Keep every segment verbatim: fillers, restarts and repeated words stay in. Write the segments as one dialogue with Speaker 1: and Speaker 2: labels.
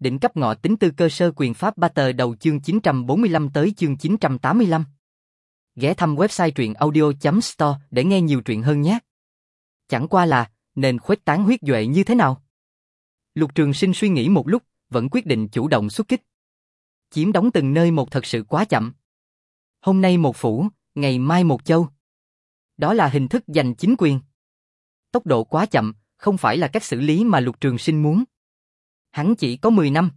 Speaker 1: Đỉnh cấp ngọ tính tư cơ sơ quyền pháp ba tờ đầu chương chín trăm bốn mươi lăm tới chương chín trăm tám mươi lăm. Ghé thăm website truyện audio chấm store để nghe nhiều truyện hơn nhé. Chẳng qua là, nên khuếch tán huyết duệ như thế nào? Lục Trường Sinh suy nghĩ một lúc, vẫn quyết định chủ động xuất kích. Chiếm đóng từng nơi một thật sự quá chậm. Hôm nay một phủ, ngày mai một châu. Đó là hình thức giành chính quyền. Tốc độ quá chậm, không phải là cách xử lý mà Lục Trường Sinh muốn. Hắn chỉ có mười năm.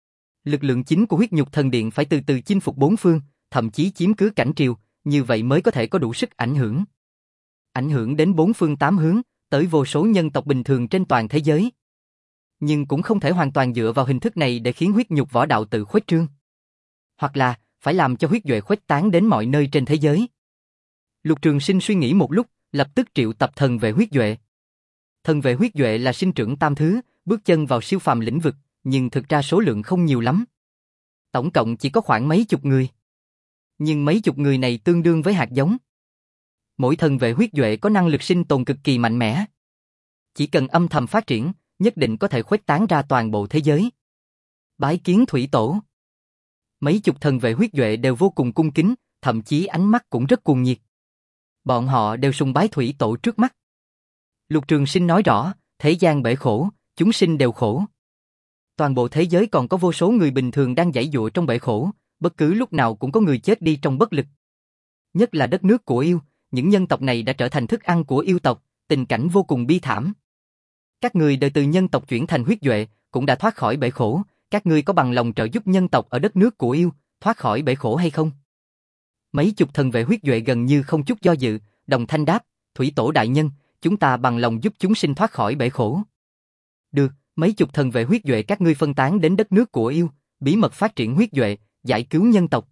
Speaker 1: Lực lượng chính của huyết nhục thần điện phải từ từ chinh phục bốn phương, thậm chí chiếm cứ cảnh triều, như vậy mới có thể có đủ sức ảnh hưởng. Ảnh hưởng đến bốn phương tám hướng, tới vô số nhân tộc bình thường trên toàn thế giới. Nhưng cũng không thể hoàn toàn dựa vào hình thức này để khiến huyết nhục võ đạo tự khuếch trương. Hoặc là, phải làm cho huyết duệ khuếch tán đến mọi nơi trên thế giới. Lục Trường Sinh suy nghĩ một lúc, lập tức triệu tập thần vệ huyết duệ. Thần vệ huyết duệ là sinh trưởng tam thứ, bước chân vào siêu phàm lĩnh vực, nhưng thực ra số lượng không nhiều lắm. Tổng cộng chỉ có khoảng mấy chục người. Nhưng mấy chục người này tương đương với hạt giống. Mỗi thần vệ huyết duệ có năng lực sinh tồn cực kỳ mạnh mẽ. Chỉ cần âm thầm phát triển, nhất định có thể khuếch tán ra toàn bộ thế giới. Bái kiến thủy tổ. Mấy chục thần vệ huyết duệ đều vô cùng cung kính, thậm chí ánh mắt cũng rất cuồng nhiệt. Bọn họ đều sùng bái thủy tổ trước mắt. Lục Trường Sinh nói rõ, thế gian bể khổ, chúng sinh đều khổ. Toàn bộ thế giới còn có vô số người bình thường đang giãy giụa trong bể khổ, bất cứ lúc nào cũng có người chết đi trong bất lực. Nhất là đất nước của yêu, những nhân tộc này đã trở thành thức ăn của yêu tộc, tình cảnh vô cùng bi thảm. Các người đời từ nhân tộc chuyển thành huyết duệ, cũng đã thoát khỏi bể khổ, các ngươi có bằng lòng trợ giúp nhân tộc ở đất nước của yêu, thoát khỏi bể khổ hay không? Mấy chục thần vệ huyết duệ gần như không chút do dự, đồng thanh đáp, thủy tổ đại nhân, chúng ta bằng lòng giúp chúng sinh thoát khỏi bể khổ. Được, mấy chục thần vệ huyết duệ các ngươi phân tán đến đất nước của yêu, bí mật phát triển huyết duệ, giải cứu nhân tộc.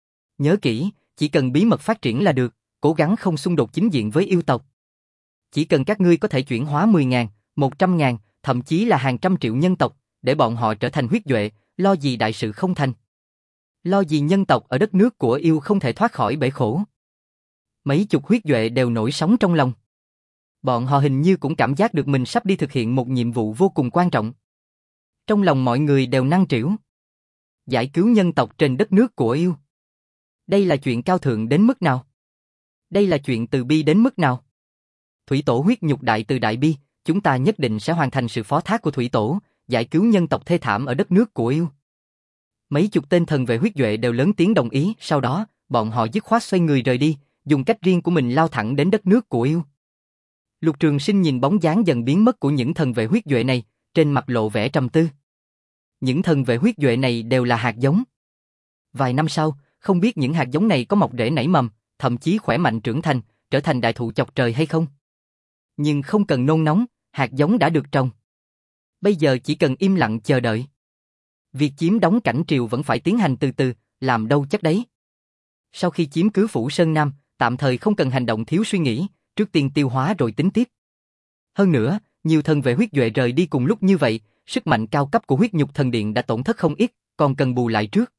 Speaker 1: Nhớ kỹ, chỉ cần bí mật phát triển là được, cố gắng không xung đột chính diện với yêu tộc. Chỉ cần các ngươi có thể chuyển hóa mười ngàn, một trăm ngàn, thậm chí là hàng trăm triệu nhân tộc, để bọn họ trở thành huyết duệ, lo gì đại sự không thành. Lo gì nhân tộc ở đất nước của yêu không thể thoát khỏi bể khổ. Mấy chục huyết duệ đều nổi sóng trong lòng. Bọn họ hình như cũng cảm giác được mình sắp đi thực hiện một nhiệm vụ vô cùng quan trọng. Trong lòng mọi người đều năn trĩu. Giải cứu nhân tộc trên đất nước của yêu. Đây là chuyện cao thượng đến mức nào? Đây là chuyện từ bi đến mức nào? Thủy tổ huyết nhục đại từ đại bi, chúng ta nhất định sẽ hoàn thành sự phó thác của thủy tổ, giải cứu nhân tộc thê thảm ở đất nước của yêu. Mấy chục tên thần vệ huyết duệ đều lớn tiếng đồng ý, sau đó, bọn họ dứt khoát xoay người rời đi, dùng cách riêng của mình lao thẳng đến đất nước của yêu. Lục Trường Sinh nhìn bóng dáng dần biến mất của những thần vệ huyết duệ này, trên mặt lộ vẻ trầm tư. Những thần vệ huyết duệ này đều là hạt giống. Vài năm sau, không biết những hạt giống này có mọc rễ nảy mầm, thậm chí khỏe mạnh trưởng thành, trở thành đại thụ chọc trời hay không. Nhưng không cần nôn nóng, hạt giống đã được trồng. Bây giờ chỉ cần im lặng chờ đợi. Việc chiếm đóng cảnh triều vẫn phải tiến hành từ từ, làm đâu chắc đấy. Sau khi chiếm cứ phủ Sơn Nam, tạm thời không cần hành động thiếu suy nghĩ, trước tiên tiêu hóa rồi tính tiếp. Hơn nữa, nhiều thần vệ huyết duệ rời đi cùng lúc như vậy, sức mạnh cao cấp của huyết nhục thần điện đã tổn thất không ít, còn cần bù lại trước.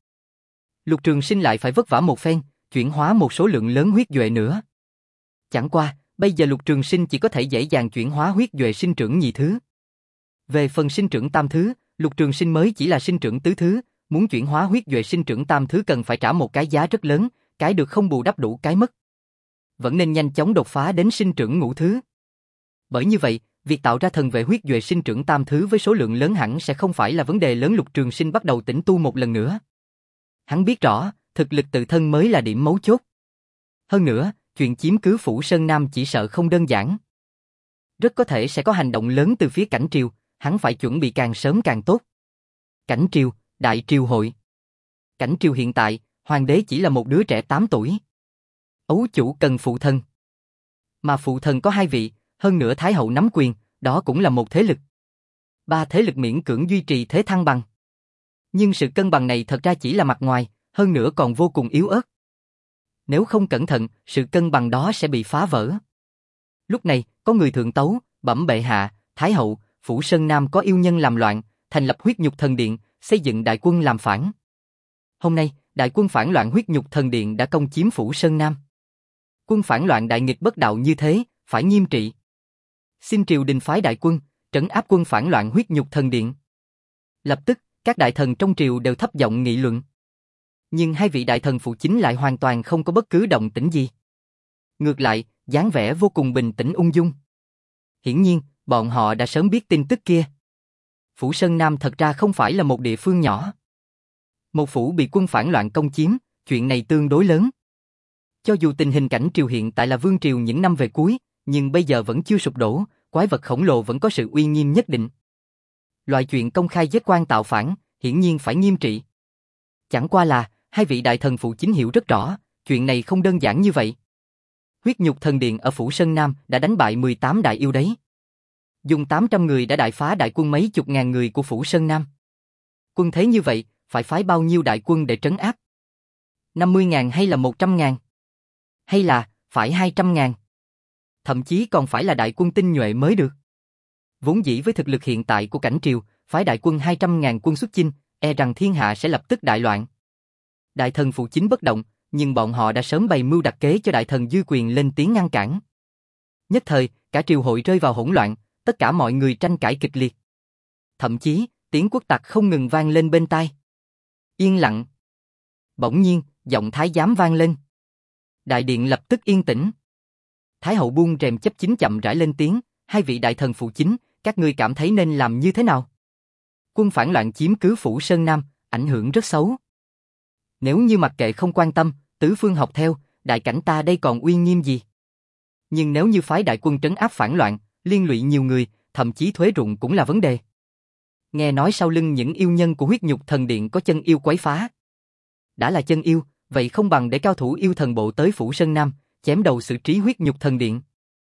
Speaker 1: Lục Trường Sinh lại phải vất vả một phen, chuyển hóa một số lượng lớn huyết duệ nữa. Chẳng qua, bây giờ Lục Trường Sinh chỉ có thể dễ dàng chuyển hóa huyết duệ sinh trưởng nhị thứ. Về phần sinh trưởng tam thứ, Lục Trường Sinh mới chỉ là sinh trưởng tứ thứ, muốn chuyển hóa huyết duệ sinh trưởng tam thứ cần phải trả một cái giá rất lớn, cái được không bù đắp đủ cái mất. Vẫn nên nhanh chóng đột phá đến sinh trưởng ngũ thứ. Bởi như vậy, việc tạo ra thần vệ huyết duệ sinh trưởng tam thứ với số lượng lớn hẳn sẽ không phải là vấn đề lớn. Lục Trường Sinh bắt đầu tĩnh tu một lần nữa. Hắn biết rõ, thực lực tự thân mới là điểm mấu chốt. Hơn nữa, chuyện chiếm cứ phủ Sơn Nam chỉ sợ không đơn giản. Rất có thể sẽ có hành động lớn từ phía cảnh triều, hắn phải chuẩn bị càng sớm càng tốt. Cảnh triều, đại triều hội. Cảnh triều hiện tại, hoàng đế chỉ là một đứa trẻ tám tuổi. Ấu chủ cần phụ thân. Mà phụ thân có hai vị, hơn nữa thái hậu nắm quyền, đó cũng là một thế lực. Ba thế lực miễn cưỡng duy trì thế thăng bằng. Nhưng sự cân bằng này thật ra chỉ là mặt ngoài, hơn nữa còn vô cùng yếu ớt. Nếu không cẩn thận, sự cân bằng đó sẽ bị phá vỡ. Lúc này, có người thượng tấu, bẩm bệ hạ, thái hậu, phủ Sơn Nam có yêu nhân làm loạn, thành lập huyết nhục thần điện, xây dựng đại quân làm phản. Hôm nay, đại quân phản loạn huyết nhục thần điện đã công chiếm phủ Sơn Nam. Quân phản loạn đại nghịch bất đạo như thế, phải nghiêm trị. Xin triều đình phái đại quân, trấn áp quân phản loạn huyết nhục thần điện. Lập tức, Các đại thần trong triều đều thấp giọng nghị luận. Nhưng hai vị đại thần phụ chính lại hoàn toàn không có bất cứ động tĩnh gì. Ngược lại, dáng vẻ vô cùng bình tĩnh ung dung. Hiển nhiên, bọn họ đã sớm biết tin tức kia. Phủ Sơn Nam thật ra không phải là một địa phương nhỏ. Một phủ bị quân phản loạn công chiếm, chuyện này tương đối lớn. Cho dù tình hình cảnh triều hiện tại là vương triều những năm về cuối, nhưng bây giờ vẫn chưa sụp đổ, quái vật khổng lồ vẫn có sự uy nghiêm nhất định. Loại chuyện công khai giết quan tạo phản, hiển nhiên phải nghiêm trị. Chẳng qua là, hai vị đại thần phụ chính hiểu rất rõ, chuyện này không đơn giản như vậy. Huyết Nhục Thần Điện ở Phủ Sơn Nam đã đánh bại mười tám đại yêu đấy. Dùng tám trăm người đã đại phá đại quân mấy chục ngàn người của Phủ Sơn Nam. Quân thế như vậy, phải phái bao nhiêu đại quân để trấn áp? năm mươi ngàn hay là một trăm ngàn? Hay là, phải hai trăm ngàn? Thậm chí còn phải là đại quân tinh nhuệ mới được. Vốn dĩ với thực lực hiện tại của cảnh triều, phái đại quân hai trăm ngàn quân xuất chinh, e rằng thiên hạ sẽ lập tức đại loạn. Đại thần phụ chính bất động, nhưng bọn họ đã sớm bày mưu đặt kế cho đại thần dư quyền lên tiếng ngăn cản. Nhất thời, cả triều hội rơi vào hỗn loạn, tất cả mọi người tranh cãi kịch liệt. Thậm chí, tiếng quốc tặc không ngừng vang lên bên tai. Yên lặng. Bỗng nhiên, giọng thái giám vang lên. Đại điện lập tức yên tĩnh. Thái hậu buông rèm chấp chính chậm rãi lên tiếng, hai vị đại thần phụ chính, các ngươi cảm thấy nên làm như thế nào? Quân phản loạn chiếm cứ Phủ Sơn Nam, ảnh hưởng rất xấu. Nếu như mặc kệ không quan tâm, tứ phương học theo, đại cảnh ta đây còn uy nghiêm gì? Nhưng nếu như phái đại quân trấn áp phản loạn, liên lụy nhiều người, thậm chí thuế ruộng cũng là vấn đề. Nghe nói sau lưng những yêu nhân của Huyết Nhục Thần Điện có chân yêu quấy phá. Đã là chân yêu, vậy không bằng để cao thủ yêu thần bộ tới Phủ Sơn Nam, chém đầu xử trí Huyết Nhục Thần Điện.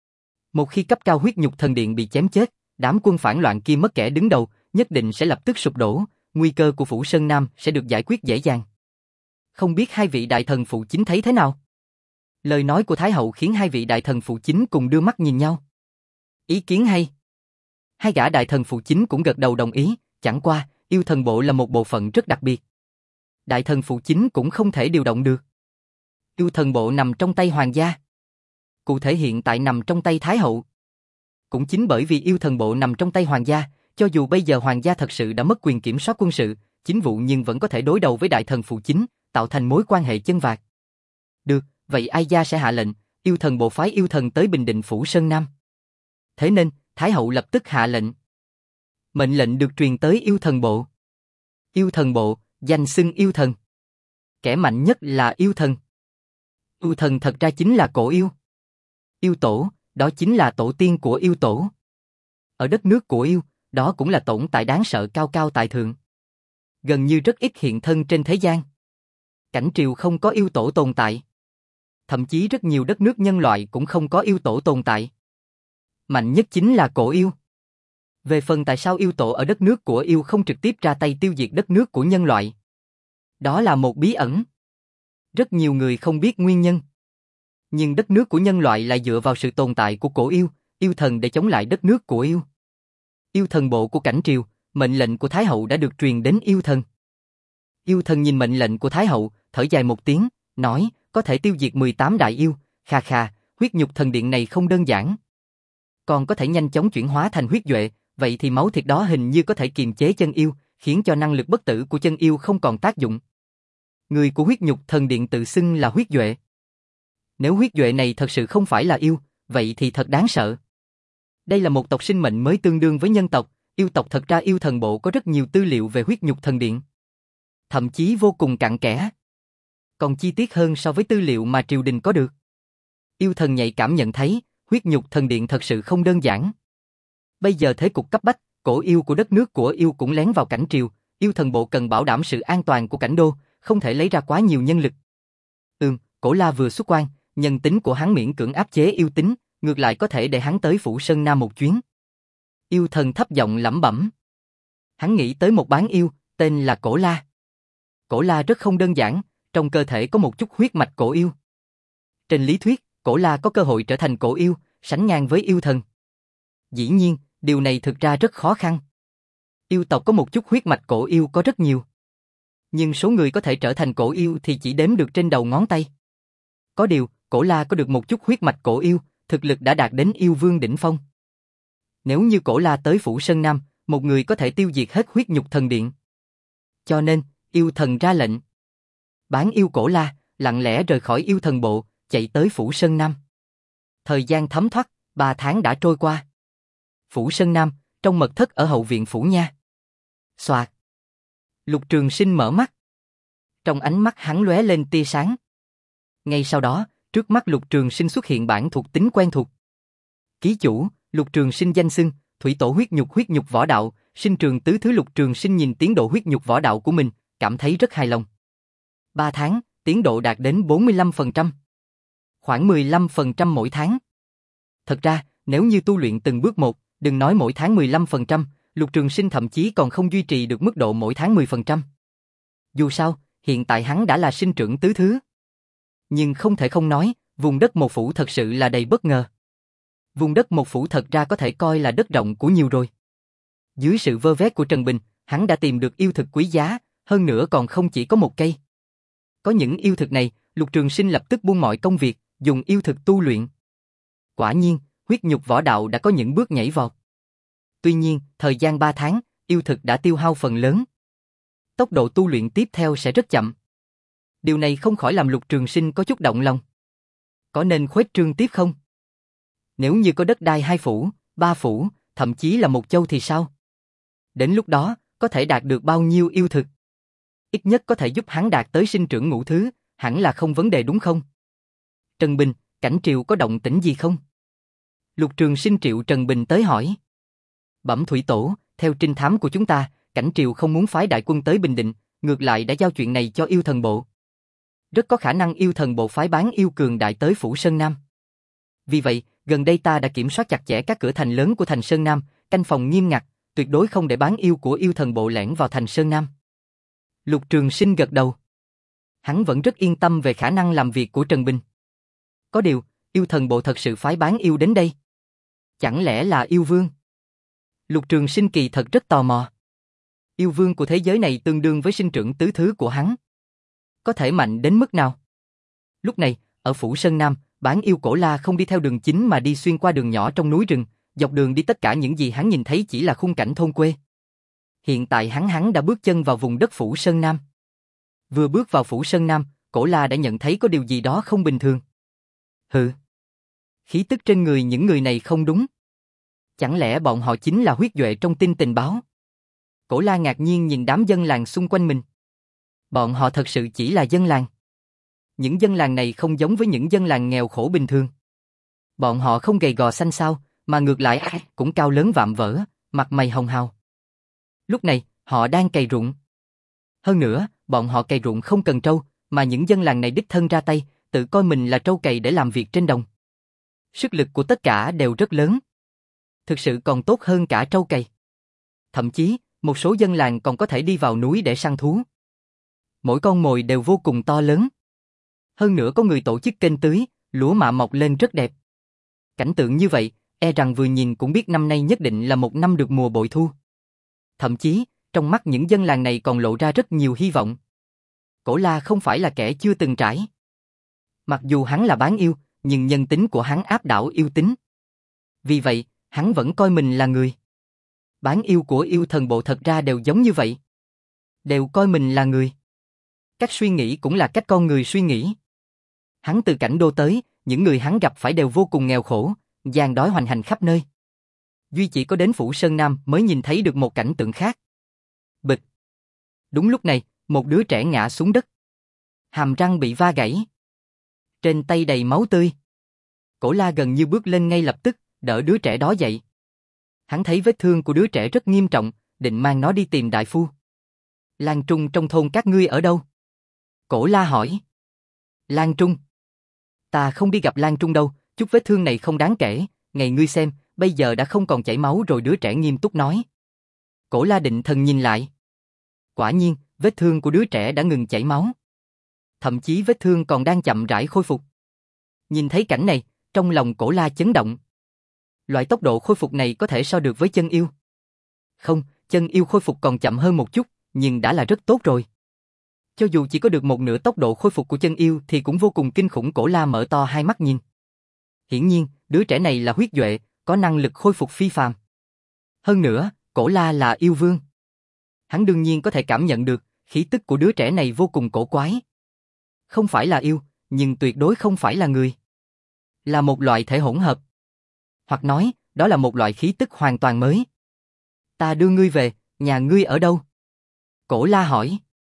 Speaker 1: Một khi cấp cao Huyết Nhục Thần Điện bị chém chết, đám quân phản loạn kia mất kẻ đứng đầu, nhất định sẽ lập tức sụp đổ, nguy cơ của Phủ Sơn Nam sẽ được giải quyết dễ dàng. Không biết hai vị đại thần phụ chính thấy thế nào? Lời nói của Thái hậu khiến hai vị đại thần phụ chính cùng đưa mắt nhìn nhau. Ý kiến hay. Hai gã đại thần phụ chính cũng gật đầu đồng ý, chẳng qua, yêu thần bộ là một bộ phận rất đặc biệt. Đại thần phụ chính cũng không thể điều động được. Yêu thần bộ nằm trong tay hoàng gia. Cụ thể hiện tại nằm trong tay Thái hậu. Cũng chính bởi vì yêu thần bộ nằm trong tay hoàng gia, cho dù bây giờ hoàng gia thật sự đã mất quyền kiểm soát quân sự, chính vụ nhưng vẫn có thể đối đầu với đại thần phụ chính, tạo thành mối quan hệ chân vạc. Được, vậy ai gia sẽ hạ lệnh, yêu thần bộ phái yêu thần tới bình định Phủ Sơn Nam. Thế nên, Thái hậu lập tức hạ lệnh. Mệnh lệnh được truyền tới yêu thần bộ. Yêu thần bộ, danh xưng yêu thần. Kẻ mạnh nhất là yêu thần. Yêu thần thật ra chính là cổ yêu. Yêu tổ, đó chính là tổ tiên của yêu tổ. Ở đất nước của yêu, đó cũng là tồn tại đáng sợ cao cao tại thượng. Gần như rất ít hiện thân trên thế gian. Cảnh triều không có yêu tổ tồn tại. Thậm chí rất nhiều đất nước nhân loại cũng không có yêu tổ tồn tại. Mạnh nhất chính là cổ yêu. Về phần tại sao yêu tổ ở đất nước của yêu không trực tiếp ra tay tiêu diệt đất nước của nhân loại, đó là một bí ẩn. Rất nhiều người không biết nguyên nhân. Nhưng đất nước của nhân loại lại dựa vào sự tồn tại của cổ yêu, yêu thần để chống lại đất nước của yêu. Yêu thần bộ của cảnh triều, mệnh lệnh của Thái hậu đã được truyền đến yêu thần. Yêu thần nhìn mệnh lệnh của Thái hậu, thở dài một tiếng, nói, có thể tiêu diệt mười tám đại yêu, kha kha, Huyết Nhục Thần Điện này không đơn giản. Còn có thể nhanh chóng chuyển hóa thành huyết duệ, vậy thì máu thịt đó hình như có thể kiềm chế chân yêu, khiến cho năng lực bất tử của chân yêu không còn tác dụng. Người của Huyết Nhục Thần Điện tự xưng là huyết duệ. Nếu huyết duệ này thật sự không phải là yêu, vậy thì thật đáng sợ. Đây là một tộc sinh mệnh mới tương đương với nhân tộc, yêu tộc thật ra yêu thần bộ có rất nhiều tư liệu về Huyết Nhục Thần Điện. Thậm chí vô cùng cặn kẽ. Còn chi tiết hơn so với tư liệu mà triều đình có được. Yêu thần nhạy cảm nhận thấy, Huyết Nhục Thần Điện thật sự không đơn giản. Bây giờ thế cục cấp bách, cổ yêu của đất nước của yêu cũng lén vào cảnh triều, yêu thần bộ cần bảo đảm sự an toàn của cảnh đô, không thể lấy ra quá nhiều nhân lực. Ừm, Cổ La vừa xuất quan, nhân tính của hắn miễn cưỡng áp chế yêu tính, ngược lại có thể để hắn tới Phủ Sơn Nam một chuyến. Yêu thần thấp giọng lẩm bẩm. Hắn nghĩ tới một bán yêu, tên là Cổ La. Cổ La rất không đơn giản, trong cơ thể có một chút huyết mạch cổ yêu. Trên lý thuyết, Cổ La có cơ hội trở thành cổ yêu, sánh ngang với yêu thần. Dĩ nhiên, điều này thực ra rất khó khăn. Yêu tộc có một chút huyết mạch cổ yêu có rất nhiều. Nhưng số người có thể trở thành cổ yêu thì chỉ đếm được trên đầu ngón tay. Có điều, Cổ La có được một chút huyết mạch cổ yêu, thực lực đã đạt đến yêu vương đỉnh phong. Nếu như Cổ La tới Phủ Sơn Nam, một người có thể tiêu diệt hết Huyết Nhục Thần Điện. Cho nên, yêu thần ra lệnh. Bán yêu cổ la, lặng lẽ rời khỏi yêu thần bộ, chạy tới Phủ Sơn Nam. Thời gian thấm thoát, ba tháng đã trôi qua. Phủ Sơn Nam, trong mật thất ở hậu viện phủ nha. Xoạt. Lục Trường Sinh mở mắt. Trong ánh mắt hắn lóe lên tia sáng. Ngay sau đó, trước mắt Lục Trường Sinh xuất hiện bản thuộc tính quen thuộc. Ký chủ, Lục Trường Sinh danh xưng, thủy tổ huyết nhục huyết nhục võ đạo, sinh trường tứ thứ. Lục Trường Sinh nhìn tiến độ huyết nhục võ đạo của mình, cảm thấy rất hài lòng. ba tháng, tiến độ đạt đến bốn mươi lăm phần trăm. Khoảng mười lăm phần trăm mỗi tháng. Thật ra, nếu như tu luyện từng bước một, đừng nói mỗi tháng mười lăm phần trăm, Lục Trường Sinh thậm chí còn không duy trì được mức độ mỗi tháng mười phần trăm. Dù sao, hiện tại hắn đã là sinh trưởng tứ thứ. Nhưng không thể không nói, vùng đất một phủ thật sự là đầy bất ngờ. Vùng đất một phủ thật ra có thể coi là đất rộng của nhiều rồi. Dưới sự vơ vét của Trần Bình, hắn đã tìm được yêu thực quý giá, hơn nữa còn không chỉ có một cây. Có những yêu thực này, Lục Trường Sinh lập tức buông mọi công việc, dùng yêu thực tu luyện. Quả nhiên, huyết nhục võ đạo đã có những bước nhảy vọt. Tuy nhiên, thời gian ba tháng, yêu thực đã tiêu hao phần lớn. Tốc độ tu luyện tiếp theo sẽ rất chậm. Điều này không khỏi làm Lục Trường Sinh có chút động lòng. Có nên khuếch trương tiếp không? Nếu như có đất đai hai phủ, ba phủ, thậm chí là một châu thì sao? Đến lúc đó, có thể đạt được bao nhiêu yêu thực? Ít nhất có thể giúp hắn đạt tới sinh trưởng ngũ thứ, hẳn là không vấn đề đúng không? Trần Bình, Cảnh Triều có động tĩnh gì không? Lục Trường Sinh triệu Trần Bình tới hỏi. Bẩm thủy tổ, theo trinh thám của chúng ta, Cảnh Triều không muốn phái đại quân tới Bình Định, ngược lại đã giao chuyện này cho yêu thần bộ. Rất có khả năng yêu thần bộ phái bán yêu cường đại tới Phủ Sơn Nam. Vì vậy, gần đây ta đã kiểm soát chặt chẽ các cửa thành lớn của thành Sơn Nam, canh phòng nghiêm ngặt, tuyệt đối không để bán yêu của yêu thần bộ lẻn vào thành Sơn Nam. Lục Trường Sinh gật đầu. Hắn vẫn rất yên tâm về khả năng làm việc của Trần Bình. Có điều, yêu thần bộ thật sự phái bán yêu đến đây. Chẳng lẽ là yêu vương? Lục Trường Sinh kỳ thật rất tò mò. Yêu vương của thế giới này tương đương với sinh trưởng tứ thứ của hắn. Có thể mạnh đến mức nào? Lúc này, ở Phủ Sơn Nam, bán yêu cổ la không đi theo đường chính mà đi xuyên qua đường nhỏ trong núi rừng, dọc đường đi tất cả những gì hắn nhìn thấy chỉ là khung cảnh thôn quê. Hiện tại hắn hắn đã bước chân vào vùng đất Phủ Sơn Nam. Vừa bước vào Phủ Sơn Nam, cổ la đã nhận thấy có điều gì đó không bình thường. Hừ. Khí tức trên người những người này không đúng. Chẳng lẽ bọn họ chính là huyết duệ trong tin tình báo? Cổ la ngạc nhiên nhìn đám dân làng xung quanh mình. Bọn họ thật sự chỉ là dân làng. Những dân làng này không giống với những dân làng nghèo khổ bình thường. Bọn họ không gầy gò xanh xao, mà ngược lại cũng cao lớn vạm vỡ, mặt mày hồng hào. Lúc này, họ đang cày ruộng. Hơn nữa, bọn họ cày ruộng không cần trâu, mà những dân làng này đích thân ra tay, tự coi mình là trâu cày để làm việc trên đồng. Sức lực của tất cả đều rất lớn. Thực sự còn tốt hơn cả trâu cày. Thậm chí, một số dân làng còn có thể đi vào núi để săn thú. Mỗi con mồi đều vô cùng to lớn. Hơn nữa có người tổ chức kênh tưới, lúa mạ mọc lên rất đẹp. Cảnh tượng như vậy, e rằng vừa nhìn cũng biết năm nay nhất định là một năm được mùa bội thu. Thậm chí, trong mắt những dân làng này còn lộ ra rất nhiều hy vọng. Cổ la không phải là kẻ chưa từng trải. Mặc dù hắn là bán yêu, nhưng nhân tính của hắn áp đảo yêu tính. Vì vậy, hắn vẫn coi mình là người. Bán yêu của yêu thần bộ thật ra đều giống như vậy. Đều coi mình là người. Cách suy nghĩ cũng là cách con người suy nghĩ. Hắn từ cảnh đô tới, những người hắn gặp phải đều vô cùng nghèo khổ, gian đói hoành hành khắp nơi. Duy chỉ có đến Phủ Sơn Nam mới nhìn thấy được một cảnh tượng khác. Bịch. Đúng lúc này, một đứa trẻ ngã xuống đất. Hàm răng bị va gãy. Trên tay đầy máu tươi. Cổ la gần như bước lên ngay lập tức, đỡ đứa trẻ đó dậy. Hắn thấy vết thương của đứa trẻ rất nghiêm trọng, định mang nó đi tìm đại phu. Lan Trung trong thôn các ngươi ở đâu? Cổ la hỏi. Lan Trung. Ta không đi gặp Lan Trung đâu, chút vết thương này không đáng kể, ngày ngươi xem, bây giờ đã không còn chảy máu rồi. Đứa trẻ nghiêm túc nói. Cổ la định thần nhìn lại. Quả nhiên, vết thương của đứa trẻ đã ngừng chảy máu. Thậm chí vết thương còn đang chậm rãi khôi phục. Nhìn thấy cảnh này, trong lòng cổ la chấn động. Loại tốc độ khôi phục này có thể so được với chân yêu. Không, chân yêu khôi phục còn chậm hơn một chút, nhưng đã là rất tốt rồi. Cho dù chỉ có được một nửa tốc độ khôi phục của chân yêu thì cũng vô cùng kinh khủng. Cổ la mở to hai mắt nhìn. Hiển nhiên, đứa trẻ này là huyết duệ, có năng lực khôi phục phi phàm. Hơn nữa, cổ la là yêu vương. Hắn đương nhiên có thể cảm nhận được, Khí tức của đứa trẻ này vô cùng cổ quái. Không phải là yêu, nhưng tuyệt đối không phải là người. Là một loại thể hỗn hợp. Hoặc nói, đó là một loại khí tức hoàn toàn mới. Ta đưa ngươi về, nhà ngươi ở đâu? Cổ La hỏi.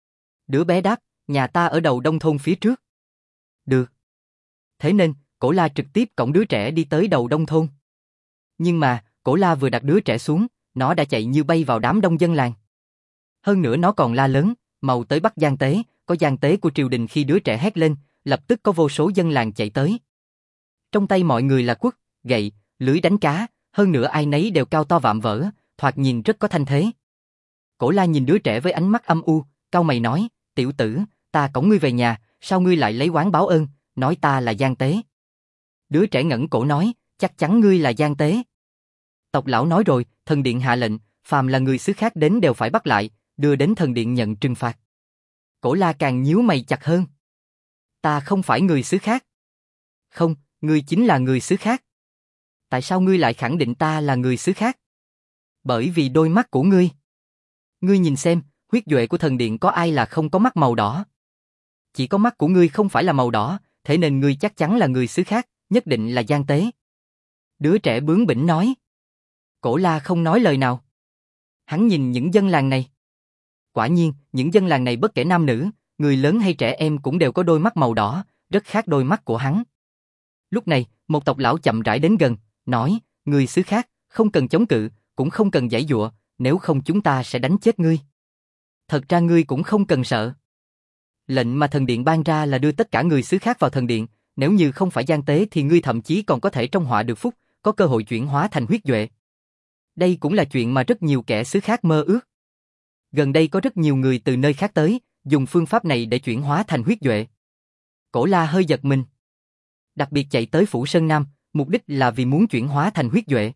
Speaker 1: Đứa bé đáp, nhà ta ở đầu đông thôn phía trước. Được. Thế nên, Cổ La trực tiếp cõng đứa trẻ đi tới đầu đông thôn. Nhưng mà, Cổ La vừa đặt đứa trẻ xuống, nó đã chạy như bay vào đám đông dân làng. Hơn nữa nó còn la lớn, mau tới bắt gian tế, có gian tế của triều đình. Khi đứa trẻ hét lên, lập tức có vô số dân làng chạy tới. Trong tay mọi người là quất, gậy, lưới đánh cá, hơn nữa ai nấy đều cao to vạm vỡ, thoạt nhìn rất có thanh thế. Cổ La nhìn đứa trẻ với ánh mắt âm u, cau mày nói, tiểu tử, ta cõng ngươi về nhà, sao ngươi lại lấy oán báo ơn, nói ta là gian tế. Đứa trẻ ngẩng cổ nói, chắc chắn ngươi là gian tế. Tộc lão nói rồi, thần điện hạ lệnh, phàm là người xứ khác đến đều phải bắt lại, đưa đến thần điện nhận trừng phạt. Cổ La càng nhíu mày chặt hơn. Ta không phải người xứ khác. Không, ngươi chính là người xứ khác. Tại sao ngươi lại khẳng định ta là người xứ khác? Bởi vì đôi mắt của ngươi. Ngươi nhìn xem, huyết duệ của thần điện có ai là không có mắt màu đỏ? Chỉ có mắt của ngươi không phải là màu đỏ, thế nên ngươi chắc chắn là người xứ khác, nhất định là gian tế. Đứa trẻ bướng bỉnh nói. Cổ La không nói lời nào. Hắn nhìn những dân làng này. Quả nhiên, những dân làng này bất kể nam nữ, người lớn hay trẻ em cũng đều có đôi mắt màu đỏ, rất khác đôi mắt của hắn. Lúc này, một tộc lão chậm rãi đến gần, nói, người xứ khác, không cần chống cự, cũng không cần giãy giụa, nếu không chúng ta sẽ đánh chết ngươi. Thật ra ngươi cũng không cần sợ. Lệnh mà thần điện ban ra là đưa tất cả người xứ khác vào thần điện, nếu như không phải gian tế thì ngươi thậm chí còn có thể trong họa được phúc, có cơ hội chuyển hóa thành huyết duệ. Đây cũng là chuyện mà rất nhiều kẻ xứ khác mơ ước. Gần đây có rất nhiều người từ nơi khác tới, dùng phương pháp này để chuyển hóa thành huyết duệ. Cổ La hơi giật mình. Đặc biệt chạy tới Phủ Sơn Nam, mục đích là vì muốn chuyển hóa thành huyết duệ.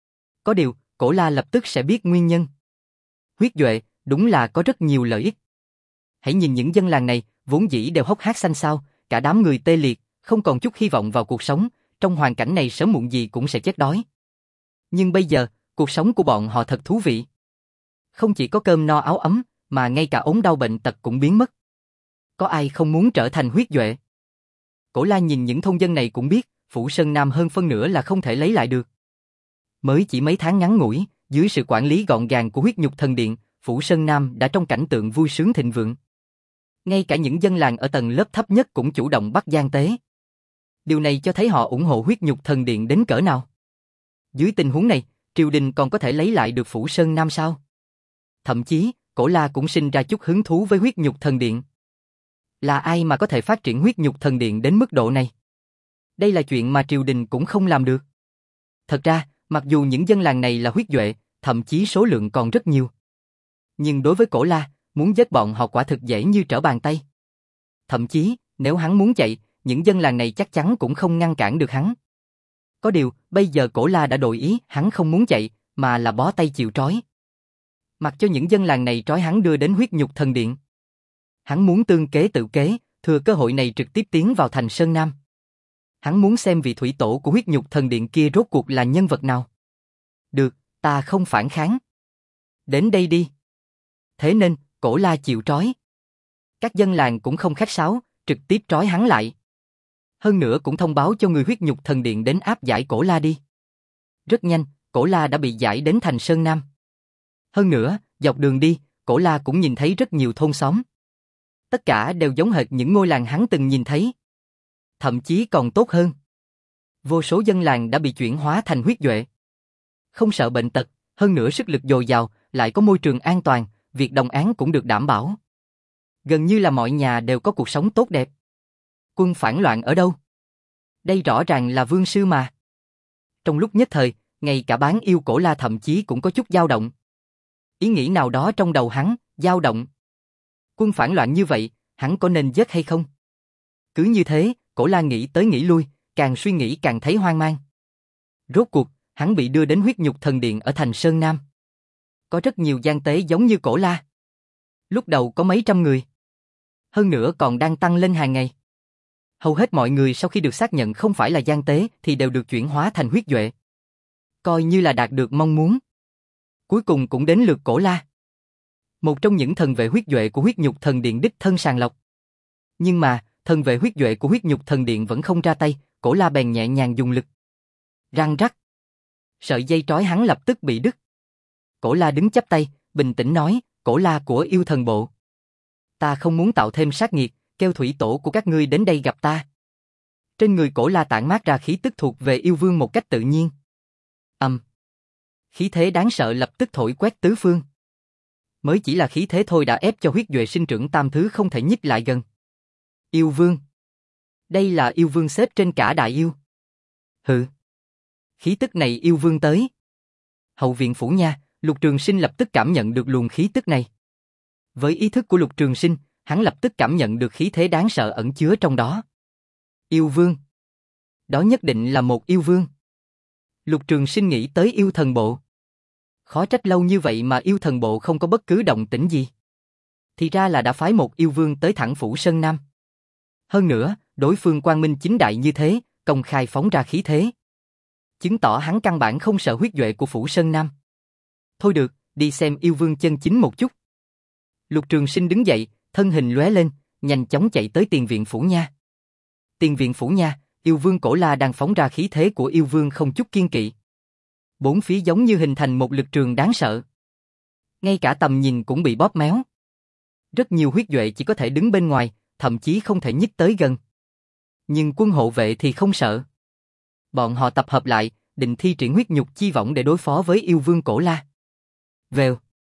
Speaker 1: Có điều, Cổ La lập tức sẽ biết nguyên nhân. Huyết duệ, đúng là có rất nhiều lợi ích. Hãy nhìn những dân làng này, vốn dĩ đều hốc hác xanh xao, cả đám người tê liệt, không còn chút hy vọng vào cuộc sống, trong hoàn cảnh này sớm muộn gì cũng sẽ chết đói. Nhưng bây giờ, cuộc sống của bọn họ thật thú vị. Không chỉ có cơm no áo ấm, mà ngay cả ốm đau bệnh tật cũng biến mất. Có ai không muốn trở thành huyết duệ? Cổ La nhìn những thôn dân này cũng biết, Phủ Sơn Nam hơn phân nửa là không thể lấy lại được. Mới chỉ mấy tháng ngắn ngủi, dưới sự quản lý gọn gàng của huyết nhục thần điện, Phủ Sơn Nam đã trong cảnh tượng vui sướng thịnh vượng. Ngay cả những dân làng ở tầng lớp thấp nhất cũng chủ động bắt gian tế. Điều này cho thấy họ ủng hộ huyết nhục thần điện đến cỡ nào. Dưới tình huống này, triều đình còn có thể lấy lại được Phủ Sơn Nam sao? Thậm chí, Cổ La cũng sinh ra chút hứng thú với huyết nhục thần điện. Là ai mà có thể phát triển huyết nhục thần điện đến mức độ này? Đây là chuyện mà triều đình cũng không làm được. Thật ra, mặc dù những dân làng này là huyết duệ, thậm chí số lượng còn rất nhiều. Nhưng đối với Cổ La, muốn giết bọn họ quả thực dễ như trở bàn tay. Thậm chí, nếu hắn muốn chạy, những dân làng này chắc chắn cũng không ngăn cản được hắn. Có điều, bây giờ Cổ La đã đổi ý, hắn không muốn chạy, mà là bó tay chịu trói. Mặc cho những dân làng này trói hắn đưa đến huyết nhục thần điện. Hắn muốn tương kế tự kế, thừa cơ hội này trực tiếp tiến vào thành Sơn Nam. Hắn muốn xem vị thủy tổ của huyết nhục thần điện kia rốt cuộc là nhân vật nào. Được, ta không phản kháng. Đến đây đi. Thế nên, Cổ La chịu trói. Các dân làng cũng không khách sáo, trực tiếp trói hắn lại. Hơn nữa cũng thông báo cho người huyết nhục thần điện đến áp giải Cổ La đi. Rất nhanh, Cổ La đã bị giải đến thành Sơn Nam. Hơn nữa, dọc đường đi, Cổ La cũng nhìn thấy rất nhiều thôn xóm. Tất cả đều giống hệt những ngôi làng hắn từng nhìn thấy. Thậm chí còn tốt hơn. Vô số dân làng đã bị chuyển hóa thành huyết duệ. Không sợ bệnh tật, hơn nữa sức lực dồi dào, lại có môi trường an toàn, việc đồng án cũng được đảm bảo. Gần như là mọi nhà đều có cuộc sống tốt đẹp. Quân phản loạn ở đâu? Đây rõ ràng là vương sư mà. Trong lúc nhất thời, ngay cả bán yêu Cổ La thậm chí cũng có chút dao động. Ý nghĩ nào đó trong đầu hắn, dao động. Quân phản loạn như vậy, hắn có nên giết hay không? Cứ như thế, Cổ La nghĩ tới nghĩ lui, càng suy nghĩ càng thấy hoang mang. Rốt cuộc, hắn bị đưa đến huyết nhục thần điện ở thành Sơn Nam. Có rất nhiều gian tế giống như Cổ La. Lúc đầu có mấy trăm người. Hơn nữa còn đang tăng lên hàng ngày. Hầu hết mọi người sau khi được xác nhận không phải là gian tế thì đều được chuyển hóa thành huyết duệ. Coi như là đạt được mong muốn. Cuối cùng cũng đến lượt Cổ La. một trong những thần vệ huyết duệ của huyết nhục thần điện đích thân sàng lọc. Nhưng mà, thần vệ huyết duệ của huyết nhục thần điện vẫn không ra tay, Cổ La bèn nhẹ nhàng dùng lực. Răng rắc. Sợi dây trói hắn lập tức bị đứt. Cổ La đứng chắp tay, bình tĩnh nói, Cổ La của yêu thần bộ. Ta không muốn tạo thêm sát nghiệt, kêu thủy tổ của các ngươi đến đây gặp ta. Trên người Cổ La tản mát ra khí tức thuộc về yêu vương một cách tự nhiên. Âm. Khí thế đáng sợ lập tức thổi quét tứ phương. Mới chỉ là khí thế thôi đã ép cho huyết duệ sinh trưởng tam thứ không thể nhích lại gần. Yêu vương. Đây là yêu vương xếp trên cả đại yêu. Hừ. Khí tức này yêu vương tới. Hậu viện phủ nha, Lục Trường Sinh lập tức cảm nhận được luồng khí tức này. Với ý thức của Lục Trường Sinh, hắn lập tức cảm nhận được khí thế đáng sợ ẩn chứa trong đó. Yêu vương. Đó nhất định là một yêu vương. Lục Trường Sinh nghĩ tới yêu thần bộ. Khó trách lâu như vậy mà yêu thần bộ không có bất cứ động tĩnh gì. Thì ra là đã phái một yêu vương tới thẳng phủ Sơn Nam. Hơn nữa, đối phương quang minh chính đại như thế, công khai phóng ra khí thế. Chứng tỏ hắn căn bản không sợ huyết duệ của phủ Sơn Nam. Thôi được, đi xem yêu vương chân chính một chút. Lục Trường Sinh đứng dậy, thân hình lóe lên, nhanh chóng chạy tới tiền viện phủ nha. Tiền viện phủ nha, yêu vương Cổ La đang phóng ra khí thế của yêu vương không chút kiên kỵ. Bốn phía giống như hình thành một lực trường đáng sợ. Ngay cả tầm nhìn cũng bị bóp méo. Rất nhiều huyết duệ chỉ có thể đứng bên ngoài, thậm chí không thể nhích tới gần. Nhưng quân hộ vệ thì không sợ. Bọn họ tập hợp lại, định thi triển huyết nhục chi võng để đối phó với yêu vương Cổ La. Vèo.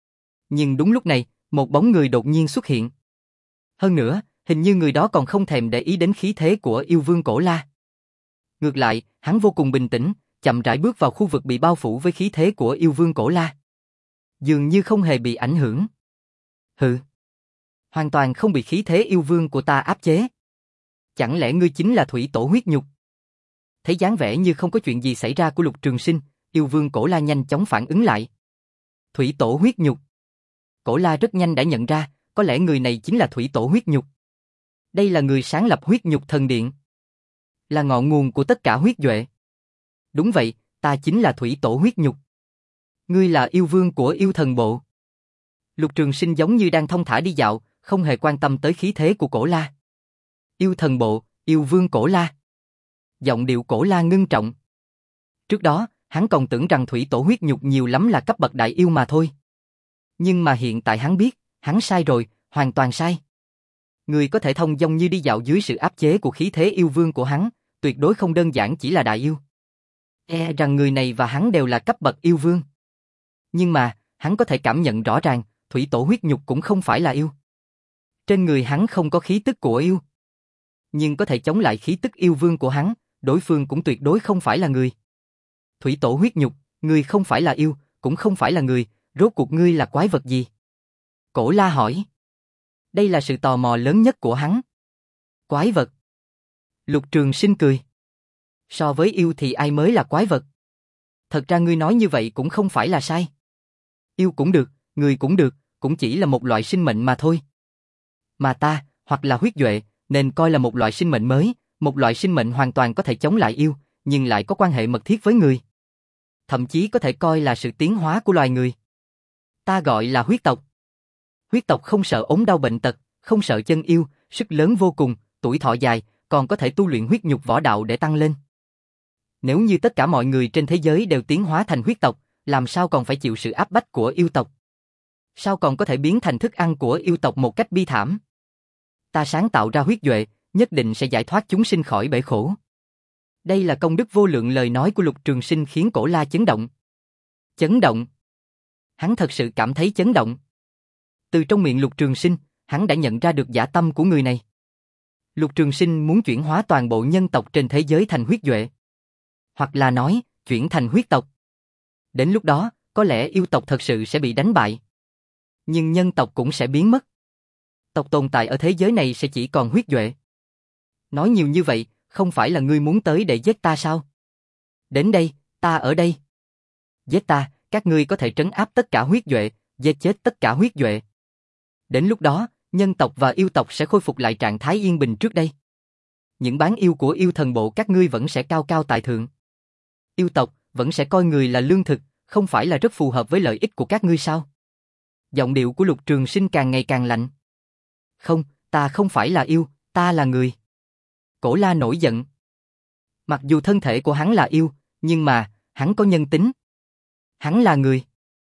Speaker 1: Nhưng đúng lúc này, một bóng người đột nhiên xuất hiện. Hơn nữa, hình như người đó còn không thèm để ý đến khí thế của yêu vương Cổ La. Ngược lại, hắn vô cùng bình tĩnh, chậm rãi bước vào khu vực bị bao phủ với khí thế của yêu vương Cổ La. Dường như không hề bị ảnh hưởng. Hừ. Hoàn toàn không bị khí thế yêu vương của ta áp chế. Chẳng lẽ ngươi chính là thủy tổ huyết nhục? Thấy dáng vẻ như không có chuyện gì xảy ra của Lục Trường Sinh, yêu vương Cổ La nhanh chóng phản ứng lại. Thủy tổ huyết nhục. Cổ La rất nhanh đã nhận ra, có lẽ người này chính là thủy tổ huyết nhục. Đây là người sáng lập huyết nhục thần điện. Là ngọn nguồn của tất cả huyết duệ. Đúng vậy, ta chính là thủy tổ huyết nhục. Ngươi là yêu vương của yêu thần bộ. Lục Trường Sinh giống như đang thong thả đi dạo, không hề quan tâm tới khí thế của Cổ La. Yêu thần bộ, yêu vương Cổ La. Giọng điệu Cổ La ngưng trọng. Trước đó, hắn còn tưởng rằng thủy tổ huyết nhục nhiều lắm là cấp bậc đại yêu mà thôi. Nhưng mà hiện tại hắn biết, hắn sai rồi, hoàn toàn sai. Người có thể thông dong như đi dạo dưới sự áp chế của khí thế yêu vương của hắn, tuyệt đối không đơn giản chỉ là đại yêu. E rằng người này và hắn đều là cấp bậc yêu vương. Nhưng mà, hắn có thể cảm nhận rõ ràng, thủy tổ huyết nhục cũng không phải là yêu. Trên người hắn không có khí tức của yêu. Nhưng có thể chống lại khí tức yêu vương của hắn, đối phương cũng tuyệt đối không phải là người. Thủy tổ huyết nhục, ngươi không phải là yêu, cũng không phải là người, rốt cuộc ngươi là quái vật gì? Cổ La hỏi. Đây là sự tò mò lớn nhất của hắn. Quái vật. Lục Trường Sinh cười. So với yêu thì ai mới là quái vật? Thật ra ngươi nói như vậy cũng không phải là sai. Yêu cũng được, người cũng được, cũng chỉ là một loại sinh mệnh mà thôi. Mà ta, hoặc là huyết duệ, nên coi là một loại sinh mệnh mới, một loại sinh mệnh hoàn toàn có thể chống lại yêu, nhưng lại có quan hệ mật thiết với người. Thậm chí có thể coi là sự tiến hóa của loài người. Ta gọi là huyết tộc. Huyết tộc không sợ ốm đau bệnh tật, không sợ chân yêu, sức lớn vô cùng, tuổi thọ dài, còn có thể tu luyện huyết nhục võ đạo để tăng lên. Nếu như tất cả mọi người trên thế giới đều tiến hóa thành huyết tộc, làm sao còn phải chịu sự áp bách của yêu tộc? Sao còn có thể biến thành thức ăn của yêu tộc một cách bi thảm? Ta sáng tạo ra huyết duệ, nhất định sẽ giải thoát chúng sinh khỏi bể khổ. Đây là công đức vô lượng. Lời nói của Lục Trường Sinh khiến Cổ La chấn động. Chấn động. Hắn thật sự cảm thấy chấn động. Từ trong miệng Lục Trường Sinh, hắn đã nhận ra được dã tâm của người này. Lục Trường Sinh muốn chuyển hóa toàn bộ nhân tộc trên thế giới thành huyết duệ. Hoặc là nói, chuyển thành huyết tộc. Đến lúc đó, có lẽ yêu tộc thật sự sẽ bị đánh bại. Nhưng nhân tộc cũng sẽ biến mất. Tộc tồn tại ở thế giới này sẽ chỉ còn huyết duệ. Nói nhiều như vậy, không phải là ngươi muốn tới để giết ta sao? Đến đây, ta ở đây. Giết ta, các ngươi có thể trấn áp tất cả huyết duệ, giết chết tất cả huyết duệ. Đến lúc đó, nhân tộc và yêu tộc sẽ khôi phục lại trạng thái yên bình trước đây. Những bán yêu của yêu thần bộ các ngươi vẫn sẽ cao cao tại thượng. Yêu tộc vẫn sẽ coi người là lương thực, không phải là rất phù hợp với lợi ích của các ngươi sao? Giọng điệu của Lục Trường Sinh càng ngày càng lạnh. Không, ta không phải là yêu, ta là người. Cổ La nổi giận. Mặc dù thân thể của hắn là yêu, nhưng mà, hắn có nhân tính. Hắn là người.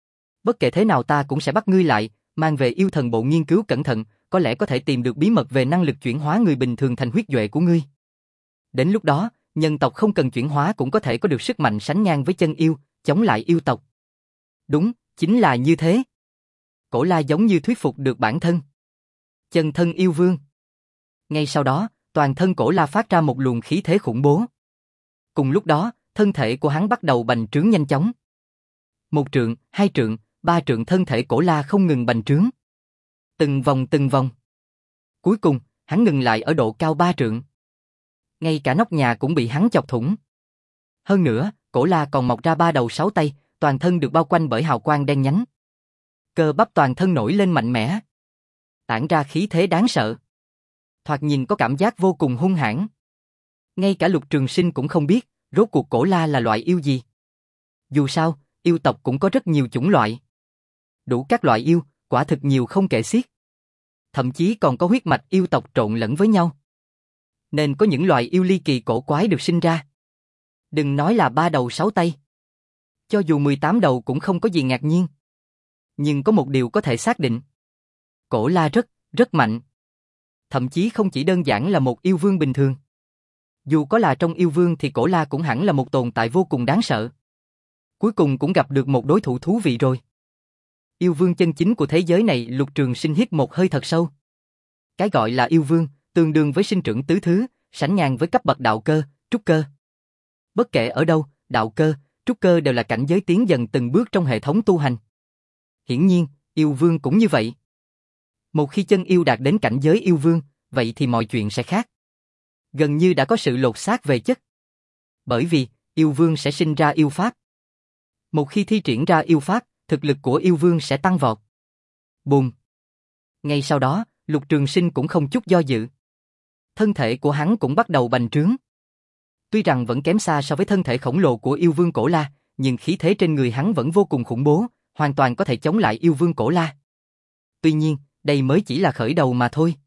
Speaker 1: Bất kể thế nào ta cũng sẽ bắt ngươi lại, mang về yêu thần bộ nghiên cứu cẩn thận, có lẽ có thể tìm được bí mật về năng lực chuyển hóa người bình thường thành huyết duệ của ngươi. Đến lúc đó, nhân tộc không cần chuyển hóa cũng có thể có được sức mạnh sánh ngang với chân yêu, chống lại yêu tộc. Đúng, chính là như thế. Cổ La giống như thuyết phục được bản thân. Chân thân yêu vương. Ngay sau đó, toàn thân Cổ La phát ra một luồng khí thế khủng bố. Cùng lúc đó, thân thể của hắn bắt đầu bành trướng nhanh chóng. Một trượng, hai trượng, ba trượng thân thể Cổ La không ngừng bành trướng. Từng vòng từng vòng. Cuối cùng, hắn ngừng lại ở độ cao ba trượng. Ngay cả nóc nhà cũng bị hắn chọc thủng. Hơn nữa, Cổ La còn mọc ra ba đầu sáu tay, toàn thân được bao quanh bởi hào quang đen nhánh. Cơ bắp toàn thân nổi lên mạnh mẽ, tản ra khí thế đáng sợ. Thoạt nhìn có cảm giác vô cùng hung hãn. Ngay cả Lục Trường Sinh cũng không biết, rốt cuộc Cổ La là loại yêu gì. Dù sao, yêu tộc cũng có rất nhiều chủng loại. Đủ các loại yêu, quả thực nhiều không kể xiết. Thậm chí còn có huyết mạch yêu tộc trộn lẫn với nhau. Nên có những loài yêu ly kỳ cổ quái được sinh ra. Đừng nói là ba đầu sáu tay. Cho dù mười tám đầu cũng không có gì ngạc nhiên. Nhưng có một điều có thể xác định. Cổ La rất, rất mạnh. Thậm chí không chỉ đơn giản là một yêu vương bình thường. Dù có là trong yêu vương thì Cổ La cũng hẳn là một tồn tại vô cùng đáng sợ. Cuối cùng cũng gặp được một đối thủ thú vị rồi. Yêu vương chân chính của thế giới này. Lục Trường Sinh hít một hơi thật sâu. Cái gọi là yêu vương, tương đương với sinh trưởng tứ thứ, sánh ngang với cấp bậc đạo cơ, trúc cơ. Bất kể ở đâu, đạo cơ, trúc cơ đều là cảnh giới tiến dần từng bước trong hệ thống tu hành. Hiển nhiên, yêu vương cũng như vậy. Một khi chân yêu đạt đến cảnh giới yêu vương, vậy thì mọi chuyện sẽ khác. Gần như đã có sự lột xác về chất. Bởi vì, yêu vương sẽ sinh ra yêu pháp. Một khi thi triển ra yêu pháp, thực lực của yêu vương sẽ tăng vọt. Bùm! Ngay sau đó, Lục Trường Sinh cũng không chút do dự. Thân thể của hắn cũng bắt đầu bành trướng. Tuy rằng vẫn kém xa so với thân thể khổng lồ của yêu vương Cổ La, nhưng khí thế trên người hắn vẫn vô cùng khủng bố, hoàn toàn có thể chống lại yêu vương Cổ La. Tuy nhiên, đây mới chỉ là khởi đầu mà thôi.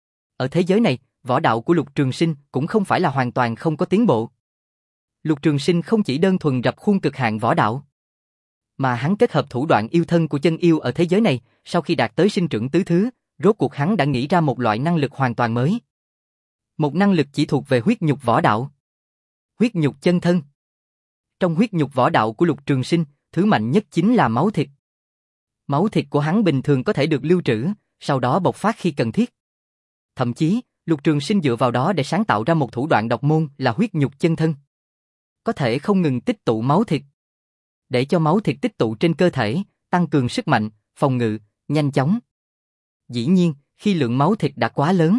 Speaker 1: Ở thế giới này, võ đạo của Lục Trường Sinh cũng không phải là hoàn toàn không có tiến bộ. Lục Trường Sinh không chỉ đơn thuần rập khuôn cực hạn võ đạo, mà hắn kết hợp thủ đoạn yêu thân của chân yêu ở thế giới này, sau khi đạt tới sinh trưởng tứ thứ, rốt cuộc hắn đã nghĩ ra một loại năng lực hoàn toàn mới. Một năng lực chỉ thuộc về huyết nhục võ đạo. Huyết nhục chân thân. Trong huyết nhục võ đạo của Lục Trường Sinh, thứ mạnh nhất chính là máu thịt. Máu thịt của hắn bình thường có thể được lưu trữ, sau đó bộc phát khi cần thiết. Thậm chí, Lục Trường Sinh dựa vào đó để sáng tạo ra một thủ đoạn độc môn là huyết nhục chân thân. Có thể không ngừng tích tụ máu thịt. Để cho máu thịt tích tụ trên cơ thể, tăng cường sức mạnh, phòng ngự, nhanh chóng. Dĩ nhiên, khi lượng máu thịt đã quá lớn,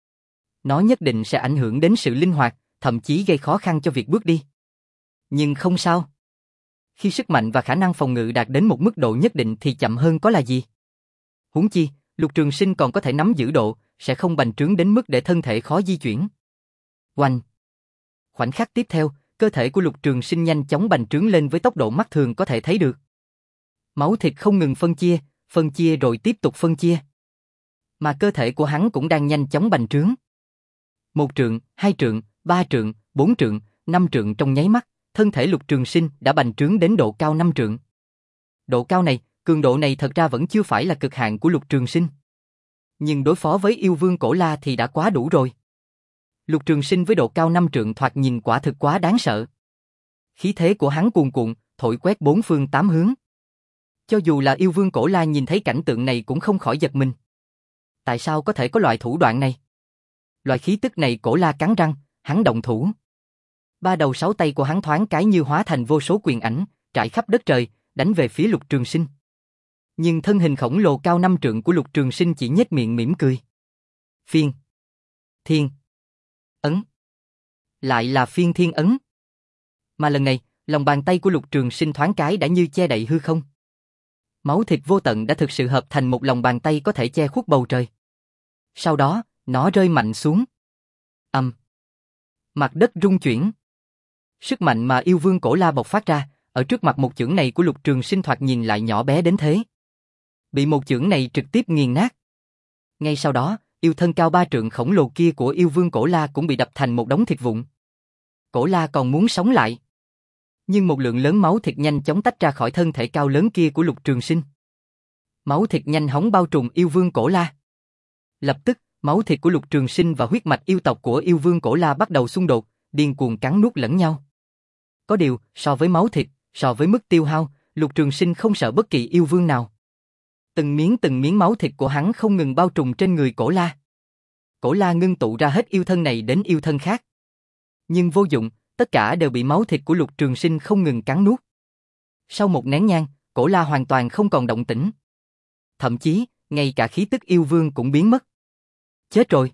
Speaker 1: nó nhất định sẽ ảnh hưởng đến sự linh hoạt, thậm chí gây khó khăn cho việc bước đi. Nhưng không sao. Khi sức mạnh và khả năng phòng ngự đạt đến một mức độ nhất định thì chậm hơn có là gì. Huống chi, Lục Trường Sinh còn có thể nắm giữ độ, sẽ không bành trướng đến mức để thân thể khó di chuyển. Oanh! Khoảnh khắc tiếp theo, cơ thể của Lục Trường Sinh nhanh chóng bành trướng lên với tốc độ mắt thường có thể thấy được. Máu thịt không ngừng phân chia, phân chia rồi tiếp tục phân chia. Mà cơ thể của hắn cũng đang nhanh chóng bành trướng. Một trượng, hai trượng, ba trượng, bốn trượng, năm trượng trong nháy mắt, thân thể Lục Trường Sinh đã bành trướng đến độ cao năm trượng. Độ cao này, cường độ này thật ra vẫn chưa phải là cực hạn của Lục Trường Sinh. Nhưng đối phó với yêu vương Cổ La thì đã quá đủ rồi. Lục Trường Sinh với độ cao năm trượng thoạt nhìn quả thực quá đáng sợ. Khí thế của hắn cuồn cuộn, thổi quét bốn phương tám hướng. Cho dù là yêu vương Cổ La nhìn thấy cảnh tượng này cũng không khỏi giật mình. Tại sao có thể có loại thủ đoạn này? Loại khí tức này Cổ La cắn răng, hắn động thủ. Ba đầu sáu tay của hắn thoáng cái như hóa thành vô số quyền ảnh, trải khắp đất trời, đánh về phía Lục Trường Sinh. Nhưng thân hình khổng lồ cao năm trượng của Lục Trường Sinh chỉ nhếch miệng mỉm cười. Phiên. Thiên. Ấn. Lại là phiên thiên ấn. Mà lần này, lòng bàn tay của Lục Trường Sinh thoáng cái đã như che đậy hư không. Máu thịt vô tận đã thực sự hợp thành một lòng bàn tay có thể che khuất bầu trời. Sau đó, nó rơi mạnh xuống. Ầm. Mặt đất rung chuyển. Sức mạnh mà yêu vương Cổ La bộc phát ra, ở trước mặt một chưởng này của Lục Trường Sinh thoạt nhìn lại nhỏ bé đến thế. bị một chưởng này trực tiếp nghiền nát. Ngay sau đó, yêu thân cao ba trượng khổng lồ kia của yêu vương Cổ La cũng bị đập thành một đống thịt vụn. Cổ La còn muốn sống lại, nhưng một lượng lớn máu thịt nhanh chóng tách ra khỏi thân thể cao lớn kia của Lục Trường Sinh. Máu thịt nhanh hóng bao trùm yêu vương Cổ La. Lập tức, máu thịt của Lục Trường Sinh và huyết mạch yêu tộc của yêu vương Cổ La bắt đầu xung đột, điên cuồng cắn nuốt lẫn nhau. Có điều, so với máu thịt, so với mức tiêu hao, Lục Trường Sinh không sợ bất kỳ yêu vương nào. Từng miếng từng miếng máu thịt của hắn không ngừng bao trùm trên người Cổ La. Cổ La ngưng tụ ra hết yêu thân này đến yêu thân khác. Nhưng vô dụng, tất cả đều bị máu thịt của Lục Trường Sinh không ngừng cắn nuốt. Sau một nén nhang, Cổ La hoàn toàn không còn động tĩnh. Thậm chí, ngay cả khí tức yêu vương cũng biến mất. Chết rồi.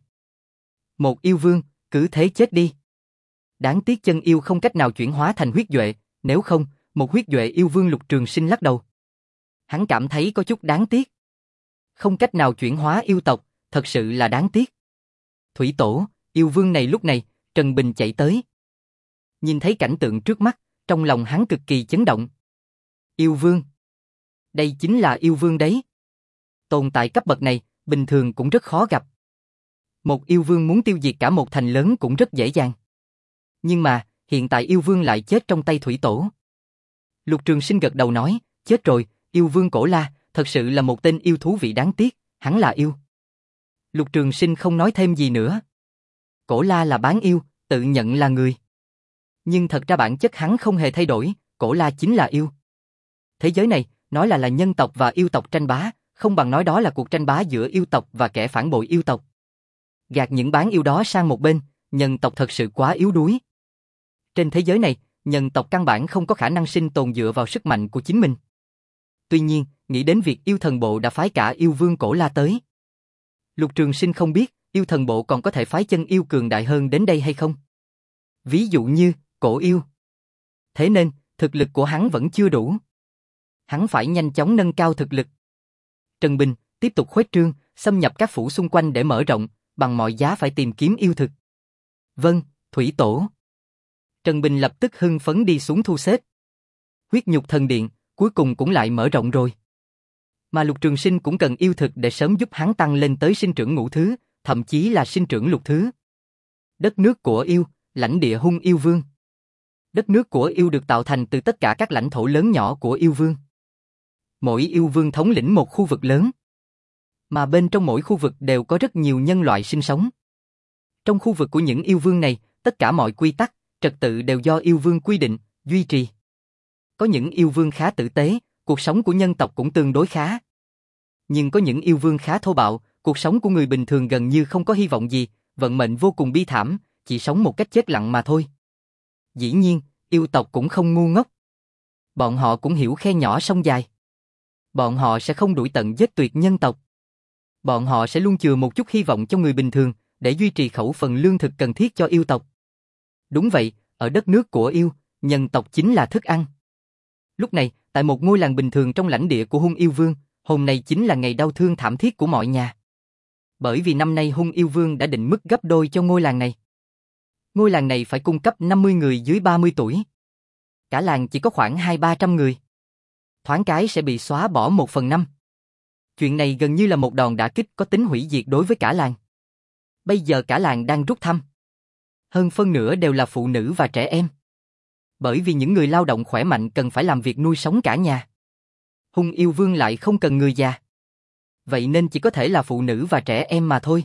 Speaker 1: Một yêu vương, cứ thế chết đi. Đáng tiếc chân yêu không cách nào chuyển hóa thành huyết duệ, nếu không, một huyết duệ yêu vương Lục Trường Sinh lắc đầu. Hắn cảm thấy có chút đáng tiếc. Không cách nào chuyển hóa yêu tộc, thật sự là đáng tiếc. Thủy Tổ, yêu vương này lúc này, Trần Bình chạy tới. Nhìn thấy cảnh tượng trước mắt, trong lòng hắn cực kỳ chấn động. Yêu vương. Đây chính là yêu vương đấy. Tồn tại cấp bậc này, bình thường cũng rất khó gặp. Một yêu vương muốn tiêu diệt cả một thành lớn cũng rất dễ dàng. Nhưng mà, hiện tại yêu vương lại chết trong tay Thủy Tổ. Lục Trường Sinh gật đầu nói, chết rồi, yêu vương Cổ La, thật sự là một tên yêu thú vị đáng tiếc, hắn là yêu. Lục Trường Sinh không nói thêm gì nữa. Cổ La là bán yêu, tự nhận là người. Nhưng thật ra bản chất hắn không hề thay đổi, Cổ La chính là yêu. Thế giới này, nói là là nhân tộc và yêu tộc tranh bá, không bằng nói đó là cuộc tranh bá giữa yêu tộc và kẻ phản bội yêu tộc. Gạt những bán yêu đó sang một bên, nhân tộc thật sự quá yếu đuối. Trên thế giới này, nhân tộc căn bản không có khả năng sinh tồn dựa vào sức mạnh của chính mình. Tuy nhiên, nghĩ đến việc yêu thần bộ đã phái cả yêu vương Cổ La tới. Lục Trường Sinh không biết, yêu thần bộ còn có thể phái chân yêu cường đại hơn đến đây hay không. Ví dụ như, cổ yêu. Thế nên, thực lực của hắn vẫn chưa đủ. Hắn phải nhanh chóng nâng cao thực lực. Trần Bình, tiếp tục khuếch trương, xâm nhập các phủ xung quanh để mở rộng, bằng mọi giá phải tìm kiếm yêu thực. Vâng, Thủy Tổ. Trần Bình lập tức hưng phấn đi xuống thu xếp. Huyết nhục thần điện, cuối cùng cũng lại mở rộng rồi. Mà Lục Trường Sinh cũng cần yêu thực để sớm giúp hắn tăng lên tới sinh trưởng ngũ thứ, thậm chí là sinh trưởng lục thứ. Đất nước của yêu, lãnh địa hung yêu vương. Đất nước của yêu được tạo thành từ tất cả các lãnh thổ lớn nhỏ của yêu vương. Mỗi yêu vương thống lĩnh một khu vực lớn. Mà bên trong mỗi khu vực đều có rất nhiều nhân loại sinh sống. Trong khu vực của những yêu vương này, tất cả mọi quy tắc, trật tự đều do yêu vương quy định, duy trì. Có những yêu vương khá tử tế, cuộc sống của nhân tộc cũng tương đối khá. Nhưng có những yêu vương khá thô bạo, cuộc sống của người bình thường gần như không có hy vọng gì, vận mệnh vô cùng bi thảm, chỉ sống một cách chết lặng mà thôi. Dĩ nhiên, yêu tộc cũng không ngu ngốc. Bọn họ cũng hiểu khe nhỏ sông dài. Bọn họ sẽ không đuổi tận giết tuyệt nhân tộc. Bọn họ sẽ luôn chừa một chút hy vọng cho người bình thường, để duy trì khẩu phần lương thực cần thiết cho yêu tộc. Đúng vậy, ở đất nước của yêu, nhân tộc chính là thức ăn. Lúc này, tại một ngôi làng bình thường trong lãnh địa của hung yêu vương, hôm nay chính là ngày đau thương thảm thiết của mọi nhà. Bởi vì năm nay hung yêu vương đã định mức gấp đôi cho ngôi làng này. Ngôi làng này phải cung cấp năm mươi người dưới ba mươi tuổi. Cả làng chỉ có khoảng hai ba trăm người. Thoáng cái sẽ bị xóa bỏ một phần năm. Chuyện này gần như là một đòn đả kích có tính hủy diệt đối với cả làng. Bây giờ cả làng đang rút thăm. Hơn phân nửa đều là phụ nữ và trẻ em. Bởi vì những người lao động khỏe mạnh cần phải làm việc nuôi sống cả nhà. Hung yêu vương lại không cần người già. Vậy nên chỉ có thể là phụ nữ và trẻ em mà thôi.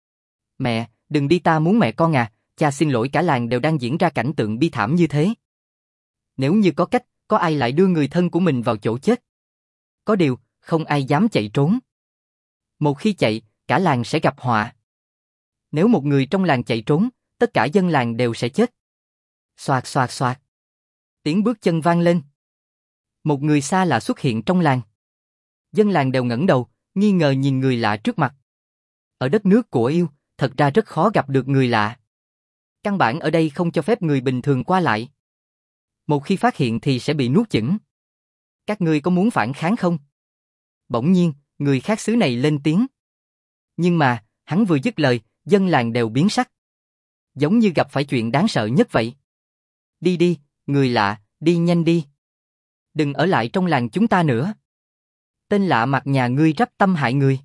Speaker 1: Mẹ, đừng đi, ta muốn mẹ con à, cha xin lỗi, cả làng đều đang diễn ra cảnh tượng bi thảm như thế. Nếu như có cách, có ai lại đưa người thân của mình vào chỗ chết. Có điều, không ai dám chạy trốn. Một khi chạy, cả làng sẽ gặp họa. Nếu một người trong làng chạy trốn, tất cả dân làng đều sẽ chết. Xoạt xoạt xoạt. Tiếng bước chân vang lên. Một người xa lạ xuất hiện trong làng. Dân làng đều ngẩng đầu, nghi ngờ nhìn người lạ trước mặt. Ở đất nước của yêu, thật ra rất khó gặp được người lạ. Căn bản ở đây không cho phép người bình thường qua lại. Một khi phát hiện thì sẽ bị nuốt chửng. Các ngươi có muốn phản kháng không? Bỗng nhiên, người khác xứ này lên tiếng. Nhưng mà, hắn vừa dứt lời, dân làng đều biến sắc. Giống như gặp phải chuyện đáng sợ nhất vậy. Đi đi, người lạ, đi nhanh đi. Đừng ở lại trong làng chúng ta nữa. Tên lạ mặt nhà ngươi rắp tâm hại người.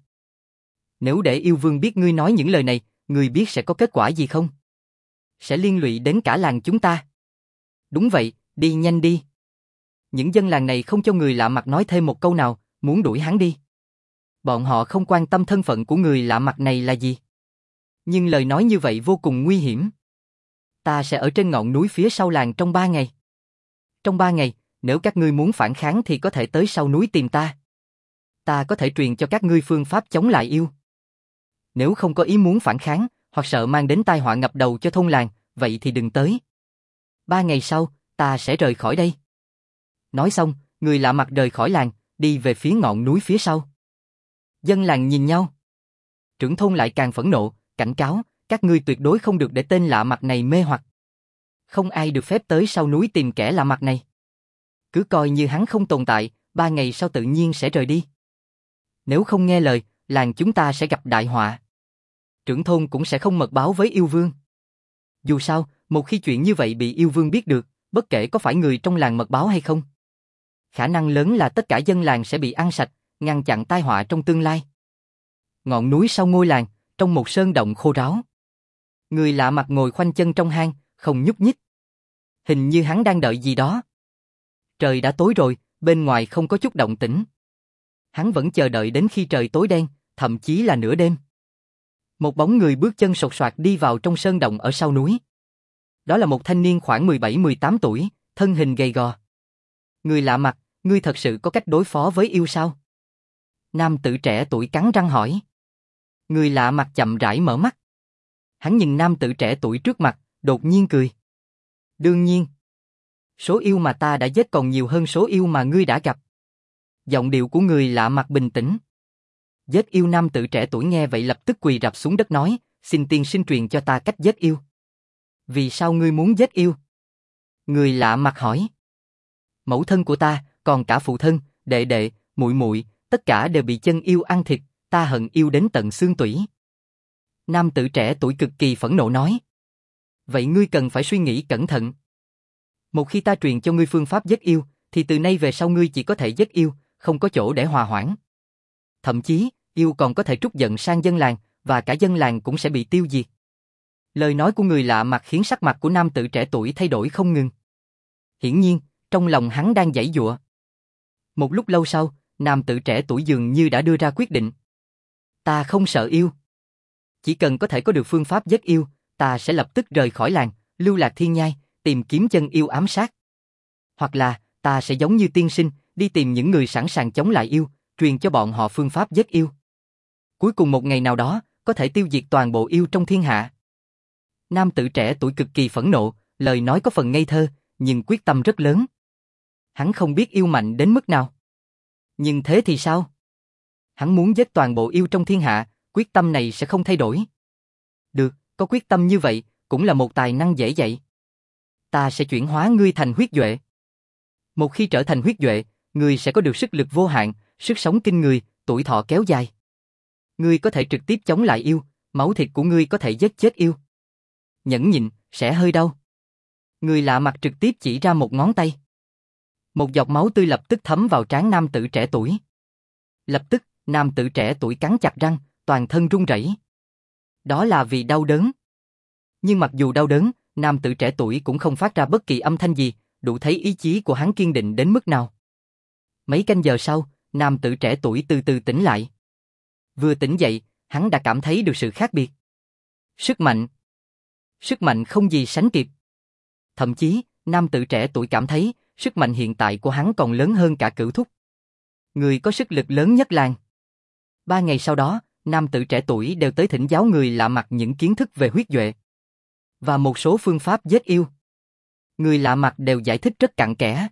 Speaker 1: Nếu để yêu vương biết ngươi nói những lời này, ngươi biết sẽ có kết quả gì không? Sẽ liên lụy đến cả làng chúng ta. Đúng vậy, đi nhanh đi. Những dân làng này không cho người lạ mặt nói thêm một câu nào, muốn đuổi hắn đi. Bọn họ không quan tâm thân phận của người lạ mặt này là gì. Nhưng lời nói như vậy vô cùng nguy hiểm. Ta sẽ ở trên ngọn núi phía sau làng trong ba ngày. Trong ba ngày, nếu các ngươi muốn phản kháng thì có thể tới sau núi tìm ta. Ta có thể truyền cho các ngươi phương pháp chống lại yêu. Nếu không có ý muốn phản kháng, hoặc sợ mang đến tai họa ngập đầu cho thôn làng, vậy thì đừng tới. Ba ngày sau, ta sẽ rời khỏi đây. Nói xong, người lạ mặt rời khỏi làng, đi về phía ngọn núi phía sau. Dân làng nhìn nhau. Trưởng thôn lại càng phẫn nộ, cảnh cáo, các ngươi tuyệt đối không được để tên lạ mặt này mê hoặc. Không ai được phép tới sau núi tìm kẻ lạ mặt này. Cứ coi như hắn không tồn tại, ba ngày sau tự nhiên sẽ rời đi. Nếu không nghe lời, làng chúng ta sẽ gặp đại họa. Trưởng thôn cũng sẽ không mật báo với yêu vương. Dù sao, một khi chuyện như vậy bị yêu vương biết được, bất kể có phải người trong làng mật báo hay không, khả năng lớn là tất cả dân làng sẽ bị ăn sạch, ngăn chặn tai họa trong tương lai. Ngọn núi sau ngôi làng, trong một sơn động khô ráo. Người lạ mặt ngồi khoanh chân trong hang, không nhúc nhích. Hình như hắn đang đợi gì đó. Trời đã tối rồi, bên ngoài không có chút động tĩnh. Hắn vẫn chờ đợi đến khi trời tối đen, thậm chí là nửa đêm. Một bóng người bước chân sột soạt đi vào trong sơn động ở sau núi. Đó là một thanh niên khoảng mười bảy mười tám tuổi, thân hình gầy gò. Người lạ mặt, ngươi thật sự có cách đối phó với yêu sao? Nam tử trẻ tuổi cắn răng hỏi. Người lạ mặt chậm rãi mở mắt. Hắn nhìn nam tử trẻ tuổi trước mặt, đột nhiên cười. Đương nhiên. Số yêu mà ta đã giết còn nhiều hơn số yêu mà ngươi đã gặp. Giọng điệu của người lạ mặt bình tĩnh. Giết yêu. Nam tử trẻ tuổi nghe vậy lập tức quỳ rạp xuống đất nói, xin tiên sinh truyền cho ta cách giết yêu. Vì sao ngươi muốn giết yêu? Người lạ mặt hỏi. Mẫu thân của ta, còn cả phụ thân, đệ đệ, muội muội, tất cả đều bị chân yêu ăn thịt, ta hận yêu đến tận xương tủy. Nam tử trẻ tuổi cực kỳ phẫn nộ nói. Vậy ngươi cần phải suy nghĩ cẩn thận. Một khi ta truyền cho ngươi phương pháp giết yêu, thì từ nay về sau ngươi chỉ có thể giết yêu, không có chỗ để hòa hoãn. Thậm chí, yêu còn có thể trút giận sang dân làng, và cả dân làng cũng sẽ bị tiêu diệt. Lời nói của người lạ mặt khiến sắc mặt của nam tử trẻ tuổi thay đổi không ngừng. Hiển nhiên, trong lòng hắn đang giãy giụa. Một lúc lâu sau, nam tử trẻ tuổi dường như đã đưa ra quyết định. Ta không sợ yêu. Chỉ cần có thể có được phương pháp giết yêu, ta sẽ lập tức rời khỏi làng, lưu lạc thiên nhai, tìm kiếm chân yêu ám sát. Hoặc là, ta sẽ giống như tiên sinh, đi tìm những người sẵn sàng chống lại yêu, truyền cho bọn họ phương pháp giết yêu. Cuối cùng một ngày nào đó, có thể tiêu diệt toàn bộ yêu trong thiên hạ. Nam tử trẻ tuổi cực kỳ phẫn nộ, lời nói có phần ngây thơ, nhưng quyết tâm rất lớn. Hắn không biết yêu mạnh đến mức nào. Nhưng thế thì sao? Hắn muốn giết toàn bộ yêu trong thiên hạ, quyết tâm này sẽ không thay đổi. Được, có quyết tâm như vậy, cũng là một tài năng dễ dạy. Ta sẽ chuyển hóa ngươi thành huyết duệ. Một khi trở thành huyết duệ, ngươi sẽ có được sức lực vô hạn, sức sống kinh người, tuổi thọ kéo dài. Ngươi có thể trực tiếp chống lại yêu, máu thịt của ngươi có thể giết chết yêu. Nhẫn nhịn, sẽ hơi đau. Người lạ mặt trực tiếp chỉ ra một ngón tay. Một giọt máu tươi lập tức thấm vào trán nam tử trẻ tuổi. Lập tức, nam tử trẻ tuổi cắn chặt răng, toàn thân run rẩy. Đó là vì đau đớn. Nhưng mặc dù đau đớn, nam tử trẻ tuổi cũng không phát ra bất kỳ âm thanh gì, đủ thấy ý chí của hắn kiên định đến mức nào. Mấy canh giờ sau, nam tử trẻ tuổi từ từ tỉnh lại. Vừa tỉnh dậy, hắn đã cảm thấy được sự khác biệt. Sức mạnh. Sức mạnh không gì sánh kịp. Thậm chí, nam tử trẻ tuổi cảm thấy, sức mạnh hiện tại của hắn còn lớn hơn cả Cửu Thúc. Người có sức lực lớn nhất làng. Ba ngày sau đó, nam tử trẻ tuổi đều tới thỉnh giáo người lạ mặt những kiến thức về huyết duệ và một số phương pháp giết yêu. Người lạ mặt đều giải thích rất cặn kẽ.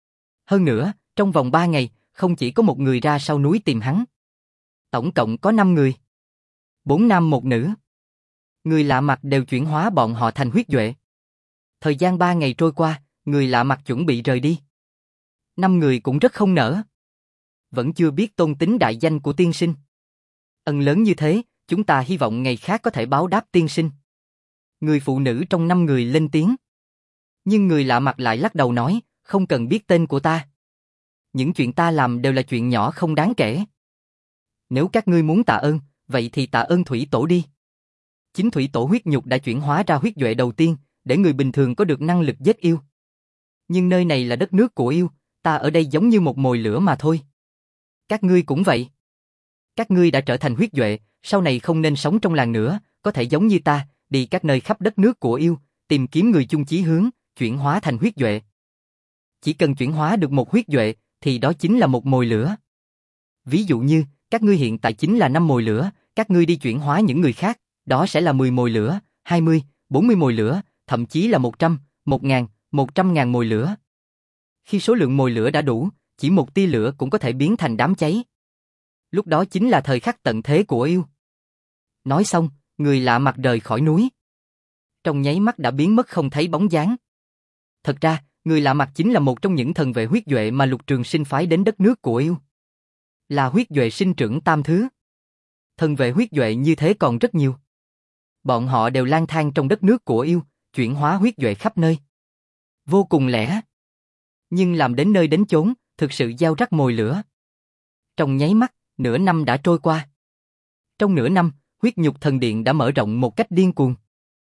Speaker 1: Hơn nữa, trong vòng ba ngày, không chỉ có một người ra sau núi tìm hắn. Tổng cộng có năm người. Bốn nam một nữ. Người lạ mặt đều chuyển hóa bọn họ thành huyết duệ. Thời gian ba ngày trôi qua, người lạ mặt chuẩn bị rời đi. Năm người cũng rất không nỡ. Vẫn chưa biết tôn tính đại danh của tiên sinh. Ân lớn như thế, chúng ta hy vọng ngày khác có thể báo đáp tiên sinh. Người phụ nữ trong năm người lên tiếng. Nhưng người lạ mặt lại lắc đầu nói, không cần biết tên của ta. Những chuyện ta làm đều là chuyện nhỏ không đáng kể. Nếu các ngươi muốn tạ ơn, vậy thì tạ ơn thủy tổ đi. Chính thủy tổ huyết nhục đã chuyển hóa ra huyết duệ đầu tiên, để người bình thường có được năng lực giết yêu. Nhưng nơi này là đất nước của yêu, ta ở đây giống như một mồi lửa mà thôi. Các ngươi cũng vậy. Các ngươi đã trở thành huyết duệ, sau này không nên sống trong làng nữa, có thể giống như ta, đi các nơi khắp đất nước của yêu, tìm kiếm người chung chí hướng, chuyển hóa thành huyết duệ. Chỉ cần chuyển hóa được một huyết duệ, thì đó chính là một mồi lửa. Ví dụ như, các ngươi hiện tại chính là năm mồi lửa, các ngươi đi chuyển hóa những người khác, đó sẽ là mười mồi lửa, hai mươi, bốn mươi mồi lửa, thậm chí là một trăm, một ngàn, một trăm ngàn mồi lửa. Khi số lượng mồi lửa đã đủ, chỉ một tia lửa cũng có thể biến thành đám cháy. Lúc đó chính là thời khắc tận thế của yêu. Nói xong, người lạ mặt rời khỏi núi. Trong nháy mắt đã biến mất không thấy bóng dáng. Thật ra, người lạ mặt chính là một trong những thần vệ huyết duệ mà Lục Trường Sinh phái đến đất nước của yêu. Là huyết duệ sinh trưởng tam thứ. Thần vệ huyết duệ như thế còn rất nhiều. Bọn họ đều lang thang trong đất nước của yêu, chuyển hóa huyết duệ khắp nơi. Vô cùng lẻ. Nhưng làm đến nơi đến chốn, thực sự gieo rắc mồi lửa. Trong nháy mắt, nửa năm đã trôi qua. Trong nửa năm, huyết nhục thần điện đã mở rộng một cách điên cuồng.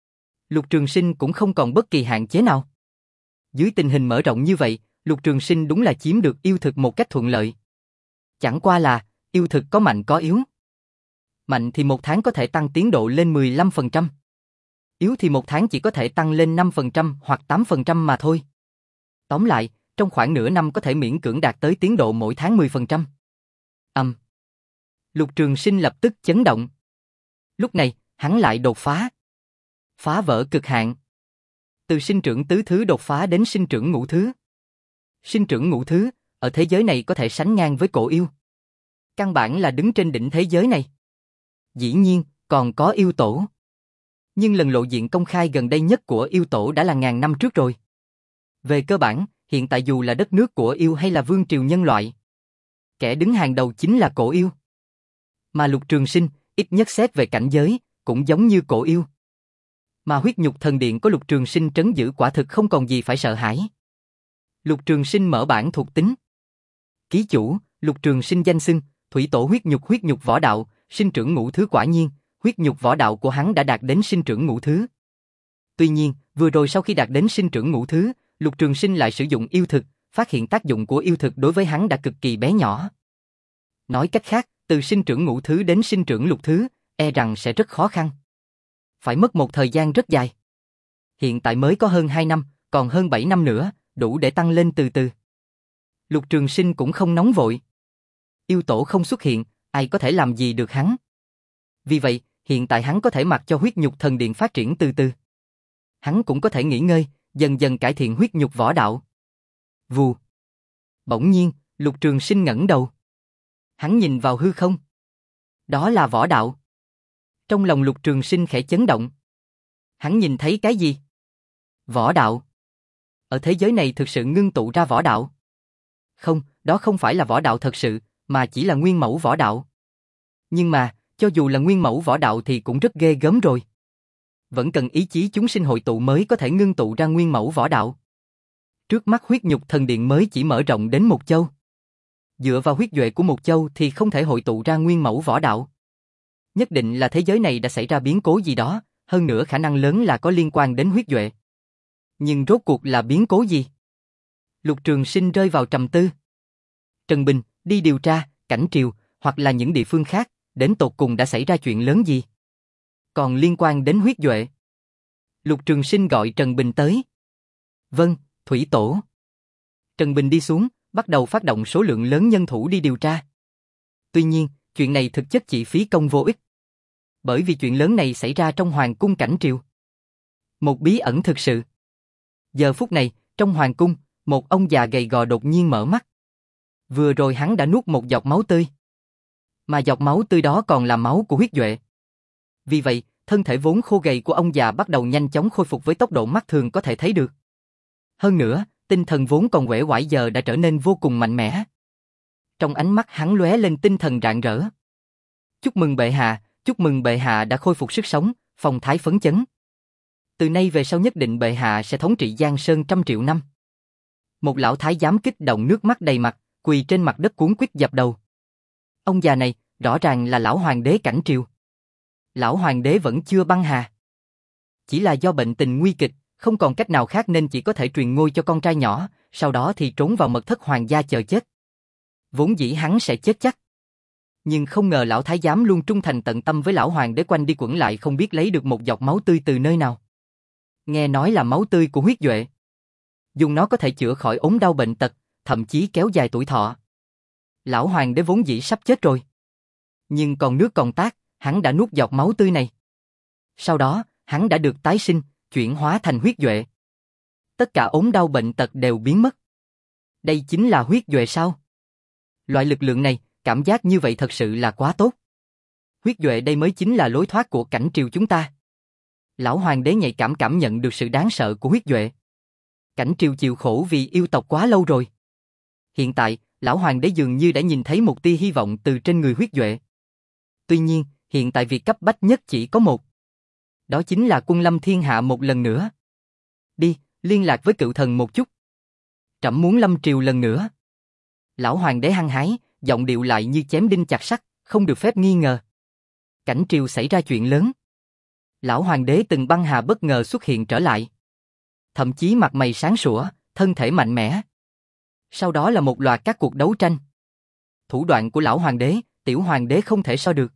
Speaker 1: Lục Trường Sinh cũng không còn bất kỳ hạn chế nào. Dưới tình hình mở rộng như vậy, Lục Trường Sinh đúng là chiếm được yêu thực một cách thuận lợi. Chẳng qua là, yêu thực có mạnh có yếu. Mạnh thì một tháng có thể tăng tiến độ lên mười lăm phần trăm. Yếu thì một tháng chỉ có thể tăng lên năm phần trăm hoặc tám phần trăm mà thôi. Tóm lại, trong khoảng nửa năm có thể miễn cưỡng đạt tới tiến độ mỗi tháng mười phần trăm. Âm. Lục Trường Sinh lập tức chấn động. Lúc này, hắn lại đột phá. Phá vỡ cực hạn. Từ sinh trưởng tứ thứ đột phá đến sinh trưởng ngũ thứ. Sinh trưởng ngũ thứ, ở thế giới này có thể sánh ngang với cổ yêu. Căn bản là đứng trên đỉnh thế giới này. Dĩ nhiên, còn có yêu tổ. Nhưng lần lộ diện công khai gần đây nhất của yêu tổ đã là ngàn năm trước rồi. Về cơ bản, hiện tại dù là đất nước của yêu hay là vương triều nhân loại, kẻ đứng hàng đầu chính là cổ yêu. Mà Lục Trường Sinh, ít nhất xét về cảnh giới, cũng giống như cổ yêu. Mà huyết nhục thần điện có Lục Trường Sinh trấn giữ quả thực không còn gì phải sợ hãi. Lục Trường Sinh mở bản thuộc tính. Ký chủ, Lục Trường Sinh danh xưng, thủy tổ huyết nhục huyết nhục võ đạo, sinh trưởng ngũ thứ quả nhiên, huyết nhục võ đạo của hắn đã đạt đến sinh trưởng ngũ thứ. Tuy nhiên, vừa rồi sau khi đạt đến sinh trưởng ngũ thứ, Lục Trường Sinh lại sử dụng yêu thực, phát hiện tác dụng của yêu thực đối với hắn đã cực kỳ bé nhỏ. Nói cách khác, từ sinh trưởng ngũ thứ đến sinh trưởng lục thứ, e rằng sẽ rất khó khăn. Phải mất một thời gian rất dài. Hiện tại mới có hơn hai năm, còn hơn bảy năm nữa, đủ để tăng lên từ từ. Lục Trường Sinh cũng không nóng vội. Yêu tổ không xuất hiện, ai có thể làm gì được hắn. Vì vậy, hiện tại hắn có thể mặc cho huyết nhục thần điện phát triển từ từ. Hắn cũng có thể nghỉ ngơi, dần dần cải thiện huyết nhục võ đạo. Vù. Bỗng nhiên, Lục Trường Sinh ngẩng đầu. Hắn nhìn vào hư không. Đó là võ đạo. Trong lòng Lục Trường Sinh khẽ chấn động. Hắn nhìn thấy cái gì? Võ đạo. Ở thế giới này thực sự ngưng tụ ra võ đạo. Không, đó không phải là võ đạo thật sự, mà chỉ là nguyên mẫu võ đạo. Nhưng mà, cho dù là nguyên mẫu võ đạo thì cũng rất ghê gớm rồi. Vẫn cần ý chí chúng sinh hội tụ mới có thể ngưng tụ ra nguyên mẫu võ đạo. Trước mắt huyết nhục thần điện mới chỉ mở rộng đến một châu. Dựa vào huyết duệ của một châu thì không thể hội tụ ra nguyên mẫu võ đạo. Nhất định là thế giới này đã xảy ra biến cố gì đó, hơn nữa khả năng lớn là có liên quan đến huyết duệ. Nhưng rốt cuộc là biến cố gì? Lục Trường Sinh rơi vào trầm tư. Trần Bình, đi điều tra, Cảnh Triều, hoặc là những địa phương khác, đến tột cùng đã xảy ra chuyện lớn gì? Còn liên quan đến huyết duệ. Lục Trường Sinh gọi Trần Bình tới. Vâng, Thủy Tổ. Trần Bình đi xuống, bắt đầu phát động số lượng lớn nhân thủ đi điều tra. Tuy nhiên, chuyện này thực chất chỉ phí công vô ích. Bởi vì chuyện lớn này xảy ra trong Hoàng cung Cảnh Triều. Một bí ẩn thực sự. Giờ phút này, trong Hoàng cung, một ông già gầy gò đột nhiên mở mắt. Vừa rồi hắn đã nuốt một giọt máu tươi. Mà giọt máu tươi đó còn là máu của huyết duệ. Vì vậy, thân thể vốn khô gầy của ông già bắt đầu nhanh chóng khôi phục với tốc độ mắt thường có thể thấy được. Hơn nữa, tinh thần vốn còn uể oải giờ đã trở nên vô cùng mạnh mẽ. Trong ánh mắt hắn lóe lên tinh thần rạng rỡ. Chúc mừng bệ hạ, chúc mừng bệ hạ đã khôi phục sức sống, phong thái phấn chấn. Từ nay về sau nhất định bệ hạ sẽ thống trị Giang Sơn trăm triệu năm. Một lão thái giám kích động nước mắt đầy mặt, quỳ trên mặt đất cuống quýt dập đầu. Ông già này, rõ ràng là lão hoàng đế Cảnh Triều. Lão hoàng đế vẫn chưa băng hà. Chỉ là do bệnh tình nguy kịch, không còn cách nào khác nên chỉ có thể truyền ngôi cho con trai nhỏ, sau đó thì trốn vào mật thất hoàng gia chờ chết. Vốn dĩ hắn sẽ chết chắc. Nhưng không ngờ lão thái giám luôn trung thành tận tâm với lão hoàng đế quanh đi quẩn lại không biết lấy được một giọt máu tươi từ nơi nào. Nghe nói là máu tươi của huyết duệ. Dùng nó có thể chữa khỏi ốm đau bệnh tật, thậm chí kéo dài tuổi thọ. Lão hoàng đế vốn dĩ sắp chết rồi. Nhưng còn nước còn tát, hắn đã nuốt giọt máu tươi này. Sau đó, hắn đã được tái sinh, chuyển hóa thành huyết duệ. Tất cả ốm đau bệnh tật đều biến mất. Đây chính là huyết duệ sao? Loại lực lượng này, cảm giác như vậy thật sự là quá tốt. Huyết duệ đây mới chính là lối thoát của Cảnh Triều chúng ta. Lão hoàng đế nhạy cảm cảm nhận được sự đáng sợ của huyết duệ. Cảnh Triều chịu khổ vì yêu tộc quá lâu rồi. Hiện tại, lão hoàng đế dường như đã nhìn thấy một tia hy vọng từ trên người huyết duệ. Tuy nhiên, hiện tại việc cấp bách nhất chỉ có một. Đó chính là quân lâm thiên hạ một lần nữa. Đi, liên lạc với cựu thần một chút. Trẫm muốn lâm triều lần nữa. Lão hoàng đế hăng hái, giọng điệu lại như chém đinh chặt sắt, không được phép nghi ngờ. Cảnh Triều xảy ra chuyện lớn. Lão hoàng đế từng băng hà bất ngờ xuất hiện trở lại. Thậm chí mặt mày sáng sủa, thân thể mạnh mẽ. Sau đó là một loạt các cuộc đấu tranh. Thủ đoạn của lão hoàng đế, tiểu hoàng đế không thể so được.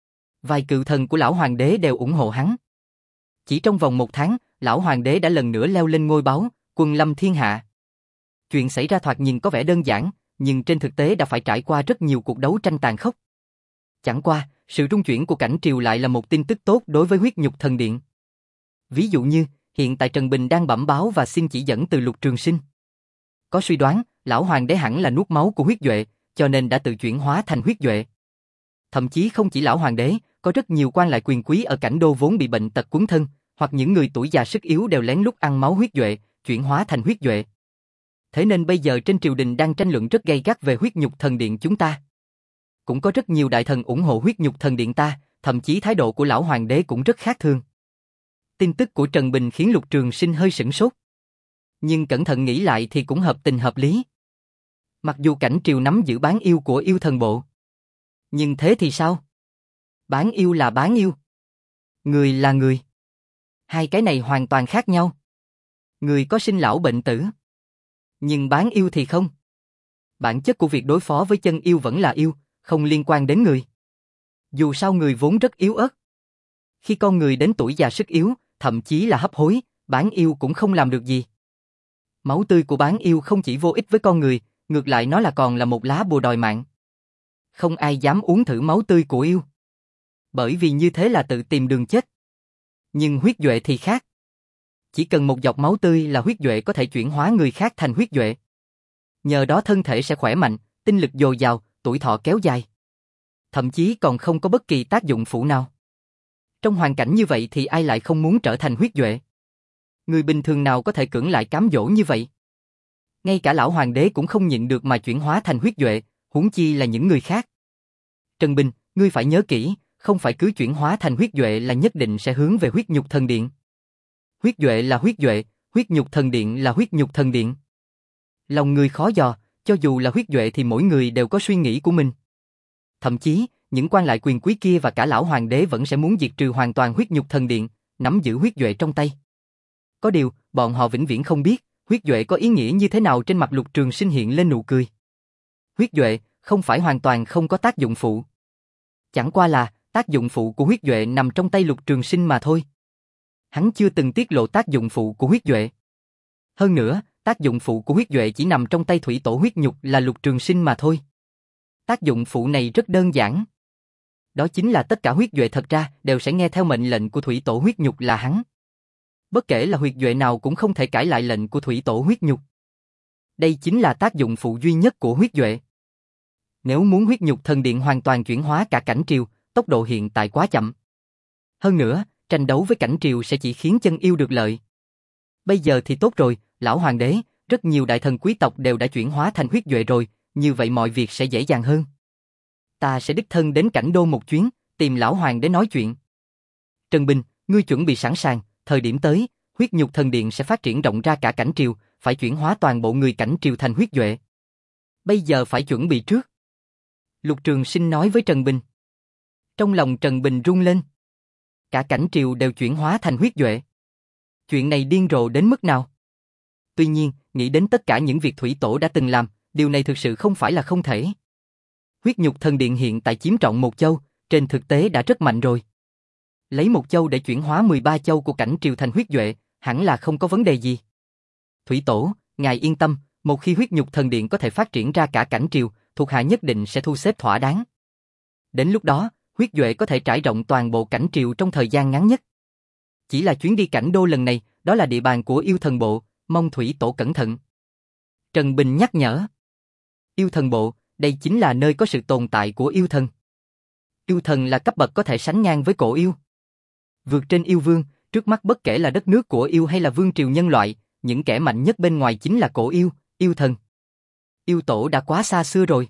Speaker 1: Vài cựu thần của lão hoàng đế đều ủng hộ hắn. Chỉ trong vòng một tháng, lão hoàng đế đã lần nữa leo lên ngôi báu, quân lâm thiên hạ. Chuyện xảy ra thoạt nhìn có vẻ đơn giản, nhưng trên thực tế đã phải trải qua rất nhiều cuộc đấu tranh tàn khốc. Chẳng qua, sự rung chuyển của Cảnh Triều lại là một tin tức tốt đối với huyết nhục thần điện. Ví dụ như, hiện tại Trần Bình đang bẩm báo và xin chỉ dẫn từ Lục Trường Sinh. Có suy đoán, lão hoàng đế hẳn là nuốt máu của huyết duệ, cho nên đã tự chuyển hóa thành huyết duệ. Thậm chí không chỉ lão hoàng đế, có rất nhiều quan lại quyền quý ở Cảnh Đô vốn bị bệnh tật quấn thân, hoặc những người tuổi già sức yếu đều lén lút ăn máu huyết duệ, chuyển hóa thành huyết duệ. Thế nên bây giờ trên triều đình đang tranh luận rất gay gắt về huyết nhục thần điện chúng ta. Cũng có rất nhiều đại thần ủng hộ huyết nhục thần điện ta, thậm chí thái độ của lão hoàng đế cũng rất khác thường. Tin tức của Trần Bình khiến Lục Trường Sinh hơi sửng sốt. Nhưng cẩn thận nghĩ lại thì cũng hợp tình hợp lý. Mặc dù Cảnh Triều nắm giữ bán yêu của yêu thần bộ. Nhưng thế thì sao? Bán yêu là bán yêu. Người là người. Hai cái này hoàn toàn khác nhau. Người có sinh lão bệnh tử. Nhưng bán yêu thì không. Bản chất của việc đối phó với chân yêu vẫn là yêu, không liên quan đến người. Dù sao người vốn rất yếu ớt. Khi con người đến tuổi già sức yếu, thậm chí là hấp hối, bán yêu cũng không làm được gì. Máu tươi của bán yêu không chỉ vô ích với con người, ngược lại nó là còn là một lá bùa đòi mạng. Không ai dám uống thử máu tươi của yêu. Bởi vì như thế là tự tìm đường chết. Nhưng huyết duệ thì khác. Chỉ cần một giọt máu tươi là huyết duệ có thể chuyển hóa người khác thành huyết duệ. Nhờ đó thân thể sẽ khỏe mạnh, tinh lực dồi dào, tuổi thọ kéo dài. Thậm chí còn không có bất kỳ tác dụng phụ nào. Trong hoàn cảnh như vậy thì ai lại không muốn trở thành huyết duệ? Người bình thường nào có thể cưỡng lại cám dỗ như vậy? Ngay cả lão hoàng đế cũng không nhịn được mà chuyển hóa thành huyết duệ, huống chi là những người khác. Trần Bình, ngươi phải nhớ kỹ, không phải cứ chuyển hóa thành huyết duệ là nhất định sẽ hướng về huyết nhục thần điện. Huyết duệ là huyết duệ, huyết nhục thần điện là huyết nhục thần điện. Lòng người khó dò, cho dù là huyết duệ thì mỗi người đều có suy nghĩ của mình. Thậm chí, những quan lại quyền quý kia và cả lão hoàng đế vẫn sẽ muốn diệt trừ hoàn toàn huyết nhục thần điện, nắm giữ huyết duệ trong tay. Có điều, bọn họ vĩnh viễn không biết, huyết duệ có ý nghĩa như thế nào. Trên mặt Lục Trường Sinh hiện lên nụ cười. Huyết duệ không phải hoàn toàn không có tác dụng phụ. Chẳng qua là, tác dụng phụ của huyết duệ nằm trong tay Lục Trường Sinh mà thôi. Hắn chưa từng tiết lộ tác dụng phụ của huyết duệ. Hơn nữa, tác dụng phụ của huyết duệ chỉ nằm trong tay thủy tổ huyết nhục là Lục Trường Sinh mà thôi. Tác dụng phụ này rất đơn giản. Đó chính là tất cả huyết duệ thật ra đều sẽ nghe theo mệnh lệnh của thủy tổ huyết nhục là hắn. Bất kể là huyết duệ nào cũng không thể cãi lại lệnh của thủy tổ huyết nhục. Đây chính là tác dụng phụ duy nhất của huyết duệ. Nếu muốn huyết nhục thần điện hoàn toàn chuyển hóa cả Cảnh Triều, tốc độ hiện tại quá chậm. Hơn nữa, tranh đấu với Cảnh Triều sẽ chỉ khiến chân yêu được lợi. Bây giờ thì tốt rồi, lão hoàng đế, rất nhiều đại thần quý tộc đều đã chuyển hóa thành huyết duệ rồi, như vậy mọi việc sẽ dễ dàng hơn. Ta sẽ đích thân đến Cảnh Đô một chuyến, tìm lão hoàng đế nói chuyện. Trần Bình, ngươi chuẩn bị sẵn sàng, thời điểm tới, huyết nhục thần điện sẽ phát triển rộng ra cả Cảnh Triều, phải chuyển hóa toàn bộ người Cảnh Triều thành huyết duệ. Bây giờ phải chuẩn bị trước. Lục Trường Sinh nói với Trần Bình. Trong lòng Trần Bình rung lên. Cả cảnh triều đều chuyển hóa thành huyết duệ. Chuyện này điên rồ đến mức nào? Tuy nhiên, nghĩ đến tất cả những việc Thủy Tổ đã từng làm, điều này thực sự không phải là không thể. Huyết Nhục Thần Điện hiện tại chiếm trọn một châu, trên thực tế đã rất mạnh rồi. Lấy một châu để chuyển hóa mười ba châu của cảnh triều thành huyết duệ, hẳn là không có vấn đề gì. Thủy Tổ, ngài yên tâm, một khi Huyết Nhục Thần Điện có thể phát triển ra cả cảnh triều, thuộc hạ nhất định sẽ thu xếp thỏa đáng. Đến lúc đó, huyết duệ có thể trải rộng toàn bộ cảnh triều trong thời gian ngắn nhất. Chỉ là chuyến đi cảnh đô lần này, đó là địa bàn của yêu thần bộ, mong Thủy Tổ cẩn thận. Trần Bình nhắc nhở. Yêu thần bộ, đây chính là nơi có sự tồn tại của yêu thần. Yêu thần là cấp bậc có thể sánh ngang với cổ yêu. Vượt trên yêu vương, trước mắt bất kể là đất nước của yêu hay là vương triều nhân loại, những kẻ mạnh nhất bên ngoài chính là cổ yêu, yêu thần. Yêu tổ đã quá xa xưa rồi.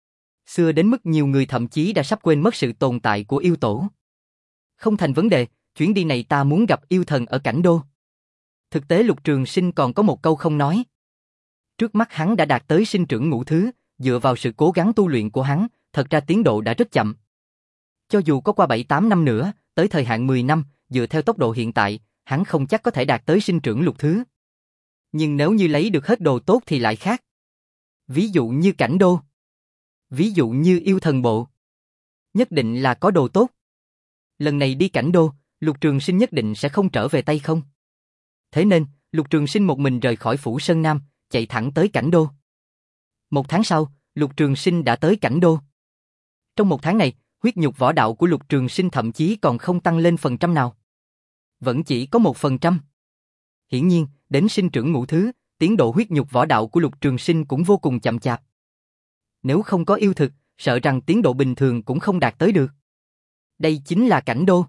Speaker 1: Xưa đến mức nhiều người thậm chí đã sắp quên mất sự tồn tại của yêu tổ. Không thành vấn đề, chuyến đi này ta muốn gặp yêu thần ở cảnh đô. Thực tế Lục Trường Sinh còn có một câu không nói. Trước mắt hắn đã đạt tới sinh trưởng ngũ thứ, dựa vào sự cố gắng tu luyện của hắn, thật ra tiến độ đã rất chậm. Cho dù có qua bảy tám năm nữa, tới thời hạn mười năm, dựa theo tốc độ hiện tại, hắn không chắc có thể đạt tới sinh trưởng lục thứ. Nhưng nếu như lấy được hết đồ tốt thì lại khác. Ví dụ như cảnh đô. Ví dụ như yêu thần bộ. Nhất định là có đồ tốt. Lần này đi cảnh đô, Lục Trường Sinh nhất định sẽ không trở về tay không. Thế nên, Lục Trường Sinh một mình rời khỏi phủ Sơn Nam, chạy thẳng tới cảnh đô. Một tháng sau, Lục Trường Sinh đã tới cảnh đô. Trong một tháng này, huyết nhục võ đạo của Lục Trường Sinh thậm chí còn không tăng lên phần trăm nào. Vẫn chỉ có một phần trăm. Hiển nhiên, đến sinh trưởng ngũ thứ, tiến độ huyết nhục võ đạo của Lục Trường Sinh cũng vô cùng chậm chạp. Nếu không có yêu thực, sợ rằng tiến độ bình thường cũng không đạt tới được. Đây chính là cảnh đô.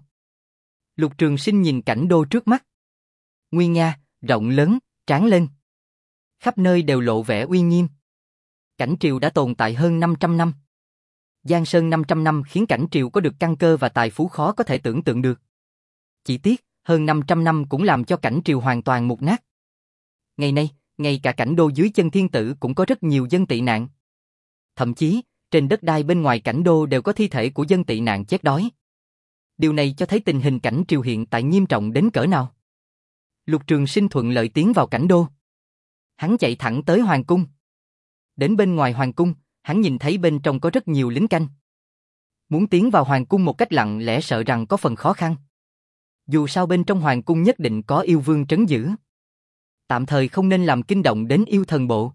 Speaker 1: Lục Trường Sinh nhìn cảnh đô trước mắt. Nguy nga, rộng lớn, tráng lên. Khắp nơi đều lộ vẻ uy nghiêm. Cảnh triều đã tồn tại hơn năm trăm năm. Giang Sơn năm trăm năm khiến cảnh triều có được căn cơ và tài phú khó có thể tưởng tượng được. Chỉ tiếc, hơn năm trăm năm cũng làm cho cảnh triều hoàn toàn mục nát. Ngày nay, ngay cả cảnh đô dưới chân thiên tử cũng có rất nhiều dân tị nạn. Thậm chí, trên đất đai bên ngoài cảnh đô đều có thi thể của dân tị nạn chết đói. Điều này cho thấy tình hình cảnh triều hiện tại nghiêm trọng đến cỡ nào. Lục Trường Sinh thuận lợi tiến vào cảnh đô. Hắn chạy thẳng tới hoàng cung. Đến bên ngoài hoàng cung, hắn nhìn thấy bên trong có rất nhiều lính canh. Muốn tiến vào hoàng cung một cách lặng lẽ sợ rằng có phần khó khăn. Dù sao bên trong hoàng cung nhất định có yêu vương trấn giữ. Tạm thời không nên làm kinh động đến yêu thần bộ.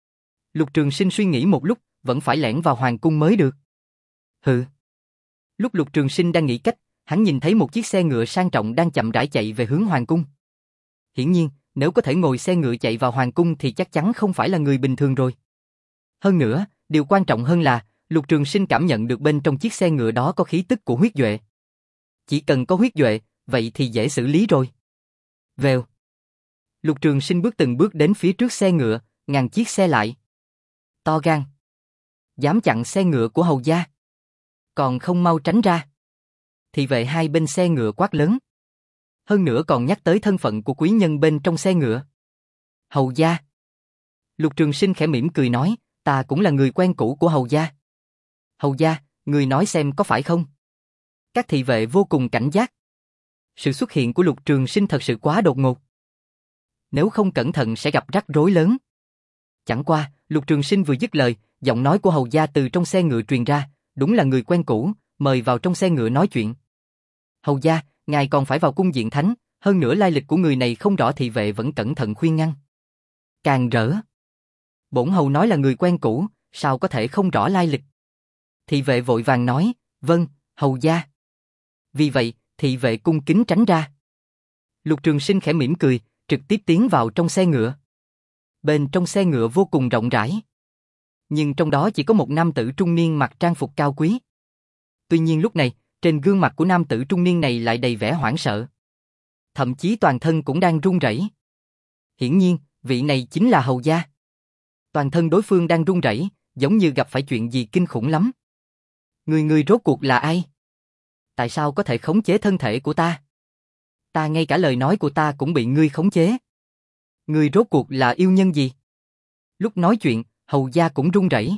Speaker 1: Lục Trường Sinh suy nghĩ một lúc, vẫn phải lẻn vào hoàng cung mới được. Hừ. Lúc Lục Trường Sinh đang nghĩ cách, hắn nhìn thấy một chiếc xe ngựa sang trọng đang chậm rãi chạy về hướng hoàng cung. Hiển nhiên, nếu có thể ngồi xe ngựa chạy vào hoàng cung thì chắc chắn không phải là người bình thường rồi. Hơn nữa, điều quan trọng hơn là, Lục Trường Sinh cảm nhận được bên trong chiếc xe ngựa đó có khí tức của huyết duệ. Chỉ cần có huyết duệ, vậy thì dễ xử lý rồi. Vèo. Lục Trường Sinh bước từng bước đến phía trước xe ngựa, ngăn chiếc xe lại. To gan. Dám chặn xe ngựa của hầu gia. Còn không mau tránh ra. Thị vệ hai bên xe ngựa quát lớn. Hơn nữa còn nhắc tới thân phận của quý nhân bên trong xe ngựa. Hầu gia. Lục Trường Sinh khẽ mỉm cười nói, ta cũng là người quen cũ của hầu gia. Hầu gia, người nói xem có phải không? Các thị vệ vô cùng cảnh giác. Sự xuất hiện của Lục Trường Sinh thật sự quá đột ngột. Nếu không cẩn thận sẽ gặp rắc rối lớn. Chẳng qua, Lục Trường Sinh vừa dứt lời, giọng nói của hầu gia từ trong xe ngựa truyền ra, đúng là người quen cũ, mời vào trong xe ngựa nói chuyện. Hầu gia, ngài còn phải vào cung diện thánh, hơn nữa lai lịch của người này không rõ, thị vệ vẫn cẩn thận khuyên ngăn. Càng rỡ. Bổn hầu nói là người quen cũ, sao có thể không rõ lai lịch? Thị vệ vội vàng nói, vâng, hầu gia. Vì vậy, thị vệ cung kính tránh ra. Lục Trường Sinh khẽ mỉm cười, trực tiếp tiến vào trong xe ngựa. Bên trong xe ngựa vô cùng rộng rãi. Nhưng trong đó chỉ có một nam tử trung niên mặc trang phục cao quý. Tuy nhiên lúc này, trên gương mặt của nam tử trung niên này lại đầy vẻ hoảng sợ. Thậm chí toàn thân cũng đang run rẩy. Hiển nhiên, vị này chính là hầu gia. Toàn thân đối phương đang run rẩy, giống như gặp phải chuyện gì kinh khủng lắm. Người người rốt cuộc là ai? Tại sao có thể khống chế thân thể của ta? Ta ngay cả lời nói của ta cũng bị ngươi khống chế. Ngươi rốt cuộc là yêu nhân gì? Lúc nói chuyện, Hầu gia cũng run rẩy,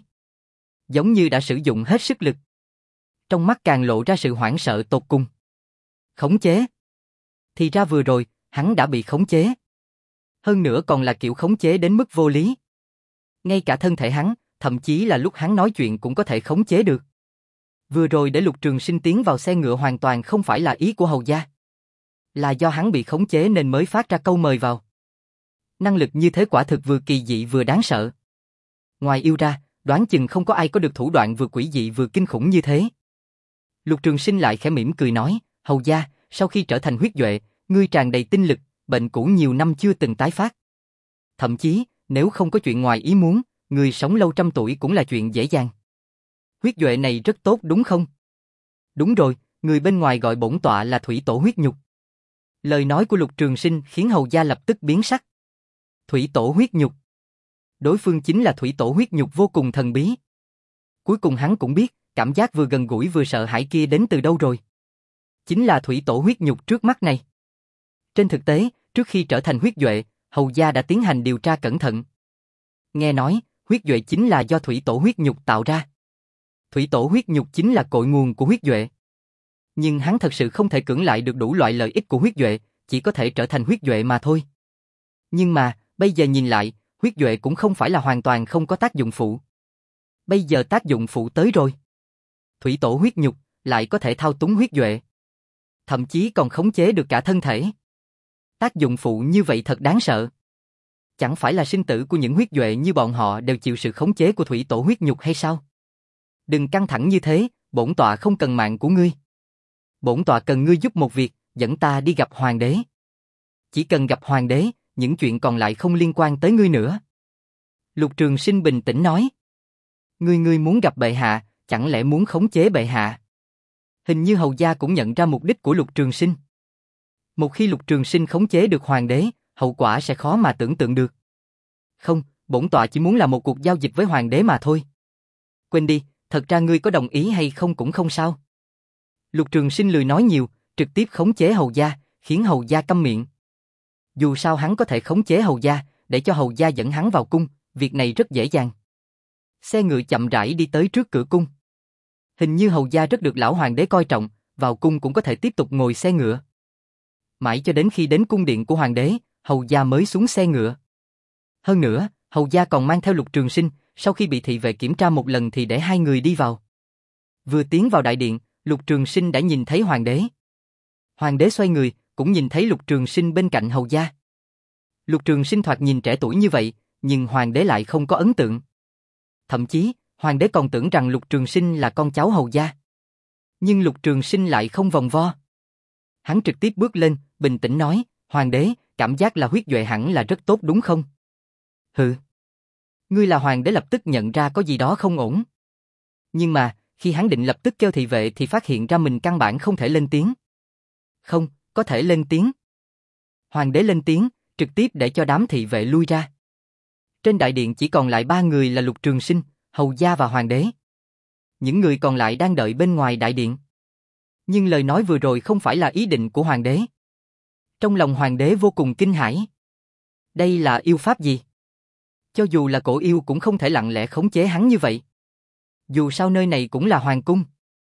Speaker 1: giống như đã sử dụng hết sức lực. Trong mắt càng lộ ra sự hoảng sợ tột cùng. Khống chế. Thì ra vừa rồi, hắn đã bị khống chế. Hơn nữa còn là kiểu khống chế đến mức vô lý. Ngay cả thân thể hắn, thậm chí là lúc hắn nói chuyện cũng có thể khống chế được. Vừa rồi để Lục Trường Sinh tiến vào xe ngựa hoàn toàn không phải là ý của hầu gia. Là do hắn bị khống chế nên mới phát ra câu mời vào. Năng lực như thế quả thực vừa kỳ dị vừa đáng sợ. Ngoài yêu ra, đoán chừng không có ai có được thủ đoạn vừa quỷ dị vừa kinh khủng như thế. Lục Trường Sinh lại khẽ mỉm cười nói, hầu gia, sau khi trở thành huyết duệ, ngươi tràn đầy tinh lực, bệnh cũ nhiều năm chưa từng tái phát. Thậm chí, nếu không có chuyện ngoài ý muốn, người sống lâu trăm tuổi cũng là chuyện dễ dàng. Huyết duệ này rất tốt đúng không? Đúng rồi, người bên ngoài gọi bổn tọa là thủy tổ huyết nhục. Lời nói của Lục Trường Sinh khiến hầu gia lập tức biến sắc. Thủy tổ huyết nhục. Đối phương chính là thủy tổ huyết nhục vô cùng thần bí. Cuối cùng hắn cũng biết, cảm giác vừa gần gũi vừa sợ hãi kia đến từ đâu rồi. Chính là thủy tổ huyết nhục trước mắt này. Trên thực tế, trước khi trở thành huyết duệ, hầu gia đã tiến hành điều tra cẩn thận. Nghe nói, huyết duệ chính là do thủy tổ huyết nhục tạo ra. Thủy tổ huyết nhục chính là cội nguồn của huyết duệ. Nhưng hắn thật sự không thể cưỡng lại được đủ loại lợi ích của huyết duệ, chỉ có thể trở thành huyết duệ mà thôi. Nhưng mà, bây giờ nhìn lại, huyết duệ cũng không phải là hoàn toàn không có tác dụng phụ. Bây giờ tác dụng phụ tới rồi. Thủy tổ huyết nhục lại có thể thao túng huyết duệ. Thậm chí còn khống chế được cả thân thể. Tác dụng phụ như vậy thật đáng sợ. Chẳng phải là sinh tử của những huyết duệ như bọn họ đều chịu sự khống chế của thủy tổ huyết nhục hay sao? Đừng căng thẳng như thế, bổn tọa không cần mạng của ngươi. Bổn tọa cần ngươi giúp một việc, dẫn ta đi gặp hoàng đế. Chỉ cần gặp hoàng đế, những chuyện còn lại không liên quan tới ngươi nữa. Lục Trường Sinh bình tĩnh nói. Ngươi ngươi muốn gặp bệ hạ, chẳng lẽ muốn khống chế bệ hạ? Hình như hầu gia cũng nhận ra mục đích của Lục Trường Sinh. Một khi Lục Trường Sinh khống chế được hoàng đế, hậu quả sẽ khó mà tưởng tượng được. Không, bổn tọa chỉ muốn làm một cuộc giao dịch với hoàng đế mà thôi. Quên đi, thật ra ngươi có đồng ý hay không cũng không sao. Lục Trường Sinh lười nói nhiều, trực tiếp khống chế hầu gia, khiến hầu gia câm miệng. Dù sao hắn có thể khống chế hầu gia, để cho hầu gia dẫn hắn vào cung, việc này rất dễ dàng. Xe ngựa chậm rãi đi tới trước cửa cung. Hình như hầu gia rất được lão hoàng đế coi trọng, vào cung cũng có thể tiếp tục ngồi xe ngựa. Mãi cho đến khi đến cung điện của hoàng đế, hầu gia mới xuống xe ngựa. Hơn nữa, hầu gia còn mang theo Lục Trường Sinh, sau khi bị thị vệ kiểm tra một lần thì để hai người đi vào. Vừa tiến vào đại điện, Lục Trường Sinh đã nhìn thấy hoàng đế. Hoàng đế xoay người, cũng nhìn thấy Lục Trường Sinh bên cạnh hầu gia. Lục Trường Sinh thoạt nhìn trẻ tuổi như vậy, nhưng hoàng đế lại không có ấn tượng. Thậm chí, hoàng đế còn tưởng rằng Lục Trường Sinh là con cháu hầu gia. Nhưng Lục Trường Sinh lại không vòng vo. Hắn trực tiếp bước lên, bình tĩnh nói, hoàng đế, cảm giác là huyết duệ hẳn là rất tốt đúng không? Hừ. Ngươi là hoàng đế lập tức nhận ra có gì đó không ổn. Nhưng mà, khi hắn định lập tức kêu thị vệ thì phát hiện ra mình căn bản không thể lên tiếng. Không, có thể lên tiếng. Hoàng đế lên tiếng, trực tiếp để cho đám thị vệ lui ra. Trên đại điện chỉ còn lại ba người là Lục Trường Sinh, hầu gia và hoàng đế. Những người còn lại đang đợi bên ngoài đại điện. Nhưng lời nói vừa rồi không phải là ý định của hoàng đế. Trong lòng hoàng đế vô cùng kinh hãi. Đây là yêu pháp gì? Cho dù là cổ yêu cũng không thể lặng lẽ khống chế hắn như vậy. Dù sao nơi này cũng là hoàng cung.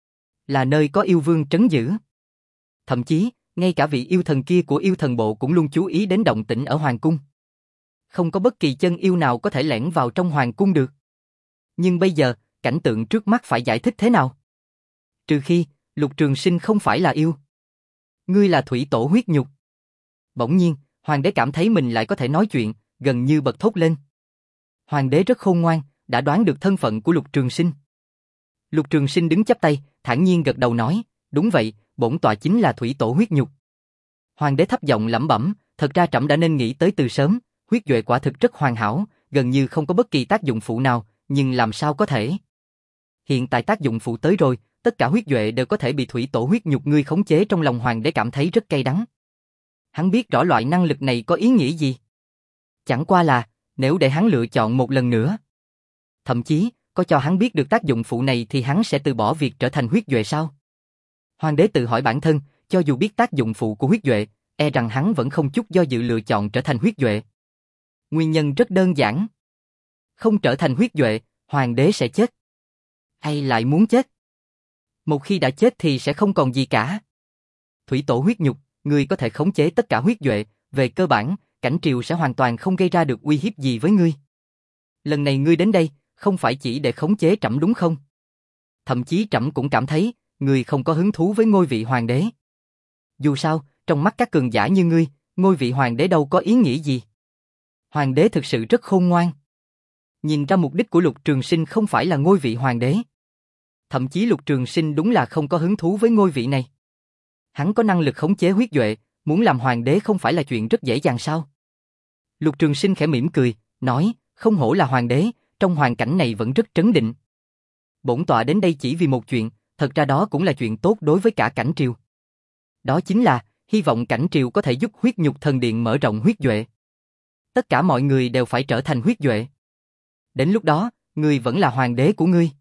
Speaker 1: Là nơi có yêu vương trấn giữ. Thậm chí, ngay cả vị yêu thần kia của yêu thần bộ cũng luôn chú ý đến động tĩnh ở hoàng cung. Không có bất kỳ chân yêu nào có thể lẻn vào trong hoàng cung được. Nhưng bây giờ, cảnh tượng trước mắt phải giải thích thế nào? Trừ khi, Lục Trường Sinh không phải là yêu. Ngươi là thủy tổ huyết nhục. Bỗng nhiên, hoàng đế cảm thấy mình lại có thể nói chuyện, gần như bật thốt lên. Hoàng đế rất khôn ngoan, đã đoán được thân phận của Lục Trường Sinh. Lục Trường Sinh đứng chắp tay, thản nhiên gật đầu nói, đúng vậy, bổn tọa chính là thủy tổ huyết nhục. Hoàng đế thấp giọng lẩm bẩm, thật ra trẫm đã nên nghĩ tới từ sớm, huyết duệ quả thực rất hoàn hảo, gần như không có bất kỳ tác dụng phụ nào, nhưng làm sao có thể? Hiện tại tác dụng phụ tới rồi, tất cả huyết duệ đều có thể bị thủy tổ huyết nhục ngươi khống chế, trong lòng hoàng đế cảm thấy rất cay đắng. Hắn biết rõ loại năng lực này có ý nghĩa gì. Chẳng qua là, nếu để hắn lựa chọn một lần nữa, thậm chí, có cho hắn biết được tác dụng phụ này thì hắn sẽ từ bỏ việc trở thành huyết duệ sao? Hoàng đế tự hỏi bản thân, cho dù biết tác dụng phụ của huyết duệ, e rằng hắn vẫn không chút do dự lựa chọn trở thành huyết duệ. Nguyên nhân rất đơn giản. Không trở thành huyết duệ, hoàng đế sẽ chết. Hay lại muốn chết? Một khi đã chết thì sẽ không còn gì cả. Thủy tổ huyết nhục, ngươi có thể khống chế tất cả huyết duệ, về cơ bản, cảnh triều sẽ hoàn toàn không gây ra được uy hiếp gì với ngươi. Lần này ngươi đến đây, không phải chỉ để khống chế trẫm đúng không? Thậm chí trẫm cũng cảm thấy, ngươi không có hứng thú với ngôi vị hoàng đế. Dù sao, trong mắt các cường giả như ngươi, ngôi vị hoàng đế đâu có ý nghĩa gì. Hoàng đế thực sự rất khôn ngoan. Nhìn ra mục đích của Lục Trường Sinh không phải là ngôi vị hoàng đế. Thậm chí Lục Trường Sinh đúng là không có hứng thú với ngôi vị này. Hắn có năng lực khống chế huyết duệ, muốn làm hoàng đế không phải là chuyện rất dễ dàng sao? Lục Trường Sinh khẽ mỉm cười, nói, không hổ là hoàng đế, trong hoàn cảnh này vẫn rất trấn định. Bổn tọa đến đây chỉ vì một chuyện, thật ra đó cũng là chuyện tốt đối với cả cảnh triều. Đó chính là, hy vọng cảnh triều có thể giúp huyết nhục thần điện mở rộng huyết duệ. Tất cả mọi người đều phải trở thành huyết duệ. Đến lúc đó, ngươi vẫn là hoàng đế của ngươi.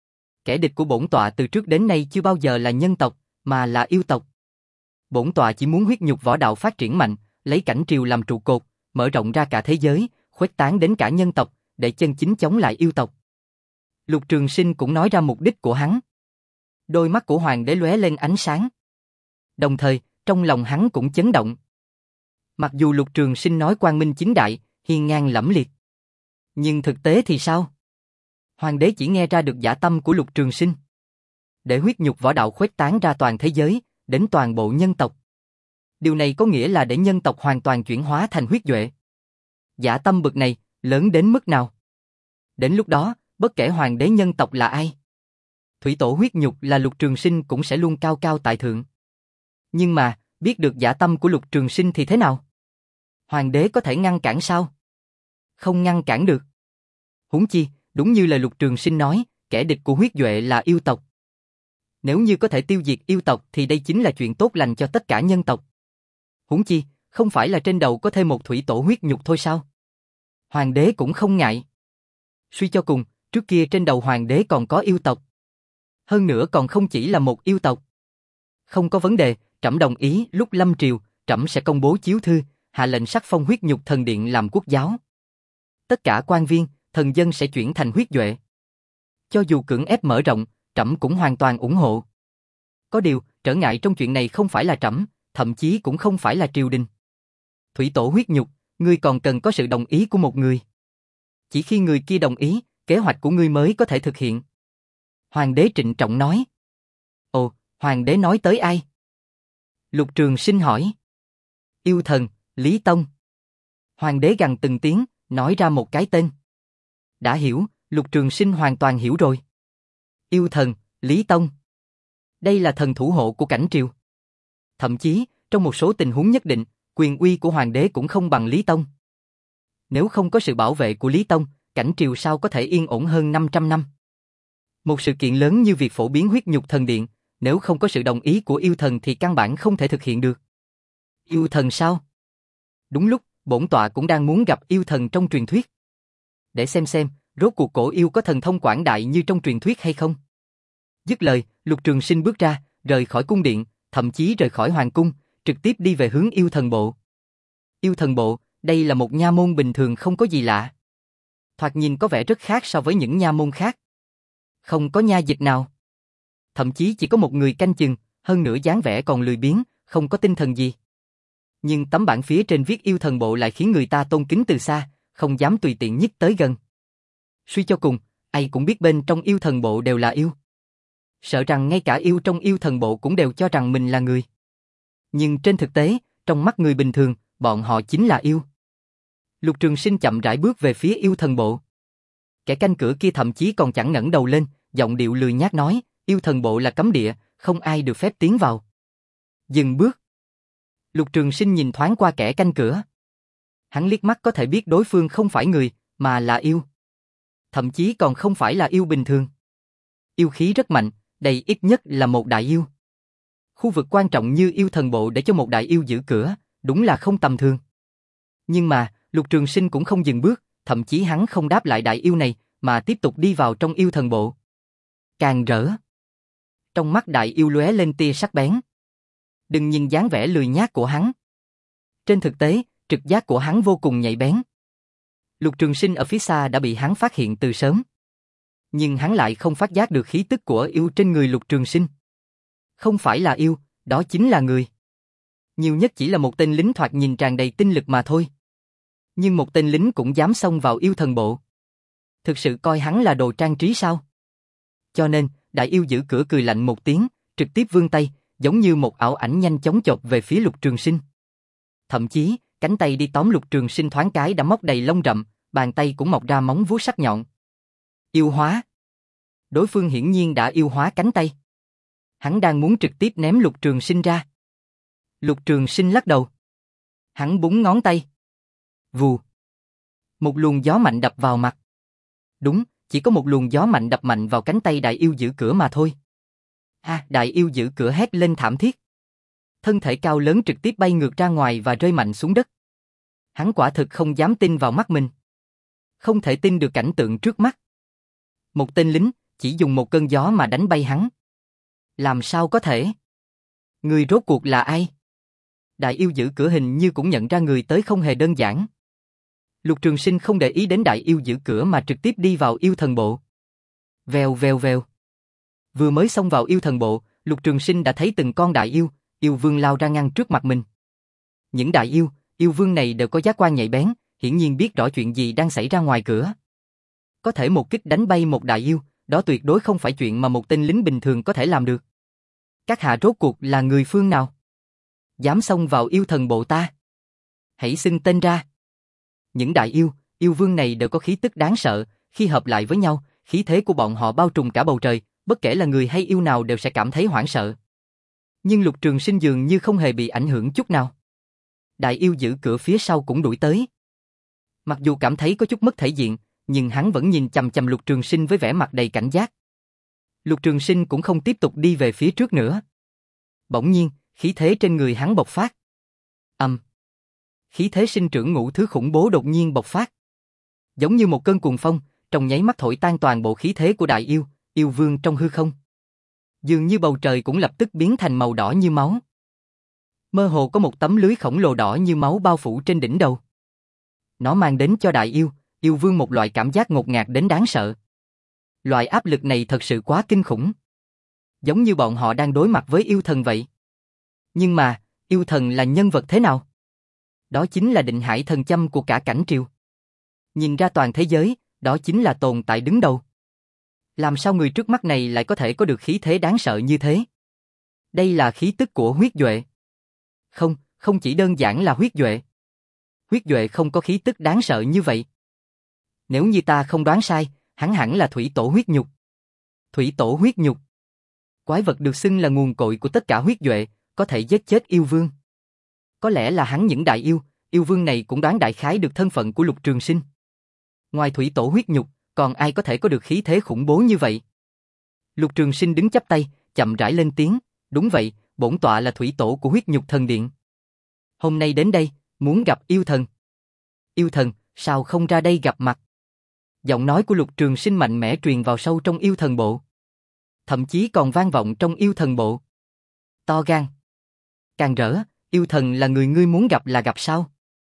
Speaker 1: Kẻ địch của bổn tọa từ trước đến nay chưa bao giờ là nhân tộc, mà là yêu tộc. Bổn tọa chỉ muốn huyết nhục võ đạo phát triển mạnh, lấy cảnh triều làm trụ cột, mở rộng ra cả thế giới, khuếch tán đến cả nhân tộc, để chân chính chống lại yêu tộc. Lục Trường Sinh cũng nói ra mục đích của hắn. Đôi mắt của hoàng đế lóe lên ánh sáng. Đồng thời, trong lòng hắn cũng chấn động. Mặc dù Lục Trường Sinh nói quang minh chính đại, hiên ngang lẫm liệt. Nhưng thực tế thì sao? Hoàng đế chỉ nghe ra được dã tâm của Lục Trường Sinh. Để huyết nhục võ đạo khuếch tán ra toàn thế giới, đến toàn bộ nhân tộc. Điều này có nghĩa là để nhân tộc hoàn toàn chuyển hóa thành huyết duệ. Dã tâm bực này, lớn đến mức nào? Đến lúc đó, bất kể hoàng đế nhân tộc là ai, thủy tổ huyết nhục là Lục Trường Sinh cũng sẽ luôn cao cao tại thượng. Nhưng mà, biết được dã tâm của Lục Trường Sinh thì thế nào? Hoàng đế có thể ngăn cản sao? Không ngăn cản được. Huống chi, đúng như lời Lục Trường Sinh nói, kẻ địch của huyết duệ là yêu tộc. Nếu như có thể tiêu diệt yêu tộc thì đây chính là chuyện tốt lành cho tất cả nhân tộc. Huống chi, không phải là trên đầu có thêm một thủy tổ huyết nhục thôi sao? Hoàng đế cũng không ngại. Suy cho cùng, trước kia trên đầu hoàng đế còn có yêu tộc. Hơn nữa còn không chỉ là một yêu tộc. Không có vấn đề, trẫm đồng ý lúc lâm triều, trẫm sẽ công bố chiếu thư, hạ lệnh sắc phong huyết nhục thần điện làm quốc giáo. Tất cả quan viên, thần dân sẽ chuyển thành huyết duệ. Cho dù cưỡng ép mở rộng, trẫm cũng hoàn toàn ủng hộ. Có điều, trở ngại trong chuyện này không phải là trẫm, thậm chí cũng không phải là triều đình. Thủy tổ huyết nhục, ngươi còn cần có sự đồng ý của một người. Chỉ khi người kia đồng ý, kế hoạch của ngươi mới có thể thực hiện. Hoàng đế trịnh trọng nói. Ồ, hoàng đế nói tới ai? Lục Trường Sinh hỏi. Yêu thần, Lý Tông. Hoàng đế gằn từng tiếng, nói ra một cái tên. Đã hiểu, Lục Trường Sinh hoàn toàn hiểu rồi. Yêu thần, Lý Tông. Đây là thần thủ hộ của cảnh triều. Thậm chí, trong một số tình huống nhất định, quyền uy của hoàng đế cũng không bằng Lý Tông. Nếu không có sự bảo vệ của Lý Tông, cảnh triều sao có thể yên ổn hơn năm trăm năm. Một sự kiện lớn như việc phổ biến huyết nhục thần điện, nếu không có sự đồng ý của yêu thần thì căn bản không thể thực hiện được. Yêu thần sao? Đúng lúc, bổn tọa cũng đang muốn gặp yêu thần trong truyền thuyết. Để xem xem, rốt cuộc cổ yêu có thần thông quảng đại như trong truyền thuyết hay không? Dứt lời, Lục Trường Sinh bước ra, rời khỏi cung điện, thậm chí rời khỏi hoàng cung, trực tiếp đi về hướng yêu thần bộ. Yêu thần bộ, đây là một nha môn bình thường không có gì lạ. Thoạt nhìn có vẻ rất khác so với những nha môn khác. Không có nha dịch nào. Thậm chí chỉ có một người canh chừng, hơn nữa dáng vẻ còn lười biếng, không có tinh thần gì. Nhưng tấm bảng phía trên viết yêu thần bộ lại khiến người ta tôn kính từ xa, không dám tùy tiện nhích tới gần. Suy cho cùng, ai cũng biết bên trong yêu thần bộ đều là yêu. Sợ rằng ngay cả yêu trong yêu thần bộ cũng đều cho rằng mình là người. Nhưng trên thực tế, trong mắt người bình thường, bọn họ chính là yêu. Lục Trường Sinh chậm rãi bước về phía yêu thần bộ. Kẻ canh cửa kia thậm chí còn chẳng ngẩng đầu lên, giọng điệu lười nhác nói, yêu thần bộ là cấm địa, không ai được phép tiến vào. Dừng bước. Lục Trường Sinh nhìn thoáng qua kẻ canh cửa. Hắn liếc mắt có thể biết đối phương không phải người, mà là yêu. Thậm chí còn không phải là yêu bình thường. Yêu khí rất mạnh, đây ít nhất là một đại yêu. Khu vực quan trọng như yêu thần bộ để cho một đại yêu giữ cửa, đúng là không tầm thường. Nhưng mà, Lục Trường Sinh cũng không dừng bước, thậm chí hắn không đáp lại đại yêu này, mà tiếp tục đi vào trong yêu thần bộ. Càng rỡ. Trong mắt đại yêu lóe lên tia sắc bén. Đừng nhìn dáng vẻ lười nhác của hắn. Trên thực tế, trực giác của hắn vô cùng nhạy bén. Lục Trường Sinh ở phía xa đã bị hắn phát hiện từ sớm. Nhưng hắn lại không phát giác được khí tức của yêu trên người Lục Trường Sinh. Không phải là yêu, đó chính là người. Nhiều nhất chỉ là một tên lính thoạt nhìn tràn đầy tinh lực mà thôi. Nhưng một tên lính cũng dám xông vào yêu thần bộ. Thực sự coi hắn là đồ trang trí sao? Cho nên, đại yêu giữ cửa cười lạnh một tiếng, trực tiếp vươn tay, giống như một ảo ảnh nhanh chóng chộp về phía Lục Trường Sinh. Thậm chí, cánh tay đi tóm Lục Trường Sinh thoáng cái đã móc đầy lông rậm, bàn tay cũng mọc ra móng vuốt sắc nhọn. Yêu hóa. Đối phương hiển nhiên đã yêu hóa cánh tay. Hắn đang muốn trực tiếp ném Lục Trường Sinh ra. Lục Trường Sinh lắc đầu. Hắn búng ngón tay. Vù. Một luồng gió mạnh đập vào mặt. Đúng, chỉ có một luồng gió mạnh đập mạnh vào cánh tay đại yêu giữ cửa mà thôi. Ha, đại yêu giữ cửa hét lên thảm thiết. Thân thể cao lớn trực tiếp bay ngược ra ngoài và rơi mạnh xuống đất. Hắn quả thực không dám tin vào mắt mình. Không thể tin được cảnh tượng trước mắt. Một tên lính, chỉ dùng một cơn gió mà đánh bay hắn. Làm sao có thể? Người rốt cuộc là ai? Đại yêu giữ cửa hình như cũng nhận ra người tới không hề đơn giản. Lục Trường Sinh không để ý đến đại yêu giữ cửa mà trực tiếp đi vào yêu thần bộ. Vèo vèo vèo. Vừa mới xông vào yêu thần bộ, Lục Trường Sinh đã thấy từng con đại yêu, yêu vương lao ra ngăn trước mặt mình. Những đại yêu, yêu vương này đều có giác quan nhạy bén, hiển nhiên biết rõ chuyện gì đang xảy ra ngoài cửa. Có thể một kích đánh bay một đại yêu, đó tuyệt đối không phải chuyện mà một tên lính bình thường có thể làm được. Các hạ rốt cuộc là người phương nào? Dám xông vào yêu thần bộ ta? Hãy xưng tên ra. Những đại yêu, yêu vương này đều có khí tức đáng sợ, khi hợp lại với nhau, khí thế của bọn họ bao trùm cả bầu trời, bất kể là người hay yêu nào đều sẽ cảm thấy hoảng sợ. Nhưng Lục Trường Sinh dường như không hề bị ảnh hưởng chút nào. Đại yêu giữ cửa phía sau cũng đuổi tới. Mặc dù cảm thấy có chút mất thể diện, nhưng hắn vẫn nhìn chằm chằm Lục Trường Sinh với vẻ mặt đầy cảnh giác. Lục Trường Sinh cũng không tiếp tục đi về phía trước nữa. Bỗng nhiên, khí thế trên người hắn bộc phát. Ầm. Um. Khí thế sinh trưởng ngũ thứ khủng bố đột nhiên bộc phát. Giống như một cơn cuồng phong, trong nháy mắt thổi tan toàn bộ khí thế của đại yêu, yêu vương trong hư không. Dường như bầu trời cũng lập tức biến thành màu đỏ như máu. Mơ hồ có một tấm lưới khổng lồ đỏ như máu bao phủ trên đỉnh đầu. Nó mang đến cho đại yêu, yêu vương một loại cảm giác ngột ngạt đến đáng sợ. Loại áp lực này thật sự quá kinh khủng. Giống như bọn họ đang đối mặt với yêu thần vậy. Nhưng mà, yêu thần là nhân vật thế nào? Đó chính là định hải thần châm của cả cảnh triều. Nhìn ra toàn thế giới, đó chính là tồn tại đứng đầu. Làm sao người trước mắt này lại có thể có được khí thế đáng sợ như thế? Đây là khí tức của huyết duệ. Không, không chỉ đơn giản là huyết duệ. Huyết duệ không có khí tức đáng sợ như vậy. Nếu như ta không đoán sai, hắn hẳn là thủy tổ huyết nhục. Thủy tổ huyết nhục. Quái vật được xưng là nguồn cội của tất cả huyết duệ, có thể giết chết yêu vương. Có lẽ là hắn những đại yêu, yêu vương này cũng đoán đại khái được thân phận của Lục Trường Sinh. Ngoài thủy tổ huyết nhục, còn ai có thể có được khí thế khủng bố như vậy? Lục Trường Sinh đứng chắp tay, chậm rãi lên tiếng, đúng vậy, bổn tọa là thủy tổ của huyết nhục thần điện. Hôm nay đến đây, muốn gặp yêu thần. Yêu thần, sao không ra đây gặp mặt? Giọng nói của Lục Trường Sinh mạnh mẽ truyền vào sâu trong yêu thần bộ. Thậm chí còn vang vọng trong yêu thần bộ. To gan. Càng rỡ, yêu thần là người ngươi muốn gặp là gặp sao?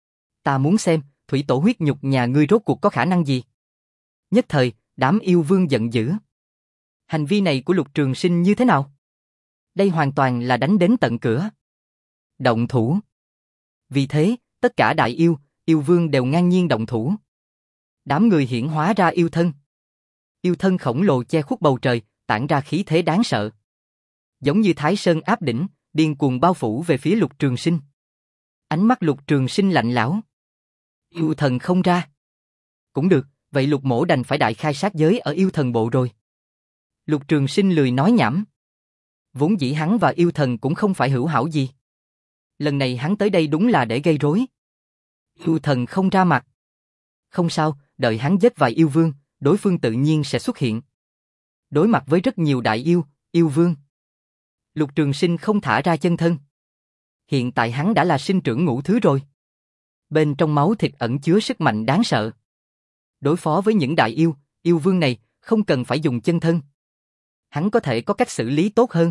Speaker 1: Ta muốn xem, thủy tổ huyết nhục nhà ngươi rốt cuộc có khả năng gì? Nhất thời, đám yêu vương giận dữ. Hành vi này của Lục Trường Sinh như thế nào? Đây hoàn toàn là đánh đến tận cửa. Động thủ. Vì thế, tất cả đại yêu, yêu vương đều ngang nhiên động thủ. Đám người hiển hóa ra yêu thân. Yêu thân khổng lồ che khuất bầu trời, tản ra khí thế đáng sợ. Giống như Thái Sơn áp đỉnh, điên cuồng bao phủ về phía Lục Trường Sinh. Ánh mắt Lục Trường Sinh lạnh lẽo. Yêu thần không ra. Cũng được, vậy Lục mỗ đành phải đại khai sát giới ở yêu thần bộ rồi. Lục Trường Sinh lười nói nhảm. Vốn dĩ hắn và yêu thần cũng không phải hữu hảo gì. Lần này hắn tới đây đúng là để gây rối. Yêu thần không ra mặt. Không sao, đợi hắn giết vài yêu vương, đối phương tự nhiên sẽ xuất hiện. Đối mặt với rất nhiều đại yêu, yêu vương. Lục Trường Sinh không thả ra chân thân. Hiện tại hắn đã là sinh trưởng ngũ thứ rồi. Bên trong máu thịt ẩn chứa sức mạnh đáng sợ. Đối phó với những đại yêu, yêu vương này, không cần phải dùng chân thân. Hắn có thể có cách xử lý tốt hơn.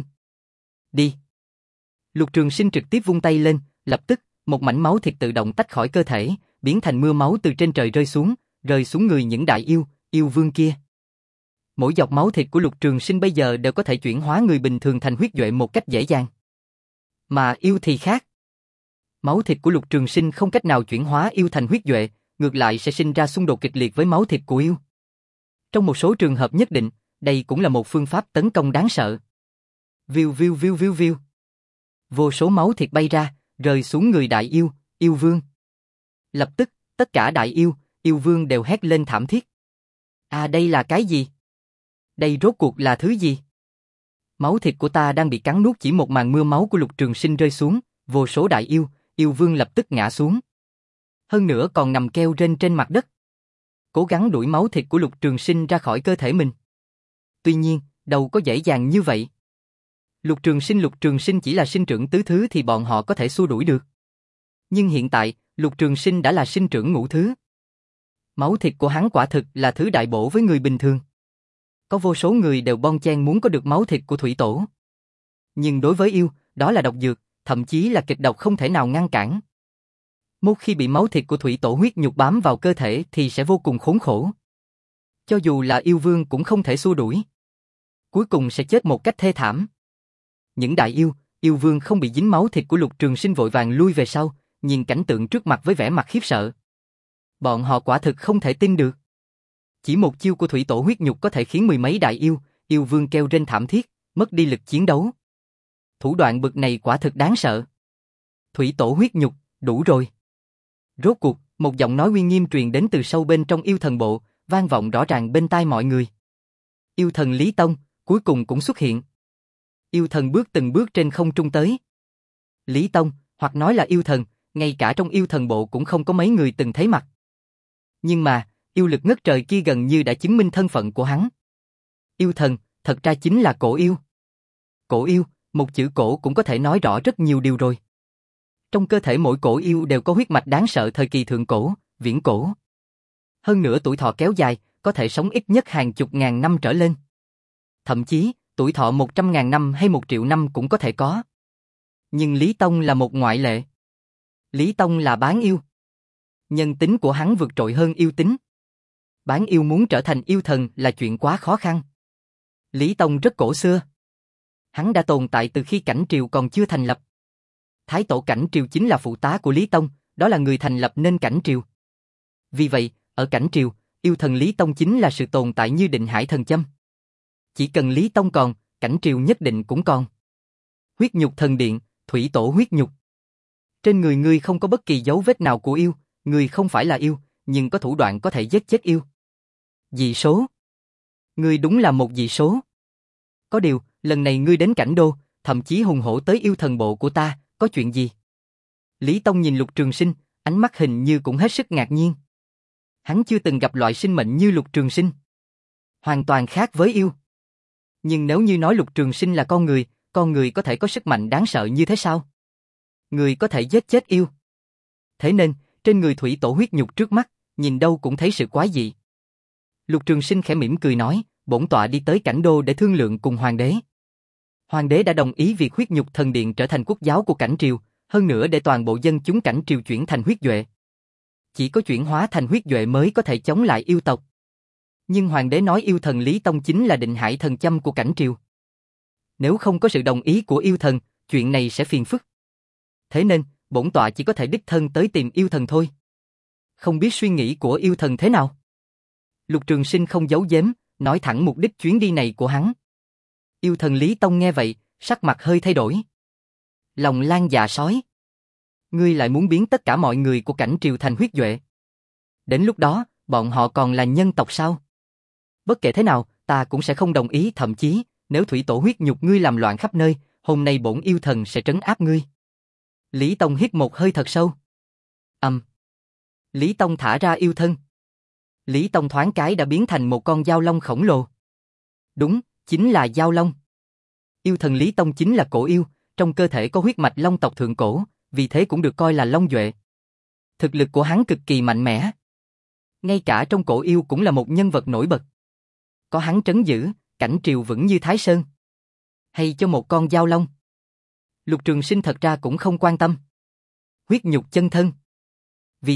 Speaker 1: Đi. Lục Trường Sinh trực tiếp vung tay lên, lập tức, một mảnh máu thịt tự động tách khỏi cơ thể, biến thành mưa máu từ trên trời rơi xuống, rơi xuống người những đại yêu, yêu vương kia. Mỗi giọt máu thịt của Lục Trường Sinh bây giờ đều có thể chuyển hóa người bình thường thành huyết duệ một cách dễ dàng. Mà yêu thì khác. Máu thịt của Lục Trường Sinh không cách nào chuyển hóa yêu thành huyết duệ, ngược lại sẽ sinh ra xung đột kịch liệt với máu thịt của yêu. Trong một số trường hợp nhất định, đây cũng là một phương pháp tấn công đáng sợ. Viu viu viu viu viu. Vô số máu thịt bay ra, rơi xuống người đại yêu, yêu vương. Lập tức, tất cả đại yêu, yêu vương đều hét lên thảm thiết. À, đây là cái gì? Đây rốt cuộc là thứ gì? Máu thịt của ta đang bị cắn nuốt. Chỉ một màn mưa máu của Lục Trường Sinh rơi xuống, vô số đại yêu, yêu vương lập tức ngã xuống. Hơn nữa còn nằm kêu rên trên mặt đất, cố gắng đuổi máu thịt của Lục Trường Sinh ra khỏi cơ thể mình. Tuy nhiên, đâu có dễ dàng như vậy. Lục Trường Sinh Lục Trường Sinh chỉ là sinh trưởng tứ thứ thì bọn họ có thể xua đuổi được. Nhưng hiện tại, Lục Trường Sinh đã là sinh trưởng ngũ thứ. Máu thịt của hắn quả thực là thứ đại bổ với người bình thường. Có vô số người đều bon chen muốn có được máu thịt của thủy tổ. Nhưng đối với yêu, đó là độc dược, thậm chí là kịch độc không thể nào ngăn cản. Một khi bị máu thịt của thủy tổ huyết nhục bám vào cơ thể thì sẽ vô cùng khốn khổ. Cho dù là yêu vương cũng không thể xua đuổi. Cuối cùng sẽ chết một cách thê thảm. Những đại yêu, yêu vương không bị dính máu thịt của Lục Trường Sinh vội vàng lui về sau, nhìn cảnh tượng trước mặt với vẻ mặt khiếp sợ. Bọn họ quả thực không thể tin được. Chỉ một chiêu của thủy tổ huyết nhục có thể khiến mười mấy đại yêu, yêu vương kêu rên thảm thiết, mất đi lực chiến đấu. Thủ đoạn bực này quả thực đáng sợ. Thủy tổ huyết nhục, đủ rồi. Rốt cuộc, một giọng nói uy nghiêm truyền đến từ sâu bên trong yêu thần bộ, vang vọng rõ ràng bên tai mọi người. Yêu thần Lý Tông, cuối cùng cũng xuất hiện. Yêu thần bước từng bước trên không trung tới. Lý Tông, hoặc nói là yêu thần, ngay cả trong yêu thần bộ cũng không có mấy người từng thấy mặt. Nhưng mà, yêu lực ngất trời kia gần như đã chứng minh thân phận của hắn. Yêu thần, thật ra chính là cổ yêu. Cổ yêu, một chữ cổ cũng có thể nói rõ rất nhiều điều rồi. Trong cơ thể mỗi cổ yêu đều có huyết mạch đáng sợ thời kỳ thượng cổ, viễn cổ. Hơn nữa tuổi thọ kéo dài, có thể sống ít nhất hàng chục ngàn năm trở lên. Thậm chí, tuổi thọ một trăm ngàn năm hay một triệu năm cũng có thể có. Nhưng Lý Tông là một ngoại lệ. Lý Tông là bán yêu. Nhân tính của hắn vượt trội hơn yêu tính. Bán yêu muốn trở thành yêu thần là chuyện quá khó khăn. Lý Tông rất cổ xưa. Hắn đã tồn tại từ khi Cảnh Triều còn chưa thành lập. Thái tổ Cảnh Triều chính là phụ tá của Lý Tông, đó là người thành lập nên Cảnh Triều. Vì vậy, ở Cảnh Triều, yêu thần Lý Tông chính là sự tồn tại như định hải thần châm. Chỉ cần Lý Tông còn, Cảnh Triều nhất định cũng còn. Huyết nhục thần điện, thủy tổ huyết nhục. Trên người ngươi không có bất kỳ dấu vết nào của yêu, ngươi không phải là yêu, nhưng có thủ đoạn có thể giết chết yêu. Dị số. Ngươi đúng là một dị số. Có điều, lần này ngươi đến Cảnh Đô, thậm chí hùng hổ tới yêu thần bộ của ta, có chuyện gì? Lý Tông nhìn Lục Trường Sinh, ánh mắt hình như cũng hết sức ngạc nhiên. Hắn chưa từng gặp loại sinh mệnh như Lục Trường Sinh. Hoàn toàn khác với yêu. Nhưng nếu như nói Lục Trường Sinh là con người, con người có thể có sức mạnh đáng sợ như thế sao? Người có thể giết chết yêu. Thế nên, trên người thủy tổ huyết nhục trước mắt, nhìn đâu cũng thấy sự quái dị. Lục Trường Sinh khẽ mỉm cười nói, bổn tọa đi tới Cảnh Đô để thương lượng cùng hoàng đế. Hoàng đế đã đồng ý việc huyết nhục thần điện trở thành quốc giáo của Cảnh Triều, hơn nữa để toàn bộ dân chúng Cảnh Triều chuyển thành huyết duệ. Chỉ có chuyển hóa thành huyết duệ mới có thể chống lại yêu tộc. Nhưng hoàng đế nói yêu thần Lý Tông chính là định hải thần châm của Cảnh Triều. Nếu không có sự đồng ý của yêu thần, chuyện này sẽ phiền phức. Thế nên, bổn tọa chỉ có thể đích thân tới tìm yêu thần thôi. Không biết suy nghĩ của yêu thần thế nào? Lục Trường Sinh không giấu giếm, nói thẳng mục đích chuyến đi này của hắn. Yêu thần Lý Tông nghe vậy, sắc mặt hơi thay đổi. Lòng lan dạ sói. Ngươi lại muốn biến tất cả mọi người của Cảnh Triều thành huyết duệ. Đến lúc đó, bọn họ còn là nhân tộc sao? Bất kể thế nào, ta cũng sẽ không đồng ý, thậm chí, nếu thủy tổ huyết nhục ngươi làm loạn khắp nơi, hôm nay bổn yêu thần sẽ trấn áp ngươi. Lý Tông hít một hơi thật sâu. Ầm. Um. Lý Tông thả ra yêu thân. Lý Tông thoáng cái đã biến thành một con dao long khổng lồ. Đúng, chính là dao long. Yêu thần Lý Tông chính là cổ yêu, trong cơ thể có huyết mạch long tộc thượng cổ, vì thế cũng được coi là long duệ. Thực lực của hắn cực kỳ mạnh mẽ. Ngay cả trong cổ yêu cũng là một nhân vật nổi bật. Có hắn trấn giữ, Cảnh Triều vững như Thái Sơn. Hay cho một con dao long. Lục Trường Sinh thật ra cũng không quan tâm. Huyết nhục chân thân. Vì thế,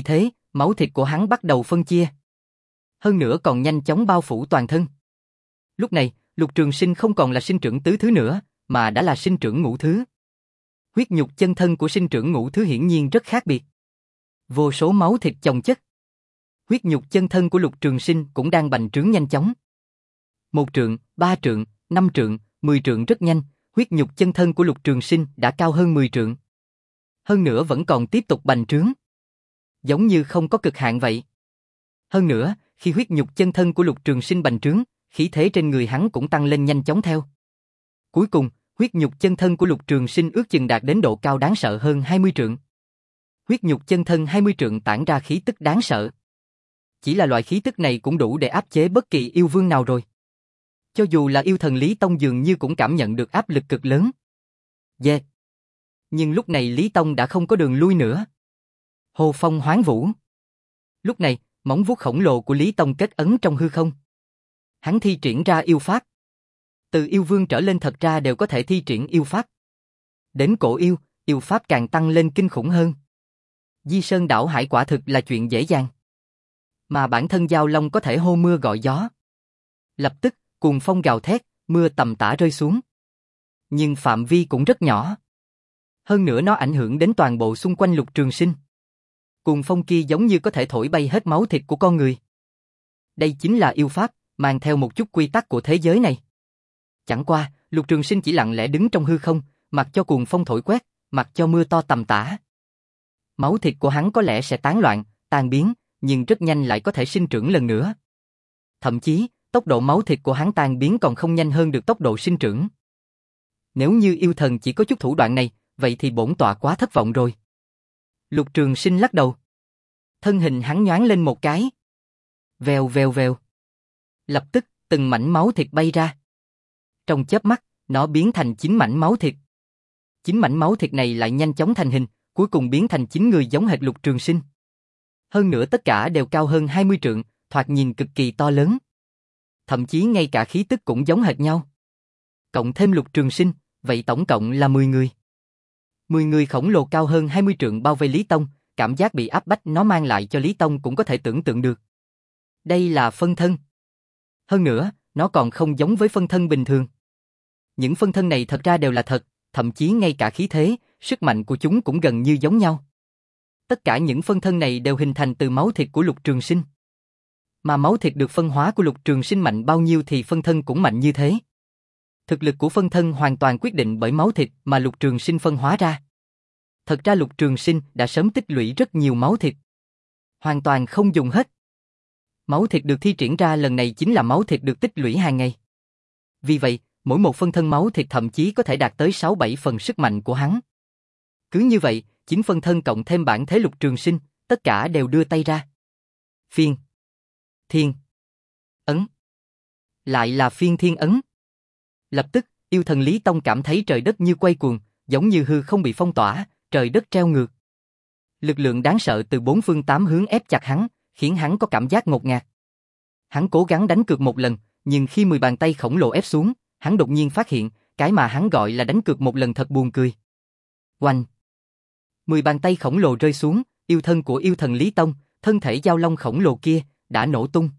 Speaker 1: máu thịt của hắn bắt đầu phân chia. Hơn nữa còn nhanh chóng bao phủ toàn thân. Lúc này, Lục Trường Sinh không còn là sinh trưởng tứ thứ nữa, mà đã là sinh trưởng ngũ thứ. Huyết nhục chân thân của sinh trưởng ngũ thứ hiển nhiên rất khác biệt. Vô số máu thịt chồng chất. Huyết nhục chân thân của Lục Trường Sinh cũng đang bành trướng nhanh chóng. Một trượng, ba trượng, năm trượng, mười trượng rất nhanh, huyết nhục chân thân của Lục Trường Sinh đã cao hơn mười trượng. Hơn nữa vẫn còn tiếp tục bành trướng. Giống như không có cực hạn vậy. Hơn nữa, khi huyết nhục chân thân của Lục Trường Sinh bành trướng, khí thế trên người hắn cũng tăng lên nhanh chóng theo. Cuối cùng, huyết nhục chân thân của Lục Trường Sinh ước chừng đạt đến độ cao đáng sợ hơn hai mươi trượng. Huyết nhục chân thân hai mươi trượng tản ra khí tức đáng sợ. Chỉ là loại khí tức này cũng đủ để áp chế bất kỳ yêu vương nào rồi. Cho dù là yêu thần Lý Tông dường như cũng cảm nhận được áp lực cực lớn. Yeah. Nhưng lúc này Lý Tông đã không có đường lui nữa. Hồ phong hoán vũ. Lúc này, móng vuốt khổng lồ của Lý Tông kết ấn trong hư không. Hắn thi triển ra yêu pháp. Từ yêu vương trở lên thật ra đều có thể thi triển yêu pháp. Đến cổ yêu, yêu pháp càng tăng lên kinh khủng hơn. Di Sơn đảo hải quả thực là chuyện dễ dàng. Mà bản thân Giao Long có thể hô mưa gọi gió. Lập tức, cuồng phong gào thét, mưa tầm tã rơi xuống. Nhưng phạm vi cũng rất nhỏ. Hơn nữa nó ảnh hưởng đến toàn bộ xung quanh Lục Trường Sinh. Cuồng phong kia giống như có thể thổi bay hết máu thịt của con người. Đây chính là yêu pháp, mang theo một chút quy tắc của thế giới này. Chẳng qua, Lục Trường Sinh chỉ lặng lẽ đứng trong hư không, mặc cho cuồng phong thổi quét, mặc cho mưa to tầm tã. Máu thịt của hắn có lẽ sẽ tán loạn, tan biến, nhưng rất nhanh lại có thể sinh trưởng lần nữa. Thậm chí, tốc độ máu thịt của hắn tan biến còn không nhanh hơn được tốc độ sinh trưởng. Nếu như yêu thần chỉ có chút thủ đoạn này, vậy thì bổn tọa quá thất vọng rồi. Lục Trường Sinh lắc đầu. Thân hình hắn nhoáng lên một cái. Vèo vèo vèo. Lập tức, từng mảnh máu thịt bay ra. Trong chớp mắt, nó biến thành chín mảnh máu thịt. Chín mảnh máu thịt này lại nhanh chóng thành hình, cuối cùng biến thành chín người giống hệt Lục Trường Sinh. Hơn nữa tất cả đều cao hơn hai mươi trượng, thoạt nhìn cực kỳ to lớn. Thậm chí ngay cả khí tức cũng giống hệt nhau. Cộng thêm Lục Trường Sinh, vậy tổng cộng là mười người. mười người khổng lồ cao hơn hai mươi trượng bao vây Lý Tông, cảm giác bị áp bách nó mang lại cho Lý Tông cũng có thể tưởng tượng được. Đây là phân thân. Hơn nữa, nó còn không giống với phân thân bình thường. Những phân thân này thật ra đều là thật, thậm chí ngay cả khí thế, sức mạnh của chúng cũng gần như giống nhau. Tất cả những phân thân này đều hình thành từ máu thịt của Lục Trường Sinh. Mà máu thịt được phân hóa của Lục Trường Sinh mạnh bao nhiêu thì phân thân cũng mạnh như thế. Thực lực của phân thân hoàn toàn quyết định bởi máu thịt mà Lục Trường Sinh phân hóa ra. Thật ra Lục Trường Sinh đã sớm tích lũy rất nhiều máu thịt. Hoàn toàn không dùng hết. Máu thịt được thi triển ra lần này chính là máu thịt được tích lũy hàng ngày. Vì vậy, mỗi một phân thân máu thịt thậm chí có thể đạt tới sáu bảy phần sức mạnh của hắn. Cứ như vậy, chín phân thân cộng thêm bản thể Lục Trường Sinh, tất cả đều đưa tay ra. Phiên. Thiên. Ấn. Lại là phiên thiên ấn. Lập tức, yêu thần Lý Tông cảm thấy trời đất như quay cuồng, giống như hư không bị phong tỏa, trời đất treo ngược. Lực lượng đáng sợ từ bốn phương tám hướng ép chặt hắn, khiến hắn có cảm giác ngột ngạt. Hắn cố gắng đánh cược một lần, nhưng khi mười bàn tay khổng lồ ép xuống, hắn đột nhiên phát hiện, cái mà hắn gọi là đánh cược một lần thật buồn cười. Oanh! Mười bàn tay khổng lồ rơi xuống, yêu thân của yêu thần Lý Tông, thân thể giao long khổng lồ kia, đã nổ tung.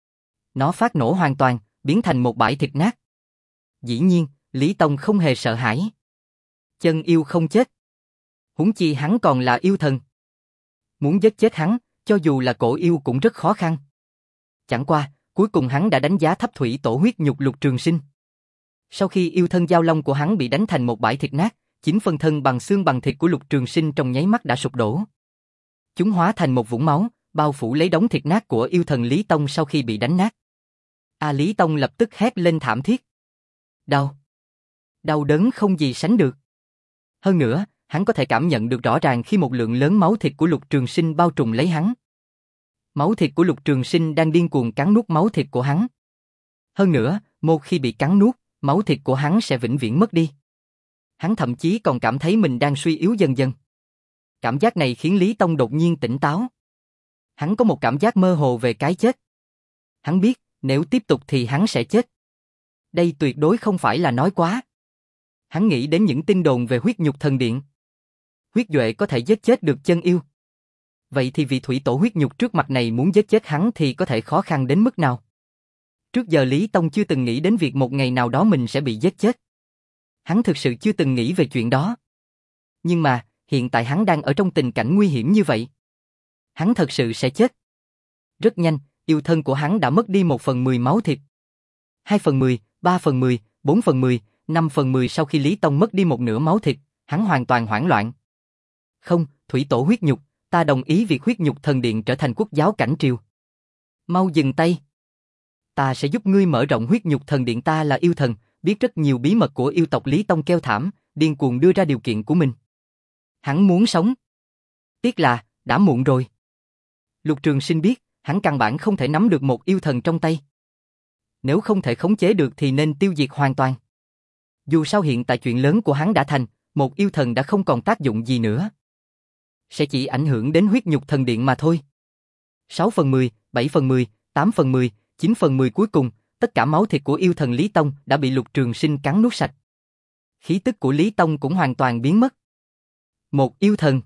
Speaker 1: Nó phát nổ hoàn toàn, biến thành một bãi thịt nát. Dĩ nhiên, Lý Tông không hề sợ hãi. Chân yêu không chết. Huống chi hắn còn là yêu thần. Muốn giết chết hắn, cho dù là cổ yêu cũng rất khó khăn. Chẳng qua, cuối cùng hắn đã đánh giá thấp thủy tổ huyết nhục Lục Trường Sinh. Sau khi yêu thân giao long của hắn bị đánh thành một bãi thịt nát, chính phân thân bằng xương bằng thịt của Lục Trường Sinh trong nháy mắt đã sụp đổ. Chúng hóa thành một vũng máu, bao phủ lấy đống thịt nát của yêu thần Lý Tông sau khi bị đánh nát. A Lý Tông lập tức hét lên thảm thiết. Đau. Đau đớn không gì sánh được. Hơn nữa, hắn có thể cảm nhận được rõ ràng khi một lượng lớn máu thịt của Lục Trường Sinh bao trùm lấy hắn. Máu thịt của Lục Trường Sinh đang điên cuồng cắn nuốt máu thịt của hắn. Hơn nữa, một khi bị cắn nuốt, máu thịt của hắn sẽ vĩnh viễn mất đi. Hắn thậm chí còn cảm thấy mình đang suy yếu dần dần. Cảm giác này khiến Lý Tông đột nhiên tỉnh táo. Hắn có một cảm giác mơ hồ về cái chết. Hắn biết, nếu tiếp tục thì hắn sẽ chết. Đây tuyệt đối không phải là nói quá. Hắn nghĩ đến những tin đồn về huyết nhục thần điện. Huyết duệ có thể giết chết được chân yêu. Vậy thì vị thủy tổ huyết nhục trước mặt này muốn giết chết hắn thì có thể khó khăn đến mức nào? Trước giờ Lý Tông chưa từng nghĩ đến việc một ngày nào đó mình sẽ bị giết chết. Hắn thực sự chưa từng nghĩ về chuyện đó. Nhưng mà, hiện tại hắn đang ở trong tình cảnh nguy hiểm như vậy. Hắn thật sự sẽ chết. Rất nhanh, yêu thân của hắn đã mất đi một phần mười máu thịt. Hai phần mười, ba phần mười, bốn phần mười, năm phần mười sau khi Lý Tông mất đi một nửa máu thịt, hắn hoàn toàn hoảng loạn. Không, thủy tổ huyết nhục, ta đồng ý việc huyết nhục thần điện trở thành quốc giáo cảnh triều. Mau dừng tay. Ta sẽ giúp ngươi mở rộng huyết nhục thần điện, ta là yêu thần, biết rất nhiều bí mật của yêu tộc. Lý Tông kêu thảm, điên cuồng đưa ra điều kiện của mình. Hắn muốn sống. Tiếc là, đã muộn rồi. Lục Trường Sinh biết, hắn căn bản không thể nắm được một yêu thần trong tay. Nếu không thể khống chế được thì nên tiêu diệt hoàn toàn. Dù sao hiện tại chuyện lớn của hắn đã thành, một yêu thần đã không còn tác dụng gì nữa. Sẽ chỉ ảnh hưởng đến huyết nhục thần điện mà thôi. sáu phần mười, bảy phần mười, tám phần mười, chín phần mười cuối cùng, tất cả máu thịt của yêu thần Lý Tông đã bị Lục Trường Sinh cắn nuốt sạch. Khí tức của Lý Tông cũng hoàn toàn biến mất. Một yêu thần.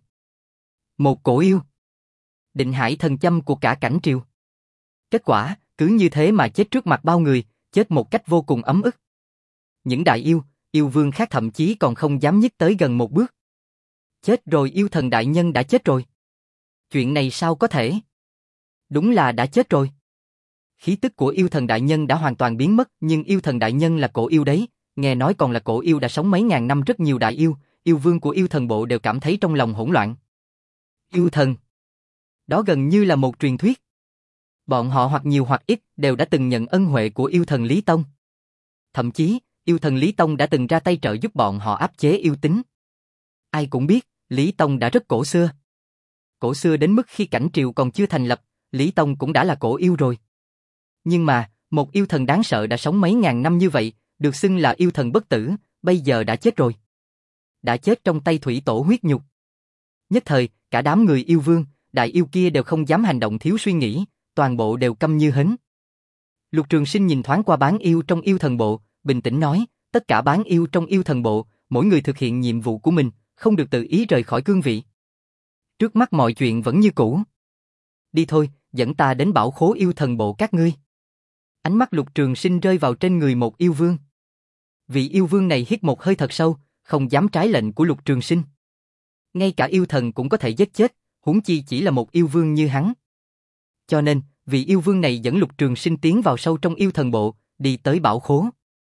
Speaker 1: Một cổ yêu. Định hải thần châm của cả cảnh triều. Kết quả, cứ như thế mà chết trước mặt bao người, chết một cách vô cùng ấm ức. Những đại yêu, yêu vương khác thậm chí còn không dám nhích tới gần một bước. Chết rồi, yêu thần đại nhân đã chết rồi. Chuyện này sao có thể? Đúng là đã chết rồi. Khí tức của yêu thần đại nhân đã hoàn toàn biến mất, nhưng yêu thần đại nhân là cổ yêu đấy, nghe nói còn là cổ yêu đã sống mấy ngàn năm. Rất nhiều đại yêu, yêu vương của yêu thần bộ đều cảm thấy trong lòng hỗn loạn. Yêu thần. Đó gần như là một truyền thuyết. Bọn họ hoặc nhiều hoặc ít đều đã từng nhận ân huệ của yêu thần Lý Tông. Thậm chí, yêu thần Lý Tông đã từng ra tay trợ giúp bọn họ áp chế yêu tính. Ai cũng biết, Lý Tông đã rất cổ xưa. Cổ xưa đến mức khi cảnh triều còn chưa thành lập, Lý Tông cũng đã là cổ yêu rồi. Nhưng mà, một yêu thần đáng sợ đã sống mấy ngàn năm như vậy, được xưng là yêu thần bất tử, bây giờ đã chết rồi. Đã chết trong tay thủy tổ huyết nhục. Nhất thời, cả đám người yêu vương, đại yêu kia đều không dám hành động thiếu suy nghĩ, toàn bộ đều câm như hến. Lục Trường Sinh nhìn thoáng qua bán yêu trong yêu thần bộ, bình tĩnh nói, tất cả bán yêu trong yêu thần bộ, mỗi người thực hiện nhiệm vụ của mình, không được tự ý rời khỏi cương vị. Trước mắt mọi chuyện vẫn như cũ. Đi thôi, dẫn ta đến bảo khố yêu thần bộ các ngươi. Ánh mắt Lục Trường Sinh rơi vào trên người một yêu vương. Vị yêu vương này hít một hơi thật sâu, không dám trái lệnh của Lục Trường Sinh. Ngay cả yêu thần cũng có thể giết chết, huống chi chỉ là một yêu vương như hắn. Cho nên, vị yêu vương này dẫn Lục Trường Sinh tiến vào sâu trong yêu thần bộ, đi tới bảo khố.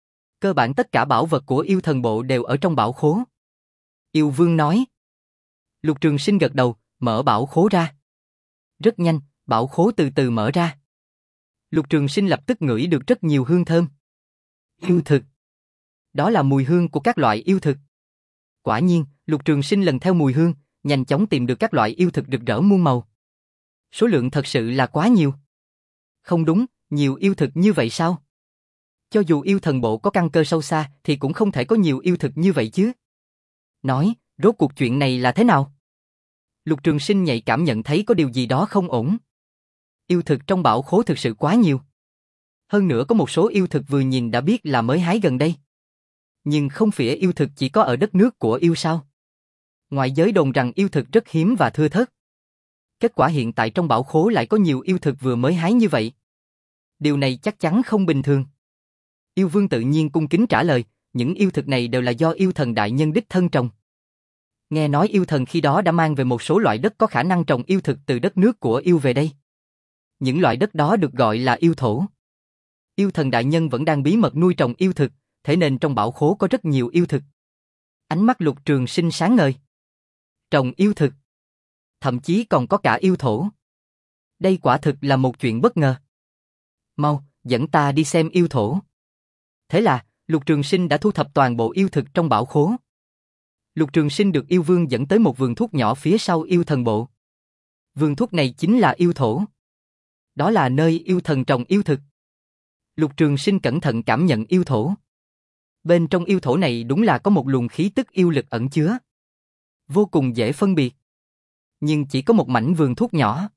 Speaker 1: Cơ bản tất cả bảo vật của yêu thần bộ đều ở trong bảo khố. Yêu vương nói. Lục Trường Sinh gật đầu, mở bảo khố ra. Rất nhanh, bảo khố từ từ mở ra. Lục Trường Sinh lập tức ngửi được rất nhiều hương thơm. Yêu thực. Đó là mùi hương của các loại yêu thực. Quả nhiên, Lục Trường Sinh lần theo mùi hương, nhanh chóng tìm được các loại yêu thực rực rỡ muôn màu. Số lượng thật sự là quá nhiều. Không đúng, nhiều yêu thực như vậy sao? Cho dù yêu thần bộ có căn cơ sâu xa thì cũng không thể có nhiều yêu thực như vậy chứ. Nói, rốt cuộc chuyện này là thế nào? Lục Trường Sinh nhạy cảm nhận thấy có điều gì đó không ổn. Yêu thực trong bảo khố thực sự quá nhiều. Hơn nữa có một số yêu thực vừa nhìn đã biết là mới hái gần đây. Nhưng không phải yêu thực chỉ có ở đất nước của yêu sao? Ngoại giới đồn rằng yêu thực rất hiếm và thưa thớt. Kết quả hiện tại trong bảo khố lại có nhiều yêu thực vừa mới hái như vậy. Điều này chắc chắn không bình thường. Yêu vương tự nhiên cung kính trả lời, những yêu thực này đều là do yêu thần đại nhân đích thân trồng. Nghe nói yêu thần khi đó đã mang về một số loại đất có khả năng trồng yêu thực từ đất nước của yêu về đây. Những loại đất đó được gọi là yêu thổ. Yêu thần đại nhân vẫn đang bí mật nuôi trồng yêu thực, thế nên trong bảo khố có rất nhiều yêu thực. Ánh mắt Lục Trường Sinh sáng ngời. Trồng yêu thực. Thậm chí còn có cả yêu thổ. Đây quả thực là một chuyện bất ngờ. Mau, dẫn ta đi xem yêu thổ. Thế là, Lục Trường Sinh đã thu thập toàn bộ yêu thực trong bảo khố. Lục Trường Sinh được yêu vương dẫn tới một vườn thuốc nhỏ phía sau yêu thần bộ. Vườn thuốc này chính là yêu thổ. Đó là nơi yêu thần trồng yêu thực. Lục Trường Sinh cẩn thận cảm nhận yêu thổ. Bên trong yêu thổ này đúng là có một luồng khí tức yêu lực ẩn chứa. Vô cùng dễ phân biệt. Nhưng chỉ có một mảnh vườn thuốc nhỏ.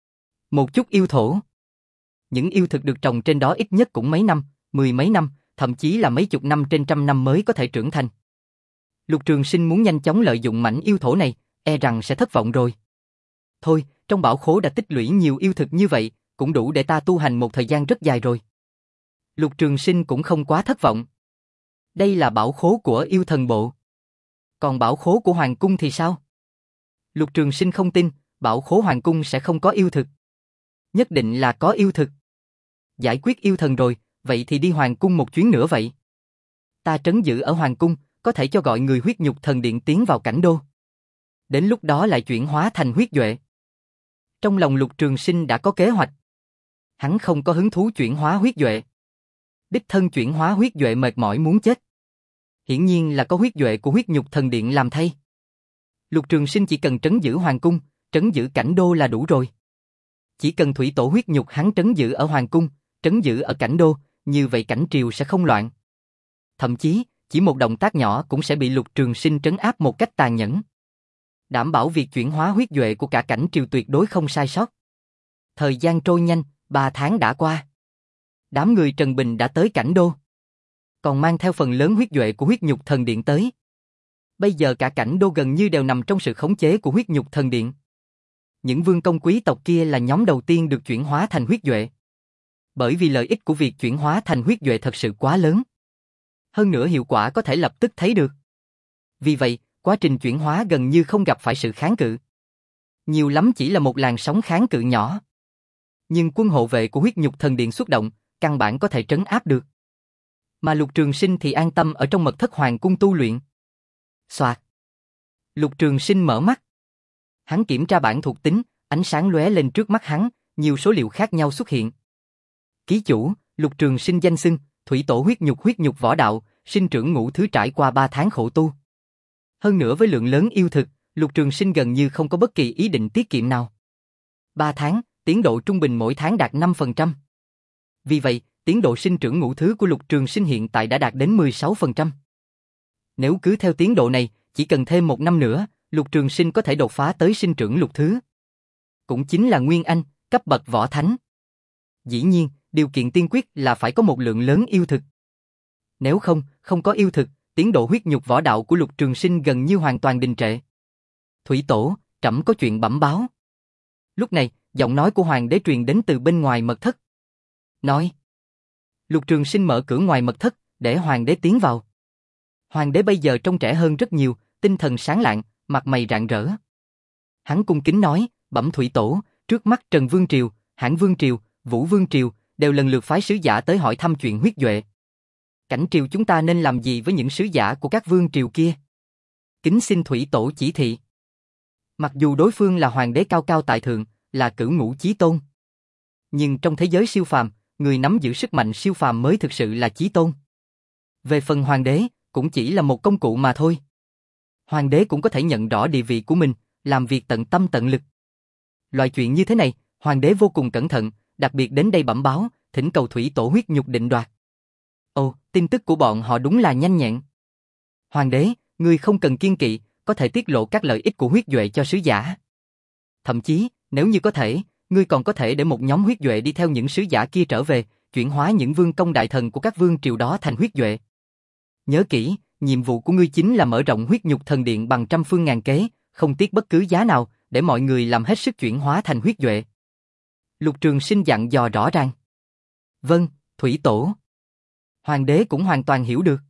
Speaker 1: Một chút yêu thổ. Những yêu thực được trồng trên đó ít nhất cũng mấy năm, mười mấy năm, thậm chí là mấy chục năm trên trăm năm mới có thể trưởng thành. Lục Trường Sinh muốn nhanh chóng lợi dụng mảnh yêu thổ này, e rằng sẽ thất vọng rồi. Thôi, trong bảo khố đã tích lũy nhiều yêu thực như vậy, cũng đủ để ta tu hành một thời gian rất dài rồi. Lục Trường Sinh cũng không quá thất vọng. Đây là bảo khố của yêu thần bộ. Còn bảo khố của Hoàng cung thì sao? Lục Trường Sinh không tin, bảo khố Hoàng cung sẽ không có yêu thực. Nhất định là có yêu thực. Giải quyết yêu thần rồi, vậy thì đi Hoàng cung một chuyến nữa vậy. Ta trấn giữ ở Hoàng cung, có thể cho gọi người huyết nhục thần điện tiến vào cảnh đô. Đến lúc đó lại chuyển hóa thành huyết duệ. Trong lòng Lục Trường Sinh đã có kế hoạch. Hắn không có hứng thú chuyển hóa huyết duệ. Đích thân chuyển hóa huyết duệ mệt mỏi muốn chết. Hiển nhiên là có huyết duệ của huyết nhục thần điện làm thay. Lục Trường Sinh chỉ cần trấn giữ Hoàng cung, trấn giữ cảnh đô là đủ rồi. Chỉ cần thủy tổ huyết nhục hắn trấn giữ ở Hoàng cung, trấn giữ ở cảnh đô, như vậy cảnh triều sẽ không loạn. Thậm chí, chỉ một động tác nhỏ cũng sẽ bị Lục Trường Sinh trấn áp một cách tàn nhẫn. Đảm bảo việc chuyển hóa huyết duệ của cả cảnh triều tuyệt đối không sai sót. Thời gian trôi nhanh, ba tháng đã qua. Đám người Trần Bình đã tới cảnh đô. Còn mang theo phần lớn huyết duệ của huyết nhục thần điện tới. Bây giờ cả cảnh đô gần như đều nằm trong sự khống chế của huyết nhục thần điện. Những vương công quý tộc kia là nhóm đầu tiên được chuyển hóa thành huyết duệ. Bởi vì lợi ích của việc chuyển hóa thành huyết duệ thật sự quá lớn. Hơn nữa hiệu quả có thể lập tức thấy được. Vì vậy, quá trình chuyển hóa gần như không gặp phải sự kháng cự. Nhiều lắm chỉ là một làn sóng kháng cự nhỏ. Nhưng quân hộ vệ của huyết nhục thần điện xuất động, căn bản có thể trấn áp được. Mà Lục Trường Sinh thì an tâm ở trong mật thất hoàng cung tu luyện. Soạt. Lục Trường Sinh mở mắt. Hắn kiểm tra bảng thuộc tính, ánh sáng lóe lên trước mắt hắn, nhiều số liệu khác nhau xuất hiện. Ký chủ, Lục Trường Sinh danh xưng, thủy tổ huyết nhục huyết nhục võ đạo, sinh trưởng ngũ thứ trải qua ba tháng khổ tu. Hơn nữa với lượng lớn yêu thực, Lục Trường Sinh gần như không có bất kỳ ý định tiết kiệm nào. ba tháng, tiến độ trung bình mỗi tháng đạt năm phần trăm. Vì vậy, tiến độ sinh trưởng ngũ thứ của Lục Trường Sinh hiện tại đã đạt đến mười sáu phần trăm. Nếu cứ theo tiến độ này, chỉ cần thêm một năm nữa, Lục Trường Sinh có thể đột phá tới sinh trưởng lục thứ. Cũng chính là Nguyên Anh, cấp bậc võ thánh. Dĩ nhiên, điều kiện tiên quyết là phải có một lượng lớn yêu thực. Nếu không, không có yêu thực, tiến độ huyết nhục võ đạo của Lục Trường Sinh gần như hoàn toàn đình trệ. Thủy tổ, trẫm có chuyện bẩm báo. Lúc này, giọng nói của hoàng đế truyền đến từ bên ngoài mật thất. Nói. Lục Trường Sinh mở cửa ngoài mật thất, để hoàng đế tiến vào. Hoàng đế bây giờ trông trẻ hơn rất nhiều, tinh thần sáng lạng, mặt mày rạng rỡ. Hắn cung kính nói, bẩm thủy tổ, trước mắt Trần Vương Triều, Hãn Vương Triều, Vũ Vương Triều, đều lần lượt phái sứ giả tới hỏi thăm chuyện huyết duệ. Cảnh triều chúng ta nên làm gì với những sứ giả của các vương triều kia? Kính xin thủy tổ chỉ thị. Mặc dù đối phương là hoàng đế cao cao tại thượng, là cửu ngũ chí tôn. Nhưng trong thế giới siêu phàm, người nắm giữ sức mạnh siêu phàm mới thực sự là chí tôn. Về phần hoàng đế, cũng chỉ là một công cụ mà thôi. Hoàng đế cũng có thể nhận rõ địa vị của mình, làm việc tận tâm tận lực. Loại chuyện như thế này, hoàng đế vô cùng cẩn thận, đặc biệt đến đây bẩm báo, thỉnh cầu thủy tổ huyết nhục định đoạt. Ồ, tin tức của bọn họ đúng là nhanh nhẹn. Hoàng đế, ngươi không cần kiêng kỵ, có thể tiết lộ các lợi ích của huyết duệ cho sứ giả. Thậm chí, nếu như có thể, ngươi còn có thể để một nhóm huyết duệ đi theo những sứ giả kia trở về, chuyển hóa những vương công đại thần của các vương triều đó thành huyết duệ. Nhớ kỹ, nhiệm vụ của ngươi chính là mở rộng huyết nhục thần điện bằng trăm phương ngàn kế, không tiếc bất cứ giá nào, để mọi người làm hết sức chuyển hóa thành huyết duệ. Lục Trường Sinh dặn dò rõ ràng. Vâng, thủy tổ. Hoàng đế cũng hoàn toàn hiểu được.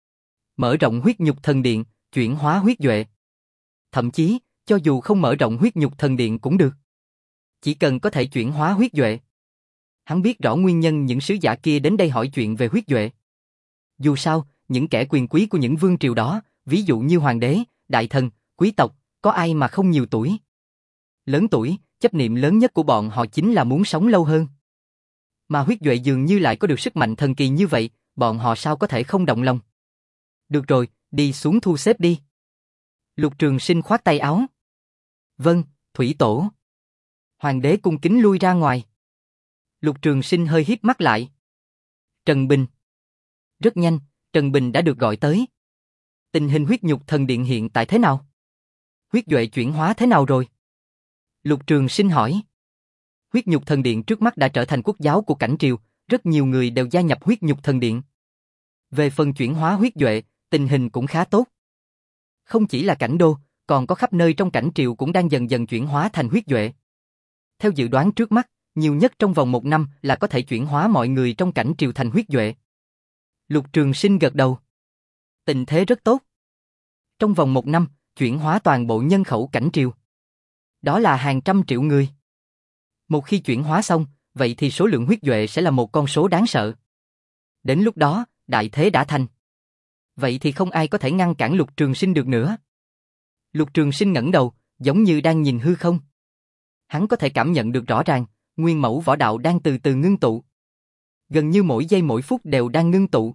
Speaker 1: Mở rộng huyết nhục thần điện, chuyển hóa huyết duệ. Thậm chí, cho dù không mở rộng huyết nhục thần điện cũng được. Chỉ cần có thể chuyển hóa huyết duệ. Hắn biết rõ nguyên nhân những sứ giả kia đến đây hỏi chuyện về huyết duệ. Dù sao, những kẻ quyền quý của những vương triều đó, ví dụ như hoàng đế, đại thần, quý tộc, có ai mà không nhiều tuổi. Lớn tuổi, chấp niệm lớn nhất của bọn họ chính là muốn sống lâu hơn. Mà huyết duệ dường như lại có được sức mạnh thần kỳ như vậy, bọn họ sao có thể không động lòng. Được rồi, đi xuống thu xếp đi. Lục Trường Sinh khoát tay áo. Vâng, thủy tổ. Hoàng đế cung kính lui ra ngoài. Lục Trường Sinh hơi híp mắt lại. Trần Bình. Rất nhanh, Trần Bình đã được gọi tới. Tình hình huyết nhục thần điện hiện tại thế nào? Huyết duệ chuyển hóa thế nào rồi? Lục Trường Sinh hỏi. Huyết nhục thần điện trước mắt đã trở thành quốc giáo của cảnh triều, rất nhiều người đều gia nhập huyết nhục thần điện. Về phần chuyển hóa huyết duệ, tình hình cũng khá tốt. Không chỉ là cảnh đô, còn có khắp nơi trong cảnh triều cũng đang dần dần chuyển hóa thành huyết duệ. Theo dự đoán trước mắt, nhiều nhất trong vòng một năm là có thể chuyển hóa mọi người trong cảnh triều thành huyết duệ. Lục Trường Sinh gật đầu. Tình thế rất tốt. Trong vòng một năm, chuyển hóa toàn bộ nhân khẩu cảnh triều. Đó là hàng trăm triệu người. Một khi chuyển hóa xong, vậy thì số lượng huyết duệ sẽ là một con số đáng sợ. Đến lúc đó, đại thế đã thành. Vậy thì không ai có thể ngăn cản Lục Trường Sinh được nữa. Lục Trường Sinh ngẩng đầu, giống như đang nhìn hư không. Hắn có thể cảm nhận được rõ ràng, nguyên mẫu võ đạo đang từ từ ngưng tụ. Gần như mỗi giây mỗi phút đều đang ngưng tụ.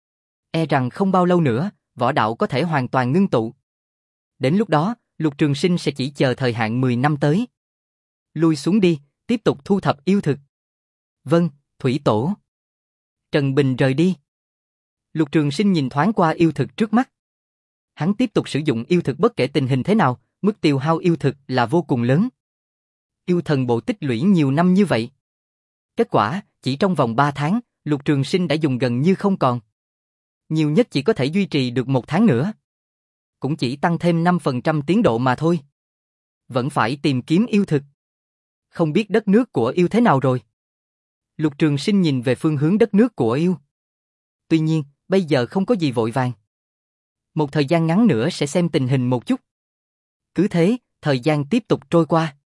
Speaker 1: E rằng không bao lâu nữa, võ đạo có thể hoàn toàn ngưng tụ. Đến lúc đó, Lục Trường Sinh sẽ chỉ chờ thời hạn mười năm tới. Lui xuống đi, tiếp tục thu thập yêu thực. Vâng, Thủy Tổ. Trần Bình rời đi. Lục Trường Sinh nhìn thoáng qua yêu thực trước mắt. Hắn tiếp tục sử dụng yêu thực bất kể tình hình thế nào, mức tiêu hao yêu thực là vô cùng lớn. Yêu thần bộ tích lũy nhiều năm như vậy. Kết quả, chỉ trong vòng ba tháng, Lục Trường Sinh đã dùng gần như không còn. Nhiều nhất chỉ có thể duy trì được một tháng nữa. Cũng chỉ tăng thêm năm phần trăm tiến độ mà thôi. Vẫn phải tìm kiếm yêu thực. Không biết đất nước của yêu thế nào rồi. Lục Trường Sinh nhìn về phương hướng đất nước của yêu. Tuy nhiên, bây giờ không có gì vội vàng. Một thời gian ngắn nữa sẽ xem tình hình một chút. Cứ thế, thời gian tiếp tục trôi qua.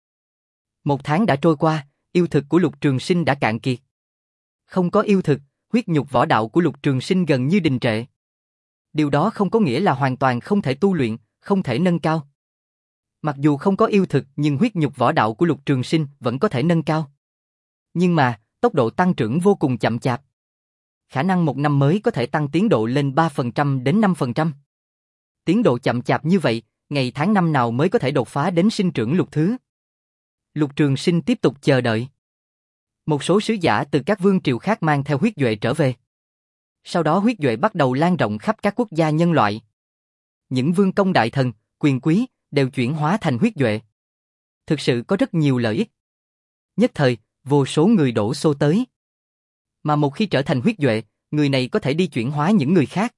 Speaker 1: Một tháng đã trôi qua, yêu thực của Lục Trường Sinh đã cạn kiệt. Không có yêu thực, huyết nhục võ đạo của Lục Trường Sinh gần như đình trệ. Điều đó không có nghĩa là hoàn toàn không thể tu luyện, không thể nâng cao. Mặc dù không có yêu thực nhưng huyết nhục võ đạo của Lục Trường Sinh vẫn có thể nâng cao. Nhưng mà, tốc độ tăng trưởng vô cùng chậm chạp. Khả năng một năm mới có thể tăng tiến độ lên ba phần trăm đến năm phần trăm. Tiến độ chậm chạp như vậy, ngày tháng năm nào mới có thể đột phá đến sinh trưởng lục thứ. Lục Trường Sinh tiếp tục chờ đợi. Một số sứ giả từ các vương triều khác mang theo huyết duệ trở về. Sau đó huyết duệ bắt đầu lan rộng khắp các quốc gia nhân loại. Những vương công đại thần, quyền quý đều chuyển hóa thành huyết duệ. Thực sự có rất nhiều lợi ích. Nhất thời, vô số người đổ xô tới. Mà một khi trở thành huyết duệ, người này có thể đi chuyển hóa những người khác.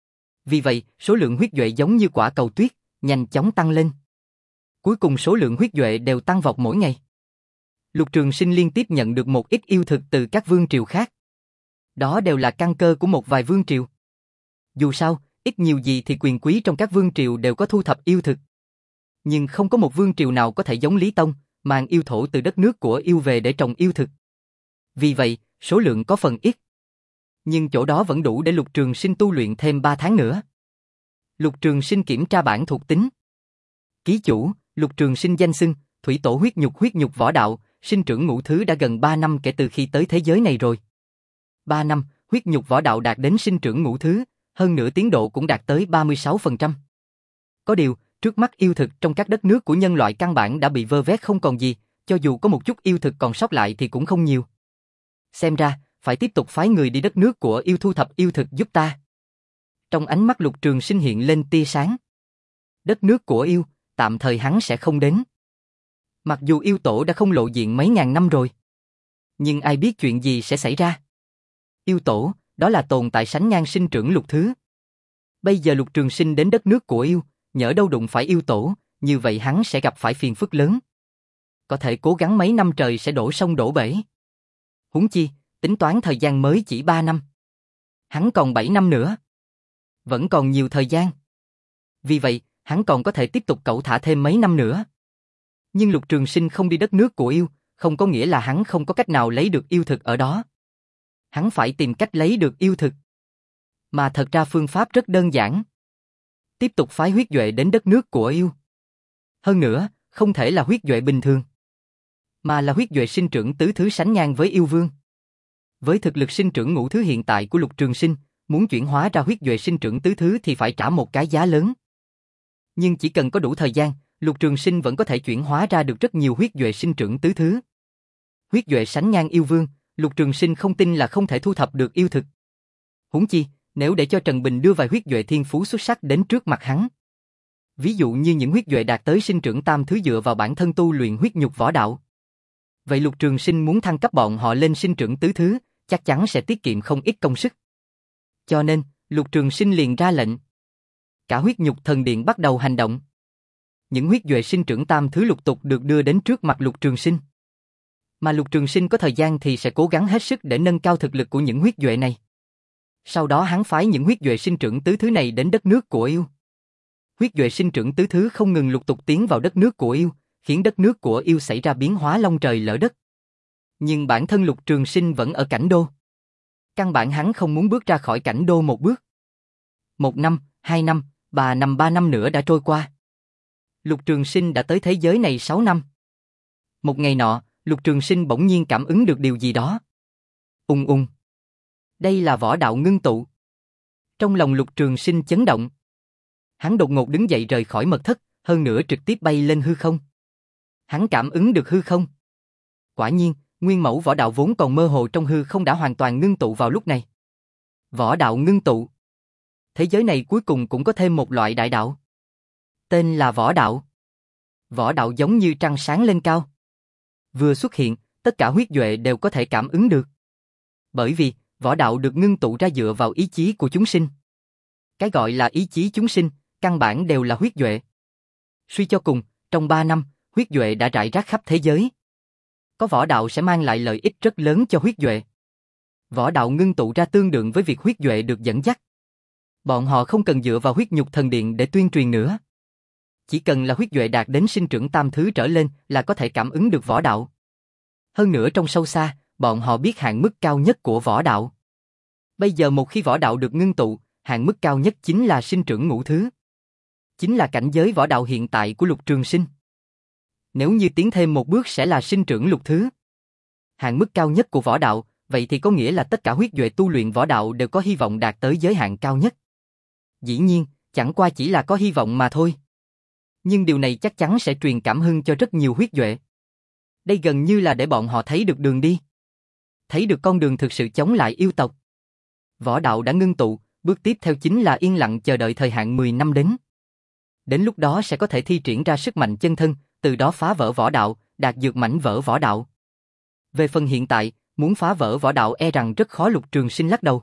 Speaker 1: Vì vậy, số lượng huyết duệ giống như quả cầu tuyết, nhanh chóng tăng lên. Cuối cùng số lượng huyết duệ đều tăng vọt mỗi ngày. Lục Trường Sinh liên tiếp nhận được một ít yêu thực từ các vương triều khác. Đó đều là căn cơ của một vài vương triều. Dù sao, ít nhiều gì thì quyền quý trong các vương triều đều có thu thập yêu thực. Nhưng không có một vương triều nào có thể giống Lý Tông, mang yêu thổ từ đất nước của yêu về để trồng yêu thực. Vì vậy, số lượng có phần ít. Nhưng chỗ đó vẫn đủ để Lục Trường Sinh tu luyện thêm ba tháng nữa. Lục Trường Sinh kiểm tra bản thuộc tính. Ký chủ, Lục Trường Sinh danh xưng, Thủy Tổ huyết nhục huyết nhục võ đạo, sinh trưởng ngũ thứ đã gần ba năm kể từ khi tới thế giới này rồi. ba năm, huyết nhục võ đạo đạt đến sinh trưởng ngũ thứ, hơn nữa tiến độ cũng đạt tới ba mươi sáu phần trăm. Có điều, trước mắt yêu thực trong các đất nước của nhân loại căn bản đã bị vơ vét không còn gì, cho dù có một chút yêu thực còn sót lại thì cũng không nhiều. Xem ra, phải tiếp tục phái người đi đất nước của yêu thu thập yêu thực giúp ta. Trong ánh mắt Lục Trường Sinh hiện lên tia sáng. Đất nước của yêu, tạm thời hắn sẽ không đến. Mặc dù yêu tổ đã không lộ diện mấy ngàn năm rồi. Nhưng ai biết chuyện gì sẽ xảy ra. Yêu tổ, đó là tồn tại sánh ngang sinh trưởng lục thứ. Bây giờ Lục Trường Sinh đến đất nước của yêu, nhỡ đâu đụng phải yêu tổ, như vậy hắn sẽ gặp phải phiền phức lớn. Có thể cố gắng mấy năm trời sẽ đổ sông đổ bể. Huống chi, tính toán thời gian mới chỉ ba năm. Hắn còn bảy năm nữa. Vẫn còn nhiều thời gian. Vì vậy, hắn còn có thể tiếp tục cẩu thả thêm mấy năm nữa. Nhưng Lục Trường Sinh không đi đất nước của yêu, không có nghĩa là hắn không có cách nào lấy được yêu thực ở đó. Hắn phải tìm cách lấy được yêu thực. Mà thật ra phương pháp rất đơn giản. Tiếp tục phái huyết duệ đến đất nước của yêu. Hơn nữa, không thể là huyết duệ bình thường, mà là huyết duệ sinh trưởng tứ thứ sánh ngang với yêu vương. Với thực lực sinh trưởng ngũ thứ hiện tại của Lục Trường Sinh, muốn chuyển hóa ra huyết duệ sinh trưởng tứ thứ thì phải trả một cái giá lớn. Nhưng chỉ cần có đủ thời gian, Lục Trường Sinh vẫn có thể chuyển hóa ra được rất nhiều huyết duệ sinh trưởng tứ thứ. Huyết duệ sánh ngang yêu vương, Lục Trường Sinh không tin là không thể thu thập được yêu thực. Huống chi, nếu để cho Trần Bình đưa vài huyết duệ thiên phú xuất sắc đến trước mặt hắn. Ví dụ như những huyết duệ đạt tới sinh trưởng tam thứ dựa vào bản thân tu luyện huyết nhục võ đạo. Vậy Lục Trường Sinh muốn thăng cấp bọn họ lên sinh trưởng tứ thứ, chắc chắn sẽ tiết kiệm không ít công sức. Cho nên, Lục Trường Sinh liền ra lệnh. Cả huyết nhục thần điện bắt đầu hành động. Những huyết duệ sinh trưởng tam thứ lục tục được đưa đến trước mặt Lục Trường Sinh. Mà Lục Trường Sinh có thời gian thì sẽ cố gắng hết sức để nâng cao thực lực của những huyết duệ này. Sau đó hắn phái những huyết duệ sinh trưởng tứ thứ này đến đất nước của yêu. Huyết duệ sinh trưởng tứ thứ không ngừng lục tục tiến vào đất nước của yêu, khiến đất nước của yêu xảy ra biến hóa long trời lỡ đất. Nhưng bản thân Lục Trường Sinh vẫn ở cảnh đô. Căn bản hắn không muốn bước ra khỏi cảnh đô một bước. Một năm, hai năm, ba năm ba năm nữa đã trôi qua. Lục Trường Sinh đã tới thế giới này sáu năm. Một ngày nọ, Lục Trường Sinh bỗng nhiên cảm ứng được điều gì đó. Ung ung. Đây là võ đạo ngưng tụ. Trong lòng Lục Trường Sinh chấn động. Hắn đột ngột đứng dậy rời khỏi mật thất, hơn nữa trực tiếp bay lên hư không. Hắn cảm ứng được hư không. Quả nhiên, nguyên mẫu võ đạo vốn còn mơ hồ trong hư không đã hoàn toàn ngưng tụ vào lúc này. Võ đạo ngưng tụ. Thế giới này cuối cùng cũng có thêm một loại đại đạo. Tên là võ đạo. Võ đạo giống như trăng sáng lên cao. Vừa xuất hiện, tất cả huyết duệ đều có thể cảm ứng được. Bởi vì, võ đạo được ngưng tụ ra dựa vào ý chí của chúng sinh. Cái gọi là ý chí chúng sinh, căn bản đều là huyết duệ. Suy cho cùng, trong ba năm, huyết duệ đã rải rác khắp thế giới. Có võ đạo sẽ mang lại lợi ích rất lớn cho huyết duệ. Võ đạo ngưng tụ ra tương đương với việc huyết duệ được dẫn dắt. Bọn họ không cần dựa vào huyết nhục thần điện để tuyên truyền nữa. Chỉ cần là huyết duệ đạt đến sinh trưởng tam thứ trở lên là có thể cảm ứng được võ đạo. Hơn nữa trong sâu xa, bọn họ biết hạn mức cao nhất của võ đạo. Bây giờ một khi võ đạo được ngưng tụ, hạn mức cao nhất chính là sinh trưởng ngũ thứ. Chính là cảnh giới võ đạo hiện tại của Lục Trường Sinh. Nếu như tiến thêm một bước sẽ là sinh trưởng lục thứ. Hạn mức cao nhất của võ đạo, vậy thì có nghĩa là tất cả huyết duệ tu luyện võ đạo đều có hy vọng đạt tới giới hạn cao nhất. Dĩ nhiên, chẳng qua chỉ là có hy vọng mà thôi. Nhưng điều này chắc chắn sẽ truyền cảm hứng cho rất nhiều huyết duệ. Đây gần như là để bọn họ thấy được đường đi. Thấy được con đường thực sự chống lại yêu tộc. Võ đạo đã ngưng tụ, bước tiếp theo chính là yên lặng chờ đợi thời hạn mười năm đến. Đến lúc đó sẽ có thể thi triển ra sức mạnh chân thân, từ đó phá vỡ võ đạo, đạt dược mảnh vỡ võ đạo. Về phần hiện tại, muốn phá vỡ võ đạo e rằng rất khó. Lục Trường Sinh lắc đầu.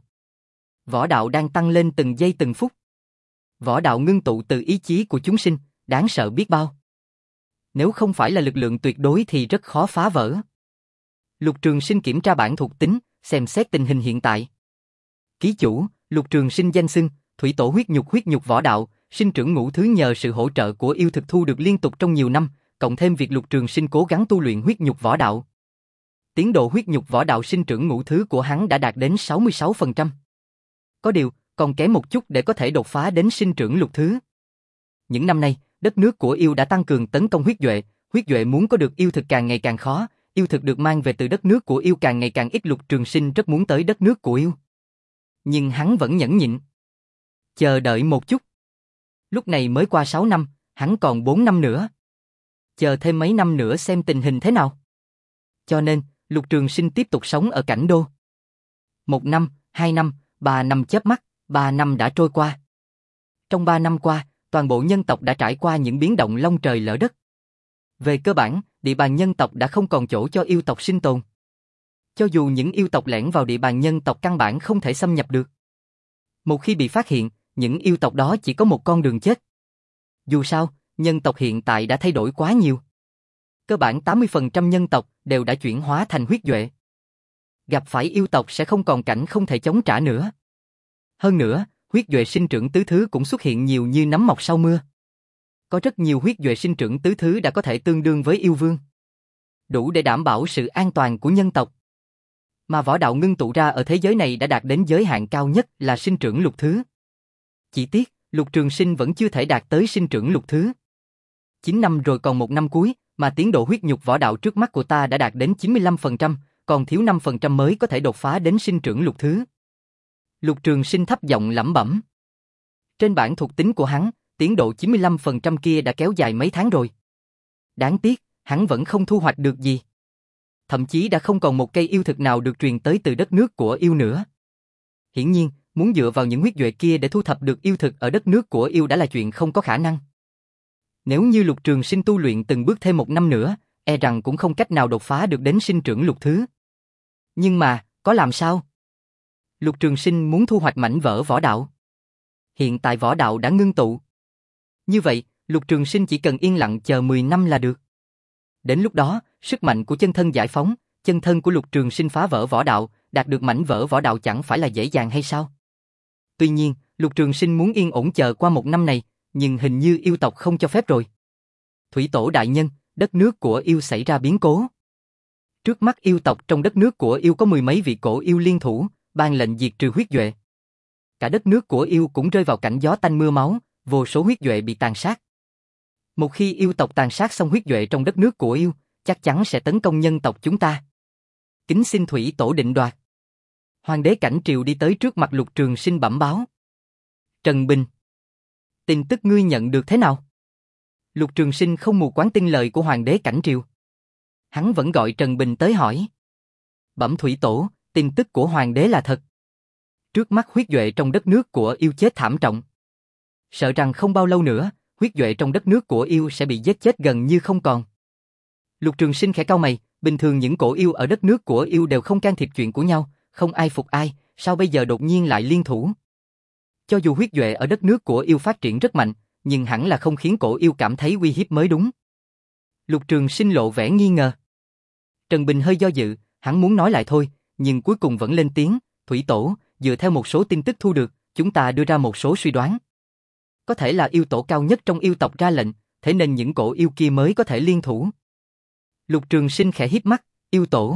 Speaker 1: Võ đạo đang tăng lên từng giây từng phút. Võ đạo ngưng tụ từ ý chí của chúng sinh, đáng sợ biết bao. Nếu không phải là lực lượng tuyệt đối thì rất khó phá vỡ. Lục Trường Sinh kiểm tra bản thuộc tính, xem xét tình hình hiện tại. Ký chủ, Lục Trường Sinh danh xưng, thủy tổ huyết nhục huyết nhục võ đạo, sinh trưởng ngũ thứ nhờ sự hỗ trợ của yêu thực thu được liên tục trong nhiều năm, cộng thêm việc Lục Trường Sinh cố gắng tu luyện huyết nhục võ đạo. Tiến độ huyết nhục võ đạo sinh trưởng ngũ thứ của hắn đã đạt đến sáu mươi sáu phần trăm. Có điều, còn kém một chút để có thể đột phá đến sinh trưởng lục thứ. Những năm nay, đất nước của yêu đã tăng cường tấn công huyết duệ, huyết duệ muốn có được yêu thực càng ngày càng khó, yêu thực được mang về từ đất nước của yêu càng ngày càng ít. Lục Trường Sinh rất muốn tới đất nước của yêu. Nhưng hắn vẫn nhẫn nhịn. Chờ đợi một chút. Lúc này mới qua sáu năm, hắn còn bốn năm nữa. Chờ thêm mấy năm nữa xem tình hình thế nào. Cho nên, Lục Trường Sinh tiếp tục sống ở cảnh đô. Một năm, hai năm, ba năm chớp mắt, ba năm đã trôi qua. Trong ba năm qua, toàn bộ nhân tộc đã trải qua những biến động long trời lỡ đất. Về cơ bản, địa bàn nhân tộc đã không còn chỗ cho yêu tộc sinh tồn. Cho dù những yêu tộc lẻn vào địa bàn nhân tộc căn bản không thể xâm nhập được. Một khi bị phát hiện, những yêu tộc đó chỉ có một con đường chết. Dù sao, nhân tộc hiện tại đã thay đổi quá nhiều. Cơ bản tám mươi phần trăm nhân tộc đều đã chuyển hóa thành huyết duệ. Gặp phải yêu tộc sẽ không còn cảnh không thể chống trả nữa. Hơn nữa, huyết duệ sinh trưởng tứ thứ cũng xuất hiện nhiều như nấm mọc sau mưa. Có rất nhiều huyết duệ sinh trưởng tứ thứ đã có thể tương đương với yêu vương. Đủ để đảm bảo sự an toàn của nhân tộc. Mà võ đạo ngưng tụ ra ở thế giới này đã đạt đến giới hạn cao nhất là sinh trưởng lục thứ. Chỉ tiếc, Lục Trường Sinh vẫn chưa thể đạt tới sinh trưởng lục thứ. chín năm rồi còn một năm cuối, mà tiến độ huyết nhục võ đạo trước mắt của ta đã đạt đến chín mươi lăm phần trăm, còn thiếu năm phần trăm mới có thể đột phá đến sinh trưởng lục thứ. Lục Trường Sinh thấp giọng lẩm bẩm. Trên bảng thuộc tính của hắn, tiến độ chín mươi lăm phần trăm kia đã kéo dài mấy tháng rồi. Đáng tiếc, hắn vẫn không thu hoạch được gì. Thậm chí đã không còn một cây yêu thực nào được truyền tới từ đất nước của yêu nữa. Hiển nhiên, muốn dựa vào những huyết duệ kia để thu thập được yêu thực ở đất nước của yêu đã là chuyện không có khả năng. Nếu như Lục Trường Sinh tu luyện từng bước thêm một năm nữa, e rằng cũng không cách nào đột phá được đến sinh trưởng lục thứ. Nhưng mà, có làm sao? Lục Trường Sinh muốn thu hoạch mảnh vỡ võ đạo. Hiện tại võ đạo đã ngưng tụ. Như vậy, Lục Trường Sinh chỉ cần yên lặng chờ mười năm là được. Đến lúc đó, sức mạnh của chân thân giải phóng, chân thân của Lục Trường Sinh phá vỡ võ đạo, đạt được mảnh vỡ võ đạo chẳng phải là dễ dàng hay sao? Tuy nhiên, Lục Trường Sinh muốn yên ổn chờ qua một năm này, nhưng hình như yêu tộc không cho phép rồi. Thủy Tổ đại nhân, đất nước của yêu xảy ra biến cố. Trước mắt yêu tộc trong đất nước của yêu có mười mấy vị cổ yêu liên thủ, ban lệnh diệt trừ huyết duệ. Cả đất nước của yêu cũng rơi vào cảnh gió tanh mưa máu, vô số huyết duệ bị tàn sát. Một khi yêu tộc tàn sát xong huyết duệ trong đất nước của yêu, chắc chắn sẽ tấn công nhân tộc chúng ta. Kính xin Thủy Tổ định đoạt. Hoàng đế Cảnh Triều đi tới trước mặt Lục Trường Sinh bẩm báo. Trần Bình, tin tức ngươi nhận được thế nào? Lục Trường Sinh không mù quáng tin lời của Hoàng đế Cảnh Triều. Hắn vẫn gọi Trần Bình tới hỏi. Bẩm Thủy Tổ, tin tức của Hoàng đế là thật. Trước mắt huyết duệ trong đất nước của yêu chết thảm trọng. Sợ rằng không bao lâu nữa, huyết duệ trong đất nước của yêu sẽ bị giết chết gần như không còn. Lục Trường Sinh khẽ cau mày, bình thường những cổ yêu ở đất nước của yêu đều không can thiệp chuyện của nhau, không ai phục ai, sao bây giờ đột nhiên lại liên thủ? Cho dù huyết duệ ở đất nước của yêu phát triển rất mạnh, nhưng hẳn là không khiến cổ yêu cảm thấy uy hiếp mới đúng. Lục Trường Sinh lộ vẻ nghi ngờ. Trần Bình hơi do dự, hắn muốn nói lại thôi, nhưng cuối cùng vẫn lên tiếng, Thủy Tổ, dựa theo một số tin tức thu được, chúng ta đưa ra một số suy đoán. Có thể là yêu tổ cao nhất trong yêu tộc ra lệnh, thế nên những cổ yêu kia mới có thể liên thủ. Lục Trường Sinh khẽ híp mắt, yêu tổ.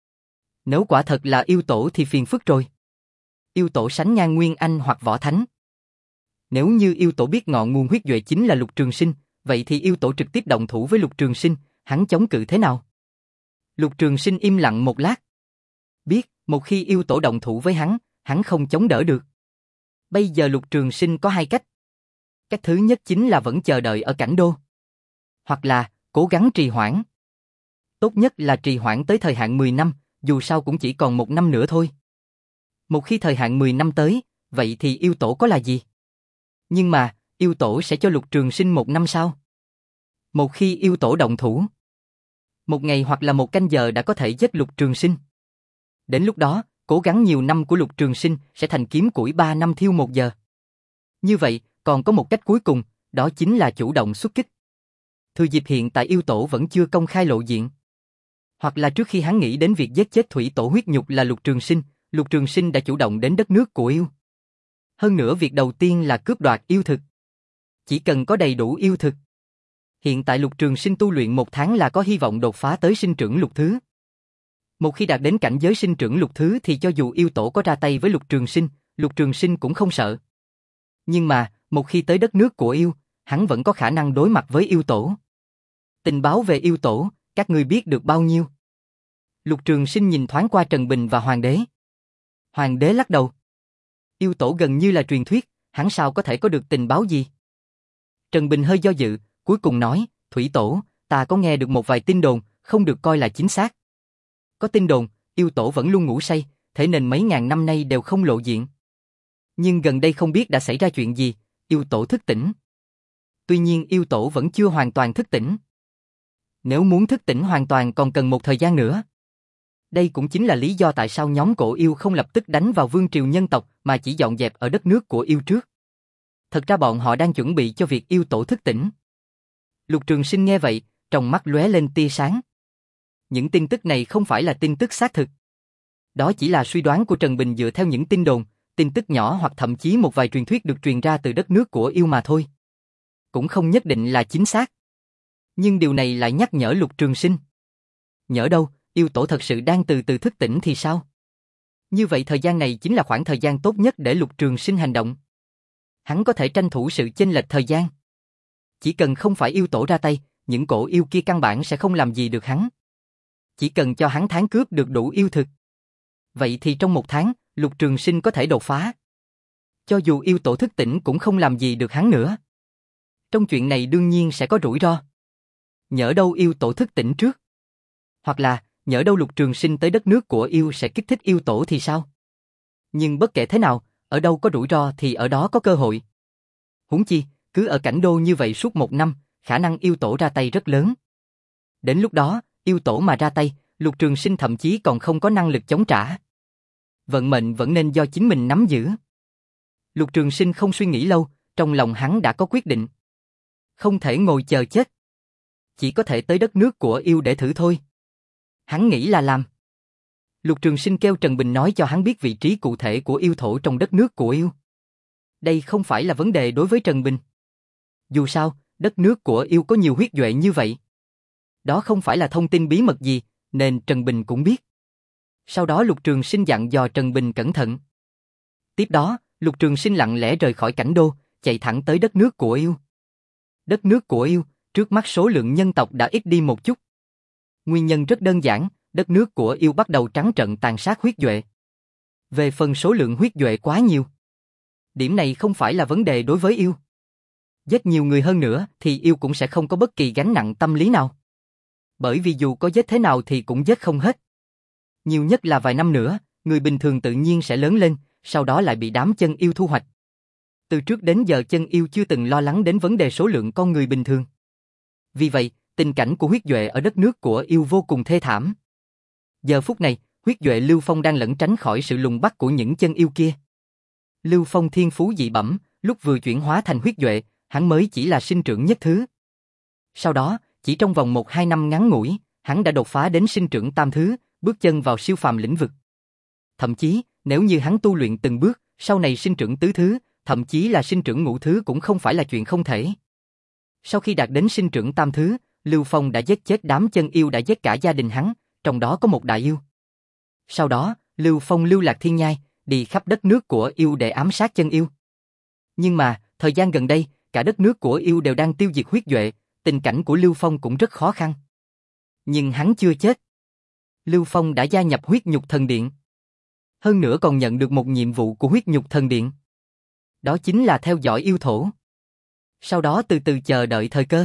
Speaker 1: Nếu quả thật là yêu tổ thì phiền phức rồi. Yêu tổ sánh ngang Nguyên Anh hoặc Võ Thánh. Nếu như yêu tổ biết ngọn nguồn huyết duệ chính là Lục Trường Sinh, vậy thì yêu tổ trực tiếp động thủ với Lục Trường Sinh, hắn chống cự thế nào? Lục Trường Sinh im lặng một lát. Biết, một khi yêu tổ động thủ với hắn, hắn không chống đỡ được. Bây giờ Lục Trường Sinh có hai cách. Cách thứ nhất chính là vẫn chờ đợi ở cảnh đô. Hoặc là, cố gắng trì hoãn. Tốt nhất là trì hoãn tới thời hạn mười năm, dù sao cũng chỉ còn một năm nữa thôi. Một khi thời hạn mười năm tới, vậy thì yêu tổ có là gì? Nhưng mà, yêu tổ sẽ cho Lục Trường Sinh một năm sau. Một khi yêu tổ động thủ, một ngày hoặc là một canh giờ đã có thể giết Lục Trường Sinh. Đến lúc đó, cố gắng nhiều năm của Lục Trường Sinh sẽ thành kiếm củi ba năm thiêu một giờ. Như vậy, còn có một cách cuối cùng, đó chính là chủ động xuất kích. Thừa dịp hiện tại yêu tổ vẫn chưa công khai lộ diện. Hoặc là trước khi hắn nghĩ đến việc giết chết Thủy Tổ huyết nhục là Lục Trường Sinh, Lục Trường Sinh đã chủ động đến đất nước của yêu. Hơn nữa việc đầu tiên là cướp đoạt yêu thực. Chỉ cần có đầy đủ yêu thực. Hiện tại Lục Trường Sinh tu luyện một tháng là có hy vọng đột phá tới sinh trưởng lục thứ. Một khi đạt đến cảnh giới sinh trưởng lục thứ thì cho dù yêu tổ có ra tay với Lục Trường Sinh, Lục Trường Sinh cũng không sợ. Nhưng mà, một khi tới đất nước của yêu, hắn vẫn có khả năng đối mặt với yêu tổ. Tình báo về yêu tổ, các ngươi biết được bao nhiêu? Lục Trường Sinh nhìn thoáng qua Trần Bình và Hoàng đế. Hoàng đế lắc đầu. Yêu tổ gần như là truyền thuyết, hắn sao có thể có được tình báo gì? Trần Bình hơi do dự, cuối cùng nói, Thủy Tổ, ta có nghe được một vài tin đồn, không được coi là chính xác. Có tin đồn, yêu tổ vẫn luôn ngủ say, thế nên mấy ngàn năm nay đều không lộ diện. Nhưng gần đây không biết đã xảy ra chuyện gì, yêu tổ thức tỉnh. Tuy nhiên yêu tổ vẫn chưa hoàn toàn thức tỉnh. Nếu muốn thức tỉnh hoàn toàn còn cần một thời gian nữa. Đây cũng chính là lý do tại sao nhóm cổ yêu không lập tức đánh vào vương triều nhân tộc mà chỉ dọn dẹp ở đất nước của yêu trước. Thật ra bọn họ đang chuẩn bị cho việc yêu tổ thức tỉnh. Lục Trường Sinh nghe vậy, trong mắt lóe lên tia sáng. Những tin tức này không phải là tin tức xác thực. Đó chỉ là suy đoán của Trần Bình dựa theo những tin đồn, tin tức nhỏ hoặc thậm chí một vài truyền thuyết được truyền ra từ đất nước của yêu mà thôi. Cũng không nhất định là chính xác. Nhưng điều này lại nhắc nhở Lục Trường Sinh. Nhỡ đâu, yêu tổ thật sự đang từ từ thức tỉnh thì sao? Như vậy thời gian này chính là khoảng thời gian tốt nhất để Lục Trường Sinh hành động. Hắn có thể tranh thủ sự chênh lệch thời gian. Chỉ cần không phải yêu tổ ra tay, những cổ yêu kia căn bản sẽ không làm gì được hắn. Chỉ cần cho hắn tháng cướp được đủ yêu thực. Vậy thì trong một tháng, Lục Trường Sinh có thể đột phá. Cho dù yêu tổ thức tỉnh cũng không làm gì được hắn nữa. Trong chuyện này đương nhiên sẽ có rủi ro. Nhỡ đâu yêu tổ thức tỉnh trước. Hoặc là, nhỡ đâu Lục Trường Sinh tới đất nước của yêu sẽ kích thích yêu tổ thì sao? Nhưng bất kể thế nào, ở đâu có rủi ro thì ở đó có cơ hội. Huống chi, cứ ở cảnh đô như vậy suốt một năm, khả năng yêu tổ ra tay rất lớn. Đến lúc đó, yêu tổ mà ra tay, Lục Trường Sinh thậm chí còn không có năng lực chống trả. Vận mệnh vẫn nên do chính mình nắm giữ. Lục Trường Sinh không suy nghĩ lâu, trong lòng hắn đã có quyết định. Không thể ngồi chờ chết. Chỉ có thể tới đất nước của yêu để thử thôi. Hắn nghĩ là làm. Lục Trường Sinh kêu Trần Bình nói cho hắn biết vị trí cụ thể của yêu thổ trong đất nước của yêu. Đây không phải là vấn đề đối với Trần Bình. Dù sao, đất nước của yêu có nhiều huyết duệ như vậy. Đó không phải là thông tin bí mật gì, nên Trần Bình cũng biết. Sau đó Lục Trường Sinh dặn dò Trần Bình cẩn thận. Tiếp đó, Lục Trường Sinh lặng lẽ rời khỏi cảnh đô, chạy thẳng tới đất nước của yêu. Đất nước của yêu, trước mắt số lượng nhân tộc đã ít đi một chút. Nguyên nhân rất đơn giản, đất nước của yêu bắt đầu trắng trợn tàn sát huyết duệ. Về phần số lượng huyết duệ quá nhiều. Điểm này không phải là vấn đề đối với yêu. Giết nhiều người hơn nữa thì yêu cũng sẽ không có bất kỳ gánh nặng tâm lý nào. Bởi vì dù có giết thế nào thì cũng giết không hết. Nhiều nhất là vài năm nữa, người bình thường tự nhiên sẽ lớn lên, sau đó lại bị đám chân yêu thu hoạch. Từ trước đến giờ chân yêu chưa từng lo lắng đến vấn đề số lượng con người bình thường. Vì vậy, tình cảnh của huyết duệ ở đất nước của yêu vô cùng thê thảm. Giờ phút này, huyết duệ Lưu Phong đang lẩn tránh khỏi sự lùng bắt của những chân yêu kia. Lưu Phong thiên phú dị bẩm, lúc vừa chuyển hóa thành huyết duệ, hắn mới chỉ là sinh trưởng nhất thứ. Sau đó, chỉ trong vòng một hai năm ngắn ngủi, hắn đã đột phá đến sinh trưởng tam thứ, bước chân vào siêu phàm lĩnh vực. Thậm chí, nếu như hắn tu luyện từng bước, sau này sinh trưởng tứ thứ, thậm chí là sinh trưởng ngũ thứ cũng không phải là chuyện không thể. Sau khi đạt đến sinh trưởng tam thứ, Lưu Phong đã giết chết đám chân yêu đã giết cả gia đình hắn, trong đó có một đại yêu. Sau đó, Lưu Phong lưu lạc thiên nhai, đi khắp đất nước của yêu để ám sát chân yêu. Nhưng mà, thời gian gần đây, cả đất nước của yêu đều đang tiêu diệt huyết duệ, tình cảnh của Lưu Phong cũng rất khó khăn. Nhưng hắn chưa chết. Lưu Phong đã gia nhập huyết nhục thần điện. Hơn nữa còn nhận được một nhiệm vụ của huyết nhục thần điện. Đó chính là theo dõi yêu thổ. Sau đó từ từ chờ đợi thời cơ.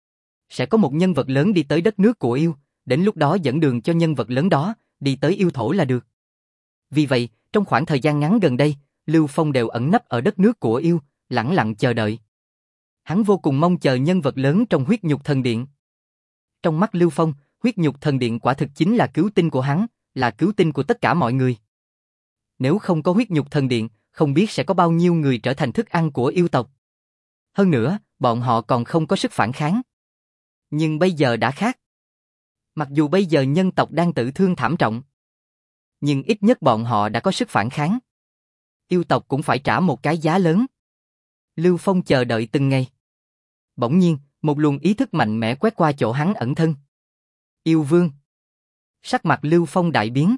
Speaker 1: Sẽ có một nhân vật lớn đi tới đất nước của yêu, đến lúc đó dẫn đường cho nhân vật lớn đó, đi tới yêu thổ là được. Vì vậy, trong khoảng thời gian ngắn gần đây, Lưu Phong đều ẩn nấp ở đất nước của yêu, lẳng lặng chờ đợi. Hắn vô cùng mong chờ nhân vật lớn trong huyết nhục thần điện. Trong mắt Lưu Phong, huyết nhục thần điện quả thực chính là cứu tinh của hắn, là cứu tinh của tất cả mọi người. Nếu không có huyết nhục thần điện, không biết sẽ có bao nhiêu người trở thành thức ăn của yêu tộc. Hơn nữa, bọn họ còn không có sức phản kháng. Nhưng bây giờ đã khác. Mặc dù bây giờ nhân tộc đang tử thương thảm trọng, nhưng ít nhất bọn họ đã có sức phản kháng. Yêu tộc cũng phải trả một cái giá lớn. Lưu Phong chờ đợi từng ngày. Bỗng nhiên, một luồng ý thức mạnh mẽ quét qua chỗ hắn ẩn thân. Yêu vương. Sắc mặt Lưu Phong đại biến.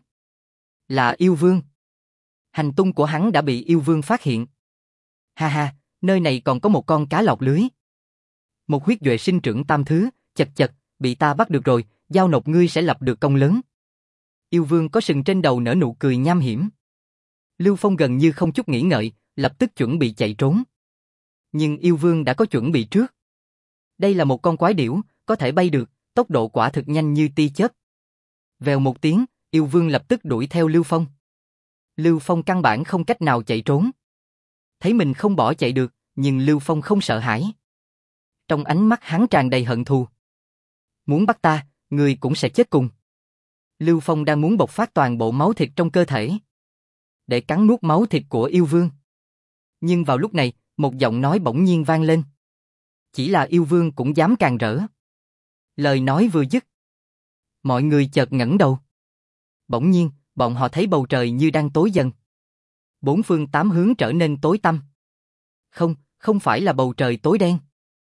Speaker 1: Là yêu vương. Hành tung của hắn đã bị yêu vương phát hiện. Ha ha, nơi này còn có một con cá lọc lưới. Một huyết duệ sinh trưởng tam thứ, chật chật, bị ta bắt được rồi, giao nộp ngươi sẽ lập được công lớn. Yêu vương có sừng trên đầu nở nụ cười nham hiểm. Lưu Phong gần như không chút nghĩ ngợi, lập tức chuẩn bị chạy trốn. Nhưng yêu vương đã có chuẩn bị trước. Đây là một con quái điểu, có thể bay được, tốc độ quả thực nhanh như tia chớp. Vèo một tiếng, yêu vương lập tức đuổi theo Lưu Phong. Lưu Phong căn bản không cách nào chạy trốn. Thấy mình không bỏ chạy được, nhưng Lưu Phong không sợ hãi. Trong ánh mắt hắn tràn đầy hận thù. Muốn bắt ta, người cũng sẽ chết cùng. Lưu Phong đang muốn bộc phát toàn bộ máu thịt trong cơ thể, để cắn nuốt máu thịt của yêu vương. Nhưng vào lúc này, một giọng nói bỗng nhiên vang lên. Chỉ là yêu vương cũng dám càn rỡ. Lời nói vừa dứt, mọi người chợt ngẩng đầu. Bỗng nhiên, bọn họ thấy bầu trời như đang tối dần. Bốn phương tám hướng trở nên tối tăm. Không, không phải là bầu trời tối đen,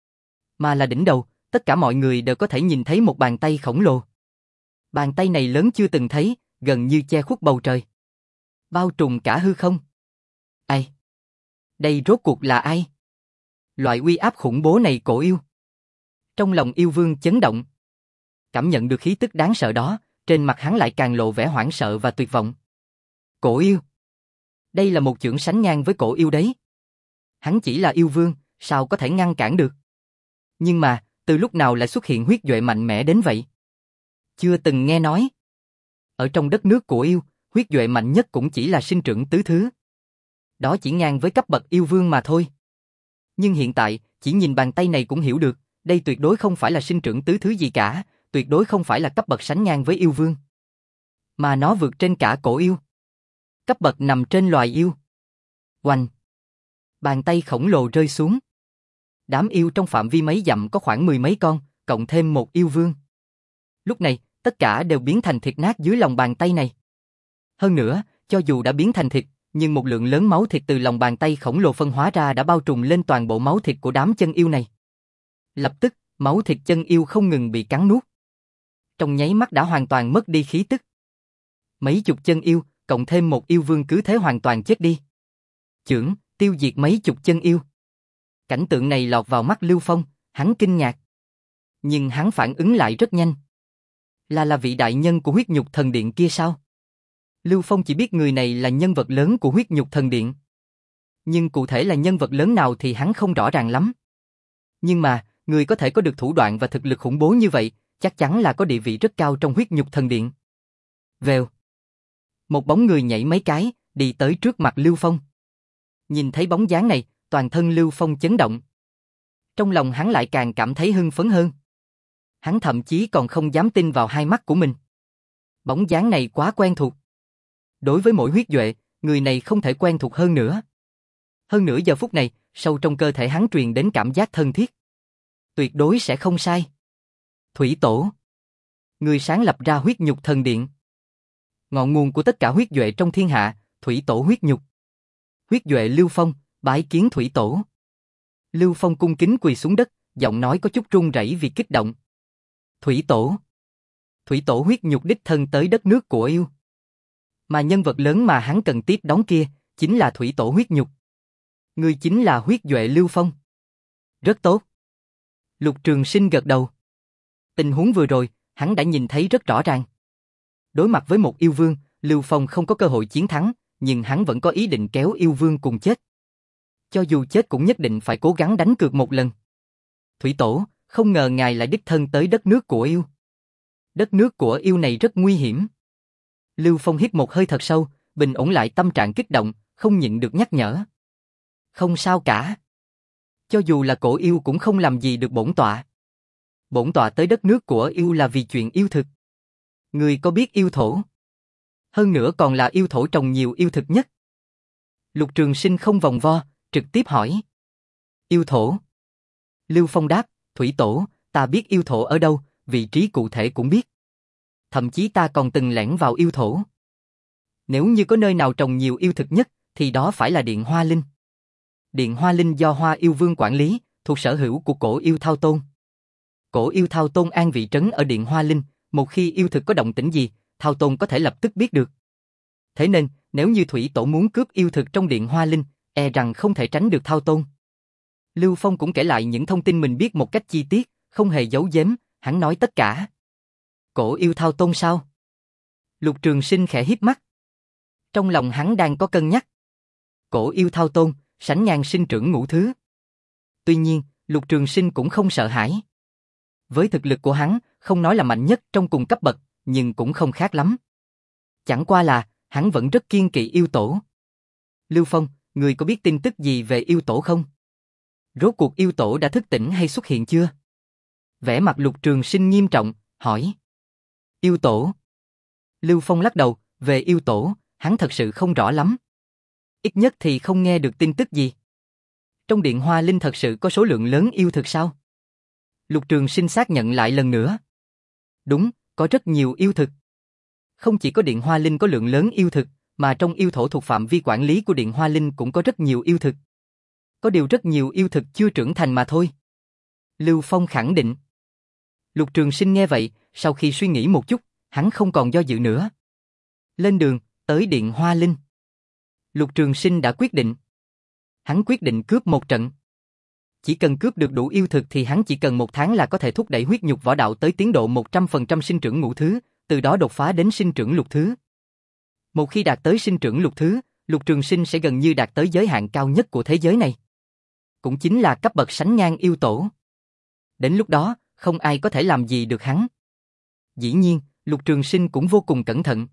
Speaker 1: mà là đỉnh đầu, tất cả mọi người đều có thể nhìn thấy một bàn tay khổng lồ. Bàn tay này lớn chưa từng thấy, gần như che khuất bầu trời, bao trùm cả hư không. Ai? Đây rốt cuộc là ai? Loại uy áp khủng bố này cổ yêu. Trong lòng yêu vương chấn động. Cảm nhận được khí tức đáng sợ đó, trên mặt hắn lại càng lộ vẻ hoảng sợ và tuyệt vọng. Cổ yêu. Đây là một chưởng sánh ngang với cổ yêu đấy. Hắn chỉ là yêu vương, sao có thể ngăn cản được? Nhưng mà, từ lúc nào lại xuất hiện huyết duệ mạnh mẽ đến vậy? Chưa từng nghe nói. Ở trong đất nước của yêu, huyết duệ mạnh nhất cũng chỉ là sinh trưởng tứ thứ. Đó chỉ ngang với cấp bậc yêu vương mà thôi. Nhưng hiện tại, chỉ nhìn bàn tay này cũng hiểu được, đây tuyệt đối không phải là sinh trưởng tứ thứ gì cả, tuyệt đối không phải là cấp bậc sánh ngang với yêu vương. Mà nó vượt trên cả cổ yêu. Cấp bậc nằm trên loài yêu. Oanh! Bàn tay khổng lồ rơi xuống. Đám yêu trong phạm vi mấy dặm có khoảng mười mấy con, cộng thêm một yêu vương. Lúc này, tất cả đều biến thành thịt nát dưới lòng bàn tay này. Hơn nữa, cho dù đã biến thành thịt, nhưng một lượng lớn máu thịt từ lòng bàn tay khổng lồ phân hóa ra đã bao trùm lên toàn bộ máu thịt của đám chân yêu này. Lập tức, máu thịt chân yêu không ngừng bị cắn nuốt. Trong nháy mắt đã hoàn toàn mất đi khí tức. Mấy chục chân yêu, cộng thêm một yêu vương cứ thế hoàn toàn chết đi. Chưởng, tiêu diệt mấy chục chân yêu. Cảnh tượng này lọt vào mắt Lưu Phong, hắn kinh ngạc. Nhưng hắn phản ứng lại rất nhanh. Là là vị đại nhân của huyết nhục thần điện kia sao? Lưu Phong chỉ biết người này là nhân vật lớn của huyết nhục thần điện. Nhưng cụ thể là nhân vật lớn nào thì hắn không rõ ràng lắm. Nhưng mà, người có thể có được thủ đoạn và thực lực khủng bố như vậy, chắc chắn là có địa vị rất cao trong huyết nhục thần điện. Vèo. Một bóng người nhảy mấy cái, đi tới trước mặt Lưu Phong. Nhìn thấy bóng dáng này, toàn thân Lưu Phong chấn động. Trong lòng hắn lại càng cảm thấy hưng phấn hơn. Hắn thậm chí còn không dám tin vào hai mắt của mình. Bóng dáng này quá quen thuộc. Đối với mỗi huyết duệ, người này không thể quen thuộc hơn nữa. Hơn nữa giờ phút này, sâu trong cơ thể hắn truyền đến cảm giác thân thiết. Tuyệt đối sẽ không sai. Thủy Tổ. Người sáng lập ra huyết nhục thần điện. Ngọn nguồn của tất cả huyết duệ trong thiên hạ, Thủy Tổ huyết nhục. Huyết duệ Lưu Phong, bái kiến Thủy Tổ. Lưu Phong cung kính quỳ xuống đất, giọng nói có chút run rẩy vì kích động. Thủy Tổ. Thủy Tổ huyết nhục đích thân tới đất nước của yêu. Mà nhân vật lớn mà hắn cần tiếp đón kia, chính là Thủy Tổ huyết nhục. Người chính là huyết duệ Lưu Phong. Rất tốt. Lục Trường Sinh gật đầu. Tình huống vừa rồi, hắn đã nhìn thấy rất rõ ràng. Đối mặt với một yêu vương, Lưu Phong không có cơ hội chiến thắng, nhưng hắn vẫn có ý định kéo yêu vương cùng chết. Cho dù chết cũng nhất định phải cố gắng đánh cược một lần. Thủy Tổ, không ngờ ngài lại đích thân tới đất nước của yêu. Đất nước của yêu này rất nguy hiểm. Lưu Phong hít một hơi thật sâu, bình ổn lại tâm trạng kích động, không nhịn được nhắc nhở. Không sao cả. Cho dù là cổ yêu cũng không làm gì được bổn tọa. Bổn tọa tới đất nước của yêu là vì chuyện yêu thực. Người có biết yêu thổ? Hơn nữa còn là yêu thổ trồng nhiều yêu thực nhất. Lục Trường Sinh không vòng vo, trực tiếp hỏi. Yêu thổ. Lưu Phong đáp, Thủy Tổ, ta biết yêu thổ ở đâu, vị trí cụ thể cũng biết. Thậm chí ta còn từng lẻn vào yêu thổ. Nếu như có nơi nào trồng nhiều yêu thực nhất, thì đó phải là Điện Hoa Linh. Điện Hoa Linh do Hoa Yêu Vương quản lý, thuộc sở hữu của cổ yêu Thao Tôn. Cổ yêu Thao Tôn an vị trấn ở Điện Hoa Linh, một khi yêu thực có động tĩnh gì, Thao Tôn có thể lập tức biết được. Thế nên, nếu như Thủy Tổ muốn cướp yêu thực trong Điện Hoa Linh, e rằng không thể tránh được Thao Tôn. Lưu Phong cũng kể lại những thông tin mình biết một cách chi tiết, không hề giấu giếm, hắn nói tất cả. Cổ yêu Thao Tôn sao? Lục Trường Sinh khẽ híp mắt. Trong lòng hắn đang có cân nhắc. Cổ yêu Thao Tôn, sánh ngang sinh trưởng ngũ thứ. Tuy nhiên, Lục Trường Sinh cũng không sợ hãi. Với thực lực của hắn, không nói là mạnh nhất trong cùng cấp bậc, nhưng cũng không khác lắm. Chẳng qua là, hắn vẫn rất kiên kỵ yêu tổ. Lưu Phong, người có biết tin tức gì về yêu tổ không? Rốt cuộc yêu tổ đã thức tỉnh hay xuất hiện chưa? Vẻ mặt Lục Trường Sinh nghiêm trọng, hỏi. Yêu tổ. Lưu Phong lắc đầu, về yêu tổ, hắn thật sự không rõ lắm. Ít nhất thì không nghe được tin tức gì. Trong Điện Hoa Linh thật sự có số lượng lớn yêu thực sao? Lục Trường Sinh xác nhận lại lần nữa. Đúng, có rất nhiều yêu thực. Không chỉ có Điện Hoa Linh có lượng lớn yêu thực, mà trong yêu thổ thuộc phạm vi quản lý của Điện Hoa Linh cũng có rất nhiều yêu thực. Có điều rất nhiều yêu thực chưa trưởng thành mà thôi. Lưu Phong khẳng định. Lục Trường Sinh nghe vậy, sau khi suy nghĩ một chút, hắn không còn do dự nữa. Lên đường, tới Điện Hoa Linh. Lục Trường Sinh đã quyết định. Hắn quyết định cướp một trận. Chỉ cần cướp được đủ yêu thực thì hắn chỉ cần một tháng là có thể thúc đẩy huyết nhục võ đạo tới tiến độ một trăm phần trăm sinh trưởng ngũ thứ, từ đó đột phá đến sinh trưởng lục thứ. Một khi đạt tới sinh trưởng lục thứ, Lục Trường Sinh sẽ gần như đạt tới giới hạn cao nhất của thế giới này. Cũng chính là cấp bậc sánh ngang yêu tổ. Đến lúc đó, không ai có thể làm gì được hắn. Dĩ nhiên, Lục Trường Sinh cũng vô cùng cẩn thận.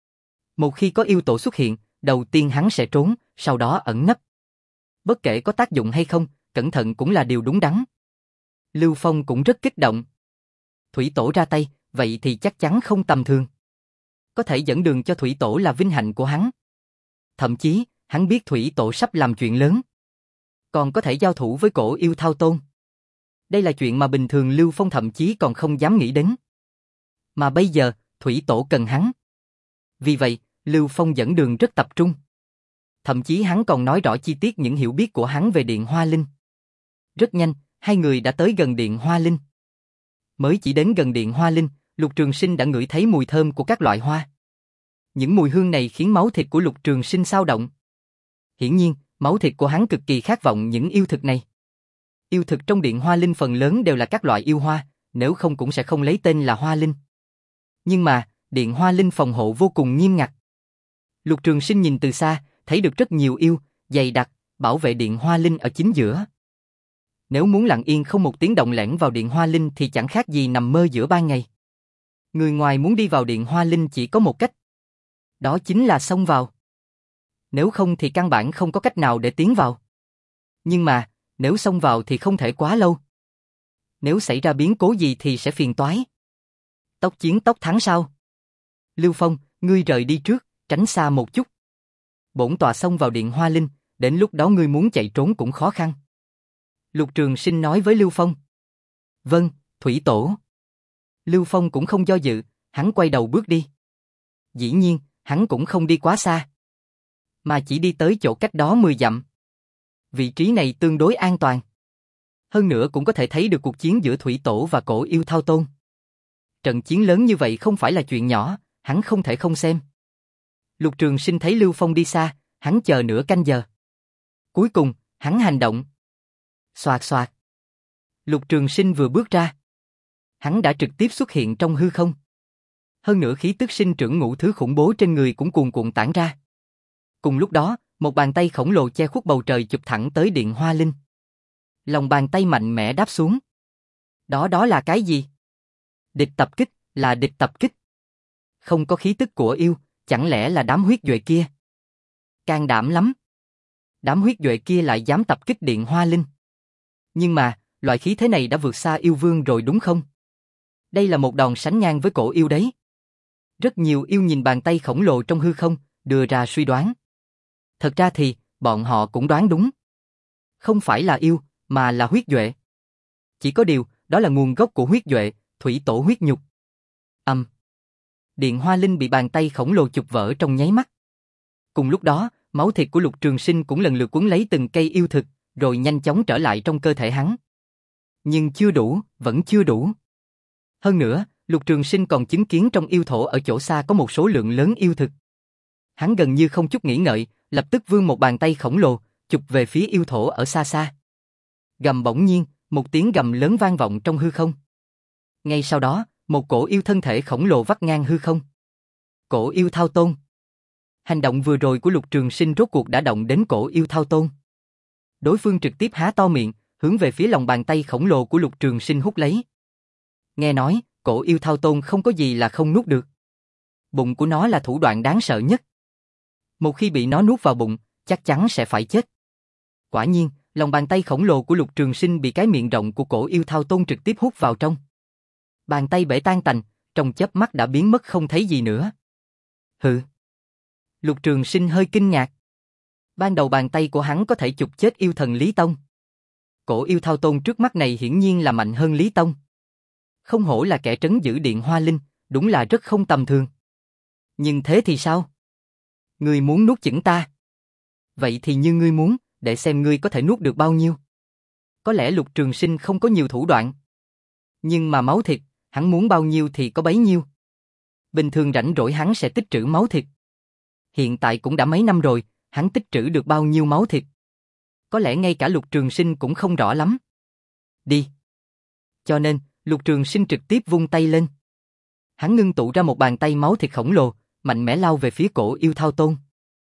Speaker 1: Một khi có yêu tổ xuất hiện, đầu tiên hắn sẽ trốn, sau đó ẩn nấp. Bất kể có tác dụng hay không, cẩn thận cũng là điều đúng đắn. Lưu Phong cũng rất kích động. Thủy Tổ ra tay, vậy thì chắc chắn không tầm thường. Có thể dẫn đường cho Thủy Tổ là vinh hạnh của hắn. Thậm chí, hắn biết Thủy Tổ sắp làm chuyện lớn. còn có thể giao thủ với cổ yêu thao tôn. Đây là chuyện mà bình thường Lưu Phong thậm chí còn không dám nghĩ đến. Mà bây giờ, thủy tổ cần hắn. Vì vậy, Lưu Phong dẫn đường rất tập trung. Thậm chí hắn còn nói rõ chi tiết những hiểu biết của hắn về Điện Hoa Linh. Rất nhanh, hai người đã tới gần Điện Hoa Linh. Mới chỉ đến gần Điện Hoa Linh, Lục Trường Sinh đã ngửi thấy mùi thơm của các loại hoa. Những mùi hương này khiến máu thịt của Lục Trường Sinh xao động. Hiển nhiên, máu thịt của hắn cực kỳ khát vọng những yêu thực này. Yêu thực trong Điện Hoa Linh phần lớn đều là các loại yêu hoa, nếu không cũng sẽ không lấy tên là Hoa Linh. Nhưng mà, Điện Hoa Linh phòng hộ vô cùng nghiêm ngặt. Lục Trường Sinh nhìn từ xa, thấy được rất nhiều yêu, dày đặc, bảo vệ Điện Hoa Linh ở chính giữa. Nếu muốn lặng yên không một tiếng động lẻn vào Điện Hoa Linh thì chẳng khác gì nằm mơ giữa ban ngày. Người ngoài muốn đi vào Điện Hoa Linh chỉ có một cách. Đó chính là xông vào. Nếu không thì căn bản không có cách nào để tiến vào. Nhưng mà, nếu xông vào thì không thể quá lâu. Nếu xảy ra biến cố gì thì sẽ phiền toái. Tốc chiến tốc thắng sao? Lưu Phong, ngươi rời đi trước, tránh xa một chút. Bổn tọa xông vào Điện Hoa Linh, đến lúc đó ngươi muốn chạy trốn cũng khó khăn. Lục Trường Sinh nói với Lưu Phong. Vâng, thủy tổ. Lưu Phong cũng không do dự, hắn quay đầu bước đi. Dĩ nhiên, hắn cũng không đi quá xa, mà chỉ đi tới chỗ cách đó mười dặm. Vị trí này tương đối an toàn. Hơn nữa cũng có thể thấy được cuộc chiến giữa thủy tổ và cổ yêu thao tôn. Trận chiến lớn như vậy không phải là chuyện nhỏ, hắn không thể không xem. Lục Trường Sinh thấy Lưu Phong đi xa, hắn chờ nửa canh giờ. Cuối cùng, hắn hành động. Xoạt xoạt. Lục Trường Sinh vừa bước ra, hắn đã trực tiếp xuất hiện trong hư không. Hơn nữa khí tức sinh trưởng ngũ thứ khủng bố trên người cũng cuồn cuộn tản ra. Cùng lúc đó, một bàn tay khổng lồ che khuất bầu trời chụp thẳng tới Điện Hoa Linh. Lòng bàn tay mạnh mẽ đáp xuống. Đó đó là cái gì? Địch tập kích, là địch tập kích. Không có khí tức của yêu, chẳng lẽ là đám huyết duệ kia? Can đảm lắm. Đám huyết duệ kia lại dám tập kích Điện Hoa Linh. Nhưng mà, loại khí thế này đã vượt xa yêu vương rồi đúng không? Đây là một đòn sánh ngang với cổ yêu đấy. Rất nhiều yêu nhìn bàn tay khổng lồ trong hư không, đưa ra suy đoán. Thật ra thì, bọn họ cũng đoán đúng. Không phải là yêu, mà là huyết duệ. Chỉ có điều, đó là nguồn gốc của huyết duệ, thủy tổ huyết nhục. Âm. Um. Điện Hoa Linh bị bàn tay khổng lồ chụp vỡ trong nháy mắt. Cùng lúc đó, máu thịt của Lục Trường Sinh cũng lần lượt cuốn lấy từng cây yêu thực, rồi nhanh chóng trở lại trong cơ thể hắn. Nhưng chưa đủ, vẫn chưa đủ. Hơn nữa, Lục Trường Sinh còn chứng kiến trong yêu thổ ở chỗ xa có một số lượng lớn yêu thực. Hắn gần như không chút nghĩ ngợi, lập tức vươn một bàn tay khổng lồ, chụp về phía yêu thổ ở xa xa. Gầm bỗng nhiên, một tiếng gầm lớn vang vọng trong hư không. Ngay sau đó, một cổ yêu thân thể khổng lồ vắt ngang hư không. Cổ yêu thao tôn. Hành động vừa rồi của Lục Trường Sinh rốt cuộc đã động đến cổ yêu thao tôn. Đối phương trực tiếp há to miệng, hướng về phía lòng bàn tay khổng lồ của Lục Trường Sinh hút lấy. Nghe nói, cổ yêu thao tôn không có gì là không nuốt được. Bụng của nó là thủ đoạn đáng sợ nhất. Một khi bị nó nuốt vào bụng, chắc chắn sẽ phải chết. Quả nhiên, lòng bàn tay khổng lồ của Lục Trường Sinh bị cái miệng rộng của cổ yêu thao tôn trực tiếp hút vào trong. Bàn tay bể tan tành, trong chớp mắt đã biến mất không thấy gì nữa. Hừ. Lục Trường Sinh hơi kinh ngạc. Ban đầu bàn tay của hắn có thể chụp chết yêu thần Lý Tông. Cổ yêu thao tôn trước mắt này hiển nhiên là mạnh hơn Lý Tông. Không hổ là kẻ trấn giữ Điện Hoa Linh, đúng là rất không tầm thường. Nhưng thế thì sao? Ngươi muốn nuốt chửng ta? Vậy thì như ngươi muốn, để xem ngươi có thể nuốt được bao nhiêu. Có lẽ Lục Trường Sinh không có nhiều thủ đoạn. Nhưng mà máu thịt, hắn muốn bao nhiêu thì có bấy nhiêu. Bình thường rảnh rỗi hắn sẽ tích trữ máu thịt. Hiện tại cũng đã mấy năm rồi, hắn tích trữ được bao nhiêu máu thịt. Có lẽ ngay cả Lục Trường Sinh cũng không rõ lắm. Đi. Cho nên, Lục Trường Sinh trực tiếp vung tay lên. Hắn ngưng tụ ra một bàn tay máu thịt khổng lồ, mạnh mẽ lao về phía cổ yêu thao tôn.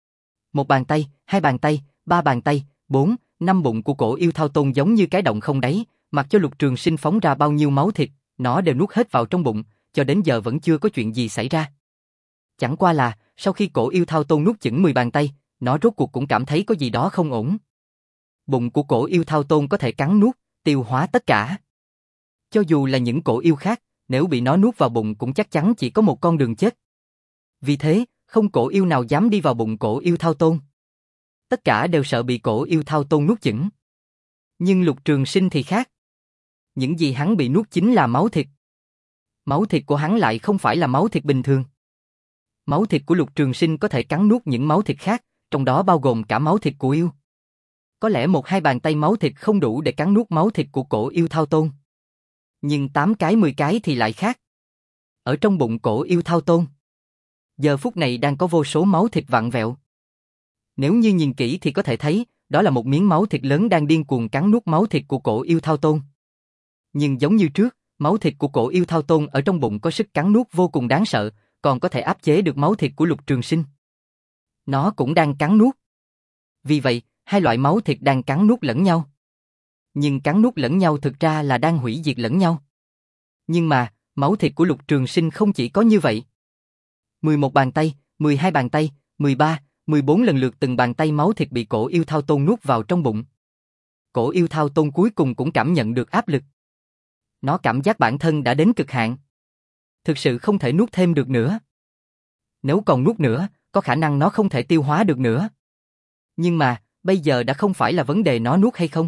Speaker 1: Một bàn tay, hai bàn tay, ba bàn tay, bốn, năm bụng của cổ yêu thao tôn giống như cái động không đáy, mặc cho Lục Trường Sinh phóng ra bao nhiêu máu thịt, nó đều nuốt hết vào trong bụng, cho đến giờ vẫn chưa có chuyện gì xảy ra. Chẳng qua là, sau khi cổ yêu thao tôn nuốt chửng mười bàn tay, nó rốt cuộc cũng cảm thấy có gì đó không ổn. Bụng của cổ yêu thao tôn có thể cắn nuốt, tiêu hóa tất cả. Cho dù là những cổ yêu khác, nếu bị nó nuốt vào bụng cũng chắc chắn chỉ có một con đường chết. Vì thế, không cổ yêu nào dám đi vào bụng cổ yêu thao tôn. Tất cả đều sợ bị cổ yêu thao tôn nuốt chửng. Nhưng Lục Trường Sinh thì khác. Những gì hắn bị nuốt chính là máu thịt. Máu thịt của hắn lại không phải là máu thịt bình thường. Máu thịt của Lục Trường Sinh có thể cắn nuốt những máu thịt khác, trong đó bao gồm cả máu thịt của yêu. Có lẽ một hai bàn tay máu thịt không đủ để cắn nuốt máu thịt của cổ yêu Thao Tôn. Nhưng tám cái mười cái thì lại khác. Ở trong bụng cổ yêu Thao Tôn, giờ phút này đang có vô số máu thịt vặn vẹo. Nếu như nhìn kỹ thì có thể thấy, đó là một miếng máu thịt lớn đang điên cuồng cắn nuốt máu thịt của cổ yêu Thao Tôn. Nhưng giống như trước, máu thịt của cổ yêu Thao Tôn ở trong bụng có sức cắn nuốt vô cùng đáng sợ, còn có thể áp chế được máu thịt của Lục Trường Sinh. Nó cũng đang cắn nuốt. Vì vậy, hai loại máu thịt đang cắn nuốt lẫn nhau. Nhưng cắn nuốt lẫn nhau thực ra là đang hủy diệt lẫn nhau. Nhưng mà, máu thịt của Lục Trường Sinh không chỉ có như vậy. mười một bàn tay, mười hai bàn tay, mười ba, mười bốn lần lượt từng bàn tay máu thịt bị cổ yêu Thao Tôn nuốt vào trong bụng. Cổ yêu Thao Tôn cuối cùng cũng cảm nhận được áp lực. Nó cảm giác bản thân đã đến cực hạn. Thực sự không thể nuốt thêm được nữa. Nếu còn nuốt nữa, có khả năng nó không thể tiêu hóa được nữa. Nhưng mà, bây giờ đã không phải là vấn đề nó nuốt hay không,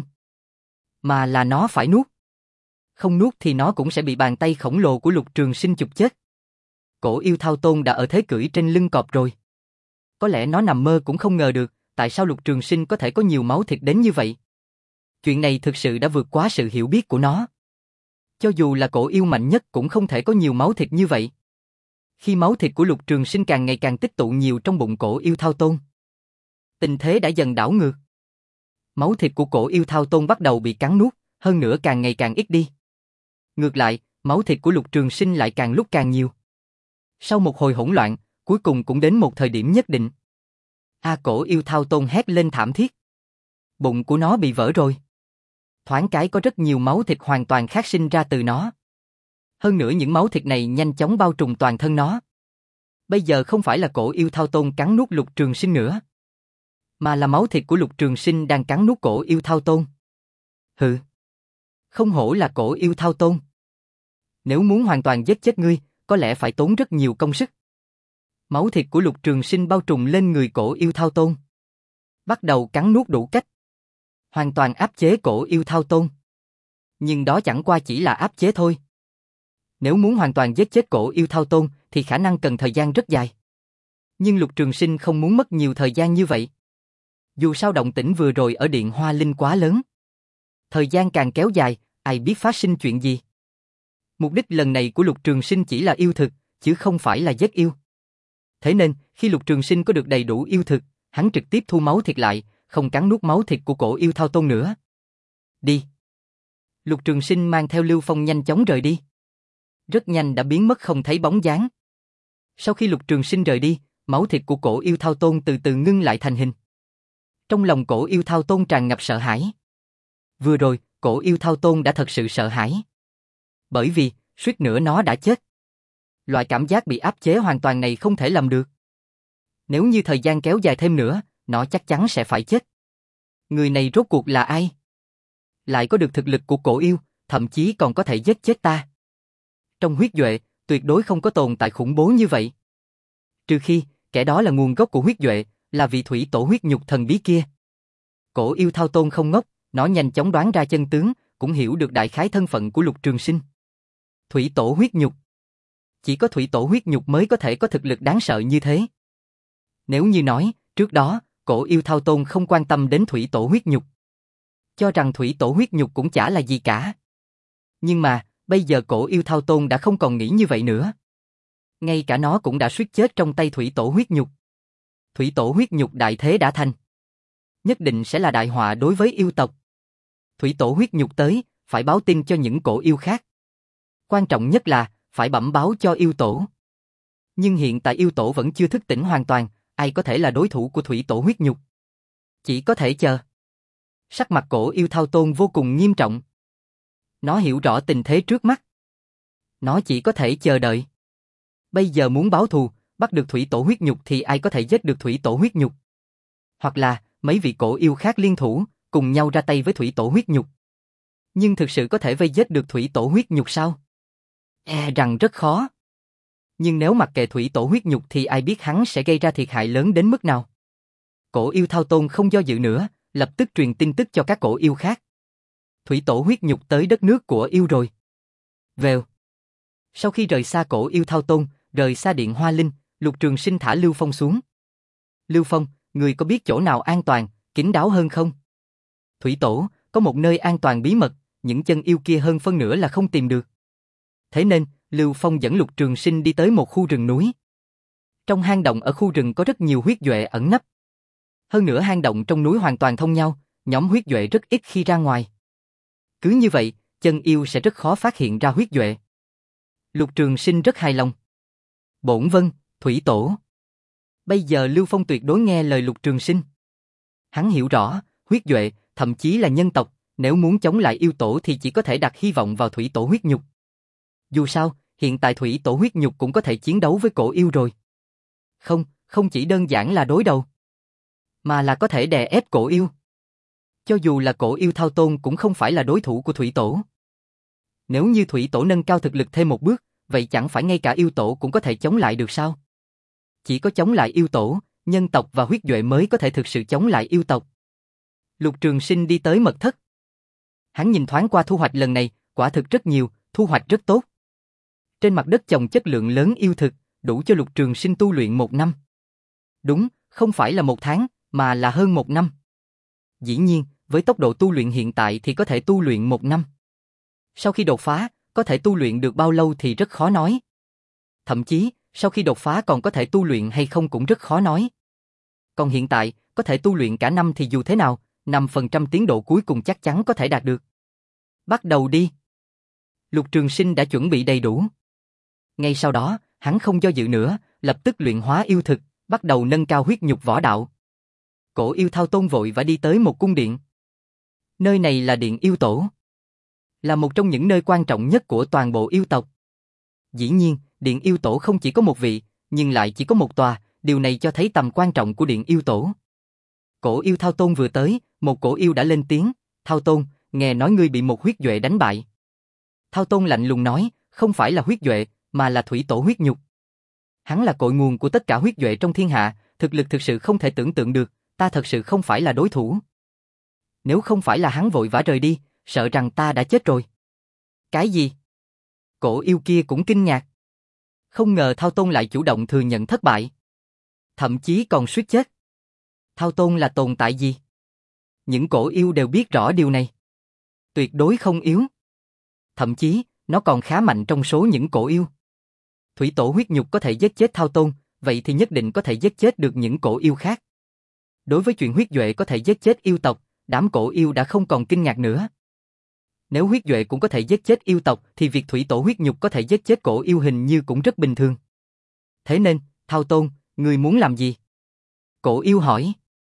Speaker 1: mà là nó phải nuốt. Không nuốt thì nó cũng sẽ bị bàn tay khổng lồ của Lục Trường Sinh chụp chết. Cổ yêu Thao Tôn đã ở thế cưỡi trên lưng cọp rồi. Có lẽ nó nằm mơ cũng không ngờ được, tại sao Lục Trường Sinh có thể có nhiều máu thịt đến như vậy. Chuyện này thực sự đã vượt quá sự hiểu biết của nó. Cho dù là cổ yêu mạnh nhất cũng không thể có nhiều máu thịt như vậy. Khi máu thịt của Lục Trường Sinh càng ngày càng tích tụ nhiều trong bụng cổ yêu Thao Tôn, tình thế đã dần đảo ngược. Máu thịt của cổ yêu Thao Tôn bắt đầu bị cắn nuốt, hơn nữa càng ngày càng ít đi. Ngược lại, máu thịt của Lục Trường Sinh lại càng lúc càng nhiều. Sau một hồi hỗn loạn, cuối cùng cũng đến một thời điểm nhất định. A cổ yêu Thao Tôn hét lên thảm thiết. Bụng của nó bị vỡ rồi. Thoáng cái có rất nhiều máu thịt hoàn toàn khác sinh ra từ nó. Hơn nữa những máu thịt này nhanh chóng bao trùm toàn thân nó. Bây giờ không phải là cổ yêu Thao Tôn cắn nuốt Lục Trường Sinh nữa, mà là máu thịt của Lục Trường Sinh đang cắn nuốt cổ yêu Thao Tôn. Hừ, không hổ là cổ yêu Thao Tôn. Nếu muốn hoàn toàn giết chết ngươi, có lẽ phải tốn rất nhiều công sức. Máu thịt của Lục Trường Sinh bao trùm lên người cổ yêu Thao Tôn, bắt đầu cắn nuốt đủ cách, hoàn toàn áp chế cổ yêu Thao Tôn. Nhưng đó chẳng qua chỉ là áp chế thôi. Nếu muốn hoàn toàn giết chết cổ yêu Thao Tôn thì khả năng cần thời gian rất dài. Nhưng Lục Trường Sinh không muốn mất nhiều thời gian như vậy. Dù sao động tĩnh vừa rồi ở Điện Hoa Linh quá lớn. Thời gian càng kéo dài, ai biết phát sinh chuyện gì. Mục đích lần này của Lục Trường Sinh chỉ là yêu thực, chứ không phải là giết yêu. Thế nên, khi Lục Trường Sinh có được đầy đủ yêu thực, hắn trực tiếp thu máu thịt lại, không cắn nuốt máu thịt của cổ yêu Thao Tôn nữa. Đi. Lục Trường Sinh mang theo Lưu Phong nhanh chóng rời đi. Rất nhanh đã biến mất không thấy bóng dáng. Sau khi Lục Trường Sinh rời đi, máu thịt của cổ yêu Thao Tôn từ từ ngưng lại thành hình. Trong lòng cổ yêu Thao Tôn tràn ngập sợ hãi. Vừa rồi, cổ yêu Thao Tôn đã thật sự sợ hãi. Bởi vì, suýt nữa nó đã chết. Loại cảm giác bị áp chế hoàn toàn này không thể làm được. Nếu như thời gian kéo dài thêm nữa, nó chắc chắn sẽ phải chết. Người này rốt cuộc là ai? Lại có được thực lực của cổ yêu, thậm chí còn có thể giết chết ta. Trong huyết duệ, tuyệt đối không có tồn tại khủng bố như vậy. Trừ khi, kẻ đó là nguồn gốc của huyết duệ, là vị thủy tổ huyết nhục thần bí kia. Cổ yêu Thao Tôn không ngốc, nó nhanh chóng đoán ra chân tướng, cũng hiểu được đại khái thân phận của Lục Trường Sinh. Thủy tổ huyết nhục. Chỉ có thủy tổ huyết nhục mới có thể có thực lực đáng sợ như thế. Nếu như nói, trước đó, cổ yêu Thao Tôn không quan tâm đến thủy tổ huyết nhục, cho rằng thủy tổ huyết nhục cũng chả là gì cả. Nhưng mà, bây giờ cổ yêu Thao Tôn đã không còn nghĩ như vậy nữa. Ngay cả nó cũng đã suýt chết trong tay thủy tổ huyết nhục. Thủy tổ huyết nhục đại thế đã thành. Nhất định sẽ là đại họa đối với yêu tộc. Thủy tổ huyết nhục tới, phải báo tin cho những cổ yêu khác. Quan trọng nhất là, phải bẩm báo cho yêu tổ. Nhưng hiện tại yêu tổ vẫn chưa thức tỉnh hoàn toàn, ai có thể là đối thủ của thủy tổ huyết nhục. Chỉ có thể chờ. Sắc mặt cổ yêu Thao Tôn vô cùng nghiêm trọng. Nó hiểu rõ tình thế trước mắt. Nó chỉ có thể chờ đợi. Bây giờ muốn báo thù, bắt được thủy tổ huyết nhục thì ai có thể giết được thủy tổ huyết nhục? Hoặc là, mấy vị cổ yêu khác liên thủ, cùng nhau ra tay với thủy tổ huyết nhục. Nhưng thực sự có thể vây giết được thủy tổ huyết nhục sao? E rằng rất khó. Nhưng nếu mặc kệ thủy tổ huyết nhục thì ai biết hắn sẽ gây ra thiệt hại lớn đến mức nào? Cổ yêu Thao Tôn không do dự nữa, lập tức truyền tin tức cho các cổ yêu khác. Thủy tổ huyết nhục tới đất nước của yêu rồi. Vèo. Sau khi rời xa cổ yêu Thao Tôn, rời xa điện Hoa Linh, Lục Trường Sinh thả Lưu Phong xuống. Lưu Phong, người có biết chỗ nào an toàn, kín đáo hơn không? Thủy tổ, có một nơi an toàn bí mật, những chân yêu kia hơn phân nửa là không tìm được. Thế nên, Lưu Phong dẫn Lục Trường Sinh đi tới một khu rừng núi. Trong hang động ở khu rừng có rất nhiều huyết duệ ẩn nấp. Hơn nữa hang động trong núi hoàn toàn thông nhau, nhóm huyết duệ rất ít khi ra ngoài. Cứ như vậy, chân yêu sẽ rất khó phát hiện ra huyết duệ. Lục Trường Sinh rất hài lòng. Bổn vâng, Thủy tổ. Bây giờ Lưu Phong tuyệt đối nghe lời Lục Trường Sinh. Hắn hiểu rõ, huyết duệ, thậm chí là nhân tộc, nếu muốn chống lại yêu tổ thì chỉ có thể đặt hy vọng vào thủy tổ huyết nhục. Dù sao, hiện tại thủy tổ huyết nhục cũng có thể chiến đấu với cổ yêu rồi. Không, không chỉ đơn giản là đối đầu, mà là có thể đè ép cổ yêu. Cho dù là cổ yêu Thao Tôn cũng không phải là đối thủ của thủy tổ. Nếu như thủy tổ nâng cao thực lực thêm một bước, vậy chẳng phải ngay cả yêu tổ cũng có thể chống lại được sao? Chỉ có chống lại yêu tổ, nhân tộc và huyết duệ mới có thể thực sự chống lại yêu tộc. Lục Trường Sinh đi tới mật thất. Hắn nhìn thoáng qua thu hoạch lần này, quả thực rất nhiều, thu hoạch rất tốt. Trên mặt đất trồng chất lượng lớn yêu thực, đủ cho Lục Trường Sinh tu luyện một năm. Đúng, không phải là một tháng, mà là hơn một năm. Dĩ nhiên, với tốc độ tu luyện hiện tại thì có thể tu luyện một năm. Sau khi đột phá, có thể tu luyện được bao lâu thì rất khó nói. Thậm chí, sau khi đột phá còn có thể tu luyện hay không cũng rất khó nói. Còn hiện tại, có thể tu luyện cả năm thì dù thế nào, năm phần trăm tiến độ cuối cùng chắc chắn có thể đạt được. Bắt đầu đi. Lục Trường Sinh đã chuẩn bị đầy đủ. Ngay sau đó, hắn không do dự nữa, lập tức luyện hóa yêu thực, bắt đầu nâng cao huyết nhục võ đạo. Cổ yêu Thao Tôn vội và đi tới một cung điện. Nơi này là điện yêu tổ, là một trong những nơi quan trọng nhất của toàn bộ yêu tộc. Dĩ nhiên, điện yêu tổ không chỉ có một vị, nhưng lại chỉ có một tòa, điều này cho thấy tầm quan trọng của điện yêu tổ. Cổ yêu Thao Tôn vừa tới, một cổ yêu đã lên tiếng, Thao Tôn, nghe nói ngươi bị một huyết duệ đánh bại. Thao Tôn lạnh lùng nói, không phải là huyết duệ, mà là thủy tổ huyết nhục. Hắn là cội nguồn của tất cả huyết duệ trong thiên hạ, thực lực thực sự không thể tưởng tượng được, ta thật sự không phải là đối thủ. Nếu không phải là hắn vội vã rời đi, sợ rằng ta đã chết rồi. Cái gì? Cổ yêu kia cũng kinh ngạc. Không ngờ Thao Tôn lại chủ động thừa nhận thất bại. Thậm chí còn suýt chết. Thao Tôn là tồn tại gì? Những cổ yêu đều biết rõ điều này. Tuyệt đối không yếu. Thậm chí, nó còn khá mạnh trong số những cổ yêu. Thủy tổ huyết nhục có thể giết chết Thao Tôn, vậy thì nhất định có thể giết chết được những cổ yêu khác. Đối với chuyện huyết duệ có thể giết chết yêu tộc, đám cổ yêu đã không còn kinh ngạc nữa. Nếu huyết duệ cũng có thể giết chết yêu tộc thì việc thủy tổ huyết nhục có thể giết chết cổ yêu hình như cũng rất bình thường. Thế nên, Thao Tôn, ngươi muốn làm gì? Cổ yêu hỏi.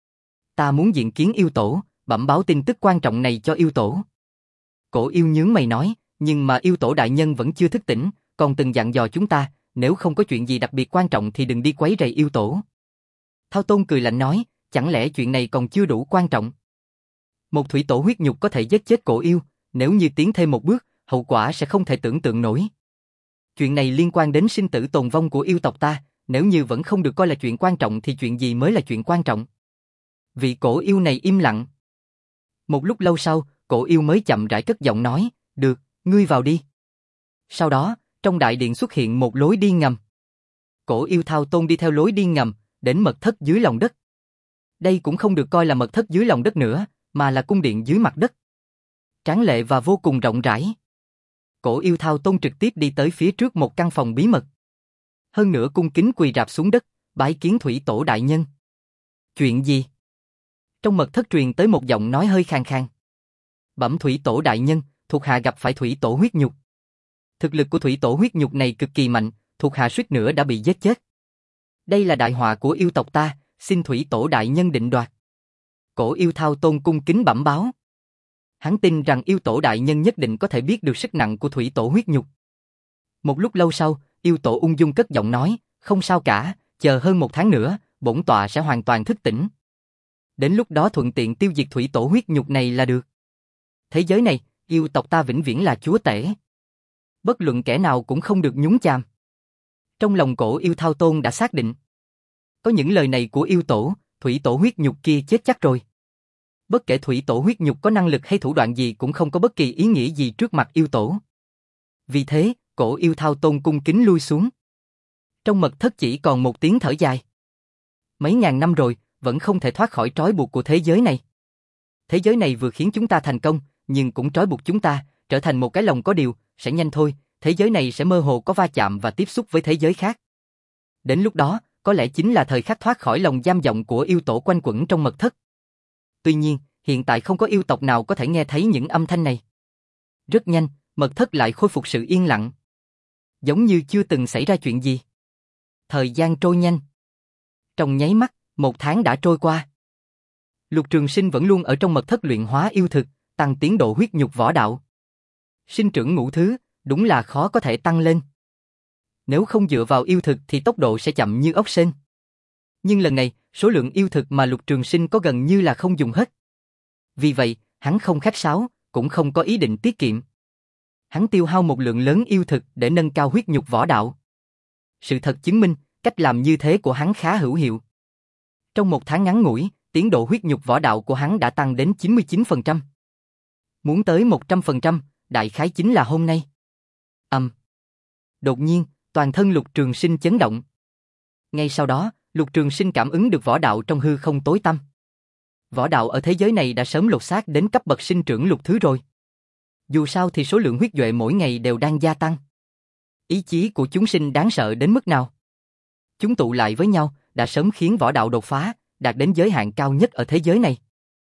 Speaker 1: Ta muốn diện kiến yêu tổ, bẩm báo tin tức quan trọng này cho yêu tổ. Cổ yêu nhướng mày nói, nhưng mà yêu tổ đại nhân vẫn chưa thức tỉnh, còn từng dặn dò chúng ta, nếu không có chuyện gì đặc biệt quan trọng thì đừng đi quấy rầy yêu tổ. Thao Tôn cười lạnh nói, chẳng lẽ chuyện này còn chưa đủ quan trọng? Một thủy tổ huyết nhục có thể giết chết cổ yêu, nếu như tiến thêm một bước, hậu quả sẽ không thể tưởng tượng nổi. Chuyện này liên quan đến sinh tử tồn vong của yêu tộc ta, nếu như vẫn không được coi là chuyện quan trọng thì chuyện gì mới là chuyện quan trọng? Vị cổ yêu này im lặng. Một lúc lâu sau, cổ yêu mới chậm rãi cất giọng nói, được, ngươi vào đi. Sau đó, trong đại điện xuất hiện một lối đi ngầm. Cổ yêu Thao Tôn đi theo lối đi ngầm, đến mật thất dưới lòng đất. Đây cũng không được coi là mật thất dưới lòng đất nữa, mà là cung điện dưới mặt đất. Tráng lệ và vô cùng rộng rãi. Cổ yêu Thao Tôn trực tiếp đi tới phía trước một căn phòng bí mật. Hơn nữa cung kính quỳ rạp xuống đất, bái kiến thủy tổ đại nhân. Chuyện gì? Trong mật thất truyền tới một giọng nói hơi khàn khàn. Bẩm thủy tổ đại nhân, thuộc hạ gặp phải thủy tổ huyết nhục. Thực lực của thủy tổ huyết nhục này cực kỳ mạnh, thuộc hạ suýt nữa đã bị giết chết. Đây là đại họa của yêu tộc ta, xin thủy tổ đại nhân định đoạt. Cổ yêu Thao Tôn cung kính bẩm báo. Hắn tin rằng yêu tổ đại nhân nhất định có thể biết được sức nặng của thủy tổ huyết nhục. Một lúc lâu sau, yêu tổ ung dung cất giọng nói, không sao cả, chờ hơn một tháng nữa, bổn tọa sẽ hoàn toàn thức tỉnh. Đến lúc đó thuận tiện tiêu diệt thủy tổ huyết nhục này là được. Thế giới này, yêu tộc ta vĩnh viễn là chúa tể. Bất luận kẻ nào cũng không được nhúng chàm. Trong lòng cổ yêu Thao Tôn đã xác định. Có những lời này của yêu tổ, thủy tổ huyết nhục kia chết chắc rồi. Bất kể thủy tổ huyết nhục có năng lực hay thủ đoạn gì cũng không có bất kỳ ý nghĩa gì trước mặt yêu tổ. Vì thế, cổ yêu thao tôn cung kính lui xuống. Trong mật thất chỉ còn một tiếng thở dài. Mấy ngàn năm rồi, vẫn không thể thoát khỏi trói buộc của thế giới này. Thế giới này vừa khiến chúng ta thành công, nhưng cũng trói buộc chúng ta, trở thành một cái lồng có điều, sẽ nhanh thôi, thế giới này sẽ mơ hồ có va chạm và tiếp xúc với thế giới khác. Đến lúc đó, có lẽ chính là thời khắc thoát khỏi lòng giam vọng của yêu tổ quanh quẩn trong mật thất. Tuy nhiên, hiện tại không có yêu tộc nào có thể nghe thấy những âm thanh này. Rất nhanh, mật thất lại khôi phục sự yên lặng. Giống như chưa từng xảy ra chuyện gì. Thời gian trôi nhanh. Trong nháy mắt, một tháng đã trôi qua. Lục Trường Sinh vẫn luôn ở trong mật thất luyện hóa yêu thực, tăng tiến độ huyết nhục võ đạo. Sinh trưởng ngũ thứ, đúng là khó có thể tăng lên. Nếu không dựa vào yêu thực thì tốc độ sẽ chậm như ốc sên. Nhưng lần này, số lượng yêu thực mà Lục Trường Sinh có gần như là không dùng hết. Vì vậy, hắn không khách sáo, cũng không có ý định tiết kiệm. Hắn tiêu hao một lượng lớn yêu thực để nâng cao huyết nhục võ đạo. Sự thật chứng minh, cách làm như thế của hắn khá hữu hiệu. Trong một tháng ngắn ngủi, tiến độ huyết nhục võ đạo của hắn đã tăng đến chín mươi chín phần trăm. Muốn tới một trăm phần trăm, đại khái chính là hôm nay. Ầm. Um. Đột nhiên, toàn thân Lục Trường Sinh chấn động. Ngay sau đó, Lục Trường Sinh cảm ứng được võ đạo trong hư không tối tăm. Võ đạo ở thế giới này đã sớm lột xác đến cấp bậc sinh trưởng lục thứ rồi. Dù sao thì số lượng huyết duệ mỗi ngày đều đang gia tăng. Ý chí của chúng sinh đáng sợ đến mức nào? Chúng tụ lại với nhau, đã sớm khiến võ đạo đột phá, đạt đến giới hạn cao nhất ở thế giới này.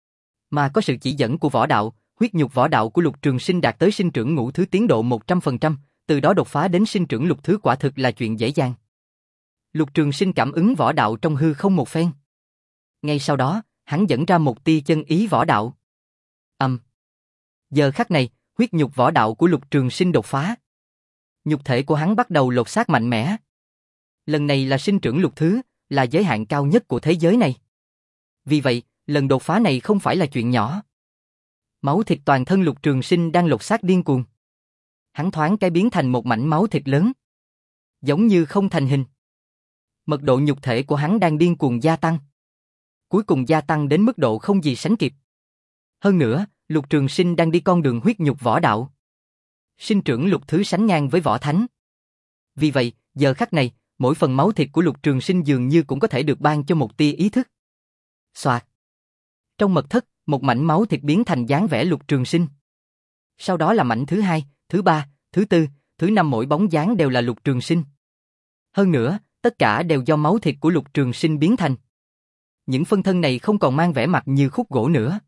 Speaker 1: Mà có sự chỉ dẫn của võ đạo, huyết nhục võ đạo của Lục Trường Sinh đạt tới sinh trưởng ngũ thứ tiến độ một trăm phần trăm, từ đó đột phá đến sinh trưởng lục thứ quả thực là chuyện dễ dàng. Lục Trường Sinh cảm ứng võ đạo trong hư không một phen. Ngay sau đó, hắn dẫn ra một tia chân ý võ đạo. Ầm. Um. Giờ khắc này, huyết nhục võ đạo của Lục Trường Sinh đột phá. Nhục thể của hắn bắt đầu lột xác mạnh mẽ. Lần này là sinh trưởng lục thứ, là giới hạn cao nhất của thế giới này. Vì vậy, lần đột phá này không phải là chuyện nhỏ. Máu thịt toàn thân Lục Trường Sinh đang lột xác điên cuồng. Hắn thoáng cái biến thành một mảnh máu thịt lớn. Giống như không thành hình. Mật độ nhục thể của hắn đang điên cuồng gia tăng. Cuối cùng gia tăng đến mức độ không gì sánh kịp. Hơn nữa, Lục Trường Sinh đang đi con đường huyết nhục võ đạo. Sinh trưởng lục thứ sánh ngang với võ thánh. Vì vậy, giờ khắc này, mỗi phần máu thịt của Lục Trường Sinh dường như cũng có thể được ban cho một tia ý thức. Xoạt. Trong mật thất, một mảnh máu thịt biến thành dáng vẻ Lục Trường Sinh. Sau đó là mảnh thứ hai, thứ ba, thứ tư, thứ năm, mỗi bóng dáng đều là Lục Trường Sinh. Hơn nữa, tất cả đều do máu thịt của Lục Trường Sinh biến thành. Những phân thân này không còn mang vẻ mặt như khúc gỗ nữa,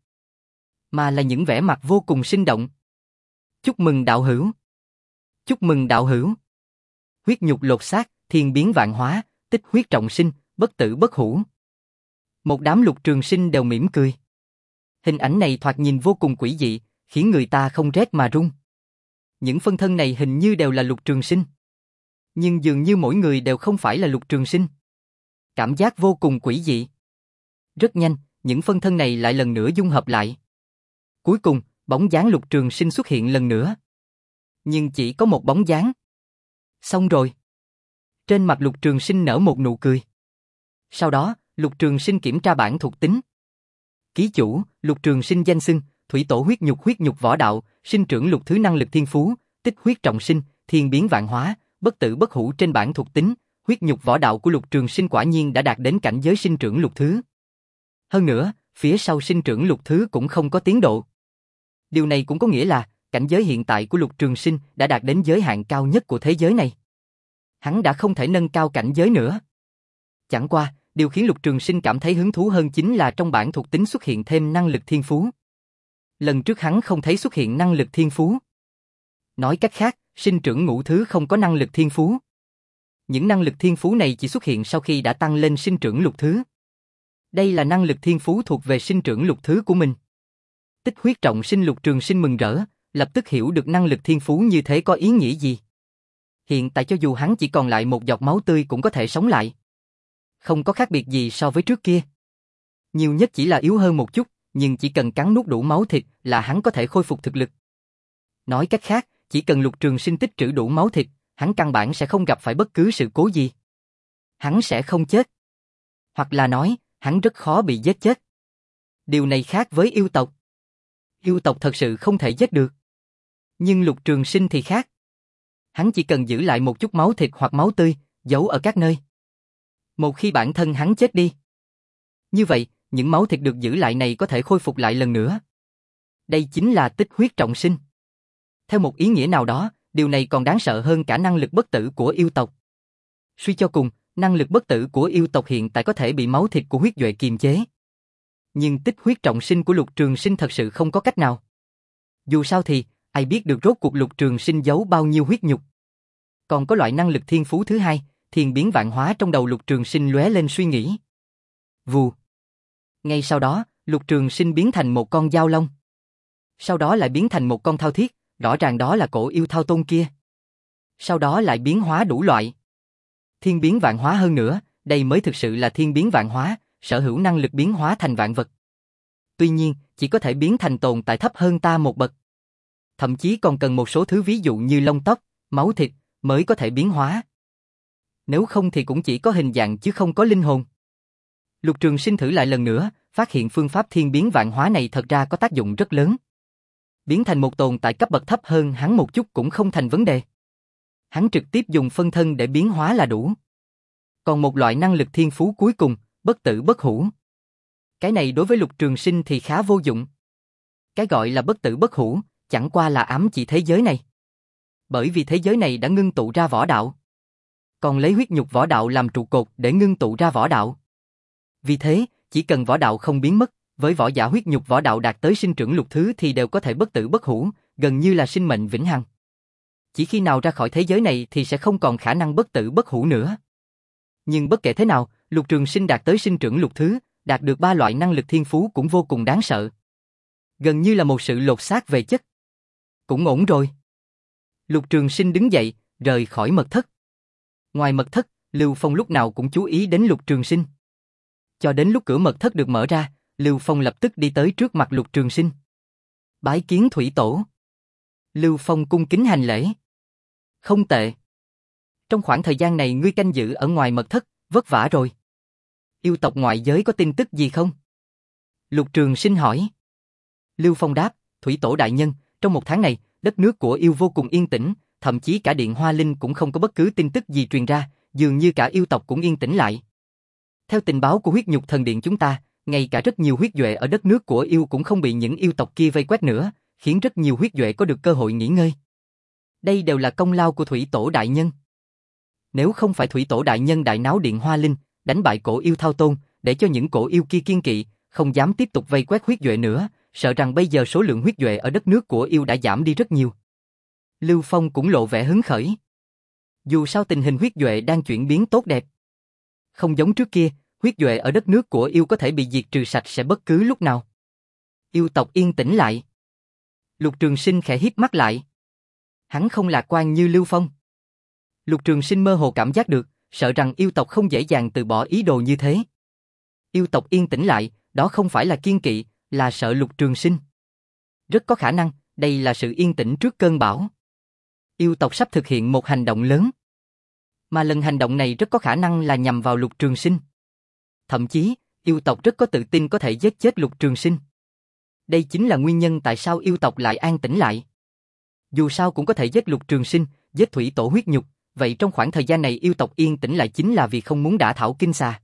Speaker 1: mà là những vẻ mặt vô cùng sinh động. Chúc mừng đạo hữu. Chúc mừng đạo hữu. Huyết nhục lột xác, thiên biến vạn hóa, tích huyết trọng sinh, bất tử bất hủ. Một đám Lục Trường Sinh đều mỉm cười. Hình ảnh này thoạt nhìn vô cùng quỷ dị, khiến người ta không rét mà run. Những phân thân này hình như đều là Lục Trường Sinh. Nhưng dường như mỗi người đều không phải là Lục Trường Sinh. Cảm giác vô cùng quỷ dị. Rất nhanh, những phân thân này lại lần nữa dung hợp lại. Cuối cùng, bóng dáng Lục Trường Sinh xuất hiện lần nữa. Nhưng chỉ có một bóng dáng. Xong rồi. Trên mặt Lục Trường Sinh nở một nụ cười. Sau đó, Lục Trường Sinh kiểm tra bảng thuộc tính. Ký chủ, Lục Trường Sinh danh xưng, thủy tổ huyết nhục huyết nhục võ đạo, sinh trưởng lục thứ năng lực thiên phú, tích huyết trọng sinh, thiên biến vạn hóa, bất tử bất hủ. Trên bảng thuộc tính, huyết nhục võ đạo của Lục Trường Sinh quả nhiên đã đạt đến cảnh giới sinh trưởng lục thứ. Hơn nữa, phía sau sinh trưởng lục thứ cũng không có tiến độ. Điều này cũng có nghĩa là, cảnh giới hiện tại của Lục Trường Sinh đã đạt đến giới hạn cao nhất của thế giới này. Hắn đã không thể nâng cao cảnh giới nữa. Chẳng qua, điều khiến Lục Trường Sinh cảm thấy hứng thú hơn chính là trong bảng thuộc tính xuất hiện thêm năng lực thiên phú. Lần trước hắn không thấy xuất hiện năng lực thiên phú. Nói cách khác, sinh trưởng ngũ thứ không có năng lực thiên phú. Những năng lực thiên phú này chỉ xuất hiện sau khi đã tăng lên sinh trưởng lục thứ. Đây là năng lực thiên phú thuộc về sinh trưởng lục thứ của mình. Tích huyết trọng sinh. Lục Trường Sinh mừng rỡ, lập tức hiểu được năng lực thiên phú như thế có ý nghĩa gì. Hiện tại cho dù hắn chỉ còn lại một giọt máu tươi cũng có thể sống lại. Không có khác biệt gì so với trước kia. Nhiều nhất chỉ là yếu hơn một chút, nhưng chỉ cần cắn nuốt đủ máu thịt là hắn có thể khôi phục thực lực. Nói cách khác, chỉ cần Lục Trường Sinh tích trữ đủ máu thịt, hắn căn bản sẽ không gặp phải bất cứ sự cố gì. Hắn sẽ không chết. Hoặc là nói, hắn rất khó bị giết chết. Điều này khác với yêu tộc. Yêu tộc thật sự không thể giết được. Nhưng Lục Trường Sinh thì khác. Hắn chỉ cần giữ lại một chút máu thịt hoặc máu tươi, giấu ở các nơi. Một khi bản thân hắn chết đi, như vậy, những máu thịt được giữ lại này có thể khôi phục lại lần nữa. Đây chính là tích huyết trọng sinh. Theo một ý nghĩa nào đó, điều này còn đáng sợ hơn cả năng lực bất tử của yêu tộc. Suy cho cùng, năng lực bất tử của yêu tộc hiện tại có thể bị máu thịt của huyết duệ kiềm chế. Nhưng tích huyết trọng sinh của Lục Trường Sinh thật sự không có cách nào. Dù sao thì, ai biết được rốt cuộc Lục Trường Sinh giấu bao nhiêu huyết nhục. Còn có loại năng lực thiên phú thứ hai, thiên biến vạn hóa, trong đầu Lục Trường Sinh lóe lên suy nghĩ. Vù. Ngay sau đó, Lục Trường Sinh biến thành một con dao long. Sau đó lại biến thành một con thao thiết, rõ ràng đó là cổ yêu thao tôn kia. Sau đó lại biến hóa đủ loại. Thiên biến vạn hóa hơn nữa, đây mới thực sự là thiên biến vạn hóa, sở hữu năng lực biến hóa thành vạn vật. Tuy nhiên, chỉ có thể biến thành tồn tại thấp hơn ta một bậc. Thậm chí còn cần một số thứ ví dụ như lông tóc, máu thịt, mới có thể biến hóa. Nếu không thì cũng chỉ có hình dạng chứ không có linh hồn. Lục Trường Sinh thử lại lần nữa, phát hiện phương pháp thiên biến vạn hóa này thật ra có tác dụng rất lớn. Biến thành một tồn tại cấp bậc thấp hơn hắn một chút cũng không thành vấn đề. Hắn trực tiếp dùng phân thân để biến hóa là đủ. Còn một loại năng lực thiên phú cuối cùng, bất tử bất hủ. Cái này đối với Lục Trường Sinh thì khá vô dụng. Cái gọi là bất tử bất hủ, chẳng qua là ám chỉ thế giới này. Bởi vì thế giới này đã ngưng tụ ra võ đạo. Còn lấy huyết nhục võ đạo làm trụ cột để ngưng tụ ra võ đạo. Vì thế, chỉ cần võ đạo không biến mất, với võ giả huyết nhục võ đạo đạt tới sinh trưởng lục thứ thì đều có thể bất tử bất hủ, gần như là sinh mệnh vĩnh hằng. Chỉ khi nào ra khỏi thế giới này thì sẽ không còn khả năng bất tử bất hủ nữa. Nhưng bất kể thế nào, Lục Trường Sinh đạt tới sinh trưởng lục thứ, đạt được ba loại năng lực thiên phú cũng vô cùng đáng sợ. Gần như là một sự lột xác về chất. Cũng ổn rồi. Lục Trường Sinh đứng dậy, rời khỏi mật thất. Ngoài mật thất, Lưu Phong lúc nào cũng chú ý đến Lục Trường Sinh. Cho đến lúc cửa mật thất được mở ra, Lưu Phong lập tức đi tới trước mặt Lục Trường Sinh. Bái kiến Thủy Tổ. Lưu Phong cung kính hành lễ. Không tệ. Trong khoảng thời gian này ngươi canh giữ ở ngoài mật thất, vất vả rồi. Yêu tộc ngoại giới có tin tức gì không? Lục Trường Sinh hỏi. Lưu Phong đáp, Thủy Tổ đại nhân, trong một tháng này, đất nước của yêu vô cùng yên tĩnh, thậm chí cả Điện Hoa Linh cũng không có bất cứ tin tức gì truyền ra, dường như cả yêu tộc cũng yên tĩnh lại. Theo tình báo của huyết nhục thần điện chúng ta, ngay cả rất nhiều huyết duệ ở đất nước của yêu cũng không bị những yêu tộc kia vây quét nữa, khiến rất nhiều huyết duệ có được cơ hội nghỉ ngơi. Đây đều là công lao của Thủy Tổ đại nhân. Nếu không phải Thủy Tổ đại nhân đại náo Điện Hoa Linh, đánh bại cổ yêu thao tôn, để cho những cổ yêu kia kiên kỵ, không dám tiếp tục vây quét huyết duệ nữa, sợ rằng bây giờ số lượng huyết duệ ở đất nước của yêu đã giảm đi rất nhiều. Lưu Phong cũng lộ vẻ hứng khởi. Dù sao tình hình huyết duệ đang chuyển biến tốt đẹp. Không giống trước kia, huyết duệ ở đất nước của yêu có thể bị diệt trừ sạch sẽ bất cứ lúc nào. Yêu tộc yên tĩnh lại. Lục Trường Sinh khẽ híp mắt lại. Hắn không lạc quan như Lưu Phong. Lục Trường Sinh mơ hồ cảm giác được, sợ rằng yêu tộc không dễ dàng từ bỏ ý đồ như thế. Yêu tộc yên tĩnh lại, đó không phải là kiên kỵ, là sợ Lục Trường Sinh. Rất có khả năng, đây là sự yên tĩnh trước cơn bão. Yêu tộc sắp thực hiện một hành động lớn. Mà lần hành động này rất có khả năng là nhằm vào Lục Trường Sinh. Thậm chí, yêu tộc rất có tự tin có thể giết chết Lục Trường Sinh. Đây chính là nguyên nhân tại sao yêu tộc lại an tĩnh lại. Dù sao cũng có thể giết Lục Trường Sinh, giết Thủy Tổ huyết nhục, vậy trong khoảng thời gian này yêu tộc yên tĩnh lại chính là vì không muốn đả thảo kinh xà.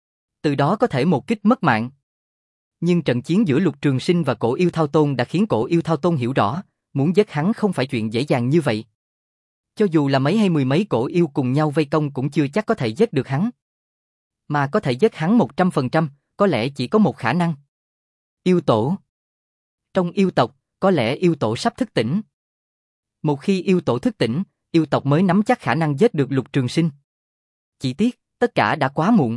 Speaker 1: Từ đó có thể một kích mất mạng. Nhưng trận chiến giữa Lục Trường Sinh và cổ yêu thao tôn đã khiến cổ yêu thao tôn hiểu rõ, muốn giết hắn không phải chuyện dễ dàng như vậy. Cho dù là mấy hay mười mấy cổ yêu cùng nhau vây công cũng chưa chắc có thể giết được hắn. Mà có thể giết hắn một trăm phần trăm, có lẽ chỉ có một khả năng. Yêu tổ. Trong yêu tộc, có lẽ yêu tổ sắp thức tỉnh. Một khi yêu tổ thức tỉnh, yêu tộc mới nắm chắc khả năng giết được Lục Trường Sinh. Chỉ tiếc, tất cả đã quá muộn.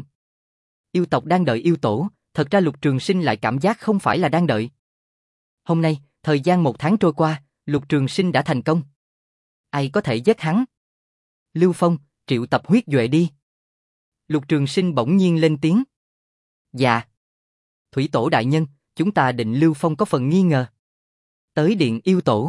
Speaker 1: Yêu tộc đang đợi yêu tổ, thật ra Lục Trường Sinh lại cảm giác không phải là đang đợi. Hôm nay, thời gian một tháng trôi qua, Lục Trường Sinh đã thành công. Ai có thể giết hắn? Lưu Phong, triệu tập huyết duệ đi. Lục Trường Sinh bỗng nhiên lên tiếng. Dạ. Thủy Tổ đại nhân, chúng ta định Lưu Phong có phần nghi ngờ. Tới điện yêu tổ.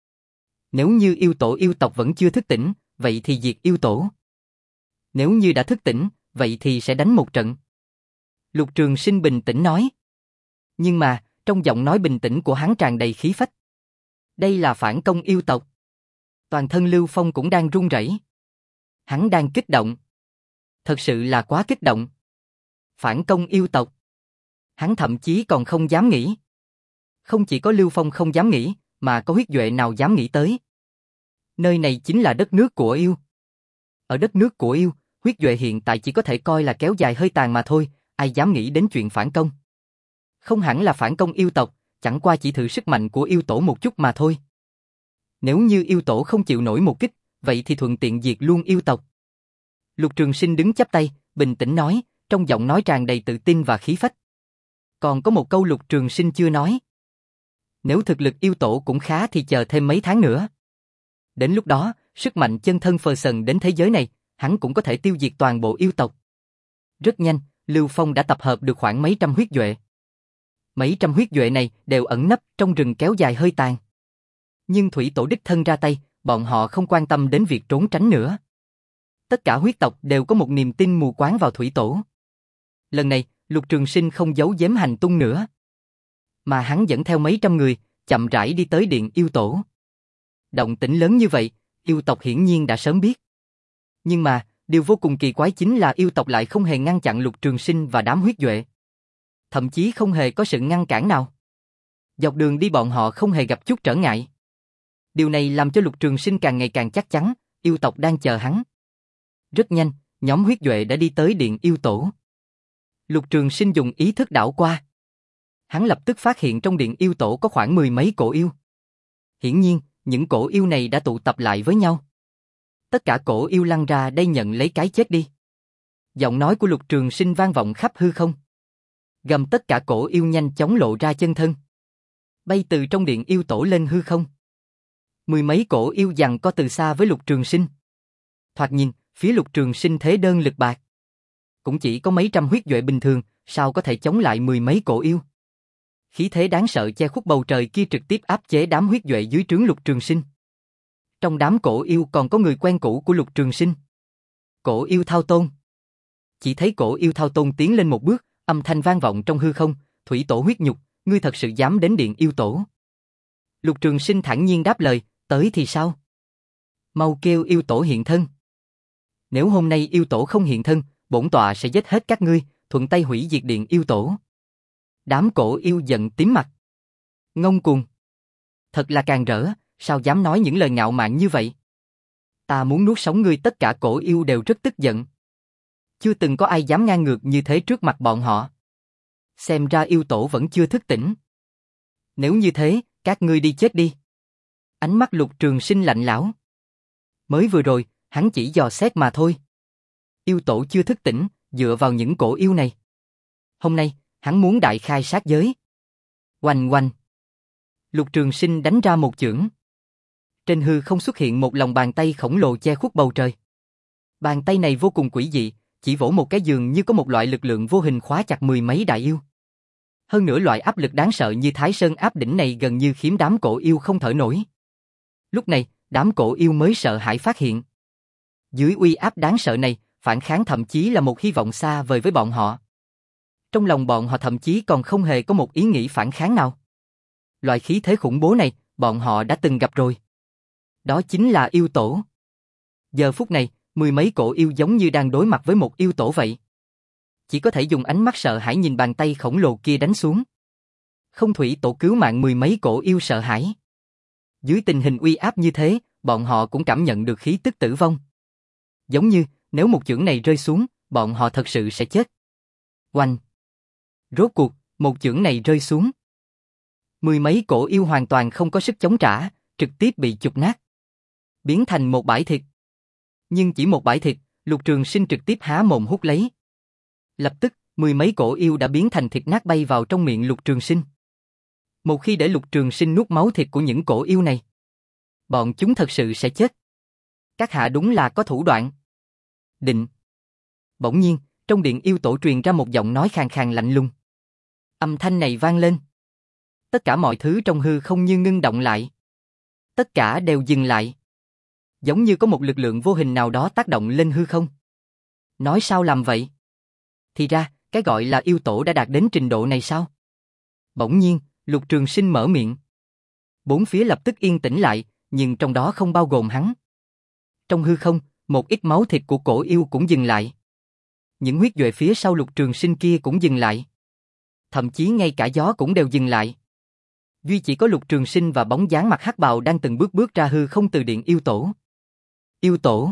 Speaker 1: Nếu như yêu tổ yêu tộc vẫn chưa thức tỉnh, vậy thì diệt yêu tổ. Nếu như đã thức tỉnh, vậy thì sẽ đánh một trận. Lục Trường Sinh bình tĩnh nói. Nhưng mà, trong giọng nói bình tĩnh của hắn tràn đầy khí phách. Đây là phản công yêu tộc. Toàn thân Lưu Phong cũng đang run rẩy. Hắn đang kích động. Thật sự là quá kích động. Phản công yêu tộc. Hắn thậm chí còn không dám nghĩ. Không chỉ có Lưu Phong không dám nghĩ, mà có huyết duệ nào dám nghĩ tới. Nơi này chính là đất nước của yêu. Ở đất nước của yêu, huyết duệ hiện tại chỉ có thể coi là kéo dài hơi tàn mà thôi, ai dám nghĩ đến chuyện phản công. Không hẳn là phản công yêu tộc, chẳng qua chỉ thử sức mạnh của yêu tổ một chút mà thôi. Nếu như yêu tổ không chịu nổi một kích, vậy thì thuận tiện diệt luôn yêu tộc. Lục Trường Sinh đứng chắp tay, bình tĩnh nói, trong giọng nói tràn đầy tự tin và khí phách. Còn có một câu Lục Trường Sinh chưa nói. Nếu thực lực yêu tổ cũng khá thì chờ thêm mấy tháng nữa. Đến lúc đó, sức mạnh chân thân phờ sần đến thế giới này, hắn cũng có thể tiêu diệt toàn bộ yêu tộc. Rất nhanh, Lưu Phong đã tập hợp được khoảng mấy trăm huyết duệ. Mấy trăm huyết duệ này đều ẩn nấp trong rừng kéo dài hơi tàn. Nhưng thủy tổ đích thân ra tay, bọn họ không quan tâm đến việc trốn tránh nữa. Tất cả huyết tộc đều có một niềm tin mù quáng vào thủy tổ. Lần này, Lục Trường Sinh không giấu giếm hành tung nữa. Mà hắn dẫn theo mấy trăm người, chậm rãi đi tới điện yêu tổ. Động tĩnh lớn như vậy, yêu tộc hiển nhiên đã sớm biết. Nhưng mà, điều vô cùng kỳ quái chính là yêu tộc lại không hề ngăn chặn Lục Trường Sinh và đám huyết duệ. Thậm chí không hề có sự ngăn cản nào. Dọc đường đi bọn họ không hề gặp chút trở ngại. Điều này làm cho Lục Trường Sinh càng ngày càng chắc chắn, yêu tộc đang chờ hắn. Rất nhanh, nhóm huyết duệ đã đi tới điện yêu tổ. Lục Trường Sinh dùng ý thức đảo qua. Hắn lập tức phát hiện trong điện yêu tổ có khoảng mười mấy cổ yêu. Hiển nhiên, những cổ yêu này đã tụ tập lại với nhau. Tất cả cổ yêu lăn ra đây nhận lấy cái chết đi. Giọng nói của Lục Trường Sinh vang vọng khắp hư không. Gầm tất cả cổ yêu nhanh chóng lộ ra chân thân. Bay từ trong điện yêu tổ lên hư không. Mười mấy cổ yêu giằng co từ xa với Lục Trường Sinh. Thoạt nhìn, phía Lục Trường Sinh thế đơn lực bạc. Cũng chỉ có mấy trăm huyết duệ bình thường, sao có thể chống lại mười mấy cổ yêu. Khí thế đáng sợ che khuất bầu trời kia trực tiếp áp chế đám huyết duệ dưới trướng Lục Trường Sinh. Trong đám cổ yêu còn có người quen cũ của Lục Trường Sinh. Cổ yêu Thao Tôn. Chỉ thấy cổ yêu Thao Tôn tiến lên một bước, âm thanh vang vọng trong hư không, thủy tổ huyết nhục, ngươi thật sự dám đến điện yêu tổ. Lục Trường Sinh thản nhiên đáp lời, tới thì sao? Mau kêu yêu tổ hiện thân. Nếu hôm nay yêu tổ không hiện thân, bổn tọa sẽ giết hết các ngươi, thuận tay hủy diệt điện yêu tổ. Đám cổ yêu giận tím mặt. Ngông cuồng. Thật là càng rỡ, sao dám nói những lời ngạo mạn như vậy? Ta muốn nuốt sống ngươi. Tất cả cổ yêu đều rất tức giận. Chưa từng có ai dám ngang ngược như thế trước mặt bọn họ. Xem ra yêu tổ vẫn chưa thức tỉnh. Nếu như thế, các ngươi đi chết đi. Ánh mắt Lục Trường Sinh lạnh lẽo. Mới vừa rồi, hắn chỉ dò xét mà thôi. Yêu tổ chưa thức tỉnh, dựa vào những cổ yêu này. Hôm nay, hắn muốn đại khai sát giới. Oanh oanh. Lục Trường Sinh đánh ra một chưởng. Trên hư không xuất hiện một lòng bàn tay khổng lồ che khuất bầu trời. Bàn tay này vô cùng quỷ dị, chỉ vỗ một cái dường như có một loại lực lượng vô hình khóa chặt mười mấy đại yêu. Hơn nữa loại áp lực đáng sợ như Thái Sơn áp đỉnh này gần như khiến đám cổ yêu không thở nổi. Lúc này, đám cổ yêu mới sợ hãi phát hiện. Dưới uy áp đáng sợ này, phản kháng thậm chí là một hy vọng xa vời với bọn họ. Trong lòng bọn họ thậm chí còn không hề có một ý nghĩ phản kháng nào. Loại khí thế khủng bố này, bọn họ đã từng gặp rồi. Đó chính là yêu tổ. Giờ phút này, mười mấy cổ yêu giống như đang đối mặt với một yêu tổ vậy. Chỉ có thể dùng ánh mắt sợ hãi nhìn bàn tay khổng lồ kia đánh xuống. Không thủy tổ cứu mạng mười mấy cổ yêu sợ hãi. Dưới tình hình uy áp như thế, bọn họ cũng cảm nhận được khí tức tử vong. Giống như, nếu một chưởng này rơi xuống, bọn họ thật sự sẽ chết. Oanh! Rốt cuộc, một chưởng này rơi xuống. Mười mấy cổ yêu hoàn toàn không có sức chống trả, trực tiếp bị chụp nát. Biến thành một bãi thịt. Nhưng chỉ một bãi thịt, Lục Trường Sinh trực tiếp há mồm hút lấy. Lập tức, mười mấy cổ yêu đã biến thành thịt nát bay vào trong miệng Lục Trường Sinh. Một khi để Lục Trường Sinh nuốt máu thịt của những cổ yêu này, bọn chúng thật sự sẽ chết. Các hạ đúng là có thủ đoạn. Định. Bỗng nhiên, trong điện yêu tổ truyền ra một giọng nói khàn khàn lạnh lùng. Âm thanh này vang lên. Tất cả mọi thứ trong hư không như ngưng động lại. Tất cả đều dừng lại. Giống như có một lực lượng vô hình nào đó tác động lên hư không. Nói sao làm vậy? Thì ra, cái gọi là yêu tổ đã đạt đến trình độ này sao? Bỗng nhiên, Lục Trường Sinh mở miệng. Bốn phía lập tức yên tĩnh lại, nhưng trong đó không bao gồm hắn. Trong hư không, một ít máu thịt của cổ yêu cũng dừng lại. Những huyết duệ phía sau Lục Trường Sinh kia cũng dừng lại. Thậm chí ngay cả gió cũng đều dừng lại. Duy chỉ có Lục Trường Sinh và bóng dáng mặt hắc bào đang từng bước bước ra hư không từ điện yêu tổ. Yêu tổ.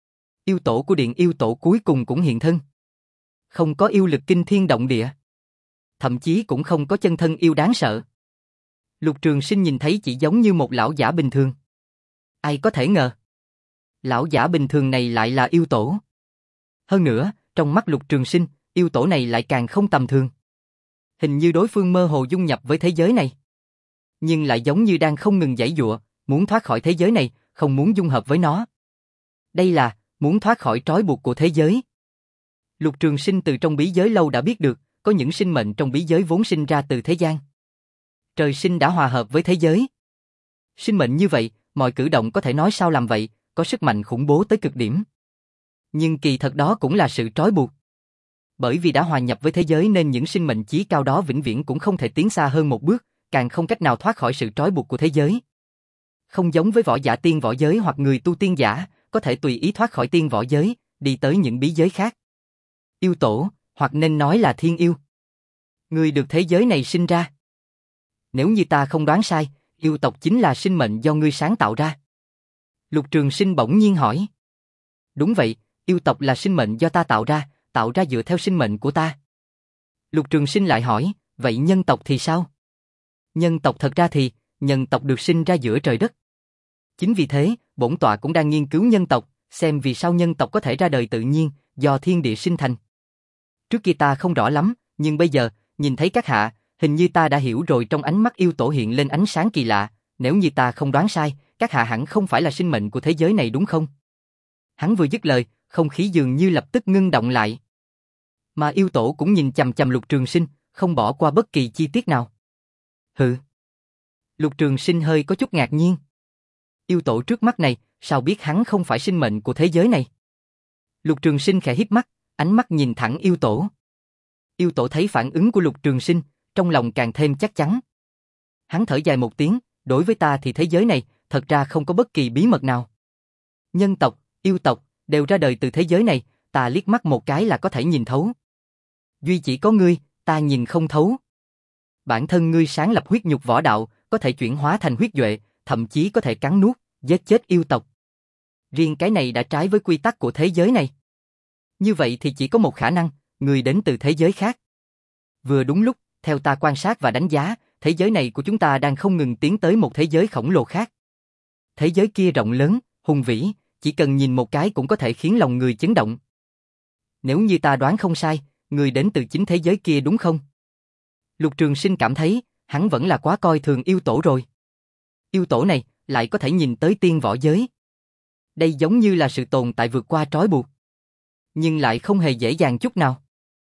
Speaker 1: Yêu tổ của điện yêu tổ cuối cùng cũng hiện thân. Không có yêu lực kinh thiên động địa. Thậm chí cũng không có chân thân yêu đáng sợ. Lục Trường Sinh nhìn thấy chỉ giống như một lão giả bình thường. Ai có thể ngờ. Lão giả bình thường này lại là yêu tổ. Hơn nữa, trong mắt Lục Trường Sinh, yêu tổ này lại càng không tầm thường. Hình như đối phương mơ hồ dung nhập với thế giới này. Nhưng lại giống như đang không ngừng giãy giụa, muốn thoát khỏi thế giới này, không muốn dung hợp với nó. Đây là, muốn thoát khỏi trói buộc của thế giới. Lục Trường Sinh từ trong bí giới lâu đã biết được, có những sinh mệnh trong bí giới vốn sinh ra từ thế gian. Trời sinh đã hòa hợp với thế giới. Sinh mệnh như vậy, mọi cử động có thể nói sao làm vậy, có sức mạnh khủng bố tới cực điểm. Nhưng kỳ thật đó cũng là sự trói buộc. Bởi vì đã hòa nhập với thế giới nên những sinh mệnh chí cao đó vĩnh viễn cũng không thể tiến xa hơn một bước, càng không cách nào thoát khỏi sự trói buộc của thế giới. Không giống với võ giả tiên võ giới hoặc người tu tiên giả, có thể tùy ý thoát khỏi tiên võ giới, đi tới những bí giới khác. Yêu tổ, hoặc nên nói là thiên yêu. Người được thế giới này sinh ra. Nếu như ta không đoán sai, yêu tộc chính là sinh mệnh do ngươi sáng tạo ra. Lục Trường Sinh bỗng nhiên hỏi. Đúng vậy, yêu tộc là sinh mệnh do ta tạo ra, tạo ra dựa theo sinh mệnh của ta. Lục Trường Sinh lại hỏi, vậy nhân tộc thì sao? Nhân tộc thật ra thì, nhân tộc được sinh ra giữa trời đất. Chính vì thế, bổn tọa cũng đang nghiên cứu nhân tộc, xem vì sao nhân tộc có thể ra đời tự nhiên, do thiên địa sinh thành. Trước kia ta không rõ lắm, nhưng bây giờ, nhìn thấy các hạ, hình như ta đã hiểu rồi. Trong ánh mắt yêu tổ hiện lên ánh sáng kỳ lạ, nếu như ta không đoán sai, các hạ hẳn không phải là sinh mệnh của thế giới này đúng không? Hắn vừa dứt lời, không khí dường như lập tức ngưng động lại. Mà yêu tổ cũng nhìn chằm chằm Lục Trường Sinh, không bỏ qua bất kỳ chi tiết nào. Hừ. Lục Trường Sinh hơi có chút ngạc nhiên. Yêu tổ trước mắt này, sao biết hắn không phải sinh mệnh của thế giới này? Lục Trường Sinh khẽ híp mắt, ánh mắt nhìn thẳng yêu tổ. Yêu tổ thấy phản ứng của Lục Trường Sinh, trong lòng càng thêm chắc chắn. Hắn thở dài một tiếng, đối với ta thì thế giới này, thật ra không có bất kỳ bí mật nào. Nhân tộc, yêu tộc, đều ra đời từ thế giới này, ta liếc mắt một cái là có thể nhìn thấu. Duy chỉ có ngươi, ta nhìn không thấu. Bản thân ngươi sáng lập huyết nhục võ đạo, có thể chuyển hóa thành huyết duệ, thậm chí có thể cắn nuốt, giết chết yêu tộc. Riêng cái này đã trái với quy tắc của thế giới này. Như vậy thì chỉ có một khả năng, ngươi đến từ thế giới khác. Vừa đúng lúc, theo ta quan sát và đánh giá, thế giới này của chúng ta đang không ngừng tiến tới một thế giới khổng lồ khác. Thế giới kia rộng lớn, hùng vĩ, chỉ cần nhìn một cái cũng có thể khiến lòng người chấn động. Nếu như ta đoán không sai, người đến từ chính thế giới kia đúng không? Lục Trường Sinh cảm thấy, hắn vẫn là quá coi thường yêu tổ rồi. Yêu tổ này, lại có thể nhìn tới tiên võ giới. Đây giống như là sự tồn tại vượt qua trói buộc. Nhưng lại không hề dễ dàng chút nào.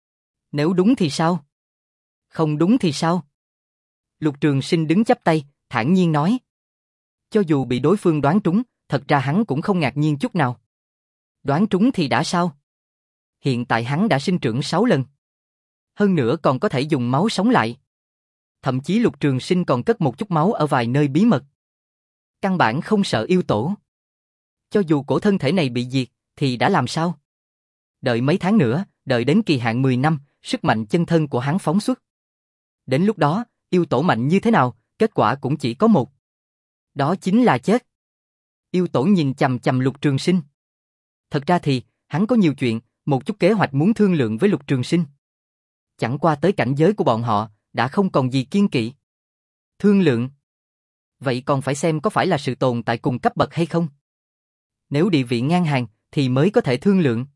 Speaker 1: Nếu đúng thì sao? Không đúng thì sao? Lục Trường Sinh đứng chắp tay, thản nhiên nói. Cho dù bị đối phương đoán trúng, thật ra hắn cũng không ngạc nhiên chút nào. Đoán trúng thì đã sao? Hiện tại hắn đã sinh trưởng sáu lần. Hơn nữa còn có thể dùng máu sống lại. Thậm chí Lục Trường Sinh còn cất một chút máu ở vài nơi bí mật. Căn bản không sợ yêu tổ. Cho dù cổ thân thể này bị diệt, thì đã làm sao? Đợi mấy tháng nữa, đợi đến kỳ hạn mười năm, sức mạnh chân thân của hắn phóng xuất. Đến lúc đó, yêu tổ mạnh như thế nào, kết quả cũng chỉ có một. Đó chính là chết. Yêu tổ nhìn chằm chằm Lục Trường Sinh. Thật ra thì, hắn có nhiều chuyện, một chút kế hoạch muốn thương lượng với Lục Trường Sinh. Chẳng qua tới cảnh giới của bọn họ, đã không còn gì kiên kỵ. Thương lượng. Vậy còn phải xem có phải là sự tồn tại cùng cấp bậc hay không? Nếu địa vị ngang hàng, thì mới có thể thương lượng.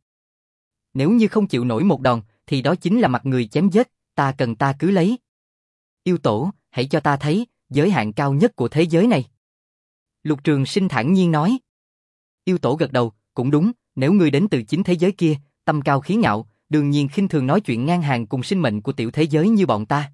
Speaker 1: Nếu như không chịu nổi một đòn, thì đó chính là mặt người chém giết, ta cần ta cứ lấy. Yêu tổ, hãy cho ta thấy, giới hạn cao nhất của thế giới này. Lục Trường Sinh thản nhiên nói. Yêu tổ gật đầu, cũng đúng, nếu ngươi đến từ chính thế giới kia, tâm cao khí ngạo, đương nhiên khinh thường nói chuyện ngang hàng cùng sinh mệnh của tiểu thế giới như bọn ta.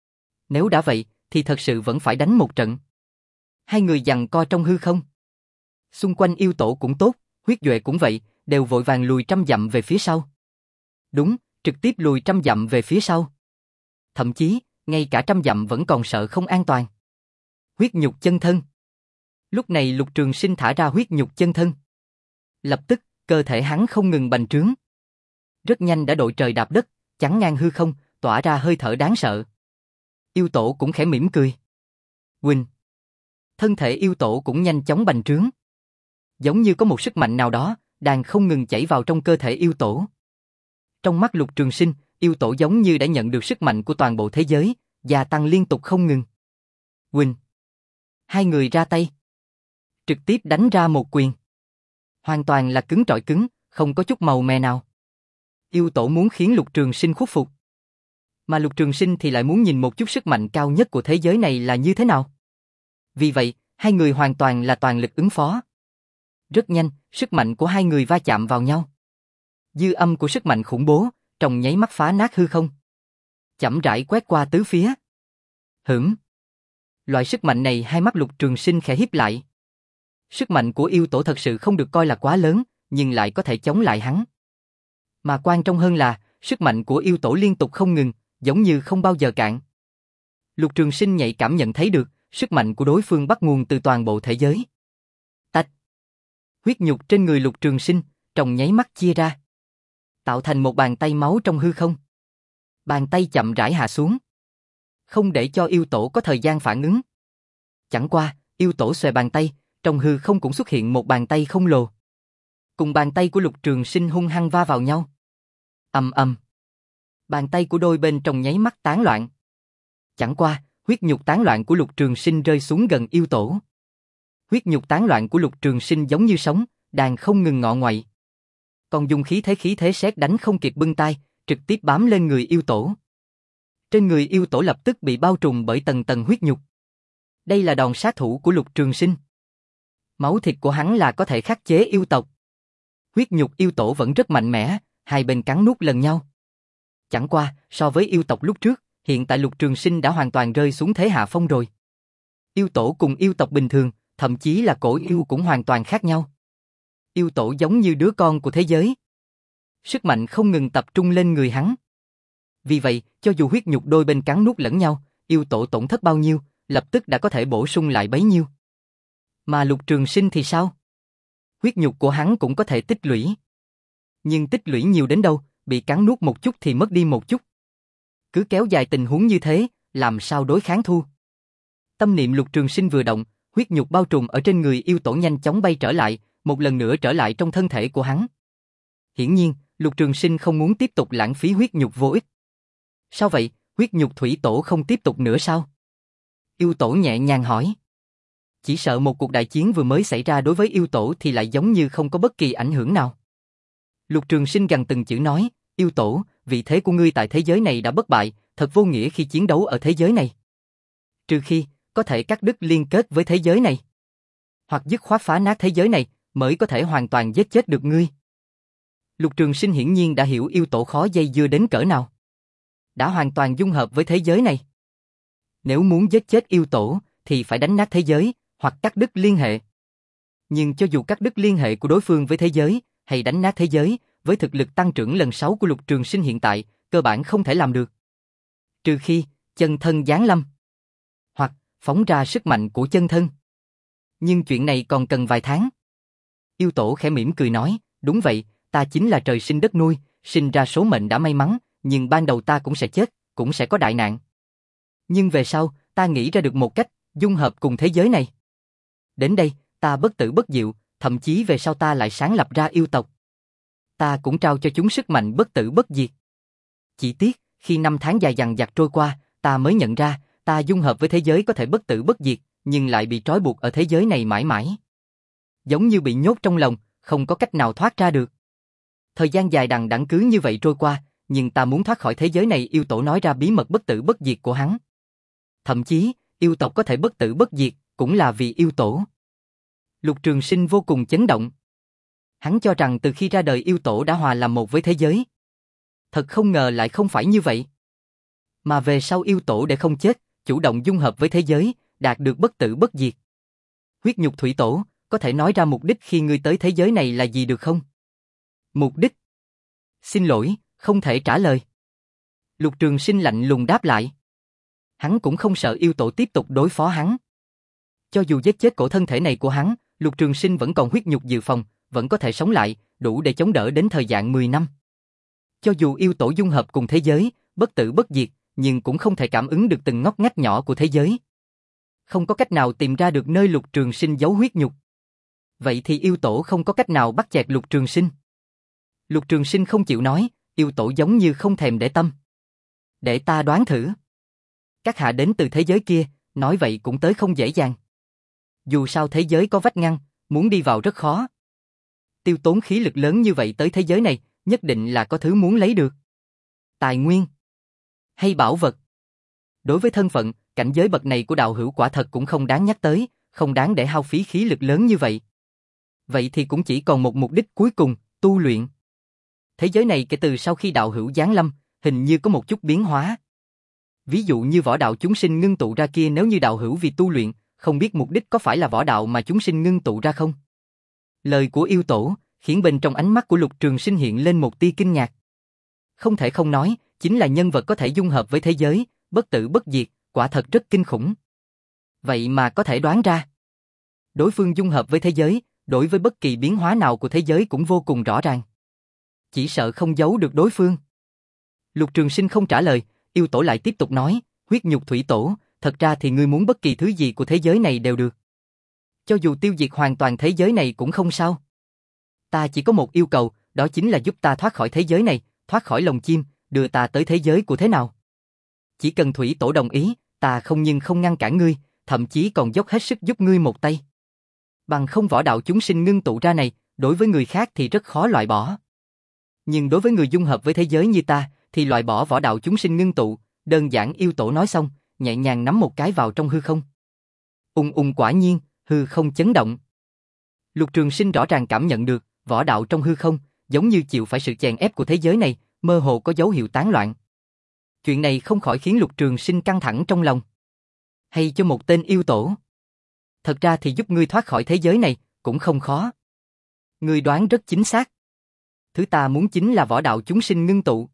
Speaker 1: Nếu đã vậy, thì thật sự vẫn phải đánh một trận. Hai người giằng co trong hư không. Xung quanh yêu tổ cũng tốt, huyết duệ cũng vậy, đều vội vàng lùi trăm dặm về phía sau. Đúng, trực tiếp lùi trăm dặm về phía sau. Thậm chí, ngay cả trăm dặm vẫn còn sợ không an toàn. Huyết nhục chân thân. Lúc này Lục Trường Sinh thả ra huyết nhục chân thân. Lập tức, cơ thể hắn không ngừng bành trướng. Rất nhanh đã đội trời đạp đất, chắn ngang hư không, tỏa ra hơi thở đáng sợ. Yêu tổ cũng khẽ mỉm cười. Quỳnh. Thân thể yêu tổ cũng nhanh chóng bành trướng. Giống như có một sức mạnh nào đó, đang không ngừng chảy vào trong cơ thể yêu tổ. Trong mắt Lục Trường Sinh, yêu tổ giống như đã nhận được sức mạnh của toàn bộ thế giới, gia tăng liên tục không ngừng. Quỳnh. Hai người ra tay. Trực tiếp đánh ra một quyền. Hoàn toàn là cứng trọi cứng, không có chút màu mè nào. Yêu tổ muốn khiến Lục Trường Sinh khuất phục. Mà Lục Trường Sinh thì lại muốn nhìn một chút sức mạnh cao nhất của thế giới này là như thế nào. Vì vậy, hai người hoàn toàn là toàn lực ứng phó. Rất nhanh, sức mạnh của hai người va chạm vào nhau. Dư âm của sức mạnh khủng bố, trong nháy mắt phá nát hư không. Chậm rãi quét qua tứ phía. Hửm. Loại sức mạnh này hai mắt Lục Trường Sinh khẽ híp lại. Sức mạnh của yêu tổ thật sự không được coi là quá lớn, nhưng lại có thể chống lại hắn. Mà quan trọng hơn là, sức mạnh của yêu tổ liên tục không ngừng, giống như không bao giờ cạn. Lục Trường Sinh nhạy cảm nhận thấy được, sức mạnh của đối phương bắt nguồn từ toàn bộ thể giới. Tạch. Huyết nhục trên người Lục Trường Sinh, trong nháy mắt chia ra. Tạo thành một bàn tay máu trong hư không. Bàn tay chậm rãi hạ xuống. Không để cho yêu tổ có thời gian phản ứng. Chẳng qua, yêu tổ xòe bàn tay, trong hư không cũng xuất hiện một bàn tay khổng lồ. Cùng bàn tay của Lục Trường Sinh hung hăng va vào nhau. Ầm ầm. Bàn tay của đôi bên trong nháy mắt tán loạn. Chẳng qua, huyết nhục tán loạn của Lục Trường Sinh rơi xuống gần yêu tổ. Huyết nhục tán loạn của Lục Trường Sinh giống như sóng, đang không ngừng ngọ ngoậy. Còn dùng khí thế khí thế sét đánh không kịp bưng tay, trực tiếp bám lên người yêu tổ. Trên người yêu tổ lập tức bị bao trùm bởi tầng tầng huyết nhục. Đây là đòn sát thủ của Lục Trường Sinh. Máu thịt của hắn là có thể khắc chế yêu tộc. Huyết nhục yêu tổ vẫn rất mạnh mẽ, hai bên cắn nuốt lần nhau. Chẳng qua, so với yêu tộc lúc trước, hiện tại Lục Trường Sinh đã hoàn toàn rơi xuống thế hạ phong rồi. Yêu tổ cùng yêu tộc bình thường, thậm chí là cổ yêu cũng hoàn toàn khác nhau. Yêu tổ giống như đứa con của thế giới. Sức mạnh không ngừng tập trung lên người hắn. Vì vậy, cho dù huyết nhục đôi bên cắn nuốt lẫn nhau, yêu tổ tổn thất bao nhiêu, lập tức đã có thể bổ sung lại bấy nhiêu. Mà Lục Trường Sinh thì sao? Huyết nhục của hắn cũng có thể tích lũy. Nhưng tích lũy nhiều đến đâu, bị cắn nuốt một chút thì mất đi một chút. Cứ kéo dài tình huống như thế, làm sao đối kháng thua? Tâm niệm Lục Trường Sinh vừa động, huyết nhục bao trùm ở trên người yêu tổ nhanh chóng bay trở lại, một lần nữa trở lại trong thân thể của hắn. Hiển nhiên, Lục Trường Sinh không muốn tiếp tục lãng phí huyết nhục vô ích. Sao vậy, huyết nhục thủy tổ không tiếp tục nữa sao? Yêu tổ nhẹ nhàng hỏi. Chỉ sợ một cuộc đại chiến vừa mới xảy ra đối với yêu tổ thì lại giống như không có bất kỳ ảnh hưởng nào. Lục Trường Sinh gằn từng chữ nói, yêu tổ, vị thế của ngươi tại thế giới này đã bất bại, thật vô nghĩa khi chiến đấu ở thế giới này. Trừ khi, có thể cắt đứt liên kết với thế giới này. Hoặc dứt khoát phá nát thế giới này, mới có thể hoàn toàn giết chết được ngươi. Lục Trường Sinh hiển nhiên đã hiểu yêu tổ khó dây dưa đến cỡ nào. Đã hoàn toàn dung hợp với thế giới này. Nếu muốn giết chết yêu tổ, thì phải đánh nát thế giới, hoặc cắt đứt liên hệ. Nhưng cho dù cắt đứt liên hệ của đối phương với thế giới, hay đánh nát thế giới, với thực lực tăng trưởng lần sáu của Lục Trường Sinh hiện tại, cơ bản không thể làm được. Trừ khi, chân thân giáng lâm. Hoặc, phóng ra sức mạnh của chân thân. Nhưng chuyện này còn cần vài tháng. Yêu tổ khẽ mỉm cười nói, đúng vậy, ta chính là trời sinh đất nuôi, sinh ra số mệnh đã may mắn, nhưng ban đầu ta cũng sẽ chết, cũng sẽ có đại nạn. Nhưng về sau, ta nghĩ ra được một cách, dung hợp cùng thế giới này. Đến đây, ta bất tử bất diệu, thậm chí về sau ta lại sáng lập ra yêu tộc. Ta cũng trao cho chúng sức mạnh bất tử bất diệt. Chỉ tiếc, khi năm tháng dài dằng dặc trôi qua, ta mới nhận ra, ta dung hợp với thế giới có thể bất tử bất diệt, nhưng lại bị trói buộc ở thế giới này mãi mãi. Giống như bị nhốt trong lòng, không có cách nào thoát ra được. Thời gian dài đằng đẵng cứ như vậy trôi qua, nhưng ta muốn thoát khỏi thế giới này. Yêu tổ nói ra bí mật bất tử bất diệt của hắn. Thậm chí, yêu tộc có thể bất tử bất diệt, cũng là vì yêu tổ. Lục Trường Sinh vô cùng chấn động. Hắn cho rằng từ khi ra đời yêu tổ đã hòa làm một với thế giới. Thật không ngờ lại không phải như vậy. Mà về sau yêu tổ để không chết, chủ động dung hợp với thế giới, đạt được bất tử bất diệt. Huyết nhục thủy tổ, có thể nói ra mục đích khi ngươi tới thế giới này là gì được không? Mục đích? Xin lỗi, không thể trả lời. Lục Trường Sinh lạnh lùng đáp lại. Hắn cũng không sợ yêu tổ tiếp tục đối phó hắn. Cho dù giết chết cổ thân thể này của hắn, Lục Trường Sinh vẫn còn huyết nhục dự phòng, vẫn có thể sống lại, đủ để chống đỡ đến thời gian mười năm. Cho dù yêu tổ dung hợp cùng thế giới, bất tử bất diệt, nhưng cũng không thể cảm ứng được từng ngóc ngách nhỏ của thế giới. Không có cách nào tìm ra được nơi Lục Trường Sinh giấu huyết nhục. Vậy thì yêu tổ không có cách nào bắt chẹt Lục Trường Sinh. Lục Trường Sinh không chịu nói, yêu tổ giống như không thèm để tâm. Để ta đoán thử. Các hạ đến từ thế giới kia, nói vậy cũng tới không dễ dàng. Dù sao thế giới có vách ngăn, muốn đi vào rất khó. Tiêu tốn khí lực lớn như vậy tới thế giới này, nhất định là có thứ muốn lấy được. Tài nguyên hay bảo vật. Đối với thân phận, cảnh giới bậc này của đạo hữu quả thật cũng không đáng nhắc tới, không đáng để hao phí khí lực lớn như vậy. Vậy thì cũng chỉ còn một mục đích cuối cùng, tu luyện. Thế giới này kể từ sau khi đạo hữu giáng lâm, hình như có một chút biến hóa. Ví dụ như võ đạo chúng sinh ngưng tụ ra kia, nếu như đạo hữu vì tu luyện, không biết mục đích có phải là võ đạo mà chúng sinh ngưng tụ ra không? Lời của yêu tổ, khiến bên trong ánh mắt của Lục Trường Sinh hiện lên một tia kinh ngạc. Không thể không nói, chính là nhân vật có thể dung hợp với thế giới, bất tử bất diệt, quả thật rất kinh khủng. Vậy mà có thể đoán ra. Đối phương dung hợp với thế giới, đối với bất kỳ biến hóa nào của thế giới cũng vô cùng rõ ràng. Chỉ sợ không giấu được đối phương. Lục Trường Sinh không trả lời, yêu tổ lại tiếp tục nói, huyết nhục thủy tổ, thật ra thì ngươi muốn bất kỳ thứ gì của thế giới này đều được. Cho dù tiêu diệt hoàn toàn thế giới này cũng không sao. Ta chỉ có một yêu cầu, đó chính là giúp ta thoát khỏi thế giới này, thoát khỏi lồng chim, đưa ta tới thế giới của thế nào. Chỉ cần thủy tổ đồng ý, ta không nhưng không ngăn cản ngươi, thậm chí còn dốc hết sức giúp ngươi một tay. Bằng không võ đạo chúng sinh ngưng tụ ra này, đối với người khác thì rất khó loại bỏ. Nhưng đối với người dung hợp với thế giới như ta, thì loại bỏ võ đạo chúng sinh ngưng tụ, đơn giản yêu tổ nói xong, nhẹ nhàng nắm một cái vào trong hư không. Ung ung quả nhiên, hư không chấn động. Lục Trường Sinh rõ ràng cảm nhận được, võ đạo trong hư không, giống như chịu phải sự chèn ép của thế giới này, mơ hồ có dấu hiệu tán loạn. Chuyện này không khỏi khiến Lục Trường Sinh căng thẳng trong lòng. Hay cho một tên yêu tổ. Thật ra thì giúp ngươi thoát khỏi thế giới này, cũng không khó. Ngươi đoán rất chính xác. Thứ ta muốn chính là võ đạo chúng sinh ngưng tụ.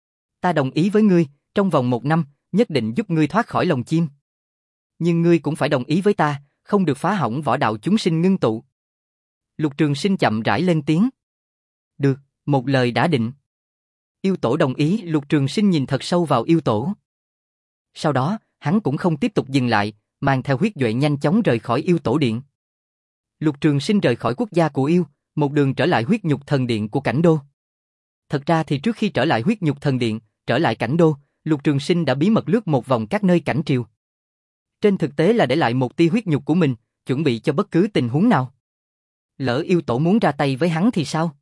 Speaker 1: Ta đồng ý với ngươi, trong vòng một năm, nhất định giúp ngươi thoát khỏi lồng chim. Nhưng ngươi cũng phải đồng ý với ta, không được phá hỏng võ đạo chúng sinh ngưng tụ. Lục Trường Sinh chậm rãi lên tiếng. Được, một lời đã định. Yêu tổ đồng ý, Lục Trường Sinh nhìn thật sâu vào yêu tổ. Sau đó, hắn cũng không tiếp tục dừng lại, mang theo huyết duệ nhanh chóng rời khỏi yêu tổ điện. Lục Trường Sinh rời khỏi quốc gia của yêu, một đường trở lại huyết nhục thần điện của Cảnh Đô. Thật ra thì trước khi trở lại huyết nhục thần điện, trở lại Cảnh Đô, Lục Trường Sinh đã bí mật lướt một vòng các nơi cảnh triều. Trên thực tế là để lại một tia huyết nhục của mình, chuẩn bị cho bất cứ tình huống nào. Lỡ yêu tổ muốn ra tay với hắn thì sao?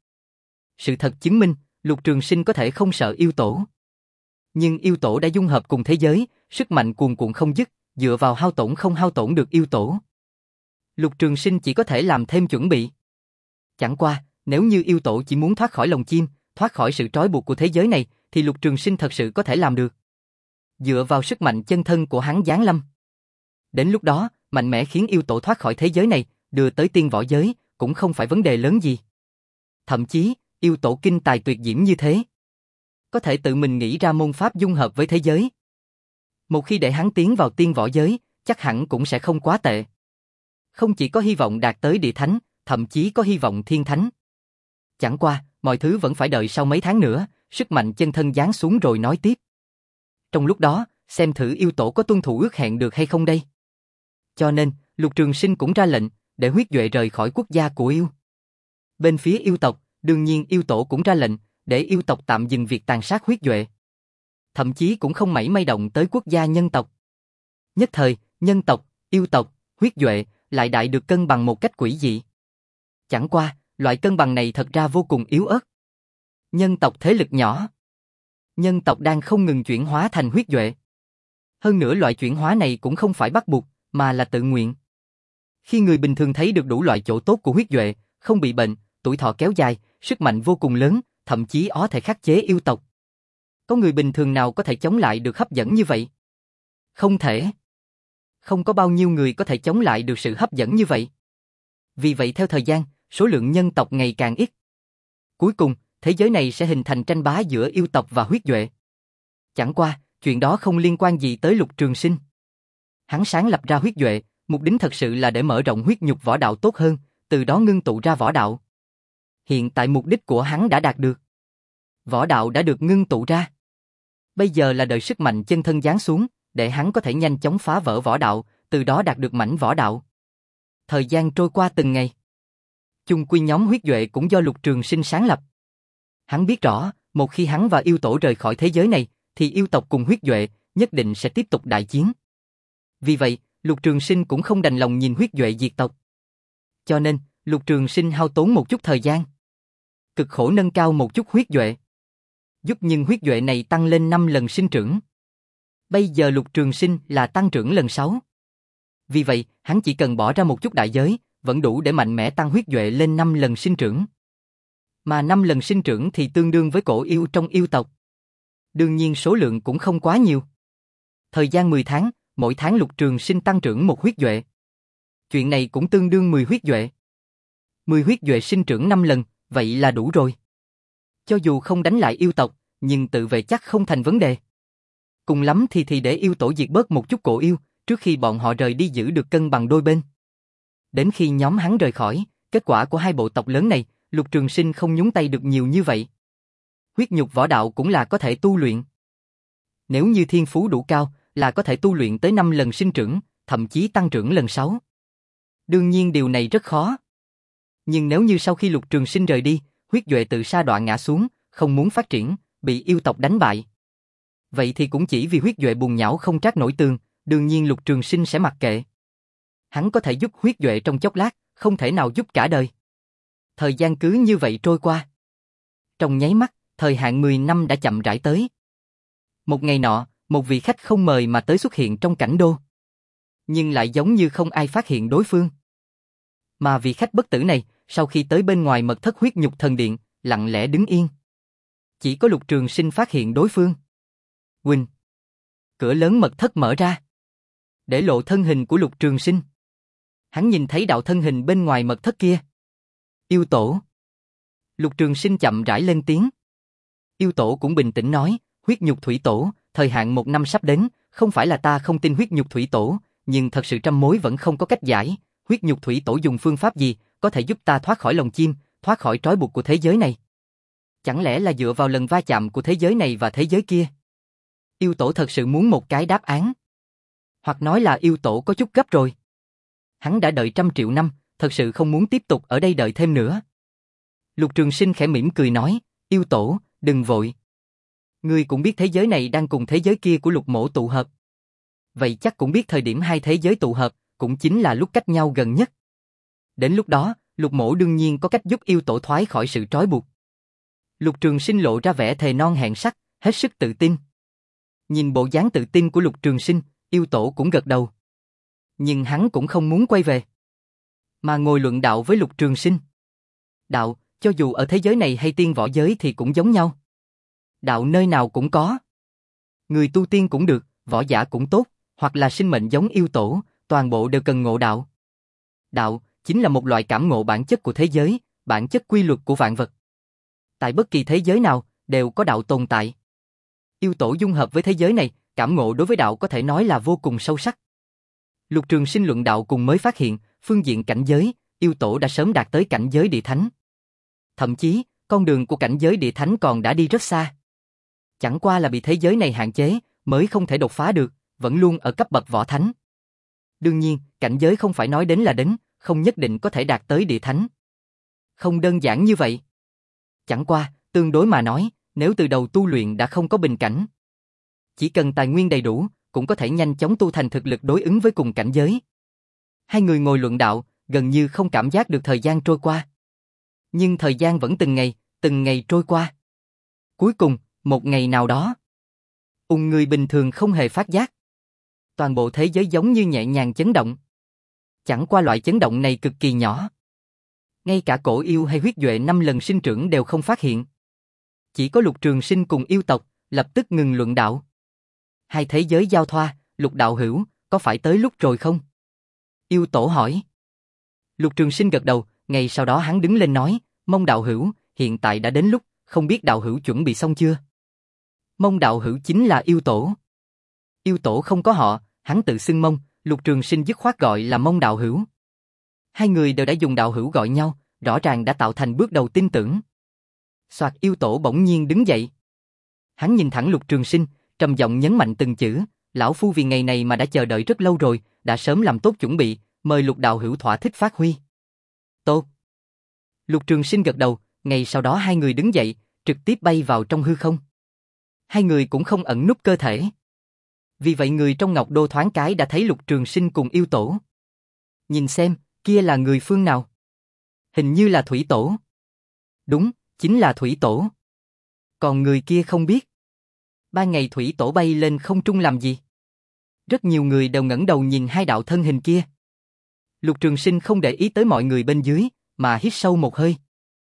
Speaker 1: Sự thật chứng minh, Lục Trường Sinh có thể không sợ yêu tổ. Nhưng yêu tổ đã dung hợp cùng thế giới, sức mạnh cuồn cuộn không dứt, dựa vào hao tổn không hao tổn được yêu tổ. Lục Trường Sinh chỉ có thể làm thêm chuẩn bị. Chẳng qua, nếu như yêu tổ chỉ muốn thoát khỏi lồng chim, thoát khỏi sự trói buộc của thế giới này, thì Lục Trường Sinh thật sự có thể làm được. Dựa vào sức mạnh chân thân của hắn giáng lâm. Đến lúc đó, mạnh mẽ khiến yêu tổ thoát khỏi thế giới này, đưa tới tiên võ giới, cũng không phải vấn đề lớn gì. Thậm chí, yêu tổ kinh tài tuyệt diễm như thế, có thể tự mình nghĩ ra môn pháp dung hợp với thế giới. Một khi để hắn tiến vào tiên võ giới, chắc hẳn cũng sẽ không quá tệ. Không chỉ có hy vọng đạt tới địa thánh, thậm chí có hy vọng thiên thánh. Chẳng qua, mọi thứ vẫn phải đợi sau mấy tháng nữa, sức mạnh chân thân giáng xuống rồi nói tiếp. Trong lúc đó, xem thử yêu tổ có tuân thủ ước hẹn được hay không đây. Cho nên, Lục Trường Sinh cũng ra lệnh, để huyết duệ rời khỏi quốc gia của yêu. Bên phía yêu tộc, đương nhiên yêu tổ cũng ra lệnh, để yêu tộc tạm dừng việc tàn sát huyết duệ. Thậm chí cũng không mảy may động tới quốc gia nhân tộc. Nhất thời, nhân tộc, yêu tộc, huyết duệ lại đại được cân bằng một cách quỷ dị. Chẳng qua, loại cân bằng này thật ra vô cùng yếu ớt. Nhân tộc thế lực nhỏ. Nhân tộc đang không ngừng chuyển hóa thành huyết duệ. Hơn nữa loại chuyển hóa này cũng không phải bắt buộc, mà là tự nguyện. Khi người bình thường thấy được đủ loại chỗ tốt của huyết duệ, không bị bệnh, tuổi thọ kéo dài, sức mạnh vô cùng lớn, thậm chí có thể khắc chế yêu tộc. Có người bình thường nào có thể chống lại được hấp dẫn như vậy? Không thể. Không có bao nhiêu người có thể chống lại được sự hấp dẫn như vậy. Vì vậy theo thời gian, số lượng nhân tộc ngày càng ít. Cuối cùng, thế giới này sẽ hình thành tranh bá giữa yêu tộc và huyết duệ. Chẳng qua, chuyện đó không liên quan gì tới Lục Trường Sinh. Hắn sáng lập ra huyết duệ, mục đích thật sự là để mở rộng huyết nhục võ đạo tốt hơn, từ đó ngưng tụ ra võ đạo. Hiện tại mục đích của hắn đã đạt được. Võ đạo đã được ngưng tụ ra. Bây giờ là đợi sức mạnh chân thân giáng xuống, để hắn có thể nhanh chóng phá vỡ võ đạo, từ đó đạt được mảnh võ đạo. Thời gian trôi qua từng ngày. Chung quy nhóm huyết duệ cũng do Lục Trường Sinh sáng lập. Hắn biết rõ, một khi hắn và yêu tổ rời khỏi thế giới này, thì yêu tộc cùng huyết duệ nhất định sẽ tiếp tục đại chiến. Vì vậy, Lục Trường Sinh cũng không đành lòng nhìn huyết duệ diệt tộc. Cho nên, Lục Trường Sinh hao tốn một chút thời gian, cực khổ nâng cao một chút huyết duệ, giúp nhưng huyết duệ này tăng lên năm lần sinh trưởng. Bây giờ Lục Trường Sinh là tăng trưởng lần sáu. Vì vậy, hắn chỉ cần bỏ ra một chút đại giới, vẫn đủ để mạnh mẽ tăng huyết duệ lên năm lần sinh trưởng. Mà năm lần sinh trưởng thì tương đương với cổ yêu trong yêu tộc. Đương nhiên số lượng cũng không quá nhiều. Thời gian mười tháng, mỗi tháng Lục Trường Sinh tăng trưởng một huyết duệ. Chuyện này cũng tương đương mười huyết duệ. mười huyết duệ sinh trưởng năm lần, vậy là đủ rồi. Cho dù không đánh lại yêu tộc, nhưng tự vệ chắc không thành vấn đề. Cùng lắm thì thì để yêu tổ diệt bớt một chút cổ yêu, trước khi bọn họ rời đi giữ được cân bằng đôi bên. Đến khi nhóm hắn rời khỏi, kết quả của hai bộ tộc lớn này, Lục Trường Sinh không nhúng tay được nhiều như vậy. Huyết nhục võ đạo cũng là có thể tu luyện. Nếu như thiên phú đủ cao, là có thể tu luyện tới năm lần sinh trưởng, thậm chí tăng trưởng lần sáu. Đương nhiên điều này rất khó. Nhưng nếu như sau khi Lục Trường Sinh rời đi, huyết duệ tự sa đọa ngã xuống, không muốn phát triển, bị yêu tộc đánh bại. Vậy thì cũng chỉ vì huyết duệ buồn nhão không trát nổi tường, đương nhiên Lục Trường Sinh sẽ mặc kệ. Hắn có thể giúp huyết duệ trong chốc lát, không thể nào giúp cả đời. Thời gian cứ như vậy trôi qua. Trong nháy mắt, thời hạn mười năm đã chậm rãi tới. Một ngày nọ, một vị khách không mời mà tới xuất hiện trong cảnh đô. Nhưng lại giống như không ai phát hiện đối phương. Mà vị khách bất tử này, sau khi tới bên ngoài mật thất huyết nhục thần điện, lặng lẽ đứng yên. Chỉ có Lục Trường Sinh phát hiện đối phương. Quỳnh. Cửa lớn mật thất mở ra, để lộ thân hình của Lục Trường Sinh. Hắn nhìn thấy đạo thân hình bên ngoài mật thất kia. Yêu tổ. Lục Trường Sinh chậm rãi lên tiếng. Yêu tổ cũng bình tĩnh nói, huyết nhục thủy tổ, thời hạn một năm sắp đến, không phải là ta không tin huyết nhục thủy tổ, nhưng thật sự trăm mối vẫn không có cách giải. Huyết nhục thủy tổ dùng phương pháp gì có thể giúp ta thoát khỏi lồng chim, thoát khỏi trói buộc của thế giới này? Chẳng lẽ là dựa vào lần va chạm của thế giới này và thế giới kia? Yêu tổ thật sự muốn một cái đáp án. Hoặc nói là yêu tổ có chút gấp rồi. Hắn đã đợi trăm triệu năm, thật sự không muốn tiếp tục ở đây đợi thêm nữa. Lục Trường Sinh khẽ mỉm cười nói, yêu tổ, đừng vội. Ngươi cũng biết thế giới này đang cùng thế giới kia của Lục mỗ tụ hợp. Vậy chắc cũng biết thời điểm hai thế giới tụ hợp, cũng chính là lúc cách nhau gần nhất. Đến lúc đó, Lục mỗ đương nhiên có cách giúp yêu tổ thoát khỏi sự trói buộc. Lục Trường Sinh lộ ra vẻ thề non hẹn sắt, hết sức tự tin. Nhìn bộ dáng tự tin của Lục Trường Sinh, yêu tổ cũng gật đầu. Nhưng hắn cũng không muốn quay về, mà ngồi luận đạo với Lục Trường Sinh. Đạo, cho dù ở thế giới này hay tiên võ giới thì cũng giống nhau. Đạo nơi nào cũng có. Người tu tiên cũng được, võ giả cũng tốt, hoặc là sinh mệnh giống yêu tổ, toàn bộ đều cần ngộ đạo. Đạo chính là một loại cảm ngộ bản chất của thế giới, bản chất quy luật của vạn vật. Tại bất kỳ thế giới nào, đều có đạo tồn tại. Yêu tổ dung hợp với thế giới này, cảm ngộ đối với đạo có thể nói là vô cùng sâu sắc. Lục Trường Sinh luận đạo cùng mới phát hiện, phương diện cảnh giới, yêu tổ đã sớm đạt tới cảnh giới địa thánh. Thậm chí, con đường của cảnh giới địa thánh còn đã đi rất xa. Chẳng qua là bị thế giới này hạn chế, mới không thể đột phá được, vẫn luôn ở cấp bậc võ thánh. Đương nhiên, cảnh giới không phải nói đến là đến, không nhất định có thể đạt tới địa thánh. Không đơn giản như vậy. Chẳng qua, tương đối mà nói, nếu từ đầu tu luyện đã không có bình cảnh, chỉ cần tài nguyên đầy đủ, cũng có thể nhanh chóng tu thành thực lực đối ứng với cùng cảnh giới. Hai người ngồi luận đạo, gần như không cảm giác được thời gian trôi qua. Nhưng thời gian vẫn từng ngày, từng ngày trôi qua. Cuối cùng, một ngày nào đó, ung người bình thường không hề phát giác. Toàn bộ thế giới giống như nhẹ nhàng chấn động. Chẳng qua loại chấn động này cực kỳ nhỏ. Ngay cả cổ yêu hay huyết duệ năm lần sinh trưởng đều không phát hiện. Chỉ có Lục Trường Sinh cùng yêu tộc, lập tức ngừng luận đạo. Hai thế giới giao thoa, Lục đạo hữu, có phải tới lúc rồi không? Yêu tổ hỏi. Lục Trường Sinh gật đầu, ngay sau đó hắn đứng lên nói, Mông đạo hữu, hiện tại đã đến lúc, không biết đạo hữu chuẩn bị xong chưa? Mông đạo hữu chính là yêu tổ. Yêu tổ không có họ, hắn tự xưng Mông, Lục Trường Sinh dứt khoát gọi là Mông đạo hữu. Hai người đều đã dùng đạo hữu gọi nhau, rõ ràng đã tạo thành bước đầu tin tưởng. Soạt, yêu tổ bỗng nhiên đứng dậy. Hắn nhìn thẳng Lục Trường Sinh, trầm giọng nhấn mạnh từng chữ, lão phu vì ngày này mà đã chờ đợi rất lâu rồi, đã sớm làm tốt chuẩn bị, mời Lục đạo hữu thỏa thích phát huy. Tốt. Lục Trường Sinh gật đầu, ngay sau đó hai người đứng dậy, trực tiếp bay vào trong hư không. Hai người cũng không ẩn núp cơ thể. Vì vậy người trong Ngọc Đô thoáng cái đã thấy Lục Trường Sinh cùng yêu tổ. Nhìn xem, kia là người phương nào? Hình như là Thủy Tổ. Đúng, chính là Thủy Tổ. Còn người kia không biết. Ban ngày Thủy Tổ bay lên không trung làm gì? Rất nhiều người đều ngẩng đầu nhìn hai đạo thân hình kia. Lục Trường Sinh không để ý tới mọi người bên dưới, mà hít sâu một hơi.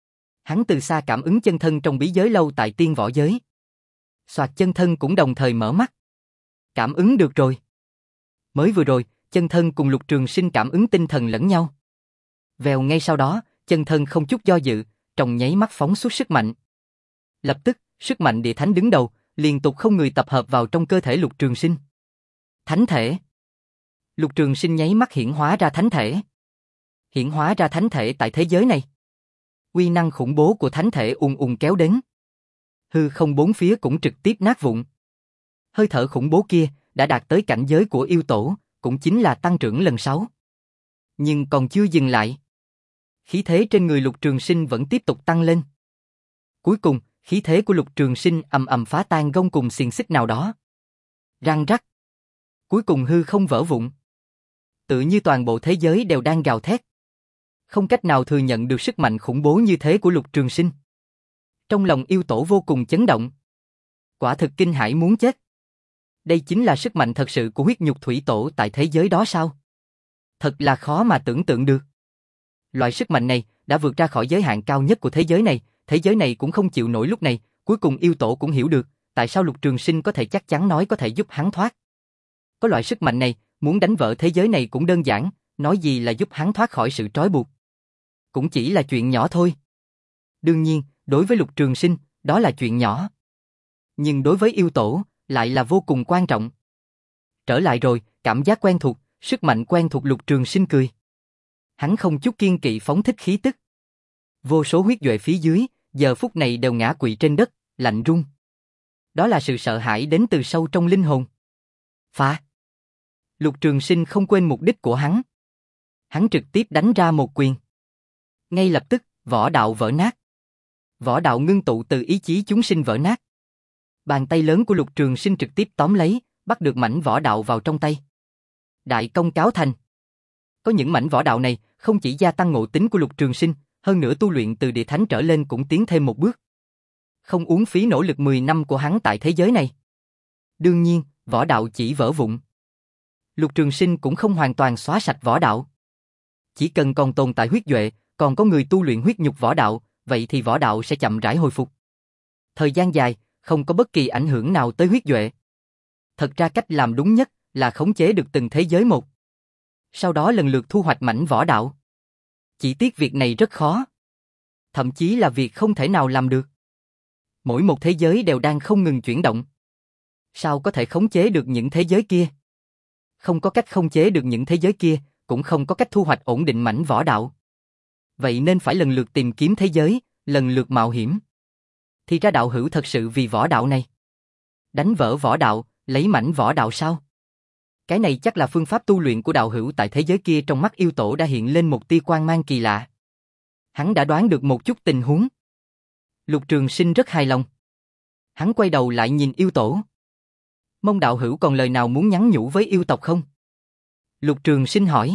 Speaker 1: Hắn từ xa cảm ứng chân thân trong bí giới lâu tại tiên võ giới. Soạt, chân thân cũng đồng thời mở mắt. Cảm ứng được rồi. Mới vừa rồi, chân thân cùng Lục Trường Sinh cảm ứng tinh thần lẫn nhau. Vèo, ngay sau đó, chân thân không chút do dự, trong nháy mắt phóng xuất sức mạnh. Lập tức, sức mạnh địa thánh đứng đầu, liên tục không ngừng tập hợp vào trong cơ thể Lục Trường Sinh. Thánh thể. Lục Trường Sinh nháy mắt hiển hóa ra thánh thể. Hiển hóa ra thánh thể tại thế giới này. Uy năng khủng bố của thánh thể ùn ùn kéo đến. Hư không bốn phía cũng trực tiếp nát vụn. Hơi thở khủng bố kia đã đạt tới cảnh giới của yêu tổ, cũng chính là tăng trưởng lần sáu. Nhưng còn chưa dừng lại. Khí thế trên người Lục Trường Sinh vẫn tiếp tục tăng lên. Cuối cùng, khí thế của Lục Trường Sinh ầm ầm phá tan gông cùng xiềng xích nào đó. Răng rắc. Cuối cùng hư không vỡ vụn. Tự như toàn bộ thế giới đều đang gào thét. Không cách nào thừa nhận được sức mạnh khủng bố như thế của Lục Trường Sinh. Trong lòng yêu tổ vô cùng chấn động. Quả thực kinh hãi muốn chết. Đây chính là sức mạnh thật sự của huyết nhục thủy tổ tại thế giới đó sao? Thật là khó mà tưởng tượng được. Loại sức mạnh này đã vượt ra khỏi giới hạn cao nhất của thế giới này, thế giới này cũng không chịu nổi lúc này, cuối cùng yêu tổ cũng hiểu được, tại sao Lục Trường Sinh có thể chắc chắn nói có thể giúp hắn thoát. Có loại sức mạnh này, muốn đánh vỡ thế giới này cũng đơn giản, nói gì là giúp hắn thoát khỏi sự trói buộc. Cũng chỉ là chuyện nhỏ thôi. Đương nhiên, đối với Lục Trường Sinh, đó là chuyện nhỏ. Nhưng đối với yêu tổ, lại là vô cùng quan trọng. Trở lại rồi, cảm giác quen thuộc, sức mạnh quen thuộc. Lục Trường Sinh cười. Hắn không chút kiên kỵ phóng thích khí tức. Vô số huyết duệ phía dưới, giờ phút này đều ngã quỵ trên đất, lạnh run. Đó là sự sợ hãi đến từ sâu trong linh hồn. Phá! Lục Trường Sinh không quên mục đích của hắn. Hắn trực tiếp đánh ra một quyền. Ngay lập tức, võ đạo vỡ nát. Võ đạo ngưng tụ từ ý chí chúng sinh vỡ nát. Bàn tay lớn của Lục Trường Sinh trực tiếp tóm lấy, bắt được mảnh võ đạo vào trong tay. Đại công cáo thành. Có những mảnh võ đạo này, không chỉ gia tăng ngộ tính của Lục Trường Sinh, hơn nữa tu luyện từ địa thánh trở lên cũng tiến thêm một bước. Không uống phí nỗ lực mười năm của hắn tại thế giới này. Đương nhiên, võ đạo chỉ vỡ vụn. Lục Trường Sinh cũng không hoàn toàn xóa sạch võ đạo. Chỉ cần còn tồn tại huyết duệ, còn có người tu luyện huyết nhục võ đạo, vậy thì võ đạo sẽ chậm rãi hồi phục. Thời gian dài, không có bất kỳ ảnh hưởng nào tới huyết duệ. Thật ra cách làm đúng nhất là khống chế được từng thế giới một. Sau đó lần lượt thu hoạch mảnh võ đạo. Chỉ tiếc việc này rất khó. Thậm chí là việc không thể nào làm được. Mỗi một thế giới đều đang không ngừng chuyển động. Sao có thể khống chế được những thế giới kia? Không có cách khống chế được những thế giới kia, cũng không có cách thu hoạch ổn định mảnh võ đạo. Vậy nên phải lần lượt tìm kiếm thế giới, lần lượt mạo hiểm. Thì ra đạo hữu thật sự vì võ đạo này. Đánh vỡ võ đạo, lấy mảnh võ đạo sao? Cái này chắc là phương pháp tu luyện của đạo hữu tại thế giới kia. Trong mắt yêu tổ đã hiện lên một tia quang mang kỳ lạ. Hắn đã đoán được một chút tình huống. Lục Trường Sinh rất hài lòng. Hắn quay đầu lại nhìn yêu tổ. Mong đạo hữu còn lời nào muốn nhắn nhủ với yêu tộc không? Lục Trường Sinh hỏi.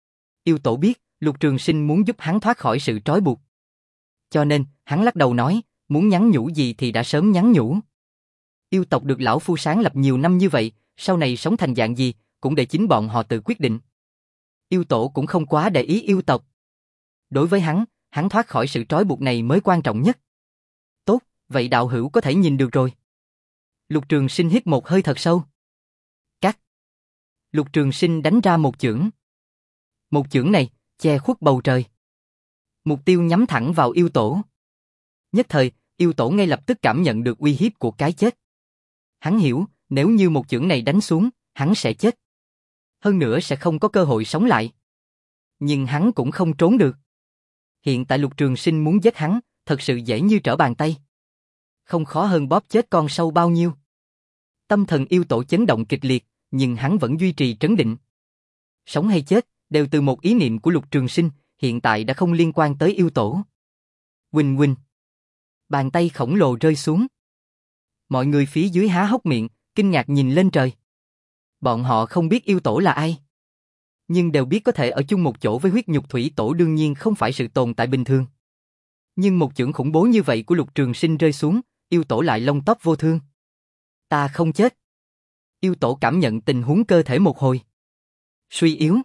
Speaker 1: Yêu tổ biết, Lục Trường Sinh muốn giúp hắn thoát khỏi sự trói buộc. Cho nên, hắn lắc đầu nói, muốn nhắn nhủ gì thì đã sớm nhắn nhủ. Yêu tộc được lão phu sáng lập nhiều năm như vậy, sau này sống thành dạng gì, cũng để chính bọn họ tự quyết định. Yêu tổ cũng không quá để ý yêu tộc. Đối với hắn, hắn thoát khỏi sự trói buộc này mới quan trọng nhất. Tốt, vậy đạo hữu có thể nhìn được rồi. Lục Trường Sinh hít một hơi thật sâu. Cắt. Lục Trường Sinh đánh ra một chưởng. Một chưởng này, che khuất bầu trời. Mục tiêu nhắm thẳng vào yêu tổ. Nhất thời, yêu tổ ngay lập tức cảm nhận được uy hiếp của cái chết. Hắn hiểu, Nếu như một chưởng này đánh xuống, hắn sẽ chết. Hơn nữa sẽ không có cơ hội sống lại. Nhưng hắn cũng không trốn được. Hiện tại Lục Trường Sinh muốn giết hắn, thật sự dễ như trở bàn tay. Không khó hơn bóp chết con sâu bao nhiêu. Tâm thần yêu tổ chấn động kịch liệt, nhưng hắn vẫn duy trì trấn định. Sống hay chết, đều từ một ý niệm của Lục Trường Sinh, hiện tại đã không liên quan tới yêu tổ. Huỳnh huỳnh. Bàn tay khổng lồ rơi xuống. Mọi người phía dưới há hốc miệng, kinh ngạc nhìn lên trời. Bọn họ không biết yêu tổ là ai. Nhưng đều biết có thể ở chung một chỗ với huyết nhục thủy tổ đương nhiên không phải sự tồn tại bình thường. Nhưng một chưởng khủng bố như vậy của Lục Trường Sinh rơi xuống, yêu tổ lại lông tóc vô thương. Ta không chết. Yêu tổ cảm nhận tình huống cơ thể một hồi. Suy yếu.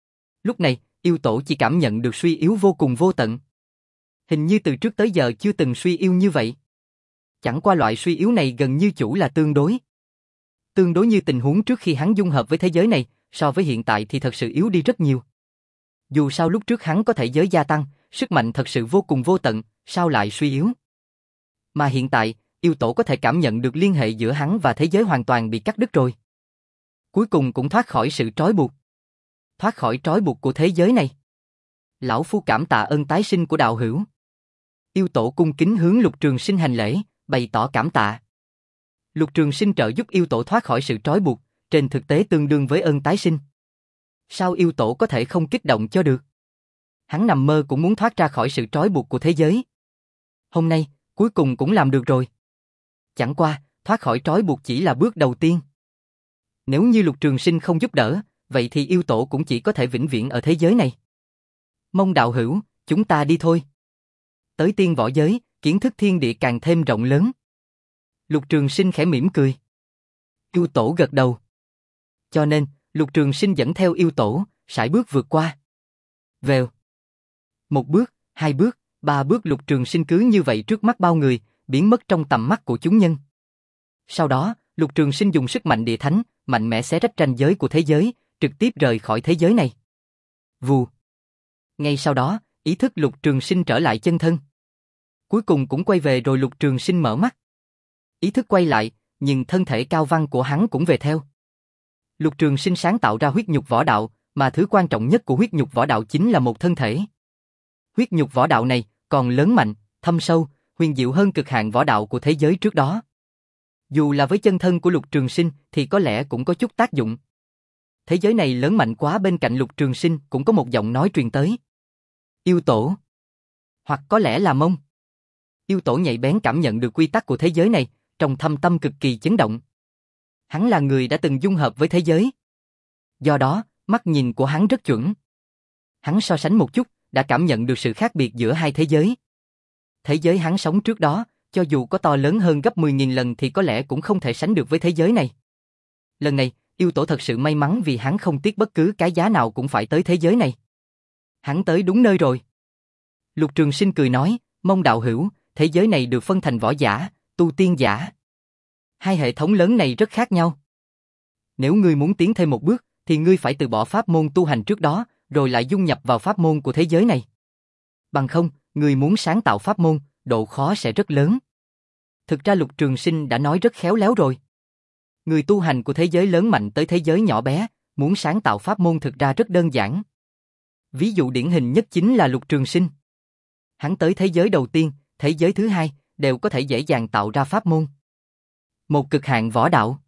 Speaker 1: Lúc này, yêu tổ chỉ cảm nhận được suy yếu vô cùng vô tận. Hình như từ trước tới giờ chưa từng suy yếu như vậy. Chẳng qua loại suy yếu này gần như chủ là tương đối. Tương đối như tình huống trước khi hắn dung hợp với thế giới này, so với hiện tại thì thật sự yếu đi rất nhiều. Dù sao lúc trước hắn có thể giới gia tăng, sức mạnh thật sự vô cùng vô tận, sao lại suy yếu. Mà hiện tại, yêu tổ có thể cảm nhận được liên hệ giữa hắn và thế giới hoàn toàn bị cắt đứt rồi. Cuối cùng cũng thoát khỏi sự trói buộc. Thoát khỏi trói buộc của thế giới này. Lão phu cảm tạ ơn tái sinh của đạo hữu. Yêu tổ cung kính hướng Lục Trường Sinh hành lễ, bày tỏ cảm tạ. Lục Trường Sinh trợ giúp yêu tổ thoát khỏi sự trói buộc, trên thực tế tương đương với ơn tái sinh. Sao yêu tổ có thể không kích động cho được? Hắn nằm mơ cũng muốn thoát ra khỏi sự trói buộc của thế giới. Hôm nay, cuối cùng cũng làm được rồi. Chẳng qua, thoát khỏi trói buộc chỉ là bước đầu tiên. Nếu như Lục Trường Sinh không giúp đỡ, vậy thì yêu tổ cũng chỉ có thể vĩnh viễn ở thế giới này. Mông đạo hữu, chúng ta đi thôi. Tới tiên võ giới, kiến thức thiên địa càng thêm rộng lớn. Lục Trường Sinh khẽ mỉm cười. Yêu tổ gật đầu. Cho nên, Lục Trường Sinh dẫn theo yêu tổ, sải bước vượt qua. Vèo. Một bước, hai bước, ba bước Lục Trường Sinh cứ như vậy trước mắt bao người, biến mất trong tầm mắt của chúng nhân. Sau đó, Lục Trường Sinh dùng sức mạnh địa thánh, mạnh mẽ xé rách ranh giới của thế giới, trực tiếp rời khỏi thế giới này. Vù. Ngay sau đó, ý thức Lục Trường Sinh trở lại chân thân. Cuối cùng cũng quay về rồi Lục Trường Sinh mở mắt. Ý thức quay lại, nhưng thân thể cao văng của hắn cũng về theo. Lục Trường Sinh sáng tạo ra huyết nhục võ đạo, mà thứ quan trọng nhất của huyết nhục võ đạo chính là một thân thể. Huyết nhục võ đạo này còn lớn mạnh, thâm sâu, huyền diệu hơn cực hạn võ đạo của thế giới trước đó. Dù là với chân thân của Lục Trường Sinh thì có lẽ cũng có chút tác dụng. Thế giới này lớn mạnh quá, bên cạnh Lục Trường Sinh cũng có một giọng nói truyền tới. Yêu tổ. Hoặc có lẽ là Mông. Yêu tổ nhạy bén cảm nhận được quy tắc của thế giới này, trong thâm tâm cực kỳ chấn động. Hắn là người đã từng dung hợp với thế giới. Do đó, mắt nhìn của hắn rất chuẩn. Hắn so sánh một chút, đã cảm nhận được sự khác biệt giữa hai thế giới. Thế giới hắn sống trước đó, cho dù có to lớn hơn gấp mười nghìn lần thì có lẽ cũng không thể sánh được với thế giới này. Lần này, yêu tổ thật sự may mắn vì hắn không tiếc bất cứ cái giá nào cũng phải tới thế giới này. Hắn tới đúng nơi rồi. Lục Trường Sinh cười nói, Mông đạo hữu, thế giới này được phân thành võ giả, tu tiên giả. Hai hệ thống lớn này rất khác nhau. Nếu ngươi muốn tiến thêm một bước, thì ngươi phải từ bỏ pháp môn tu hành trước đó, rồi lại dung nhập vào pháp môn của thế giới này. Bằng không, ngươi muốn sáng tạo pháp môn, độ khó sẽ rất lớn. Thực ra Lục Trường Sinh đã nói rất khéo léo rồi. Người tu hành của thế giới lớn mạnh tới thế giới nhỏ bé, muốn sáng tạo pháp môn thực ra rất đơn giản. Ví dụ điển hình nhất chính là Lục Trường Sinh. Hắn tới thế giới đầu tiên, thế giới thứ hai, đều có thể dễ dàng tạo ra pháp môn. Một cực hạn võ đạo.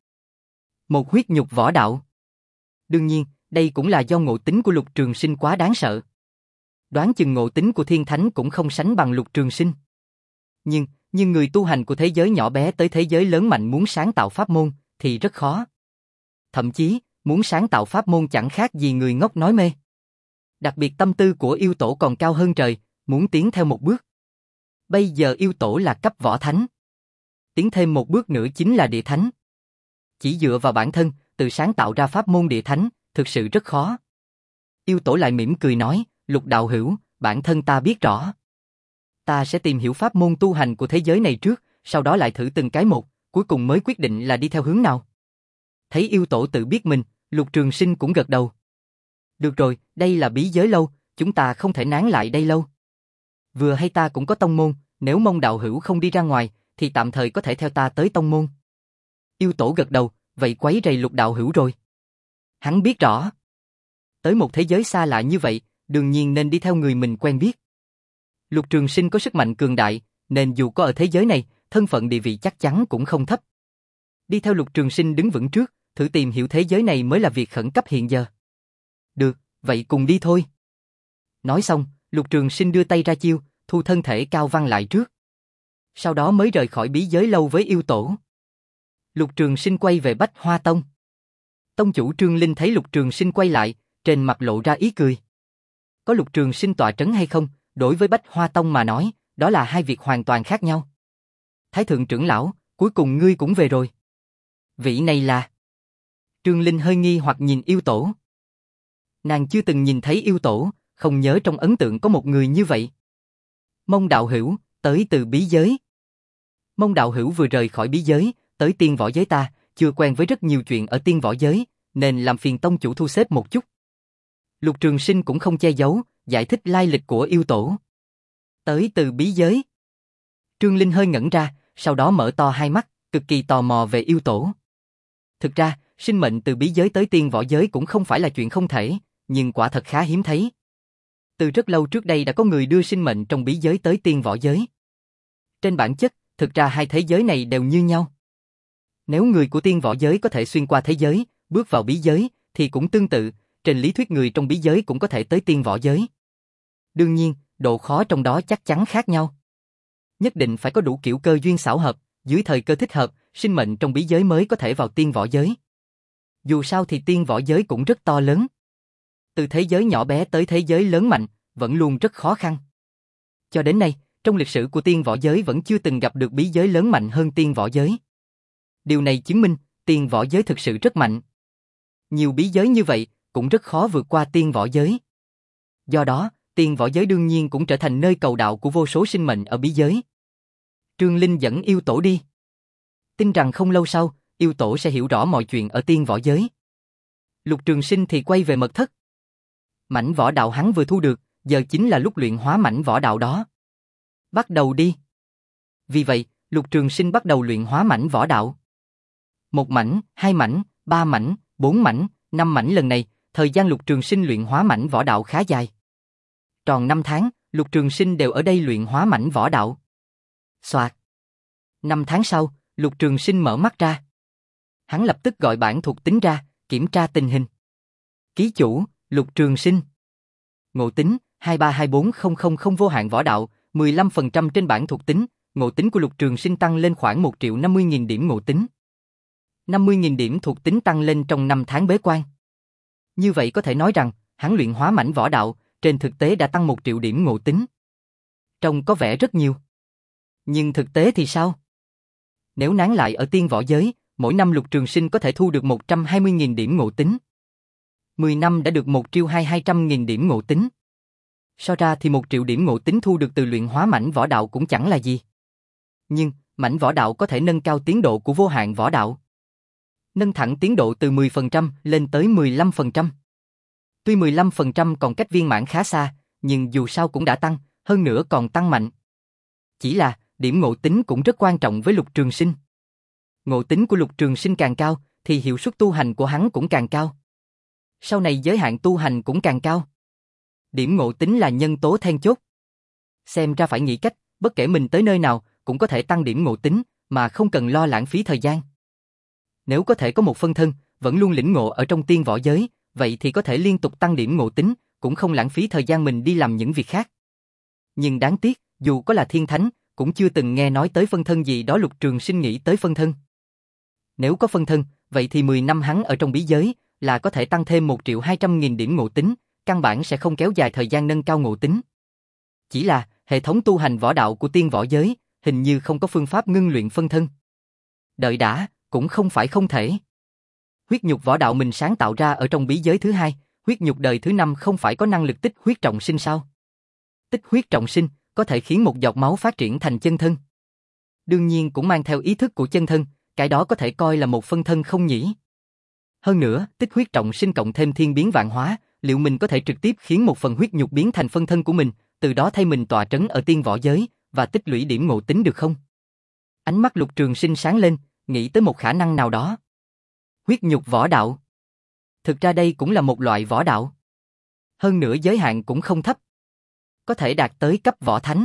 Speaker 1: Một huyết nhục võ đạo. Đương nhiên, đây cũng là do ngộ tính của Lục Trường Sinh quá đáng sợ. Đoán chừng ngộ tính của Thiên Thánh cũng không sánh bằng Lục Trường Sinh. Nhưng, nhưng người tu hành của thế giới nhỏ bé tới thế giới lớn mạnh muốn sáng tạo pháp môn, thì rất khó. Thậm chí, muốn sáng tạo pháp môn chẳng khác gì người ngốc nói mê. Đặc biệt tâm tư của yêu tổ còn cao hơn trời, muốn tiến theo một bước. Bây giờ yêu tổ là cấp võ thánh. Tiến thêm một bước nữa chính là địa thánh. Chỉ dựa vào bản thân, tự sáng tạo ra pháp môn địa thánh, thực sự rất khó. Yêu tổ lại mỉm cười nói, Lục đạo hữu, bản thân ta biết rõ. Ta sẽ tìm hiểu pháp môn tu hành của thế giới này trước, sau đó lại thử từng cái một, cuối cùng mới quyết định là đi theo hướng nào. Thấy yêu tổ tự biết mình, Lục Trường Sinh cũng gật đầu. Được rồi, đây là bí giới lâu, chúng ta không thể nán lại đây lâu. Vừa hay ta cũng có tông môn, nếu Mông đạo hữu không đi ra ngoài, thì tạm thời có thể theo ta tới tông môn. Yêu tổ gật đầu, vậy quấy rầy Lục đạo hữu rồi. Hắn biết rõ. Tới một thế giới xa lạ như vậy, đương nhiên nên đi theo người mình quen biết. Lục Trường Sinh có sức mạnh cường đại, nên dù có ở thế giới này, thân phận địa vị chắc chắn cũng không thấp. Đi theo Lục Trường Sinh đứng vững trước, thử tìm hiểu thế giới này mới là việc khẩn cấp hiện giờ. Được, vậy cùng đi thôi. Nói xong, Lục Trường Sinh đưa tay ra chiêu, thu thân thể cao văng lại trước. Sau đó mới rời khỏi bí giới lâu với yêu tổ. Lục Trường Sinh quay về Bách Hoa Tông. Tông chủ Trương Linh thấy Lục Trường Sinh quay lại, trên mặt lộ ra ý cười. Có Lục Trường Sinh tọa trấn hay không, đối với Bách Hoa Tông mà nói, đó là hai việc hoàn toàn khác nhau. Thái thượng trưởng lão, cuối cùng ngươi cũng về rồi. Vị này là... Trương Linh hơi nghi hoặc nhìn yêu tổ. Nàng chưa từng nhìn thấy yêu tổ, không nhớ trong ấn tượng có một người như vậy. Mông đạo hữu, tới từ bí giới. Mông đạo hữu vừa rời khỏi bí giới, tới tiên võ giới ta, chưa quen với rất nhiều chuyện ở tiên võ giới, nên làm phiền tông chủ thu xếp một chút. Lục Trường Sinh cũng không che giấu, giải thích lai lịch của yêu tổ. Tới từ bí giới. Trương Linh hơi ngẩn ra, sau đó mở to hai mắt, cực kỳ tò mò về yêu tổ. Thực ra, sinh mệnh từ bí giới tới tiên võ giới cũng không phải là chuyện không thể, nhưng quả thật khá hiếm thấy. Từ rất lâu trước đây đã có người đưa sinh mệnh trong bí giới tới tiên võ giới. Trên bản chất, thực ra hai thế giới này đều như nhau. Nếu người của tiên võ giới có thể xuyên qua thế giới, bước vào bí giới, thì cũng tương tự, trên lý thuyết người trong bí giới cũng có thể tới tiên võ giới. Đương nhiên, độ khó trong đó chắc chắn khác nhau. Nhất định phải có đủ kiểu cơ duyên xảo hợp, dưới thời cơ thích hợp, sinh mệnh trong bí giới mới có thể vào tiên võ giới. Dù sao thì tiên võ giới cũng rất to lớn. Từ thế giới nhỏ bé tới thế giới lớn mạnh, vẫn luôn rất khó khăn. Cho đến nay, trong lịch sử của tiên võ giới vẫn chưa từng gặp được bí giới lớn mạnh hơn tiên võ giới. Điều này chứng minh, tiên võ giới thực sự rất mạnh. Nhiều bí giới như vậy, cũng rất khó vượt qua tiên võ giới. Do đó, tiên võ giới đương nhiên cũng trở thành nơi cầu đạo của vô số sinh mệnh ở bí giới. Trương Linh dẫn yêu tổ đi. Tin rằng không lâu sau, yêu tổ sẽ hiểu rõ mọi chuyện ở tiên võ giới. Lục Trường Sinh thì quay về mật thất. Mảnh võ đạo hắn vừa thu được, giờ chính là lúc luyện hóa mảnh võ đạo đó. Bắt đầu đi. Vì vậy, Lục Trường Sinh bắt đầu luyện hóa mảnh võ đạo. Một mảnh, hai mảnh, ba mảnh, bốn mảnh, năm mảnh lần này, thời gian Lục Trường Sinh luyện hóa mảnh võ đạo khá dài. Tròn năm tháng, Lục Trường Sinh đều ở đây luyện hóa mảnh võ đạo. Soạt. Năm tháng sau, Lục Trường Sinh mở mắt ra. Hắn lập tức gọi bản thuộc tính ra, kiểm tra tình hình. Ký chủ, Lục Trường Sinh. Ngộ tính, hai ba hai bốn không không không vô hạn võ đạo, mười lăm phần trăm trên bản thuộc tính, ngộ tính của Lục Trường Sinh tăng lên khoảng một triệu năm mươi nghìn điểm ngộ tính. năm mươi nghìn điểm thuộc tính tăng lên trong năm tháng bế quan. Như vậy có thể nói rằng, hắn luyện hóa mảnh võ đạo, trên thực tế đã tăng một triệu điểm ngộ tính. Trông có vẻ rất nhiều. Nhưng thực tế thì sao? Nếu nán lại ở tiên võ giới, mỗi năm Lục Trường Sinh có thể thu được một trăm hai mươi nghìn điểm ngộ tính. mười năm đã được một triệu hai trăm nghìn điểm ngộ tính. So ra thì một triệu điểm ngộ tính thu được từ luyện hóa mảnh võ đạo cũng chẳng là gì. Nhưng, mảnh võ đạo có thể nâng cao tiến độ của vô hạn võ đạo. Nâng thẳng tiến độ từ mười phần trăm lên tới mười lăm phần trăm. Tuy mười lăm phần trăm còn cách viên mãn khá xa, nhưng dù sao cũng đã tăng, hơn nữa còn tăng mạnh. Chỉ là, điểm ngộ tính cũng rất quan trọng với Lục Trường Sinh. Ngộ tính của Lục Trường Sinh càng cao, thì hiệu suất tu hành của hắn cũng càng cao. Sau này giới hạn tu hành cũng càng cao. Điểm ngộ tính là nhân tố then chốt. Xem ra phải nghĩ cách, bất kể mình tới nơi nào, cũng có thể tăng điểm ngộ tính, mà không cần lo lãng phí thời gian. Nếu có thể có một phân thân, vẫn luôn lĩnh ngộ ở trong tiên võ giới, vậy thì có thể liên tục tăng điểm ngộ tính, cũng không lãng phí thời gian mình đi làm những việc khác. Nhưng đáng tiếc, dù có là thiên thánh, cũng chưa từng nghe nói tới phân thân gì đó. Lục Trường Sinh nghĩ tới phân thân. Nếu có phân thân, vậy thì mười năm hắn ở trong bí giới, là có thể tăng thêm một triệu hai trăm nghìn điểm ngộ tính, căn bản sẽ không kéo dài thời gian nâng cao ngộ tính. Chỉ là, hệ thống tu hành võ đạo của tiên võ giới, hình như không có phương pháp ngưng luyện phân thân. Đợi đã, cũng không phải không thể. Huyết nhục võ đạo mình sáng tạo ra ở trong bí giới thứ hai, huyết nhục đời thứ năm không phải có năng lực tích huyết trọng sinh sao? Tích huyết trọng sinh, có thể khiến một giọt máu phát triển thành chân thân. Đương nhiên cũng mang theo ý thức của chân thân, cái đó có thể coi là một phân thân không nhỉ? Hơn nữa, tích huyết trọng sinh cộng thêm thiên biến vạn hóa, liệu mình có thể trực tiếp khiến một phần huyết nhục biến thành phân thân của mình, từ đó thay mình tọa trấn ở tiên võ giới, và tích lũy điểm ngộ tính được không? Ánh mắt Lục Trường Sinh sáng lên, nghĩ tới một khả năng nào đó. Huyết nhục võ đạo. Thực ra đây cũng là một loại võ đạo. Hơn nữa giới hạn cũng không thấp. Có thể đạt tới cấp võ thánh.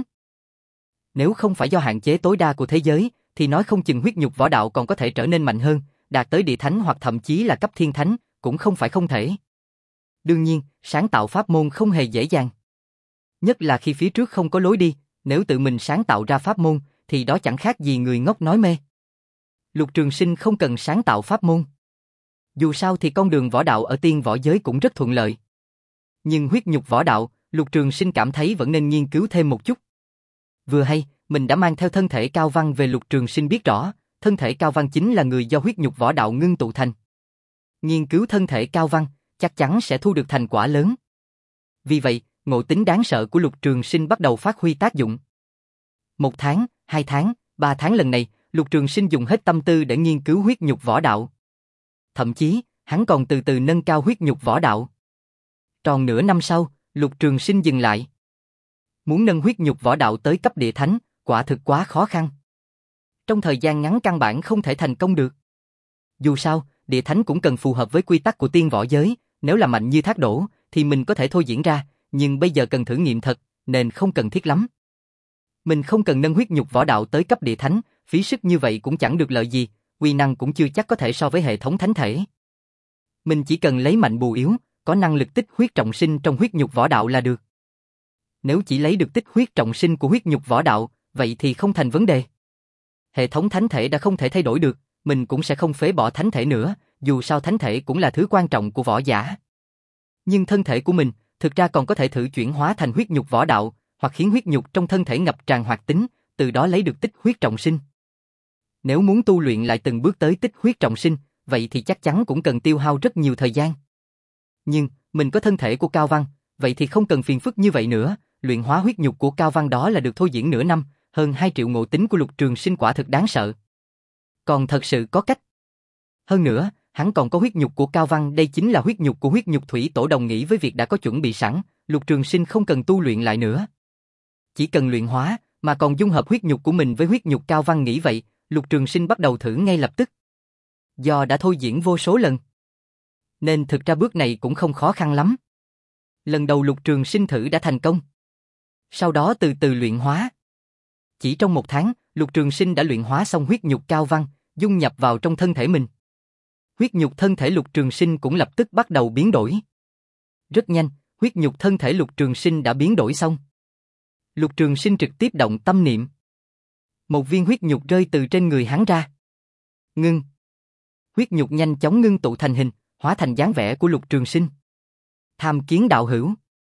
Speaker 1: Nếu không phải do hạn chế tối đa của thế giới, thì nói không chừng huyết nhục võ đạo còn có thể trở nên mạnh hơn, đạt tới địa thánh hoặc thậm chí là cấp thiên thánh, cũng không phải không thể. Đương nhiên, sáng tạo pháp môn không hề dễ dàng. Nhất là khi phía trước không có lối đi, nếu tự mình sáng tạo ra pháp môn, thì đó chẳng khác gì người ngốc nói mê. Lục Trường Sinh không cần sáng tạo pháp môn. Dù sao thì con đường võ đạo ở tiên võ giới cũng rất thuận lợi. Nhưng huyết nhục võ đạo, Lục Trường Sinh cảm thấy vẫn nên nghiên cứu thêm một chút. Vừa hay, mình đã mang theo thân thể Cao Văn về. Lục Trường Sinh biết rõ, thân thể Cao Văn chính là người do huyết nhục võ đạo ngưng tụ thành. Nghiên cứu thân thể Cao Văn, chắc chắn sẽ thu được thành quả lớn. Vì vậy, ngộ tính đáng sợ của Lục Trường Sinh bắt đầu phát huy tác dụng. Một tháng, hai tháng, ba tháng lần này, Lục Trường Sinh dùng hết tâm tư để nghiên cứu huyết nhục võ đạo. Thậm chí, hắn còn từ từ nâng cao huyết nhục võ đạo. Tròn nửa năm sau, Lục Trường Sinh dừng lại. Muốn nâng huyết nhục võ đạo tới cấp địa thánh, quả thực quá khó khăn. Trong thời gian ngắn căn bản không thể thành công được. Dù sao, địa thánh cũng cần phù hợp với quy tắc của tiên võ giới, nếu là mạnh như Thác Đổ, thì mình có thể thôi diễn ra, nhưng bây giờ cần thử nghiệm thật, nên không cần thiết lắm. Mình không cần nâng huyết nhục võ đạo tới cấp địa thánh, phí sức như vậy cũng chẳng được lợi gì, uy năng cũng chưa chắc có thể so với hệ thống thánh thể. Mình chỉ cần lấy mạnh bù yếu, có năng lực tích huyết trọng sinh trong huyết nhục võ đạo là được. Nếu chỉ lấy được tích huyết trọng sinh của huyết nhục võ đạo, vậy thì không thành vấn đề. Hệ thống thánh thể đã không thể thay đổi được, mình cũng sẽ không phế bỏ thánh thể nữa, dù sao thánh thể cũng là thứ quan trọng của võ giả. Nhưng thân thể của mình, thực ra còn có thể thử chuyển hóa thành huyết nhục võ đạo, hoặc khiến huyết nhục trong thân thể ngập tràn hoạt tính, từ đó lấy được tích huyết trọng sinh. Nếu muốn tu luyện lại từng bước tới tích huyết trọng sinh, vậy thì chắc chắn cũng cần tiêu hao rất nhiều thời gian. Nhưng, mình có thân thể của Cao Văn, vậy thì không cần phiền phức như vậy nữa, luyện hóa huyết nhục của Cao Văn đó là được thôi diễn nửa năm, hơn hai triệu ngộ tính của Lục Trường Sinh quả thực đáng sợ. Còn thật sự có cách. Hơn nữa, hắn còn có huyết nhục của Cao Văn, đây chính là huyết nhục của huyết nhục thủy tổ, đồng nghĩa với việc đã có chuẩn bị sẵn, Lục Trường Sinh không cần tu luyện lại nữa. Chỉ cần luyện hóa, mà còn dung hợp huyết nhục của mình với huyết nhục Cao Văn, nghĩ vậy, Lục Trường Sinh bắt đầu thử ngay lập tức. Do đã thôi diễn vô số lần, nên thực ra bước này cũng không khó khăn lắm. Lần đầu Lục Trường Sinh thử đã thành công. Sau đó từ từ luyện hóa. Chỉ trong một tháng, Lục Trường Sinh đã luyện hóa xong huyết nhục Cao Văn, dung nhập vào trong thân thể mình. Huyết nhục thân thể Lục Trường Sinh cũng lập tức bắt đầu biến đổi. Rất nhanh, huyết nhục thân thể Lục Trường Sinh đã biến đổi xong. Lục Trường Sinh trực tiếp động tâm niệm. Một viên huyết nhục rơi từ trên người hắn ra. Ngưng. Huyết nhục nhanh chóng ngưng tụ thành hình, hóa thành dáng vẻ của Lục Trường Sinh. Tham kiến đạo hữu.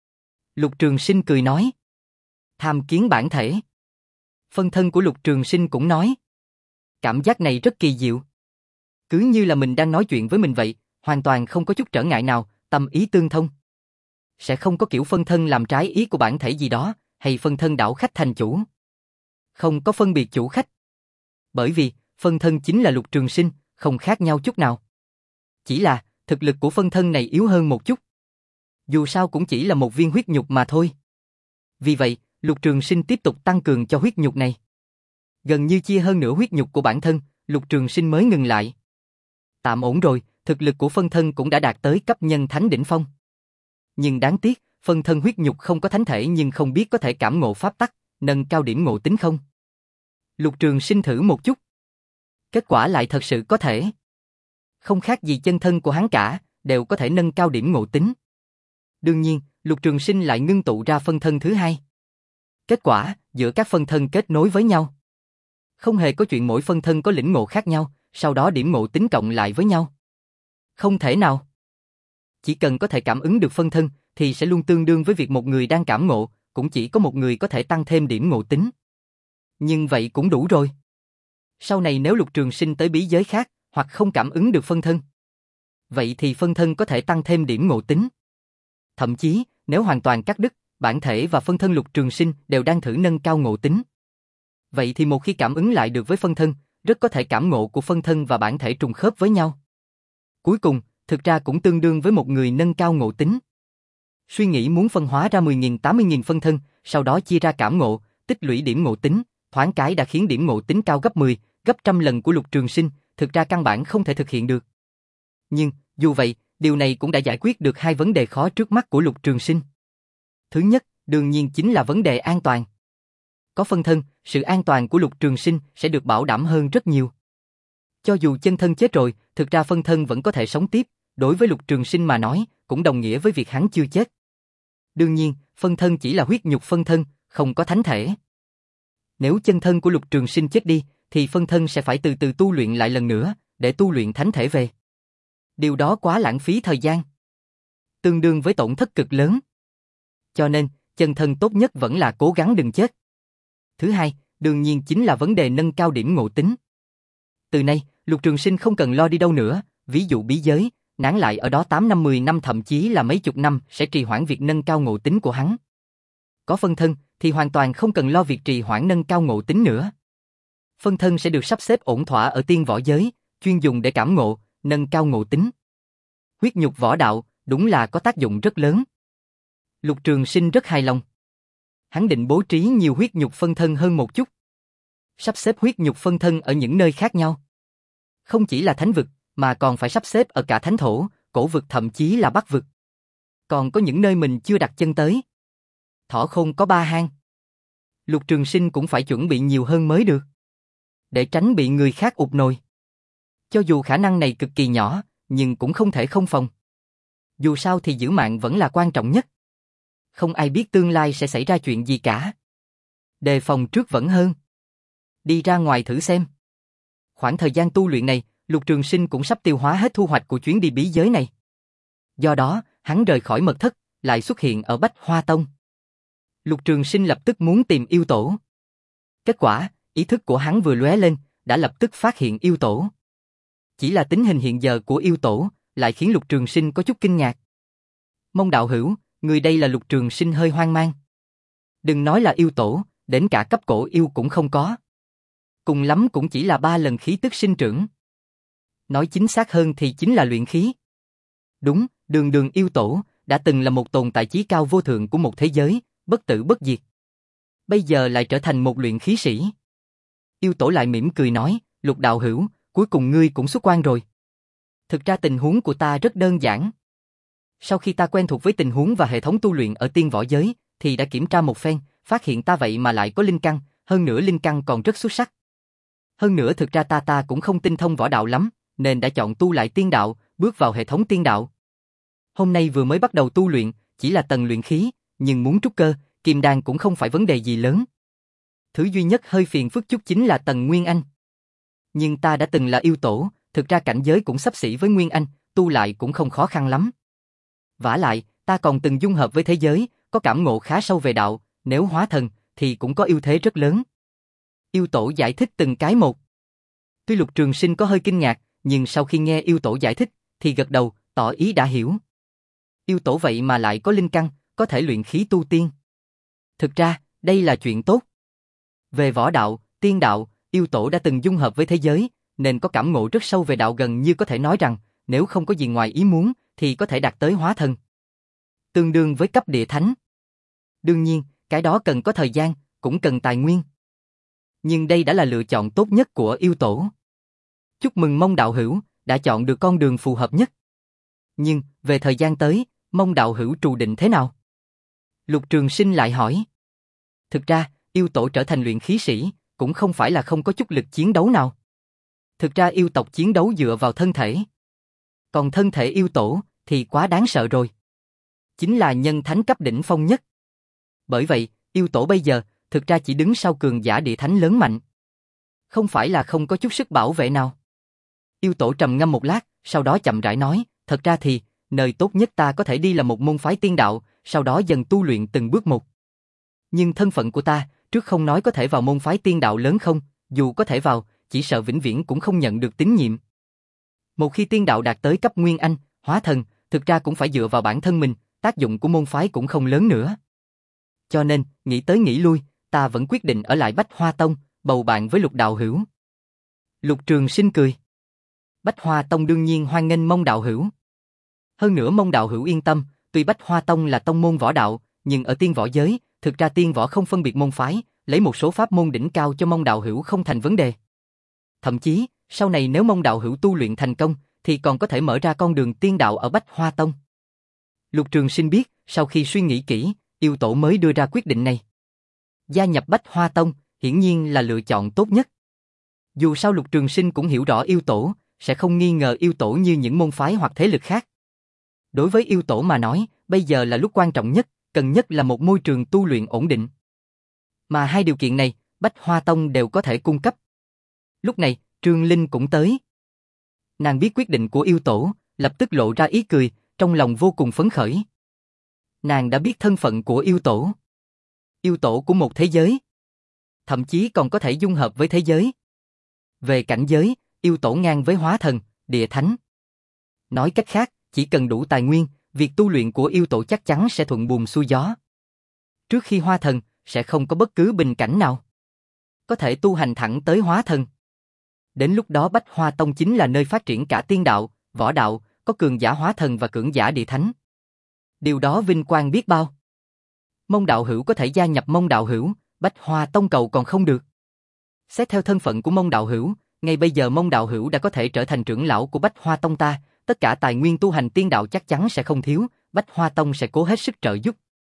Speaker 1: Lục Trường Sinh cười nói. Tham kiến bản thể. Phân thân của Lục Trường Sinh cũng nói. Cảm giác này rất kỳ diệu. Cứ như là mình đang nói chuyện với mình vậy, hoàn toàn không có chút trở ngại nào, tâm ý tương thông. Sẽ không có kiểu phân thân làm trái ý của bản thể gì đó, hay phân thân đảo khách thành chủ. Không có phân biệt chủ khách. Bởi vì, phân thân chính là Lục Trường Sinh, không khác nhau chút nào. Chỉ là, thực lực của phân thân này yếu hơn một chút. Dù sao cũng chỉ là một viên huyết nhục mà thôi. Vì vậy, Lục Trường Sinh tiếp tục tăng cường cho huyết nhục này. Gần như chia hơn nửa huyết nhục của bản thân, Lục Trường Sinh mới ngừng lại. Tạm ổn rồi, thực lực của phân thân cũng đã đạt tới cấp nhân thánh đỉnh phong. Nhưng đáng tiếc, phân thân huyết nhục không có thánh thể, nhưng không biết có thể cảm ngộ pháp tắc, nâng cao điểm ngộ tính không? Lục Trường Sinh thử một chút. Kết quả lại thật sự có thể. Không khác gì chân thân của hắn cả, đều có thể nâng cao điểm ngộ tính. Đương nhiên, Lục Trường Sinh lại ngưng tụ ra phân thân thứ hai. Kết quả, giữa các phân thân kết nối với nhau. Không hề có chuyện mỗi phân thân có lĩnh ngộ khác nhau, sau đó điểm ngộ tính cộng lại với nhau. Không thể nào. Chỉ cần có thể cảm ứng được phân thân, thì sẽ luôn tương đương với việc một người đang cảm ngộ, cũng chỉ có một người có thể tăng thêm điểm ngộ tính. Nhưng vậy cũng đủ rồi. Sau này nếu Lục Trường Sinh tới bí giới khác, hoặc không cảm ứng được phân thân, vậy thì phân thân có thể tăng thêm điểm ngộ tính. Thậm chí, nếu hoàn toàn cắt đứt, bản thể và phân thân Lục Trường Sinh đều đang thử nâng cao ngộ tính. Vậy thì một khi cảm ứng lại được với phân thân, rất có thể cảm ngộ của phân thân và bản thể trùng khớp với nhau. Cuối cùng, thực ra cũng tương đương với một người nâng cao ngộ tính. Suy nghĩ muốn phân hóa ra mười nghìn tám mươi nghìn phân thân, sau đó chia ra cảm ngộ, tích lũy điểm ngộ tính, thoáng cái đã khiến điểm ngộ tính cao gấp mười, gấp trăm lần của Lục Trường Sinh, thực ra căn bản không thể thực hiện được. Nhưng, dù vậy, điều này cũng đã giải quyết được hai vấn đề khó trước mắt của Lục Trường Sinh. Thứ nhất, đương nhiên chính là vấn đề an toàn. Có phân thân, sự an toàn của Lục Trường Sinh sẽ được bảo đảm hơn rất nhiều. Cho dù chân thân chết rồi, thực ra phân thân vẫn có thể sống tiếp, đối với Lục Trường Sinh mà nói, cũng đồng nghĩa với việc hắn chưa chết. Đương nhiên, phân thân chỉ là huyết nhục phân thân, không có thánh thể. Nếu chân thân của Lục Trường Sinh chết đi, thì phân thân sẽ phải từ từ tu luyện lại lần nữa, để tu luyện thánh thể về. Điều đó quá lãng phí thời gian. Tương đương với tổn thất cực lớn. Cho nên, chân thân tốt nhất vẫn là cố gắng đừng chết. Thứ hai, đương nhiên chính là vấn đề nâng cao điểm ngộ tính. Từ nay, Lục Trường Sinh không cần lo đi đâu nữa, ví dụ bí giới, nán lại ở đó tám năm mười năm thậm chí là mấy chục năm sẽ trì hoãn việc nâng cao ngộ tính của hắn. Có phân thân thì hoàn toàn không cần lo việc trì hoãn nâng cao ngộ tính nữa. Phân thân sẽ được sắp xếp ổn thỏa ở tiên võ giới, chuyên dùng để cảm ngộ, nâng cao ngộ tính. Huyết nhục võ đạo, đúng là có tác dụng rất lớn. Lục Trường Sinh rất hài lòng. Hắn định bố trí nhiều huyết nhục phân thân hơn một chút. Sắp xếp huyết nhục phân thân ở những nơi khác nhau. Không chỉ là thánh vực, mà còn phải sắp xếp ở cả thánh thổ, cổ vực thậm chí là bắc vực. Còn có những nơi mình chưa đặt chân tới. Thỏ Khôn có ba hang. Lục Trường Sinh cũng phải chuẩn bị nhiều hơn mới được. Để tránh bị người khác ụt nồi. Cho dù khả năng này cực kỳ nhỏ, nhưng cũng không thể không phòng. Dù sao thì giữ mạng vẫn là quan trọng nhất. Không ai biết tương lai sẽ xảy ra chuyện gì cả. Đề phòng trước vẫn hơn. Đi ra ngoài thử xem. Khoảng thời gian tu luyện này, Lục Trường Sinh cũng sắp tiêu hóa hết thu hoạch của chuyến đi bí giới này. Do đó, hắn rời khỏi mật thất, lại xuất hiện ở Bách Hoa Tông. Lục Trường Sinh lập tức muốn tìm yêu tổ. Kết quả, ý thức của hắn vừa lóe lên, đã lập tức phát hiện yêu tổ. Chỉ là tính hình hiện giờ của yêu tổ, lại khiến Lục Trường Sinh có chút kinh ngạc. Mông đạo hữu, người đây là Lục Trường Sinh hơi hoang mang. Đừng nói là yêu tổ, đến cả cấp cổ yêu cũng không có. Cùng lắm cũng chỉ là ba lần khí tức sinh trưởng. Nói chính xác hơn thì chính là luyện khí. Đúng, đường đường yêu tổ, đã từng là một tồn tại chí cao vô thượng của một thế giới, bất tử bất diệt. Bây giờ lại trở thành một luyện khí sĩ. Yêu tổ lại mỉm cười nói, Lục đạo hữu, cuối cùng ngươi cũng xuất quan rồi. Thực ra tình huống của ta rất đơn giản. Sau khi ta quen thuộc với tình huống và hệ thống tu luyện ở tiên võ giới, thì đã kiểm tra một phen, phát hiện ta vậy mà lại có linh căn, hơn nữa linh căn còn rất xuất sắc. Hơn nữa thực ra ta ta cũng không tinh thông võ đạo lắm, nên đã chọn tu lại tiên đạo, bước vào hệ thống tiên đạo. Hôm nay vừa mới bắt đầu tu luyện, chỉ là tầng luyện khí, nhưng muốn trúc cơ, kim đan cũng không phải vấn đề gì lớn. Thứ duy nhất hơi phiền phức chút chính là tầng Nguyên Anh. Nhưng ta đã từng là yêu tổ, thực ra cảnh giới cũng xấp xỉ với Nguyên Anh, tu lại cũng không khó khăn lắm. Vả lại, ta còn từng dung hợp với thế giới, có cảm ngộ khá sâu về đạo, nếu hóa thần, thì cũng có ưu thế rất lớn. Yêu tổ giải thích từng cái một. Tuy Lục Trường Sinh có hơi kinh ngạc, nhưng sau khi nghe yêu tổ giải thích, thì gật đầu, tỏ ý đã hiểu. Yêu tổ vậy mà lại có linh căn, có thể luyện khí tu tiên. Thực ra, đây là chuyện tốt. Về võ đạo, tiên đạo, yêu tổ đã từng dung hợp với thế giới, nên có cảm ngộ rất sâu về đạo, gần như có thể nói rằng, nếu không có gì ngoài ý muốn, thì có thể đạt tới hóa thần. Tương đương với cấp địa thánh. Đương nhiên, cái đó cần có thời gian, cũng cần tài nguyên. Nhưng đây đã là lựa chọn tốt nhất của yêu tổ. Chúc mừng Mông đạo hữu, đã chọn được con đường phù hợp nhất. Nhưng, về thời gian tới, Mông đạo hữu trù định thế nào? Lục Trường Sinh lại hỏi. Thực ra, yêu tổ trở thành luyện khí sĩ, cũng không phải là không có chút lực chiến đấu nào. Thực ra yêu tộc chiến đấu dựa vào thân thể. Còn thân thể yêu tổ, thì quá đáng sợ rồi. Chính là nhân thánh cấp đỉnh phong nhất. Bởi vậy, yêu tổ bây giờ, thực ra chỉ đứng sau cường giả địa thánh lớn mạnh. Không phải là không có chút sức bảo vệ nào. Yêu tổ trầm ngâm một lát, sau đó chậm rãi nói, thật ra thì, nơi tốt nhất ta có thể đi là một môn phái tiên đạo, sau đó dần tu luyện từng bước một. Nhưng thân phận của ta, trước không nói có thể vào môn phái tiên đạo lớn không, dù có thể vào, chỉ sợ vĩnh viễn cũng không nhận được tín nhiệm. Một khi tiên đạo đạt tới cấp Nguyên Anh, hóa thần, thực ra cũng phải dựa vào bản thân mình, tác dụng của môn phái cũng không lớn nữa. Cho nên, nghĩ tới nghĩ lui, ta vẫn quyết định ở lại Bách Hoa Tông, bầu bạn với Lục đạo hữu. Lục Trường Sinh cười. Bách Hoa Tông đương nhiên hoan nghênh Mông đạo hữu. Hơn nữa Mông đạo hữu yên tâm, tuy Bách Hoa Tông là tông môn võ đạo, nhưng ở tiên võ giới, thực ra tiên võ không phân biệt môn phái, lấy một số pháp môn đỉnh cao cho Mông đạo hữu không thành vấn đề. Thậm chí, sau này nếu Mông đạo hữu tu luyện thành công, thì còn có thể mở ra con đường tiên đạo ở Bách Hoa Tông. Lục Trường Sinh biết, sau khi suy nghĩ kỹ, yêu tổ mới đưa ra quyết định này. Gia nhập Bách Hoa Tông, hiển nhiên là lựa chọn tốt nhất. Dù sao Lục Trường Sinh cũng hiểu rõ yêu tổ, sẽ không nghi ngờ yêu tổ như những môn phái hoặc thế lực khác. Đối với yêu tổ mà nói, bây giờ là lúc quan trọng nhất, cần nhất là một môi trường tu luyện ổn định. Mà hai điều kiện này, Bách Hoa Tông đều có thể cung cấp. Lúc này, Trương Linh cũng tới. Nàng biết quyết định của yêu tổ, lập tức lộ ra ý cười, trong lòng vô cùng phấn khởi. Nàng đã biết thân phận của yêu tổ. Yêu tổ của một thế giới. Thậm chí còn có thể dung hợp với thế giới. Về cảnh giới, yêu tổ ngang với hóa thần, địa thánh. Nói cách khác, chỉ cần đủ tài nguyên, việc tu luyện của yêu tổ chắc chắn sẽ thuận buồm xuôi gió. Trước khi hóa thần, sẽ không có bất cứ bình cảnh nào. Có thể tu hành thẳng tới hóa thần. Đến lúc đó Bách Hoa Tông chính là nơi phát triển cả tiên đạo, võ đạo, có cường giả hóa thần và cường giả địa thánh. Điều đó vinh quang biết bao. Mông Đạo Hữu có thể gia nhập Mông Đạo Hữu, Bách Hoa Tông cầu còn không được. Xét theo thân phận của Mông Đạo Hữu, ngay bây giờ Mông Đạo Hữu đã có thể trở thành trưởng lão của Bách Hoa Tông ta, tất cả tài nguyên tu hành tiên đạo chắc chắn sẽ không thiếu, Bách Hoa Tông sẽ cố hết sức trợ giúp.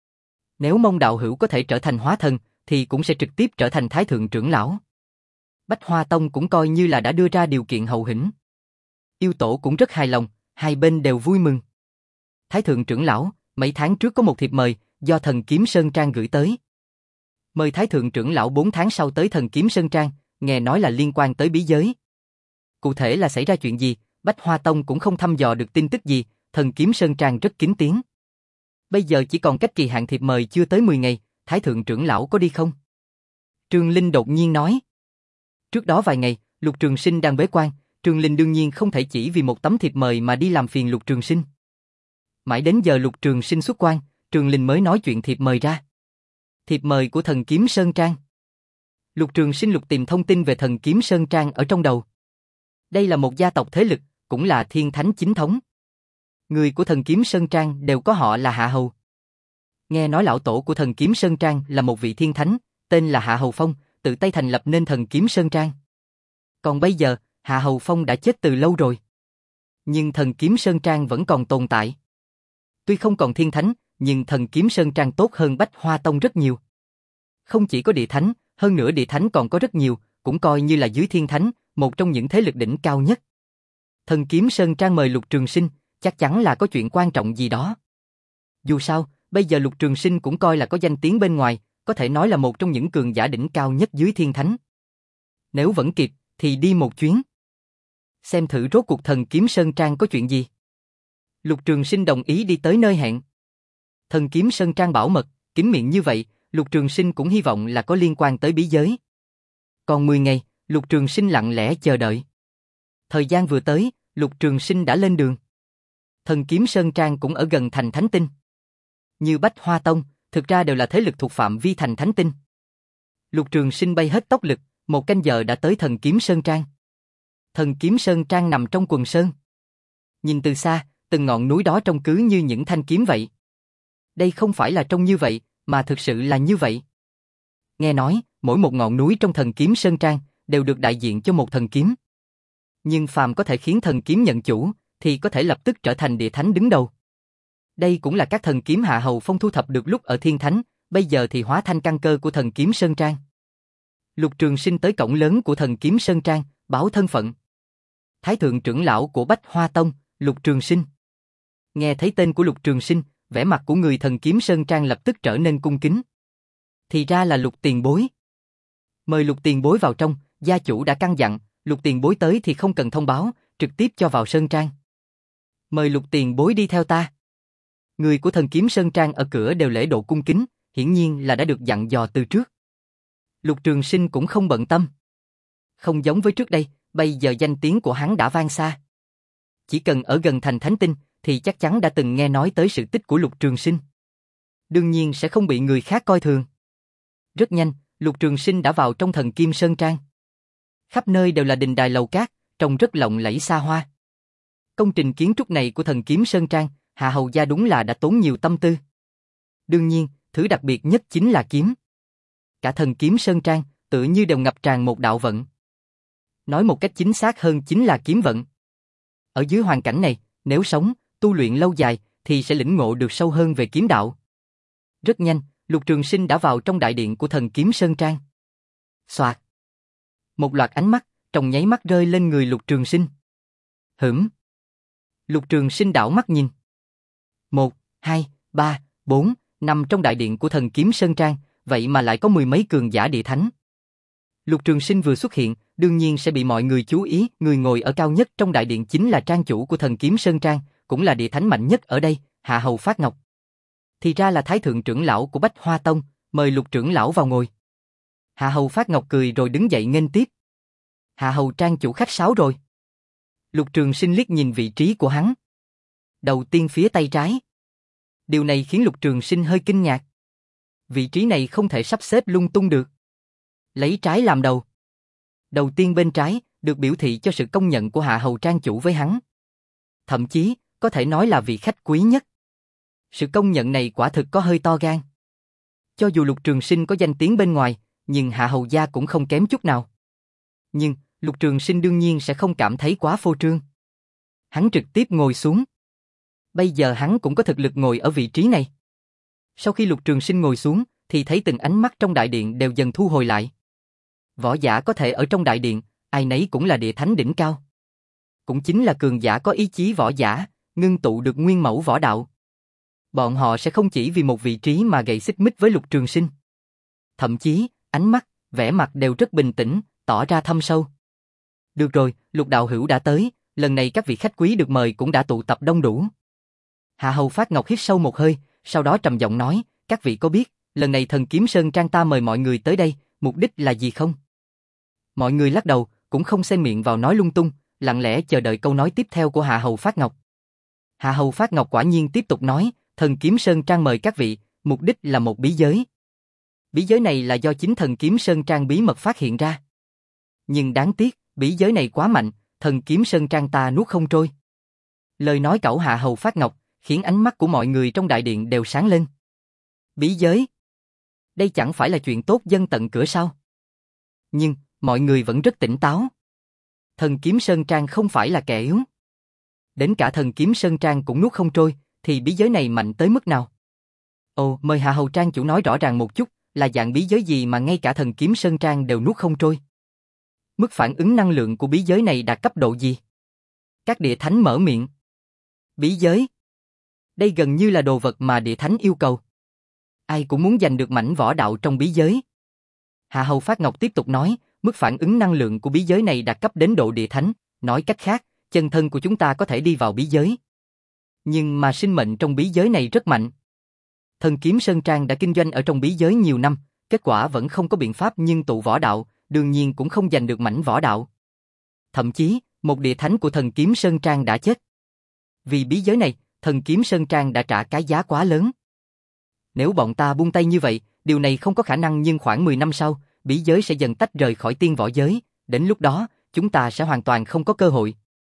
Speaker 1: Nếu Mông Đạo Hữu có thể trở thành hóa thần, thì cũng sẽ trực tiếp trở thành thái thượng trưởng lão. Bách Hoa Tông cũng coi như là đã đưa ra điều kiện hậu hĩnh. Yêu tổ cũng rất hài lòng, hai bên đều vui mừng. Thái thượng trưởng lão, mấy tháng trước có một thiệp mời, do Thần Kiếm Sơn Trang gửi tới. Mời Thái thượng trưởng lão bốn tháng sau tới Thần Kiếm Sơn Trang, nghe nói là liên quan tới bí giới. Cụ thể là xảy ra chuyện gì, Bách Hoa Tông cũng không thăm dò được tin tức gì, Thần Kiếm Sơn Trang rất kín tiếng. Bây giờ chỉ còn cách kỳ hạn thiệp mời chưa tới mười ngày, Thái thượng trưởng lão có đi không? Trương Linh đột nhiên nói. Trước đó vài ngày, Lục Trường Sinh đang bế quan, Trương Linh đương nhiên không thể chỉ vì một tấm thiệp mời mà đi làm phiền Lục Trường Sinh. Mãi đến giờ Lục Trường Sinh xuất quan, Trương Linh mới nói chuyện thiệp mời ra. Thiệp mời của Thần Kiếm Sơn Trang. Lục Trường Sinh lục tìm thông tin về Thần Kiếm Sơn Trang ở trong đầu. Đây là một gia tộc thế lực, cũng là thiên thánh chính thống. Người của Thần Kiếm Sơn Trang đều có họ là Hạ Hầu. Nghe nói lão tổ của Thần Kiếm Sơn Trang là một vị thiên thánh, tên là Hạ Hầu Phong, tự tay thành lập nên Thần Kiếm Sơn Trang. Còn bây giờ, Hạ Hầu Phong đã chết từ lâu rồi. Nhưng Thần Kiếm Sơn Trang vẫn còn tồn tại. Tuy không còn thiên thánh, nhưng Thần Kiếm Sơn Trang tốt hơn Bách Hoa Tông rất nhiều. Không chỉ có địa thánh, hơn nữa địa thánh còn có rất nhiều, cũng coi như là dưới thiên thánh, một trong những thế lực đỉnh cao nhất. Thần Kiếm Sơn Trang mời Lục Trường Sinh, chắc chắn là có chuyện quan trọng gì đó. Dù sao, bây giờ Lục Trường Sinh cũng coi là có danh tiếng bên ngoài, có thể nói là một trong những cường giả đỉnh cao nhất dưới thiên thánh. Nếu vẫn kịp, thì đi một chuyến. Xem thử rốt cuộc Thần Kiếm Sơn Trang có chuyện gì. Lục Trường Sinh đồng ý đi tới nơi hẹn. Thần Kiếm Sơn Trang bảo mật, kín miệng như vậy, Lục Trường Sinh cũng hy vọng là có liên quan tới bí giới. Còn mười ngày, Lục Trường Sinh lặng lẽ chờ đợi. Thời gian vừa tới, Lục Trường Sinh đã lên đường. Thần Kiếm Sơn Trang cũng ở gần thành Thánh Tinh. Như Bách Hoa Tông, thực ra đều là thế lực thuộc phạm vi thành Thánh Tinh. Lục Trường Sinh bay hết tốc lực, một canh giờ đã tới Thần Kiếm Sơn Trang. Thần Kiếm Sơn Trang nằm trong quần sơn. Nhìn từ xa, từng ngọn núi đó trông cứ như những thanh kiếm vậy. Đây không phải là trông như vậy, mà thực sự là như vậy. Nghe nói, mỗi một ngọn núi trong Thần Kiếm Sơn Trang đều được đại diện cho một thần kiếm. Nhưng phàm có thể khiến thần kiếm nhận chủ, thì có thể lập tức trở thành địa thánh đứng đầu. Đây cũng là các thần kiếm Hạ Hầu Phong thu thập được lúc ở thiên thánh, bây giờ thì hóa thành căn cơ của Thần Kiếm Sơn Trang. Lục Trường Sinh tới cổng lớn của Thần Kiếm Sơn Trang, báo thân phận. Thái thượng trưởng lão của Bách Hoa Tông, Lục Trường Sinh. Nghe thấy tên của Lục Trường Sinh, vẻ mặt của người Thần Kiếm Sơn Trang lập tức trở nên cung kính. Thì ra là Lục tiền bối. Mời Lục tiền bối vào trong, gia chủ đã căn dặn, Lục tiền bối tới thì không cần thông báo, trực tiếp cho vào Sơn Trang. Mời Lục tiền bối đi theo ta. Người của Thần Kiếm Sơn Trang ở cửa đều lễ độ cung kính, hiển nhiên là đã được dặn dò từ trước. Lục Trường Sinh cũng không bận tâm. Không giống với trước đây, bây giờ danh tiếng của hắn đã vang xa. Chỉ cần ở gần thành Thánh Tinh, thì chắc chắn đã từng nghe nói tới sự tích của Lục Trường Sinh. Đương nhiên sẽ không bị người khác coi thường. Rất nhanh, Lục Trường Sinh đã vào trong Thần Kiếm Sơn Trang. Khắp nơi đều là đình đài lầu cát, trông rất lộng lẫy xa hoa. Công trình kiến trúc này của Thần Kiếm Sơn Trang, Hạ Hầu gia đúng là đã tốn nhiều tâm tư. Đương nhiên, thứ đặc biệt nhất chính là kiếm. Cả Thần Kiếm Sơn Trang, tự như đều ngập tràn một đạo vận. Nói một cách chính xác hơn chính là kiếm vận. Ở dưới hoàn cảnh này, nếu sống, tu luyện lâu dài, thì sẽ lĩnh ngộ được sâu hơn về kiếm đạo. Rất nhanh, Lục Trường Sinh đã vào trong đại điện của Thần Kiếm Sơn Trang. Soạt. Một loạt ánh mắt, trong nháy mắt rơi lên người Lục Trường Sinh. Hửm. Lục Trường Sinh đảo mắt nhìn. Một, hai, ba, bốn, năm trong đại điện của Thần Kiếm Sơn Trang, vậy mà lại có mười mấy cường giả địa thánh. Lục Trường Sinh vừa xuất hiện, đương nhiên sẽ bị mọi người chú ý, người ngồi ở cao nhất trong đại điện chính là trang chủ của Thần Kiếm Sơn Trang, cũng là địa thánh mạnh nhất ở đây, Hạ Hầu Phát Ngọc. Thì ra là Thái thượng trưởng lão của Bách Hoa Tông, mời Lục trưởng lão vào ngồi. Hạ Hầu Phát Ngọc cười rồi đứng dậy nghênh tiếp. Hạ Hầu trang chủ khách sáo rồi. Lục Trường Sinh liếc nhìn vị trí của hắn. Đầu tiên phía tay trái. Điều này khiến Lục Trường Sinh hơi kinh ngạc. Vị trí này không thể sắp xếp lung tung được. Lấy trái làm đầu. Đầu tiên bên trái, được biểu thị cho sự công nhận của Hạ Hầu trang chủ với hắn. Thậm chí, có thể nói là vị khách quý nhất. Sự công nhận này quả thực có hơi to gan. Cho dù Lục Trường Sinh có danh tiếng bên ngoài, nhưng Hạ Hầu gia cũng không kém chút nào. Nhưng, Lục Trường Sinh đương nhiên sẽ không cảm thấy quá phô trương. Hắn trực tiếp ngồi xuống. Bây giờ hắn cũng có thực lực ngồi ở vị trí này. Sau khi Lục Trường Sinh ngồi xuống, thì thấy từng ánh mắt trong đại điện đều dần thu hồi lại. Võ giả có thể ở trong đại điện, ai nấy cũng là địa thánh đỉnh cao. Cũng chính là cường giả có ý chí võ giả, ngưng tụ được nguyên mẫu võ đạo. Bọn họ sẽ không chỉ vì một vị trí mà gây xích mích với Lục Trường Sinh. Thậm chí, ánh mắt, vẻ mặt đều rất bình tĩnh, tỏ ra thâm sâu. Được rồi, Lục đạo hữu đã tới, lần này các vị khách quý được mời cũng đã tụ tập đông đủ. Hạ Hầu Phát Ngọc hít sâu một hơi, sau đó trầm giọng nói, các vị có biết, lần này Thần Kiếm Sơn Trang ta mời mọi người tới đây, mục đích là gì không? Mọi người lắc đầu, cũng không xen miệng vào nói lung tung, lặng lẽ chờ đợi câu nói tiếp theo của Hạ Hầu Phát Ngọc. Hạ Hầu Phát Ngọc quả nhiên tiếp tục nói, Thần Kiếm Sơn Trang mời các vị, mục đích là một bí giới. Bí giới này là do chính Thần Kiếm Sơn Trang bí mật phát hiện ra. Nhưng đáng tiếc, bí giới này quá mạnh, Thần Kiếm Sơn Trang ta nuốt không trôi. Lời nói cẩu Hạ Hầu Phát Ngọc, khiến ánh mắt của mọi người trong đại điện đều sáng lên. Bí giới? Đây chẳng phải là chuyện tốt dân tận cửa sao? Nhưng, mọi người vẫn rất tỉnh táo. Thần Kiếm Sơn Trang không phải là kẻ yếu. Đến cả Thần Kiếm Sơn Trang cũng nuốt không trôi, thì bí giới này mạnh tới mức nào? Ồ, mời Hạ Hầu Trang chủ nói rõ ràng một chút, là dạng bí giới gì mà ngay cả Thần Kiếm Sơn Trang đều nuốt không trôi? Mức phản ứng năng lượng của bí giới này đạt cấp độ gì? Các địa thánh mở miệng. Bí giới? Đây gần như là đồ vật mà địa thánh yêu cầu. Ai cũng muốn giành được mảnh võ đạo trong bí giới. Hạ Hầu Phát Ngọc tiếp tục nói, mức phản ứng năng lượng của bí giới này đạt cấp đến độ địa thánh, nói cách khác, chân thân của chúng ta có thể đi vào bí giới. Nhưng mà sinh mệnh trong bí giới này rất mạnh. Thần Kiếm Sơn Trang đã kinh doanh ở trong bí giới nhiều năm, kết quả vẫn không có biện pháp ngưng tụ võ đạo, đương nhiên cũng không giành được mảnh võ đạo. Thậm chí, một địa thánh của Thần Kiếm Sơn Trang đã chết. Vì bí giới này, Thần Kiếm Sơn Trang đã trả cái giá quá lớn. Nếu bọn ta buông tay như vậy, điều này không có khả năng, nhưng khoảng mười năm sau, bí giới sẽ dần tách rời khỏi tiên võ giới, đến lúc đó, chúng ta sẽ hoàn toàn không có cơ hội.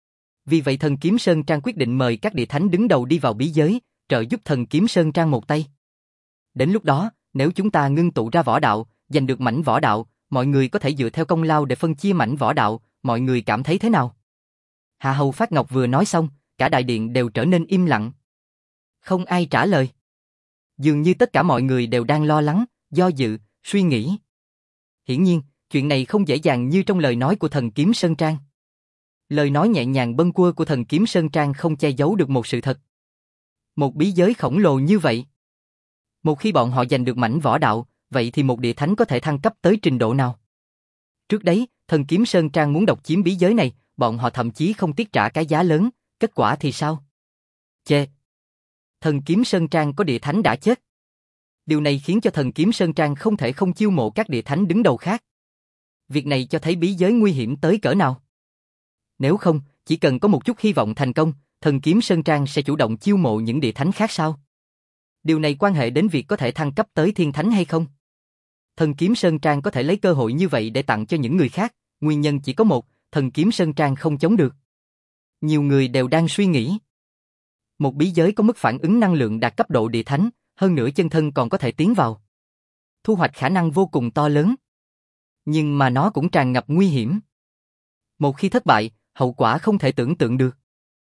Speaker 1: Vì vậy Thần Kiếm Sơn Trang quyết định mời các địa thánh đứng đầu đi vào bí giới, trợ giúp Thần Kiếm Sơn Trang một tay. Đến lúc đó, nếu chúng ta ngưng tụ ra võ đạo, giành được mảnh võ đạo, mọi người có thể dựa theo công lao để phân chia mảnh võ đạo, mọi người cảm thấy thế nào? Hạ Hầu Phát Ngọc vừa nói xong, cả đại điện đều trở nên im lặng. Không ai trả lời. Dường như tất cả mọi người đều đang lo lắng, do dự, suy nghĩ. Hiển nhiên, chuyện này không dễ dàng như trong lời nói của Thần Kiếm Sơn Trang. Lời nói nhẹ nhàng bâng quơ của Thần Kiếm Sơn Trang không che giấu được một sự thật. Một bí giới khổng lồ như vậy. Một khi bọn họ giành được mảnh võ đạo, vậy thì một địa thánh có thể thăng cấp tới trình độ nào? Trước đấy, Thần Kiếm Sơn Trang muốn độc chiếm bí giới này, bọn họ thậm chí không tiếc trả cái giá lớn, kết quả thì sao? Chê! Thần Kiếm Sơn Trang có địa thánh đã chết. Điều này khiến cho Thần Kiếm Sơn Trang không thể không chiêu mộ các địa thánh đứng đầu khác. Việc này cho thấy bí giới nguy hiểm tới cỡ nào. Nếu không, chỉ cần có một chút hy vọng thành công, Thần Kiếm Sơn Trang sẽ chủ động chiêu mộ những địa thánh khác sao? Điều này quan hệ đến việc có thể thăng cấp tới thiên thánh hay không? Thần Kiếm Sơn Trang có thể lấy cơ hội như vậy để tặng cho những người khác, nguyên nhân chỉ có một, Thần Kiếm Sơn Trang không chống được. Nhiều người đều đang suy nghĩ. Một bí giới có mức phản ứng năng lượng đạt cấp độ địa thánh, hơn nữa chân thân còn có thể tiến vào. Thu hoạch khả năng vô cùng to lớn. Nhưng mà nó cũng tràn ngập nguy hiểm. Một khi thất bại, hậu quả không thể tưởng tượng được.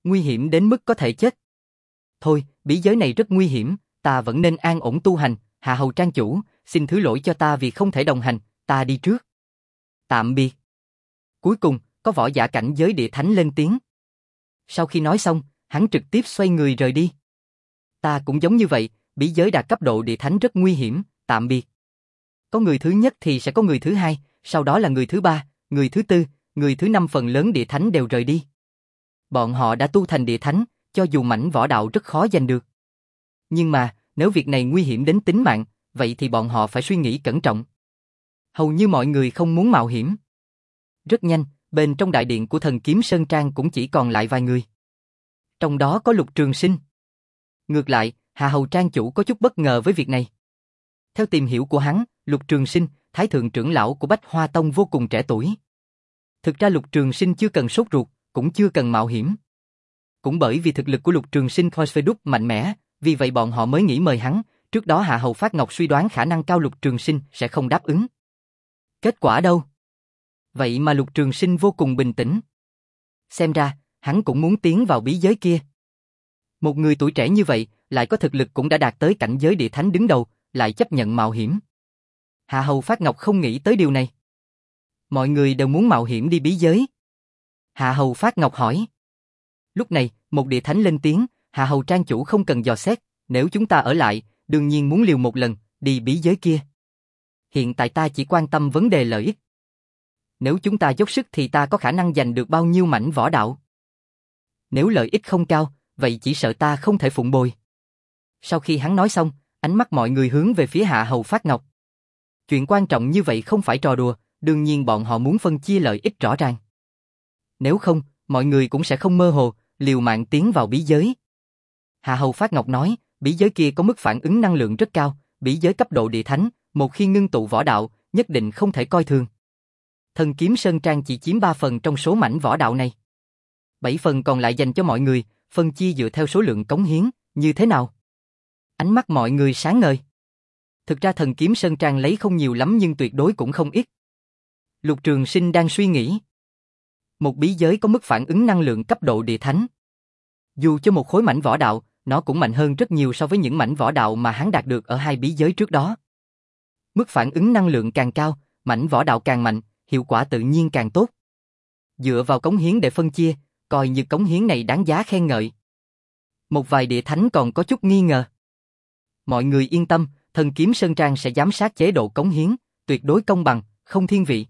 Speaker 1: nguy hiểm đến mức có thể chết. Thôi, bí giới này rất nguy hiểm, ta vẫn nên an ổn tu hành, Hạ Hầu trang chủ, xin thứ lỗi cho ta vì không thể đồng hành, ta đi trước. Tạm biệt. Cuối cùng, có võ giả cảnh giới địa thánh lên tiếng. Sau khi nói xong, hắn trực tiếp xoay người rời đi. Ta cũng giống như vậy, bí giới đạt cấp độ địa thánh rất nguy hiểm, tạm biệt. Có người thứ nhất thì sẽ có người thứ hai, sau đó là người thứ ba, người thứ tư, người thứ năm, phần lớn địa thánh đều rời đi. Bọn họ đã tu thành địa thánh, cho dù mảnh võ đạo rất khó giành được. Nhưng mà, nếu việc này nguy hiểm đến tính mạng, vậy thì bọn họ phải suy nghĩ cẩn trọng. Hầu như mọi người không muốn mạo hiểm. Rất nhanh, bên trong đại điện của Thần Kiếm Sơn Trang cũng chỉ còn lại vài người. Trong đó có Lục Trường Sinh. Ngược lại, Hạ Hầu trang chủ có chút bất ngờ với việc này. Theo tìm hiểu của hắn, Lục Trường Sinh, Thái thượng trưởng lão của Bách Hoa Tông vô cùng trẻ tuổi. Thực ra Lục Trường Sinh chưa cần sốt ruột, cũng chưa cần mạo hiểm. Cũng bởi vì thực lực của Lục Trường Sinh coi đúc mạnh mẽ, vì vậy bọn họ mới nghĩ mời hắn. Trước đó Hạ Hầu Phát Ngọc suy đoán khả năng cao Lục Trường Sinh sẽ không đáp ứng. Kết quả đâu? Vậy mà Lục Trường Sinh vô cùng bình tĩnh. Xem ra, hắn cũng muốn tiến vào bí giới kia. Một người tuổi trẻ như vậy, lại có thực lực cũng đã đạt tới cảnh giới địa thánh đứng đầu, lại chấp nhận mạo hiểm. Hạ Hầu Phát Ngọc không nghĩ tới điều này. Mọi người đều muốn mạo hiểm đi bí giới. Hạ Hầu Phát Ngọc hỏi. Lúc này, một địa thánh lên tiếng, Hạ Hầu trang chủ không cần dò xét, nếu chúng ta ở lại, đương nhiên muốn liều một lần, đi bí giới kia. Hiện tại ta chỉ quan tâm vấn đề lợi ích. Nếu chúng ta dốc sức thì ta có khả năng giành được bao nhiêu mảnh võ đạo. Nếu lợi ích không cao, vậy chỉ sợ ta không thể phụng bồi. Sau khi hắn nói xong, ánh mắt mọi người hướng về phía Hạ Hầu Phát Ngọc. Chuyện quan trọng như vậy không phải trò đùa, đương nhiên bọn họ muốn phân chia lợi ích rõ ràng. Nếu không, mọi người cũng sẽ không mơ hồ, liều mạng tiến vào bí giới. Hạ Hầu Phát Ngọc nói, bí giới kia có mức phản ứng năng lượng rất cao, bí giới cấp độ địa thánh, một khi ngưng tụ võ đạo, nhất định không thể coi thường. Thần Kiếm Sơn Trang chỉ chiếm ba phần trong số mảnh võ đạo này. bảy phần còn lại dành cho mọi người, phân chia dựa theo số lượng cống hiến, như thế nào? Ánh mắt mọi người sáng ngời. Thực ra Thần Kiếm Sơn Trang lấy không nhiều lắm nhưng tuyệt đối cũng không ít. Lục Trường Sinh đang suy nghĩ. Một bí giới có mức phản ứng năng lượng cấp độ địa thánh. Dù cho một khối mảnh võ đạo, nó cũng mạnh hơn rất nhiều so với những mảnh võ đạo mà hắn đạt được ở hai bí giới trước đó. Mức phản ứng năng lượng càng cao, mảnh võ đạo càng mạnh, hiệu quả tự nhiên càng tốt. Dựa vào cống hiến để phân chia, coi như cống hiến này đáng giá khen ngợi. Một vài địa thánh còn có chút nghi ngờ. Mọi người yên tâm, Thần Kiếm Sơn Trang sẽ giám sát chế độ cống hiến, tuyệt đối công bằng, không thiên vị.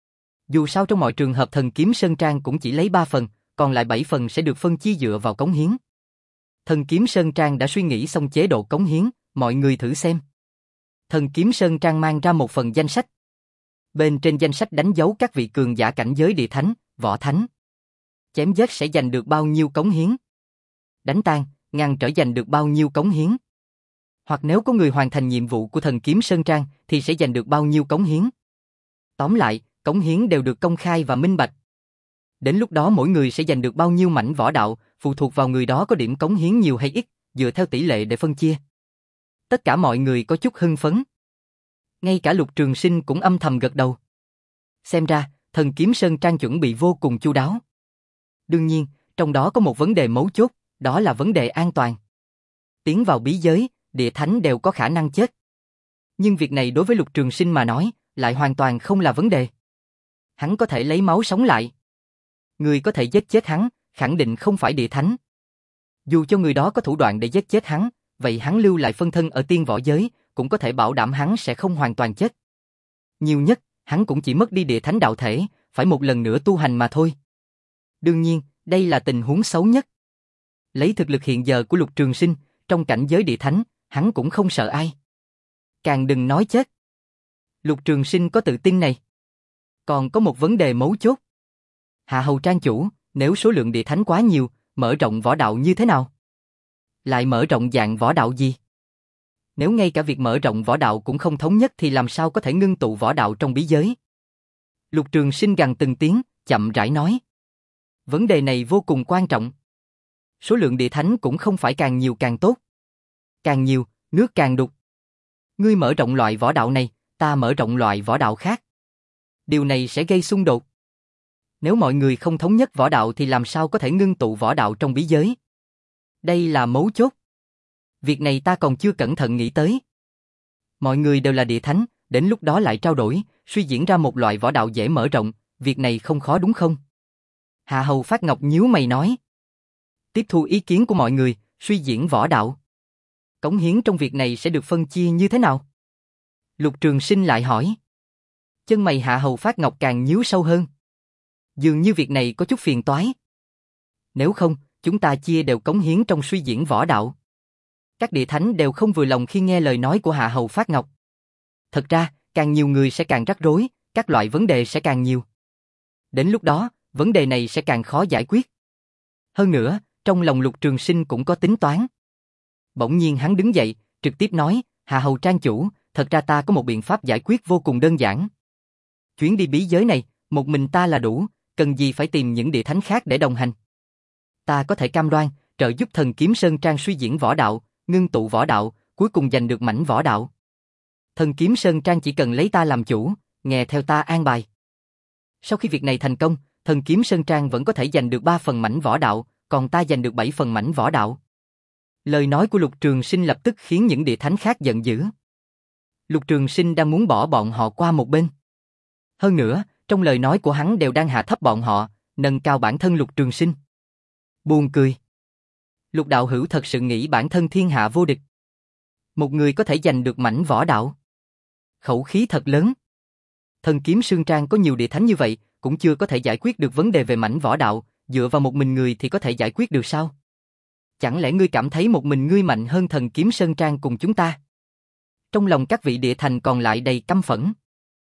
Speaker 1: Dù sao trong mọi trường hợp Thần Kiếm Sơn Trang cũng chỉ lấy ba phần, còn lại bảy phần sẽ được phân chia dựa vào cống hiến. Thần Kiếm Sơn Trang đã suy nghĩ xong chế độ cống hiến, mọi người thử xem. Thần Kiếm Sơn Trang mang ra một phần danh sách. Bên trên danh sách đánh dấu các vị cường giả cảnh giới địa thánh, võ thánh. Chém giết sẽ giành được bao nhiêu cống hiến. Đánh tan, ngăn trở giành được bao nhiêu cống hiến. Hoặc nếu có người hoàn thành nhiệm vụ của Thần Kiếm Sơn Trang thì sẽ giành được bao nhiêu cống hiến. Tóm lại, cống hiến đều được công khai và minh bạch. Đến lúc đó mỗi người sẽ giành được bao nhiêu mảnh võ đạo, phụ thuộc vào người đó có điểm cống hiến nhiều hay ít, dựa theo tỷ lệ để phân chia. Tất cả mọi người có chút hưng phấn. Ngay cả Lục Trường Sinh cũng âm thầm gật đầu. Xem ra, Thần Kiếm Sơn Trang chuẩn bị vô cùng chu đáo. Đương nhiên, trong đó có một vấn đề mấu chốt, đó là vấn đề an toàn. Tiến vào bí giới, địa thánh đều có khả năng chết. Nhưng việc này đối với Lục Trường Sinh mà nói, lại hoàn toàn không là vấn đề. Hắn có thể lấy máu sống lại. Người có thể giết chết hắn, khẳng định không phải địa thánh. Dù cho người đó có thủ đoạn để giết chết hắn, vậy hắn lưu lại phân thân ở tiên võ giới, cũng có thể bảo đảm hắn sẽ không hoàn toàn chết. Nhiều nhất, hắn cũng chỉ mất đi địa thánh đạo thể, phải một lần nữa tu hành mà thôi. Đương nhiên, đây là tình huống xấu nhất. Lấy thực lực hiện giờ của Lục Trường Sinh, trong cảnh giới địa thánh, hắn cũng không sợ ai. Càng đừng nói chết. Lục Trường Sinh có tự tin này. Còn có một vấn đề mấu chốt. Hạ Hầu Trang chủ, nếu số lượng địa thánh quá nhiều, mở rộng võ đạo như thế nào? Lại mở rộng dạng võ đạo gì? Nếu ngay cả việc mở rộng võ đạo cũng không thống nhất thì làm sao có thể ngưng tụ võ đạo trong bí giới? Lục Trường Sinh gằn từng tiếng, chậm rãi nói. Vấn đề này vô cùng quan trọng. Số lượng địa thánh cũng không phải càng nhiều càng tốt. Càng nhiều, nước càng đục. Ngươi mở rộng loại võ đạo này, ta mở rộng loại võ đạo khác. Điều này sẽ gây xung đột. Nếu mọi người không thống nhất võ đạo thì làm sao có thể ngưng tụ võ đạo trong bí giới? Đây là mấu chốt. Việc này ta còn chưa cẩn thận nghĩ tới. Mọi người đều là địa thánh, đến lúc đó lại trao đổi, suy diễn ra một loại võ đạo dễ mở rộng, việc này không khó đúng không? Hạ Hầu Phát Ngọc nhíu mày nói. Tiếp thu ý kiến của mọi người, suy diễn võ đạo. Cống hiến trong việc này sẽ được phân chia như thế nào? Lục Trường Sinh lại hỏi. Chân mày Hạ Hầu Phát Ngọc càng nhíu sâu hơn. Dường như việc này có chút phiền toái. Nếu không, chúng ta chia đều cống hiến trong suy diễn võ đạo. Các địa thánh đều không vừa lòng khi nghe lời nói của Hạ Hầu Phát Ngọc. Thật ra, càng nhiều người sẽ càng rắc rối, các loại vấn đề sẽ càng nhiều. Đến lúc đó, vấn đề này sẽ càng khó giải quyết. Hơn nữa, trong lòng Lục Trường Sinh cũng có tính toán. Bỗng nhiên hắn đứng dậy, trực tiếp nói, Hạ Hầu Trang chủ, thật ra ta có một biện pháp giải quyết vô cùng đơn giản. Chuyến đi bí giới này, một mình ta là đủ, cần gì phải tìm những địa thánh khác để đồng hành. Ta có thể cam đoan, trợ giúp thần kiếm Sơn Trang suy diễn võ đạo, ngưng tụ võ đạo, cuối cùng giành được mảnh võ đạo. Thần kiếm Sơn Trang chỉ cần lấy ta làm chủ, nghe theo ta an bài. Sau khi việc này thành công, thần kiếm Sơn Trang vẫn có thể giành được ba phần mảnh võ đạo, còn ta giành được bảy phần mảnh võ đạo. Lời nói của Lục Trường Sinh lập tức khiến những địa thánh khác giận dữ. Lục Trường Sinh đang muốn bỏ bọn họ qua một bên. Hơn nữa, trong lời nói của hắn đều đang hạ thấp bọn họ, nâng cao bản thân Lục Trường Sinh. Buồn cười. Lục đạo hữu thật sự nghĩ bản thân thiên hạ vô địch. Một người có thể giành được mảnh võ đạo. Khẩu khí thật lớn. Thần kiếm Sơn Trang có nhiều địa thánh như vậy, cũng chưa có thể giải quyết được vấn đề về mảnh võ đạo, dựa vào một mình người thì có thể giải quyết được sao? Chẳng lẽ ngươi cảm thấy một mình ngươi mạnh hơn thần kiếm Sơn Trang cùng chúng ta? Trong lòng các vị địa thành còn lại đầy căm phẫn.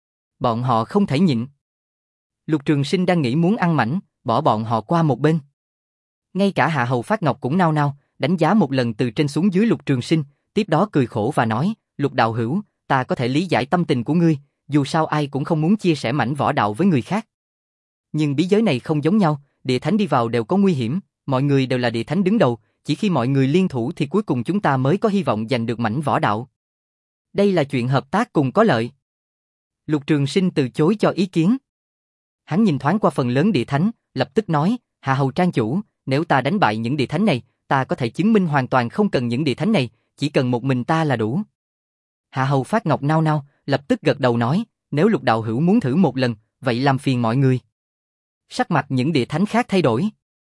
Speaker 1: Bọn họ không thể nhịn. Lục Trường Sinh đang nghĩ muốn ăn mảnh, bỏ bọn họ qua một bên. Ngay cả Hạ Hầu Phát Ngọc cũng nao nao, đánh giá một lần từ trên xuống dưới Lục Trường Sinh, tiếp đó cười khổ và nói, Lục đạo hữu, ta có thể lý giải tâm tình của ngươi, dù sao ai cũng không muốn chia sẻ mảnh võ đạo với người khác. Nhưng bí giới này không giống nhau, địa thánh đi vào đều có nguy hiểm, mọi người đều là địa thánh đứng đầu, chỉ khi mọi người liên thủ thì cuối cùng chúng ta mới có hy vọng giành được mảnh võ đạo. Đây là chuyện hợp tác cùng có lợi. Lục Trường Sinh từ chối cho ý kiến. Hắn nhìn thoáng qua phần lớn địa thánh, lập tức nói, Hạ Hầu Trang chủ, nếu ta đánh bại những địa thánh này, ta có thể chứng minh hoàn toàn không cần những địa thánh này, chỉ cần một mình ta là đủ. Hạ Hầu Phát Ngọc nao nao, lập tức gật đầu nói, nếu Lục đạo hữu muốn thử một lần, vậy làm phiền mọi người. Sắc mặt những địa thánh khác thay đổi.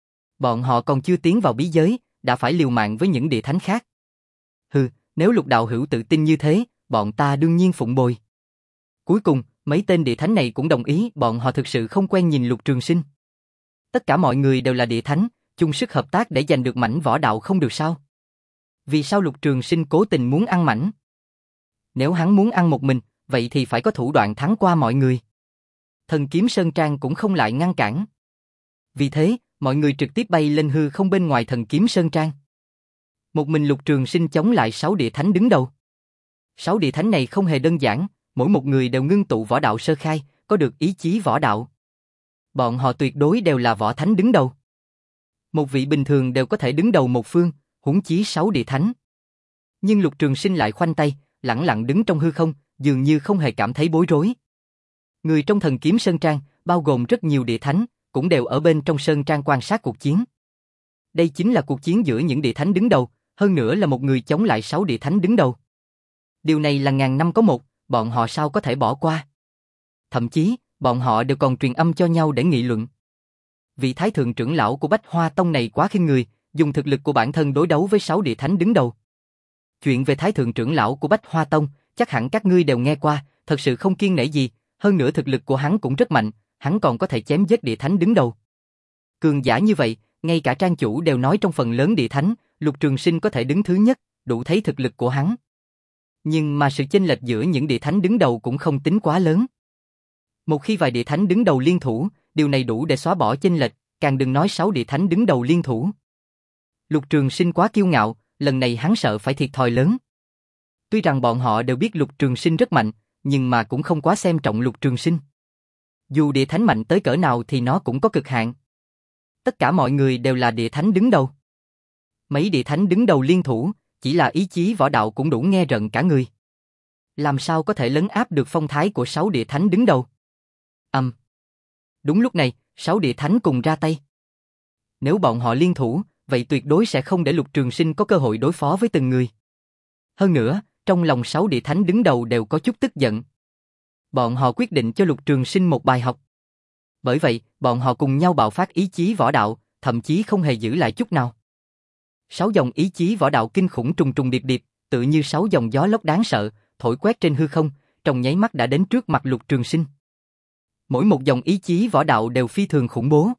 Speaker 1: Bọn họ còn chưa tiến vào bí giới, đã phải liều mạng với những địa thánh khác. Hừ, nếu Lục đạo hữu tự tin như thế, bọn ta đương nhiên phụng bồi. Cuối cùng, mấy tên địa thánh này cũng đồng ý, bọn họ thực sự không quen nhìn Lục Trường Sinh. Tất cả mọi người đều là địa thánh, chung sức hợp tác để giành được mảnh võ đạo không được sao? Vì sao Lục Trường Sinh cố tình muốn ăn mảnh? Nếu hắn muốn ăn một mình, vậy thì phải có thủ đoạn thắng qua mọi người. Thần kiếm Sơn Trang cũng không lại ngăn cản. Vì thế, mọi người trực tiếp bay lên hư không bên ngoài thần kiếm Sơn Trang. Một mình Lục Trường Sinh chống lại sáu địa thánh đứng đầu. Sáu địa thánh này không hề đơn giản, mỗi một người đều ngưng tụ võ đạo sơ khai, có được ý chí võ đạo. Bọn họ tuyệt đối đều là võ thánh đứng đầu. Một vị bình thường đều có thể đứng đầu một phương, huống chí sáu địa thánh. Nhưng Lục Trường Sinh lại khoanh tay, lẳng lặng đứng trong hư không, dường như không hề cảm thấy bối rối. Người trong thần kiếm Sơn Trang, bao gồm rất nhiều địa thánh, cũng đều ở bên trong Sơn Trang quan sát cuộc chiến. Đây chính là cuộc chiến giữa những địa thánh đứng đầu, hơn nữa là một người chống lại sáu địa thánh đứng đầu. Điều này là ngàn năm có một, bọn họ sao có thể bỏ qua. Thậm chí, bọn họ đều còn truyền âm cho nhau để nghị luận. Vị thái thượng trưởng lão của Bách Hoa Tông này quá khinh người, dùng thực lực của bản thân đối đấu với sáu địa thánh đứng đầu. Chuyện về thái thượng trưởng lão của Bách Hoa Tông, chắc hẳn các ngươi đều nghe qua, thật sự không kiêng nể gì, hơn nữa thực lực của hắn cũng rất mạnh, hắn còn có thể chém giết địa thánh đứng đầu. Cường giả như vậy, ngay cả trang chủ đều nói trong phần lớn địa thánh, Lục Trường Sinh có thể đứng thứ nhất, đủ thấy thực lực của hắn. Nhưng mà sự chênh lệch giữa những địa thánh đứng đầu cũng không tính quá lớn. Một khi vài địa thánh đứng đầu liên thủ, điều này đủ để xóa bỏ chênh lệch, càng đừng nói sáu địa thánh đứng đầu liên thủ. Lục Trường Sinh quá kiêu ngạo, lần này hắn sợ phải thiệt thòi lớn. Tuy rằng bọn họ đều biết Lục Trường Sinh rất mạnh, nhưng mà cũng không quá xem trọng Lục Trường Sinh. Dù địa thánh mạnh tới cỡ nào thì nó cũng có cực hạn. Tất cả mọi người đều là địa thánh đứng đầu. Mấy địa thánh đứng đầu liên thủ, chỉ là ý chí võ đạo cũng đủ nghe rợn cả người. Làm sao có thể lấn áp được phong thái của sáu địa thánh đứng đầu? Ầm. Um. Đúng lúc này, Sáu địa thánh cùng ra tay. Nếu bọn họ liên thủ, vậy tuyệt đối sẽ không để Lục Trường Sinh có cơ hội đối phó với từng người. Hơn nữa, trong lòng sáu địa thánh đứng đầu đều có chút tức giận. Bọn họ quyết định cho Lục Trường Sinh một bài học. Bởi vậy, bọn họ cùng nhau bạo phát ý chí võ đạo, thậm chí không hề giữ lại chút nào. Sáu dòng ý chí võ đạo kinh khủng trùng trùng điệp điệp, tự như sáu dòng gió lốc đáng sợ, thổi quét trên hư không, trong nháy mắt đã đến trước mặt Lục Trường Sinh. Mỗi một dòng ý chí võ đạo đều phi thường khủng bố.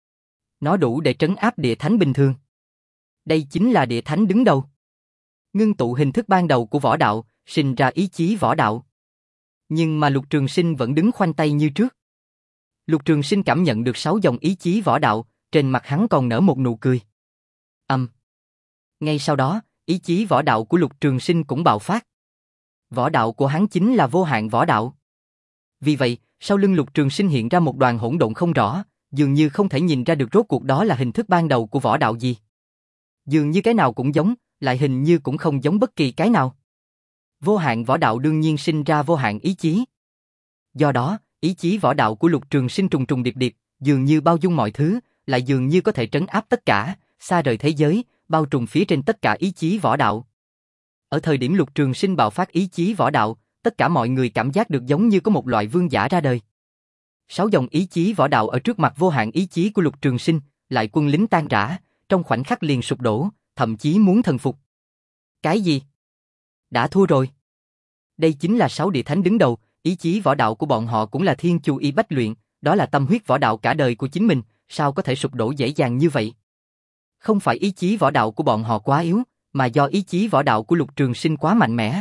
Speaker 1: Nó đủ để trấn áp địa thánh bình thường. Đây chính là địa thánh đứng đầu. Ngưng tụ hình thức ban đầu của võ đạo, sinh ra ý chí võ đạo. Nhưng mà Lục Trường Sinh vẫn đứng khoanh tay như trước. Lục Trường Sinh cảm nhận được sáu dòng ý chí võ đạo, trên mặt hắn còn nở một nụ cười. Âm. Ngay sau đó, ý chí võ đạo của Lục Trường Sinh cũng bạo phát. Võ đạo của hắn chính là vô hạn võ đạo. Vì vậy, sau lưng Lục Trường Sinh hiện ra một đoàn hỗn độn không rõ, dường như không thể nhìn ra được rốt cuộc đó là hình thức ban đầu của võ đạo gì. Dường như cái nào cũng giống, lại hình như cũng không giống bất kỳ cái nào. Vô hạn võ đạo đương nhiên sinh ra vô hạn ý chí. Do đó, ý chí võ đạo của Lục Trường Sinh trùng trùng điệp điệp, dường như bao dung mọi thứ, lại dường như có thể trấn áp tất cả, xa rời thế giới, bao trùm phía trên tất cả ý chí võ đạo. Ở thời điểm Lục Trường Sinh bạo phát ý chí võ đạo, tất cả mọi người cảm giác được giống như có một loại vương giả ra đời. Sáu dòng ý chí võ đạo ở trước mặt vô hạn ý chí của Lục Trường Sinh, lại quân lính tan rã, trong khoảnh khắc liền sụp đổ, thậm chí muốn thần phục. Cái gì? Đã thua rồi. Đây chính là sáu địa thánh đứng đầu, ý chí võ đạo của bọn họ cũng là thiên chu y bách luyện, đó là tâm huyết võ đạo cả đời của chính mình, sao có thể sụp đổ dễ dàng như vậy? Không phải ý chí võ đạo của bọn họ quá yếu, mà do ý chí võ đạo của Lục Trường Sinh quá mạnh mẽ.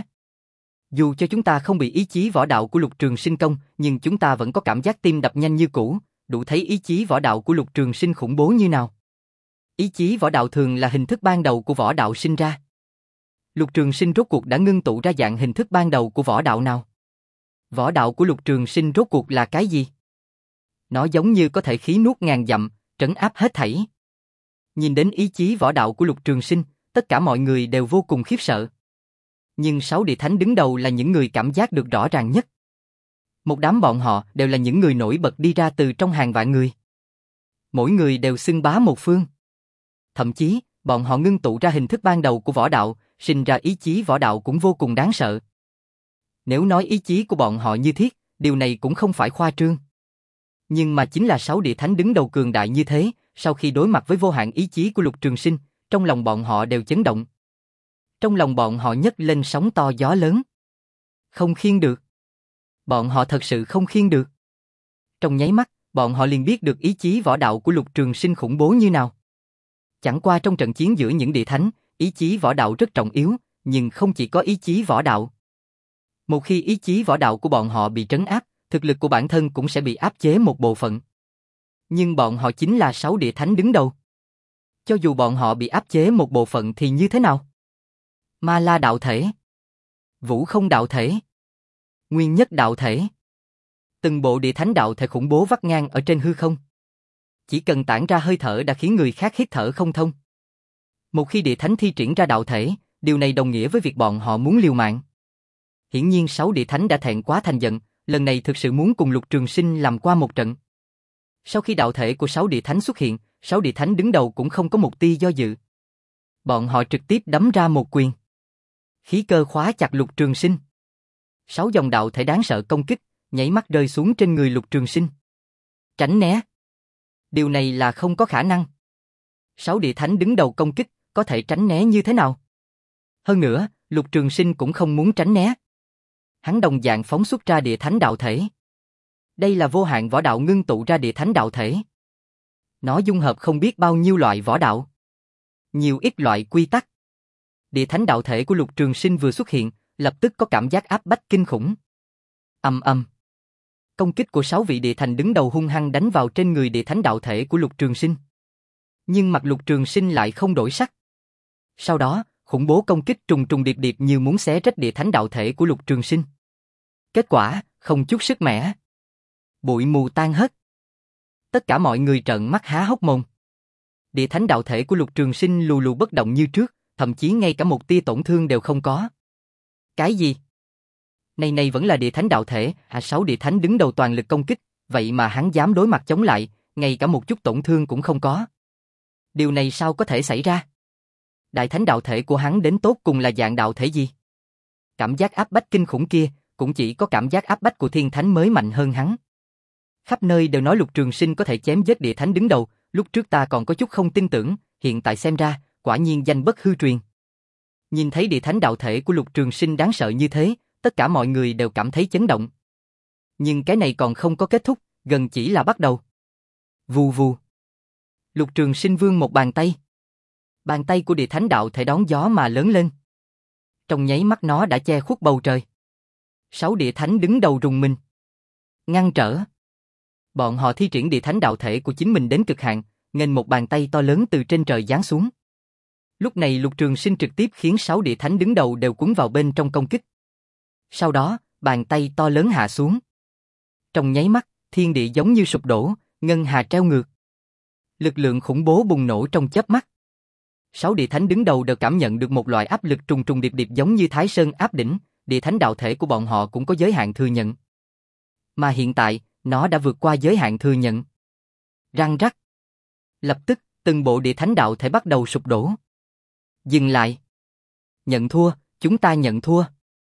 Speaker 1: Dù cho chúng ta không bị ý chí võ đạo của Lục Trường Sinh công, nhưng chúng ta vẫn có cảm giác tim đập nhanh như cũ, đủ thấy ý chí võ đạo của Lục Trường Sinh khủng bố như nào. Ý chí võ đạo thường là hình thức ban đầu của võ đạo sinh ra. Lục Trường Sinh rốt cuộc đã ngưng tụ ra dạng hình thức ban đầu của võ đạo nào? Võ đạo của Lục Trường Sinh rốt cuộc là cái gì? Nó giống như có thể khí nuốt ngàn dặm, trấn áp hết thảy. Nhìn đến ý chí võ đạo của Lục Trường Sinh, tất cả mọi người đều vô cùng khiếp sợ. Nhưng sáu địa thánh đứng đầu là những người cảm giác được rõ ràng nhất. Một đám bọn họ đều là những người nổi bật đi ra từ trong hàng vạn người. Mỗi người đều xưng bá một phương. Thậm chí, bọn họ ngưng tụ ra hình thức ban đầu của võ đạo, sinh ra ý chí võ đạo cũng vô cùng đáng sợ. Nếu nói ý chí của bọn họ như thiết, điều này cũng không phải khoa trương. Nhưng mà chính là sáu địa thánh đứng đầu cường đại như thế, sau khi đối mặt với vô hạn ý chí của Lục Trường Sinh, trong lòng bọn họ đều chấn động. Trong lòng bọn họ nhấc lên sóng to gió lớn. Không khiêng được. Bọn họ thật sự không khiêng được. Trong nháy mắt, bọn họ liền biết được ý chí võ đạo của Lục Trường Sinh khủng bố như nào. Chẳng qua trong trận chiến giữa những địa thánh, ý chí võ đạo rất trọng yếu, nhưng không chỉ có ý chí võ đạo. Một khi ý chí võ đạo của bọn họ bị trấn áp, thực lực của bản thân cũng sẽ bị áp chế một bộ phận. Nhưng bọn họ chính là sáu địa thánh đứng đầu. Cho dù bọn họ bị áp chế một bộ phận thì như thế nào? Ma La đạo thể, Vũ Không đạo thể, Nguyên Nhất đạo thể. Từng bộ địa thánh đạo thể khủng bố vắt ngang ở trên hư không. Chỉ cần tản ra hơi thở đã khiến người khác hít thở không thông. Một khi địa thánh thi triển ra đạo thể, điều này đồng nghĩa với việc bọn họ muốn liều mạng. Hiển nhiên sáu địa thánh đã thẹn quá thành giận, lần này thực sự muốn cùng Lục Trường Sinh làm qua một trận. Sau khi đạo thể của sáu địa thánh xuất hiện, sáu địa thánh đứng đầu cũng không có một tia do dự. Bọn họ trực tiếp đấm ra một quyền. Khí cơ khóa chặt Lục Trường Sinh. Sáu dòng đạo thể đáng sợ công kích, nhảy mắt rơi xuống trên người Lục Trường Sinh. Tránh né. Điều này là không có khả năng. Sáu địa thánh đứng đầu công kích, có thể tránh né như thế nào? Hơn nữa, Lục Trường Sinh cũng không muốn tránh né. Hắn đồng dạng phóng xuất ra địa thánh đạo thể. Đây là vô hạn võ đạo ngưng tụ ra địa thánh đạo thể. Nó dung hợp không biết bao nhiêu loại võ đạo. Nhiều ít loại quy tắc. Địa thánh đạo thể của Lục Trường Sinh vừa xuất hiện, lập tức có cảm giác áp bách kinh khủng. Ầm ầm. Công kích của sáu vị địa thành đứng đầu hung hăng đánh vào trên người địa thánh đạo thể của Lục Trường Sinh. Nhưng mặt Lục Trường Sinh lại không đổi sắc. Sau đó, khủng bố công kích trùng trùng điệp điệp như muốn xé rách địa thánh đạo thể của Lục Trường Sinh. Kết quả, không chút sức mẻ. Bụi mù tan hết. Tất cả mọi người trợn mắt há hốc mồm. Địa thánh đạo thể của Lục Trường Sinh lù lù bất động như trước, thậm chí ngay cả một tia tổn thương đều không có. Cái gì? Này này vẫn là địa thánh đạo thể, à sáu địa thánh đứng đầu toàn lực công kích, vậy mà hắn dám đối mặt chống lại, ngay cả một chút tổn thương cũng không có. Điều này sao có thể xảy ra? Đại thánh đạo thể của hắn đến tốt cùng là dạng đạo thể gì? Cảm giác áp bách kinh khủng kia, cũng chỉ có cảm giác áp bách của thiên thánh mới mạnh hơn hắn. Khắp nơi đều nói Lục Trường Sinh có thể chém giết địa thánh đứng đầu, lúc trước ta còn có chút không tin tưởng, hiện tại xem ra, quả nhiên danh bất hư truyền. Nhìn thấy địa thánh đạo thể của Lục Trường Sinh đáng sợ như thế, tất cả mọi người đều cảm thấy chấn động. Nhưng cái này còn không có kết thúc, gần chỉ là bắt đầu. Vù vù. Lục Trường Sinh vươn một bàn tay. Bàn tay của địa thánh đạo thể đón gió mà lớn lên. Trong nháy mắt nó đã che khuất bầu trời. Sáu địa thánh đứng đầu rùng mình. Ngăn trở. Bọn họ thi triển địa thánh đạo thể của chính mình đến cực hạn, nghênh một bàn tay to lớn từ trên trời giáng xuống. Lúc này Lục Trường Sinh trực tiếp khiến sáu địa thánh đứng đầu đều cuốn vào bên trong công kích. Sau đó, bàn tay to lớn hạ xuống. Trong nháy mắt, thiên địa giống như sụp đổ, ngân hà treo ngược. Lực lượng khủng bố bùng nổ trong chớp mắt. Sáu địa thánh đứng đầu đều cảm nhận được một loại áp lực trùng trùng điệp điệp giống như Thái Sơn áp đỉnh, địa thánh đạo thể của bọn họ cũng có giới hạn thừa nhận. Mà hiện tại, nó đã vượt qua giới hạn thừa nhận. Răng rắc. Lập tức, từng bộ địa thánh đạo thể bắt đầu sụp đổ. Dừng lại. Nhận thua, chúng ta nhận thua.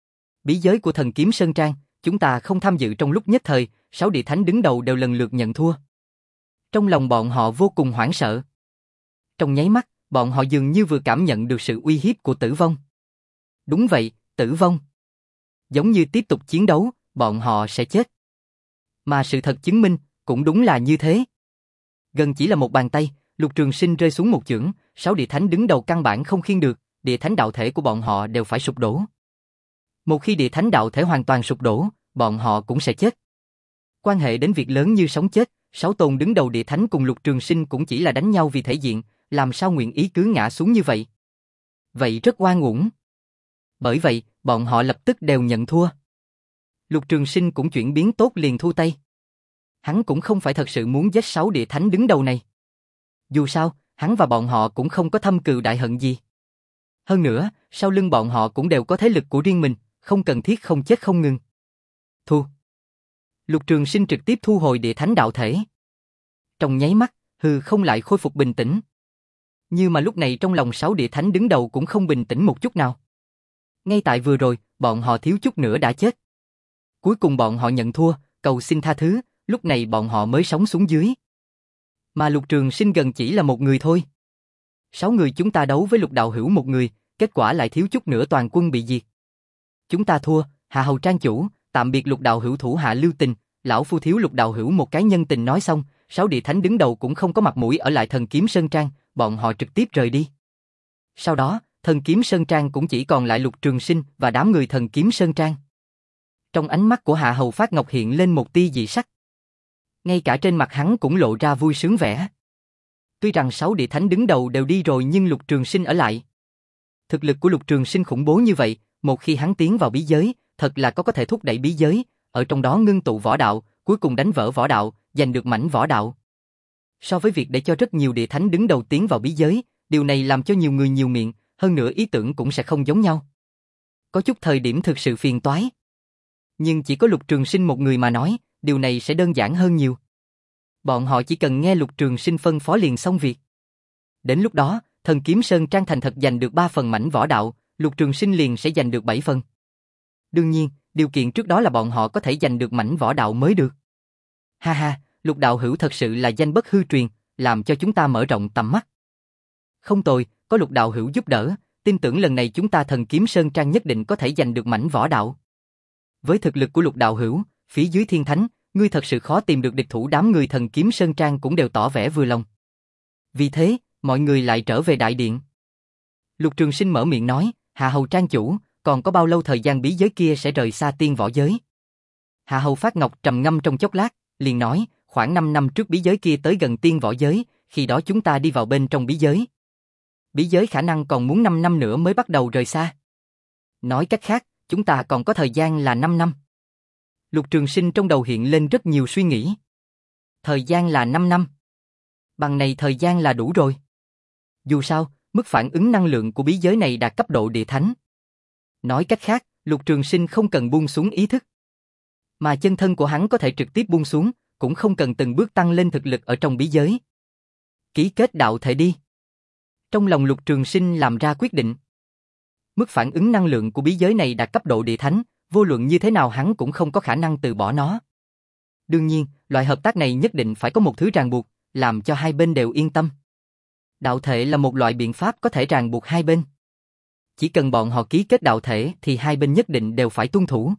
Speaker 1: Bí giới của thần kiếm Sơn Trang, chúng ta không tham dự trong lúc nhất thời, sáu địa thánh đứng đầu đều lần lượt nhận thua. Trong lòng bọn họ vô cùng hoảng sợ. Trong nháy mắt, bọn họ dường như vừa cảm nhận được sự uy hiếp của tử vong. Đúng vậy, tử vong. Giống như tiếp tục chiến đấu, bọn họ sẽ chết. Mà sự thật chứng minh, cũng đúng là như thế. Gần chỉ là một bàn tay, Lục Trường Sinh rơi xuống một chưởng, sáu địa thánh đứng đầu căn bản không khiêng được, địa thánh đạo thể của bọn họ đều phải sụp đổ. Một khi địa thánh đạo thể hoàn toàn sụp đổ, bọn họ cũng sẽ chết. Quan hệ đến việc lớn như sống chết, sáu tôn đứng đầu địa thánh cùng Lục Trường Sinh cũng chỉ là đánh nhau vì thể diện, làm sao nguyện ý cứ ngã xuống như vậy? Vậy rất oan uổng. Bởi vậy, bọn họ lập tức đều nhận thua. Lục Trường Sinh cũng chuyển biến tốt liền thu tay. Hắn cũng không phải thật sự muốn giết sáu địa thánh đứng đầu này. Dù sao, hắn và bọn họ cũng không có thâm cừu đại hận gì. Hơn nữa, sau lưng bọn họ cũng đều có thế lực của riêng mình, không cần thiết không chết không ngừng. Thu. Lục Trường Sinh trực tiếp thu hồi địa thánh đạo thể. Trong nháy mắt, hư không lại khôi phục bình tĩnh. Như mà lúc này trong lòng sáu địa thánh đứng đầu cũng không bình tĩnh một chút nào. Ngay tại vừa rồi, bọn họ thiếu chút nữa đã chết. Cuối cùng bọn họ nhận thua, cầu xin tha thứ, lúc này bọn họ mới sống xuống dưới. Mà Lục Trường Sinh gần chỉ là một người thôi. Sáu người chúng ta đấu với Lục Đạo Hữu một người, kết quả lại thiếu chút nữa toàn quân bị diệt. Chúng ta thua, Hạ Hầu Trang chủ, tạm biệt Lục Đạo Hữu thủ hạ lưu tình, lão phu thiếu Lục Đạo Hữu một cái nhân tình nói xong, sáu địa thánh đứng đầu cũng không có mặt mũi ở lại Thần Kiếm Sơn Trang, bọn họ trực tiếp rời đi. Sau đó, Thần Kiếm Sơn Trang cũng chỉ còn lại Lục Trường Sinh và đám người Thần Kiếm Sơn Trang. Trong ánh mắt của Hạ Hầu Phát Ngọc hiện lên một tia dị sắc. Ngay cả trên mặt hắn cũng lộ ra vui sướng vẻ. Tuy rằng sáu địa thánh đứng đầu đều đi rồi nhưng Lục Trường Sinh ở lại. Thực lực của Lục Trường Sinh khủng bố như vậy, một khi hắn tiến vào bí giới, thật là có có thể thúc đẩy bí giới, ở trong đó ngưng tụ võ đạo, cuối cùng đánh vỡ võ đạo, giành được mảnh võ đạo. So với việc để cho rất nhiều địa thánh đứng đầu tiến vào bí giới, điều này làm cho nhiều người nhiều miệng, hơn nữa ý tưởng cũng sẽ không giống nhau. Có chút thời điểm thực sự phiền toái. Nhưng chỉ có Lục Trường Sinh một người mà nói, điều này sẽ đơn giản hơn nhiều. Bọn họ chỉ cần nghe Lục Trường Sinh phân phó liền xong việc. Đến lúc đó, Thần Kiếm Sơn Trang thành thật giành được ba phần mảnh võ đạo, Lục Trường Sinh liền sẽ giành được bảy phần. Đương nhiên, điều kiện trước đó là bọn họ có thể giành được mảnh võ đạo mới được. Ha ha, Lục đạo hữu thật sự là danh bất hư truyền, làm cho chúng ta mở rộng tầm mắt. Không tồi, có Lục đạo hữu giúp đỡ, tin tưởng lần này chúng ta Thần Kiếm Sơn Trang nhất định có thể giành được mảnh võ đạo. Với thực lực của Lục đạo hữu, phía dưới Thiên Thánh, ngươi thật sự khó tìm được địch thủ, đám người Thần Kiếm Sơn Trang cũng đều tỏ vẻ vừa lòng. Vì thế, mọi người lại trở về đại điện. Lục Trường Sinh mở miệng nói, Hạ Hầu Trang chủ, còn có bao lâu thời gian bí giới kia sẽ rời xa tiên võ giới? Hạ Hầu Phát Ngọc trầm ngâm trong chốc lát, liền nói, khoảng năm năm trước bí giới kia tới gần tiên võ giới, khi đó chúng ta đi vào bên trong bí giới. Bí giới khả năng còn muốn năm năm nữa mới bắt đầu rời xa. Nói cách khác, chúng ta còn có thời gian là năm năm. Lục Trường Sinh trong đầu hiện lên rất nhiều suy nghĩ. Thời gian là năm năm. Bằng này thời gian là đủ rồi. Dù sao, mức phản ứng năng lượng của bí giới này đạt cấp độ địa thánh. Nói cách khác, Lục Trường Sinh không cần buông xuống ý thức. Mà chân thân của hắn có thể trực tiếp buông xuống, cũng không cần từng bước tăng lên thực lực ở trong bí giới. Ký kết đạo thể đi. Trong lòng Lục Trường Sinh làm ra quyết định. Mức phản ứng năng lượng của bí giới này đạt cấp độ địa thánh, vô luận như thế nào hắn cũng không có khả năng từ bỏ nó. Đương nhiên, loại hợp tác này nhất định phải có một thứ ràng buộc, làm cho hai bên đều yên tâm. Đạo thể là một loại biện pháp có thể ràng buộc hai bên. Chỉ cần bọn họ ký kết đạo thể thì hai bên nhất định đều phải tuân thủ.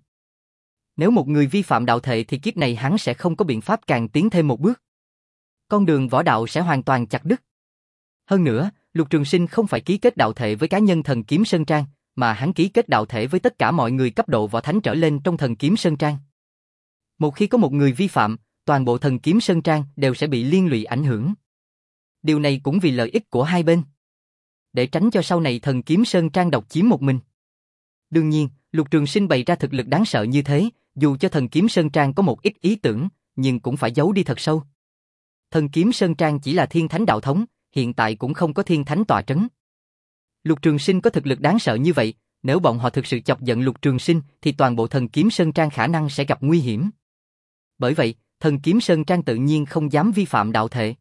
Speaker 1: Nếu một người vi phạm đạo thể thì kiếp này hắn sẽ không có biện pháp càng tiến thêm một bước. Con đường võ đạo sẽ hoàn toàn chặt đứt. Hơn nữa, Lục Trường Sinh không phải ký kết đạo thể với cá nhân Thần Kiếm Sơn Trang, mà hắn ký kết đạo thể với tất cả mọi người cấp độ võ thánh trở lên trong Thần Kiếm Sơn Trang. Một khi có một người vi phạm, toàn bộ Thần Kiếm Sơn Trang đều sẽ bị liên lụy ảnh hưởng. Điều này cũng vì lợi ích của hai bên. Để tránh cho sau này Thần Kiếm Sơn Trang độc chiếm một mình. Đương nhiên, Lục Trường Sinh bày ra thực lực đáng sợ như thế, dù cho Thần Kiếm Sơn Trang có một ít ý tưởng, nhưng cũng phải giấu đi thật sâu. Thần Kiếm Sơn Trang chỉ là thiên thánh đạo thống, hiện tại cũng không có thiên thánh tọa trấn. Lục Trường Sinh có thực lực đáng sợ như vậy, nếu bọn họ thực sự chọc giận Lục Trường Sinh thì toàn bộ Thần Kiếm Sơn Trang khả năng sẽ gặp nguy hiểm. Bởi vậy, Thần Kiếm Sơn Trang tự nhiên không dám vi phạm đạo thể.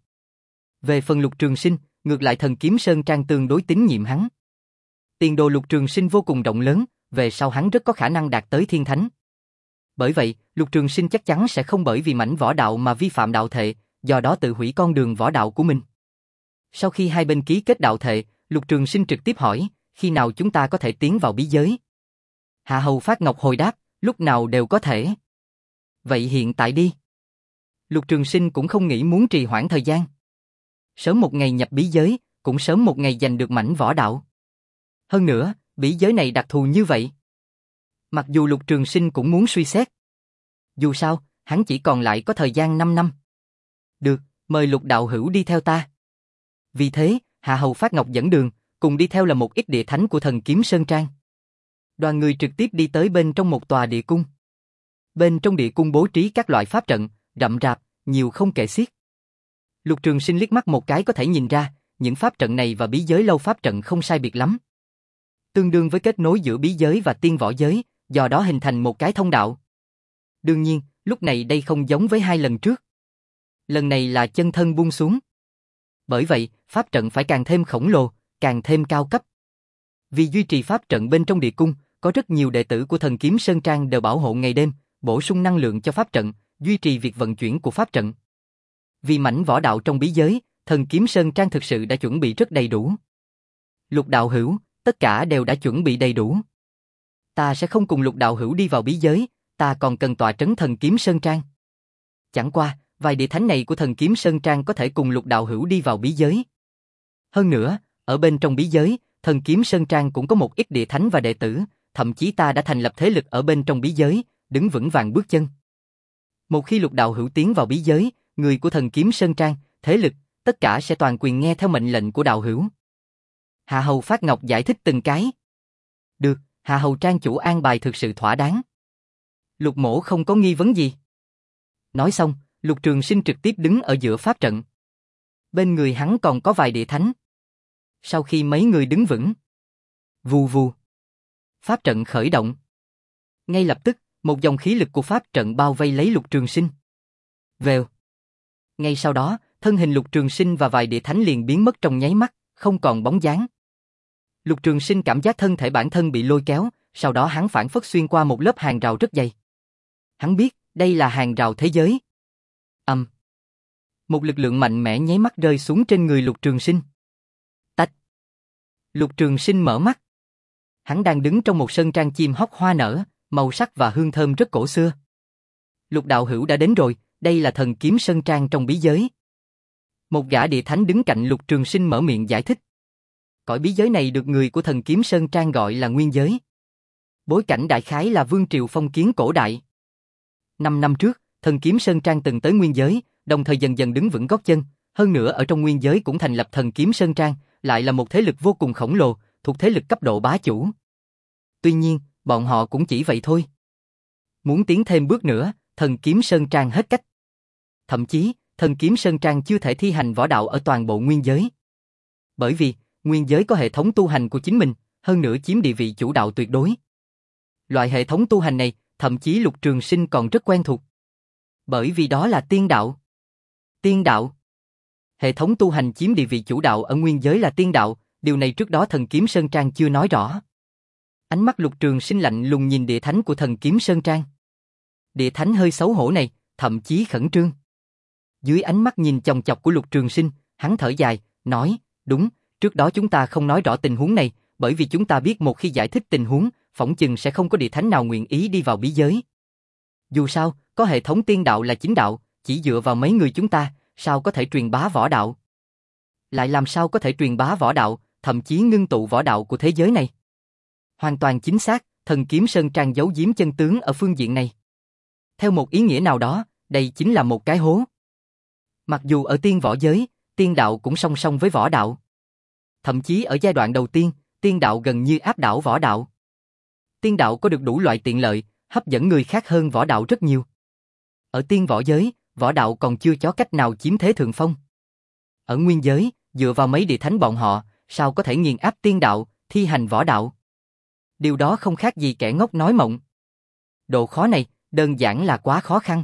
Speaker 1: Về phần Lục Trường Sinh, ngược lại Thần Kiếm Sơn Trang tương đối tín nhiệm hắn. Tiền đồ Lục Trường Sinh vô cùng rộng lớn, về sau hắn rất có khả năng đạt tới thiên thánh. Bởi vậy, Lục Trường Sinh chắc chắn sẽ không bởi vì mảnh võ đạo mà vi phạm đạo thể, do đó tự hủy con đường võ đạo của mình. Sau khi hai bên ký kết đạo thể, Lục Trường Sinh trực tiếp hỏi, khi nào chúng ta có thể tiến vào bí giới? Hạ Hầu Phát Ngọc hồi đáp, lúc nào đều có thể. Vậy hiện tại đi. Lục Trường Sinh cũng không nghĩ muốn trì hoãn thời gian. Sớm một ngày nhập bí giới, cũng sớm một ngày giành được mảnh võ đạo. Hơn nữa, bí giới này đặc thù như vậy. Mặc dù Lục Trường Sinh cũng muốn suy xét. Dù sao, hắn chỉ còn lại có thời gian năm năm. Được, mời Lục đạo hữu đi theo ta. Vì thế, Hạ Hầu Phát Ngọc dẫn đường, cùng đi theo là một ít địa thánh của Thần Kiếm Sơn Trang. Đoàn người trực tiếp đi tới bên trong một tòa địa cung. Bên trong địa cung bố trí các loại pháp trận, rậm rạp, nhiều không kể xiết. Lục Trường Sinh liếc mắt một cái có thể nhìn ra, những pháp trận này và bí giới lâu pháp trận không sai biệt lắm. Tương đương với kết nối giữa bí giới và tiên võ giới, do đó hình thành một cái thông đạo. Đương nhiên, lúc này đây không giống với hai lần trước. Lần này là chân thân buông xuống. Bởi vậy, pháp trận phải càng thêm khổng lồ, càng thêm cao cấp. Vì duy trì pháp trận bên trong địa cung, có rất nhiều đệ tử của Thần Kiếm Sơn Trang đều bảo hộ ngày đêm, bổ sung năng lượng cho pháp trận, duy trì việc vận chuyển của pháp trận. Vì mảnh võ đạo trong bí giới, Thần Kiếm Sơn Trang thực sự đã chuẩn bị rất đầy đủ. Lục đạo hữu, tất cả đều đã chuẩn bị đầy đủ. Ta sẽ không cùng Lục đạo hữu đi vào bí giới, ta còn cần tọa trấn Thần Kiếm Sơn Trang. Chẳng qua, vài địa thánh này của Thần Kiếm Sơn Trang có thể cùng Lục đạo hữu đi vào bí giới. Hơn nữa, ở bên trong bí giới, Thần Kiếm Sơn Trang cũng có một ít địa thánh và đệ tử, thậm chí ta đã thành lập thế lực ở bên trong bí giới, đứng vững vàng bước chân. Một khi Lục đạo hữu tiến vào bí giới, người của Thần Kiếm Sơn Trang, thế lực, tất cả sẽ toàn quyền nghe theo mệnh lệnh của đạo hữu. Hạ Hầu Phát Ngọc giải thích từng cái. Được, Hạ Hầu Trang chủ an bài thực sự thỏa đáng. Lục mỗ không có nghi vấn gì. Nói xong, Lục Trường Sinh trực tiếp đứng ở giữa pháp trận. Bên người hắn còn có vài địa thánh. Sau khi mấy người đứng vững, vù vù, pháp trận khởi động. Ngay lập tức, một dòng khí lực của pháp trận bao vây lấy Lục Trường Sinh. Vèo. Ngay sau đó, thân hình Lục Trường Sinh và vài địa thánh liền biến mất trong nháy mắt, không còn bóng dáng. Lục Trường Sinh cảm giác thân thể bản thân bị lôi kéo, sau đó hắn phản phất xuyên qua một lớp hàng rào rất dày. Hắn biết, đây là hàng rào thế giới. Ầm. Um. Một lực lượng mạnh mẽ nháy mắt rơi xuống trên người Lục Trường Sinh. Tách. Lục Trường Sinh mở mắt. Hắn đang đứng trong một sân trang chim hót hoa nở, màu sắc và hương thơm rất cổ xưa. Lục đạo hữu đã đến rồi, đây là Thần Kiếm Sơn Trang trong bí giới. Một gã địa thánh đứng cạnh Lục Trường Sinh mở miệng giải thích. Cõi bí giới này được người của Thần Kiếm Sơn Trang gọi là nguyên giới. Bối cảnh đại khái là vương triều phong kiến cổ đại. Năm năm trước, Thần Kiếm Sơn Trang từng tới nguyên giới, đồng thời dần dần đứng vững gót chân, hơn nữa ở trong nguyên giới cũng thành lập Thần Kiếm Sơn Trang, lại là một thế lực vô cùng khổng lồ, thuộc thế lực cấp độ bá chủ. Tuy nhiên, bọn họ cũng chỉ vậy thôi. Muốn tiến thêm bước nữa, Thần Kiếm Sơn Trang hết cách. Thậm chí, Thần Kiếm Sơn Trang chưa thể thi hành võ đạo ở toàn bộ nguyên giới. Bởi vì, nguyên giới có hệ thống tu hành của chính mình, hơn nữa chiếm địa vị chủ đạo tuyệt đối. Loại hệ thống tu hành này, thậm chí Lục Trường Sinh còn rất quen thuộc. Bởi vì đó là tiên đạo. Tiên đạo. Hệ thống tu hành chiếm địa vị chủ đạo ở nguyên giới là tiên đạo, điều này trước đó Thần Kiếm Sơn Trang chưa nói rõ. Ánh mắt Lục Trường Sinh lạnh lùng nhìn địa thánh của Thần Kiếm Sơn Trang. Địa thánh hơi xấu hổ này, thậm chí khẩn trương. Dưới ánh mắt nhìn chòng chọc của Lục Trường Sinh, hắn thở dài, nói, đúng, trước đó chúng ta không nói rõ tình huống này, bởi vì chúng ta biết một khi giải thích tình huống, phỏng chừng sẽ không có địa thánh nào nguyện ý đi vào bí giới. Dù sao, có hệ thống tiên đạo là chính đạo, chỉ dựa vào mấy người chúng ta, sao có thể truyền bá võ đạo? Lại làm sao có thể truyền bá võ đạo, thậm chí ngưng tụ võ đạo của thế giới này? Hoàn toàn chính xác, Thần Kiếm Sơn Trang giấu giếm chân tướng ở phương diện này. Theo một ý nghĩa nào đó, đây chính là một cái hố. Mặc dù ở tiên võ giới, tiên đạo cũng song song với võ đạo. Thậm chí ở giai đoạn đầu tiên, tiên đạo gần như áp đảo võ đạo. Tiên đạo có được đủ loại tiện lợi, hấp dẫn người khác hơn võ đạo rất nhiều. Ở tiên võ giới, võ đạo còn chưa có cách nào chiếm thế thượng phong. Ở nguyên giới, dựa vào mấy địa thánh bọn họ, sao có thể nghiền áp tiên đạo, thi hành võ đạo? Điều đó không khác gì kẻ ngốc nói mộng. Độ khó này, đơn giản là quá khó khăn.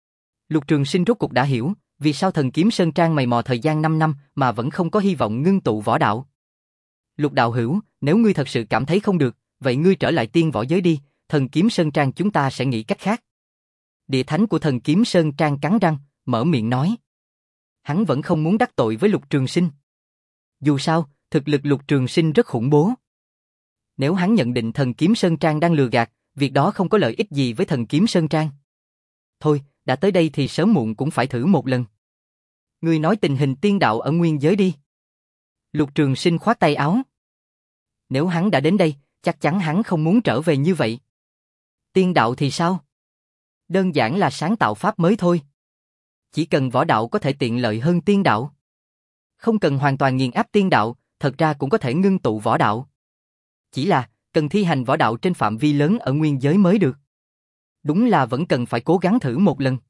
Speaker 1: Lục Trường Sinh rốt cục đã hiểu, vì sao Thần Kiếm Sơn Trang mày mò thời gian năm năm mà vẫn không có hy vọng ngưng tụ võ đạo. Lục đạo hữu, nếu ngươi thật sự cảm thấy không được, vậy ngươi trở lại tiên võ giới đi, Thần Kiếm Sơn Trang chúng ta sẽ nghĩ cách khác. Địa thánh của Thần Kiếm Sơn Trang cắn răng, mở miệng nói. Hắn vẫn không muốn đắc tội với Lục Trường Sinh. Dù sao, thực lực Lục Trường Sinh rất khủng bố. Nếu hắn nhận định Thần Kiếm Sơn Trang đang lừa gạt, việc đó không có lợi ích gì với Thần Kiếm Sơn Trang. Thôi, đã tới đây thì sớm muộn cũng phải thử một lần. Ngươi nói tình hình tiên đạo ở nguyên giới đi. Lục Trường Sinh khoát tay áo. Nếu hắn đã đến đây, chắc chắn hắn không muốn trở về như vậy. Tiên đạo thì sao? Đơn giản là sáng tạo pháp mới thôi. Chỉ cần võ đạo có thể tiện lợi hơn tiên đạo. Không cần hoàn toàn nghiền áp tiên đạo, thật ra cũng có thể ngưng tụ võ đạo. Chỉ là, cần thi hành võ đạo trên phạm vi lớn ở nguyên giới mới được. Đúng là vẫn cần phải cố gắng thử một lần.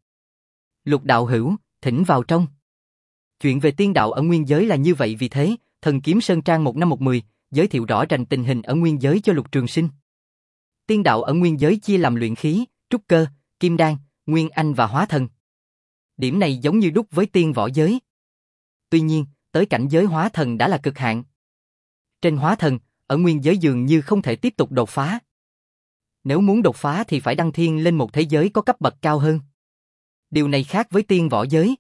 Speaker 1: Lục đạo hữu, thỉnh vào trong. Chuyện về tiên đạo ở nguyên giới là như vậy, vì thế, Thần Kiếm Sơn Trang một năm một mười, giới thiệu rõ ràng tình hình ở nguyên giới cho Lục Trường Sinh. Tiên đạo ở nguyên giới chia làm luyện khí, trúc cơ, kim đan, nguyên anh và hóa thần. Điểm này giống như đúc với tiên võ giới. Tuy nhiên, tới cảnh giới hóa thần đã là cực hạn. Trên hóa thần, ở nguyên giới dường như không thể tiếp tục đột phá. Nếu muốn đột phá thì phải đăng thiên lên một thế giới có cấp bậc cao hơn. Điều này khác với tiên võ giới.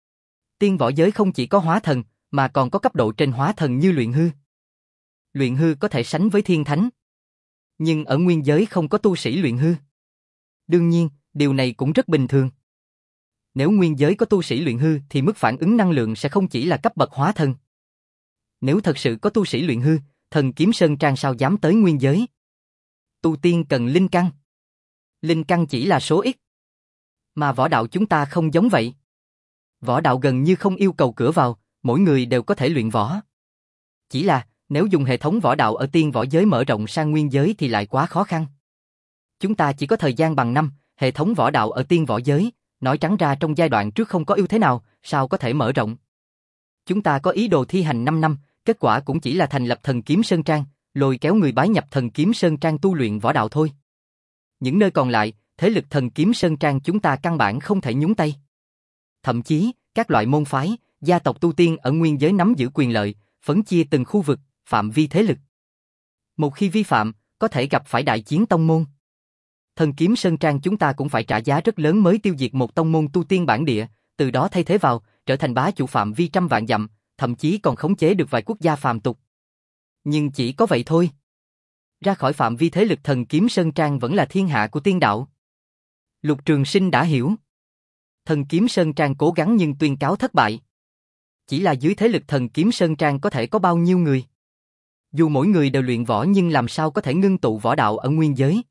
Speaker 1: Tiên võ giới không chỉ có hóa thần, mà còn có cấp độ trên hóa thần như luyện hư. Luyện hư có thể sánh với thiên thánh. Nhưng ở nguyên giới không có tu sĩ luyện hư. Đương nhiên, điều này cũng rất bình thường. Nếu nguyên giới có tu sĩ luyện hư thì mức phản ứng năng lượng sẽ không chỉ là cấp bậc hóa thần. Nếu thật sự có tu sĩ luyện hư, Thần Kiếm Sơn Trang sao dám tới nguyên giới? Tu tiên cần linh căn. Linh căn chỉ là số ít. Mà võ đạo chúng ta không giống vậy. Võ đạo gần như không yêu cầu cửa vào, mỗi người đều có thể luyện võ. Chỉ là, nếu dùng hệ thống võ đạo ở tiên võ giới mở rộng sang nguyên giới thì lại quá khó khăn. Chúng ta chỉ có thời gian bằng năm, hệ thống võ đạo ở tiên võ giới, nói trắng ra trong giai đoạn trước không có ưu thế nào, sao có thể mở rộng. Chúng ta có ý đồ thi hành năm năm, kết quả cũng chỉ là thành lập Thần Kiếm Sơn Trang, lôi kéo người bái nhập Thần Kiếm Sơn Trang tu luyện võ đạo thôi. Những nơi còn lại, thế lực Thần Kiếm Sơn Trang chúng ta căn bản không thể nhúng tay. Thậm chí, các loại môn phái, gia tộc tu tiên ở nguyên giới nắm giữ quyền lợi, phân chia từng khu vực, phạm vi thế lực. Một khi vi phạm, có thể gặp phải đại chiến tông môn. Thần Kiếm Sơn Trang chúng ta cũng phải trả giá rất lớn mới tiêu diệt một tông môn tu tiên bản địa, từ đó thay thế vào, trở thành bá chủ phạm vi trăm vạn dặm, thậm chí còn khống chế được vài quốc gia phàm tục. Nhưng chỉ có vậy thôi. Ra khỏi phạm vi thế lực Thần Kiếm Sơn Trang vẫn là thiên hạ của tiên đạo. Lục Trường Sinh đã hiểu. Thần Kiếm Sơn Trang cố gắng nhưng tuyên cáo thất bại. Chỉ là dưới thế lực Thần Kiếm Sơn Trang có thể có bao nhiêu người? Dù mỗi người đều luyện võ nhưng làm sao có thể ngưng tụ võ đạo ở nguyên giới?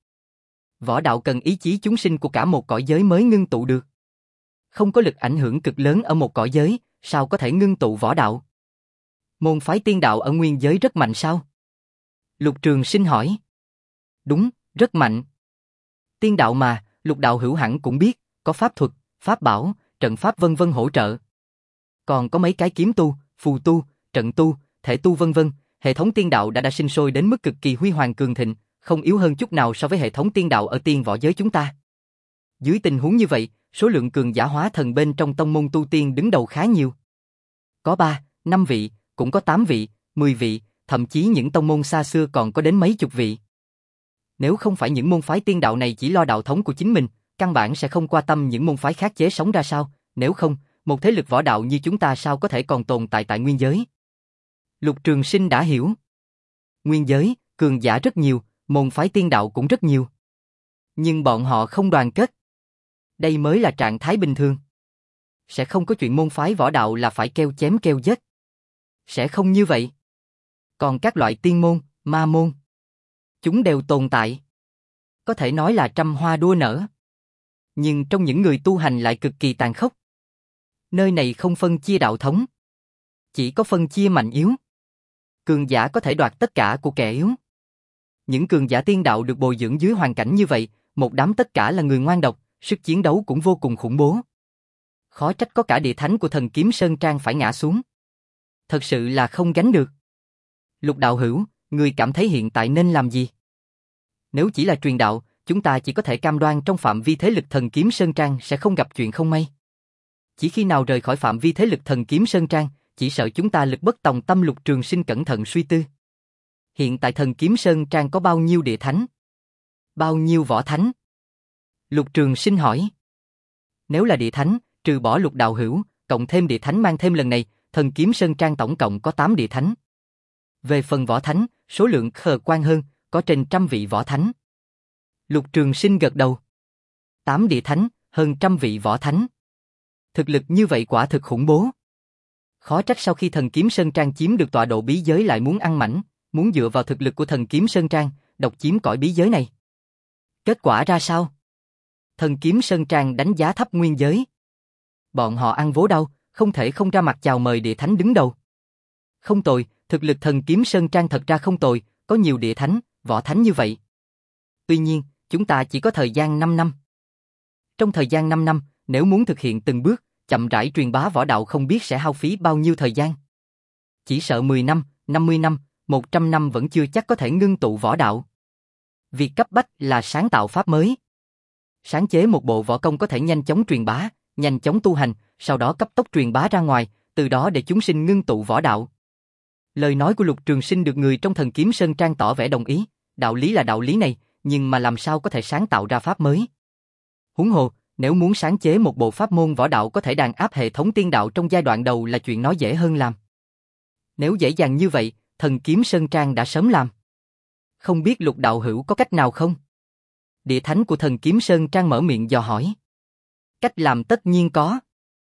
Speaker 1: Võ đạo cần ý chí chúng sinh của cả một cõi giới mới ngưng tụ được. Không có lực ảnh hưởng cực lớn ở một cõi giới, sao có thể ngưng tụ võ đạo? Môn phái tiên đạo ở nguyên giới rất mạnh sao? Lục Trường Sinh hỏi. Đúng, rất mạnh. Tiên đạo mà, Lục đạo hữu hẳn cũng biết, có pháp thuật, pháp bảo, trận pháp vân vân hỗ trợ. Còn có mấy cái kiếm tu, phù tu, trận tu, thể tu vân vân, hệ thống tiên đạo đã đã sinh sôi đến mức cực kỳ huy hoàng cường thịnh, không yếu hơn chút nào so với hệ thống tiên đạo ở tiên võ giới chúng ta. Dưới tình huống như vậy, số lượng cường giả hóa thần bên trong tông môn tu tiên đứng đầu khá nhiều. Có ba, năm vị, cũng có tám vị, mười vị, thậm chí những tông môn xa xưa còn có đến mấy chục vị. Nếu không phải những môn phái tiên đạo này chỉ lo đạo thống của chính mình, căn bản sẽ không quan tâm những môn phái khác chế sống ra sao, nếu không, một thế lực võ đạo như chúng ta sao có thể còn tồn tại tại nguyên giới. Lục Trường Sinh đã hiểu. Nguyên giới, cường giả rất nhiều, môn phái tiên đạo cũng rất nhiều. Nhưng bọn họ không đoàn kết. Đây mới là trạng thái bình thường. Sẽ không có chuyện môn phái võ đạo là phải kêu chém kêu giết. Sẽ không như vậy. Còn các loại tiên môn, ma môn, chúng đều tồn tại. Có thể nói là trăm hoa đua nở. Nhưng trong những người tu hành lại cực kỳ tàn khốc. Nơi này không phân chia đạo thống. Chỉ có phân chia mạnh yếu. Cường giả có thể đoạt tất cả của kẻ yếu. Những cường giả tiên đạo được bồi dưỡng dưới hoàn cảnh như vậy, một đám tất cả là người ngoan độc, sức chiến đấu cũng vô cùng khủng bố. Khó trách có cả địa thánh của thần kiếm Sơn Trang phải ngã xuống. Thật sự là không gánh được. Lục đạo hữu, người cảm thấy hiện tại nên làm gì? Nếu chỉ là truyền đạo, chúng ta chỉ có thể cam đoan trong phạm vi thế lực thần kiếm Sơn Trang sẽ không gặp chuyện không may. Chỉ khi nào rời khỏi phạm vi thế lực thần kiếm Sơn Trang, chỉ sợ chúng ta lực bất tòng tâm. Lục Trường Sinh cẩn thận suy tư. Hiện tại thần kiếm Sơn Trang có bao nhiêu địa thánh? Bao nhiêu võ thánh? Lục Trường Sinh hỏi. Nếu là địa thánh, trừ bỏ Lục đạo hữu, cộng thêm địa thánh mang thêm lần này, thần kiếm Sơn Trang tổng cộng có tám địa thánh. Về phần võ thánh, số lượng khờ quan hơn, có trên trăm vị võ thánh. Lục Trường Sinh gật đầu. Tám địa thánh, hơn trăm vị võ thánh. Thực lực như vậy quả thực khủng bố. Khó trách sau khi thần kiếm Sơn Trang chiếm được tọa độ bí giới lại muốn ăn mảnh, muốn dựa vào thực lực của thần kiếm Sơn Trang, độc chiếm cõi bí giới này. Kết quả ra sao? Thần kiếm Sơn Trang đánh giá thấp nguyên giới. Bọn họ ăn vố đau, không thể không ra mặt chào mời địa thánh đứng đầu. Không tồi, thực lực thần kiếm Sơn Trang thật ra không tồi, có nhiều địa thánh, võ thánh như vậy. Tuy nhiên, chúng ta chỉ có thời gian năm năm. Trong thời gian năm năm, nếu muốn thực hiện từng bước, chậm rãi truyền bá võ đạo không biết sẽ hao phí bao nhiêu thời gian. Chỉ sợ mười năm, năm mươi năm, một trăm năm vẫn chưa chắc có thể ngưng tụ võ đạo. Việc cấp bách là sáng tạo pháp mới. Sáng chế một bộ võ công có thể nhanh chóng truyền bá, nhanh chóng tu hành, sau đó cấp tốc truyền bá ra ngoài, từ đó để chúng sinh ngưng tụ võ đạo. Lời nói của Lục Trường Sinh được người trong thần kiếm Sơn Trang tỏ vẻ đồng ý, đạo lý là đạo lý này, nhưng mà làm sao có thể sáng tạo ra pháp mới? Huống hồ, nếu muốn sáng chế một bộ pháp môn võ đạo có thể đàn áp hệ thống tiên đạo trong giai đoạn đầu là chuyện nói dễ hơn làm. Nếu dễ dàng như vậy, thần kiếm Sơn Trang đã sớm làm. Không biết Lục đạo hữu có cách nào không? Địa thánh của thần kiếm Sơn Trang mở miệng dò hỏi. Cách làm tất nhiên có.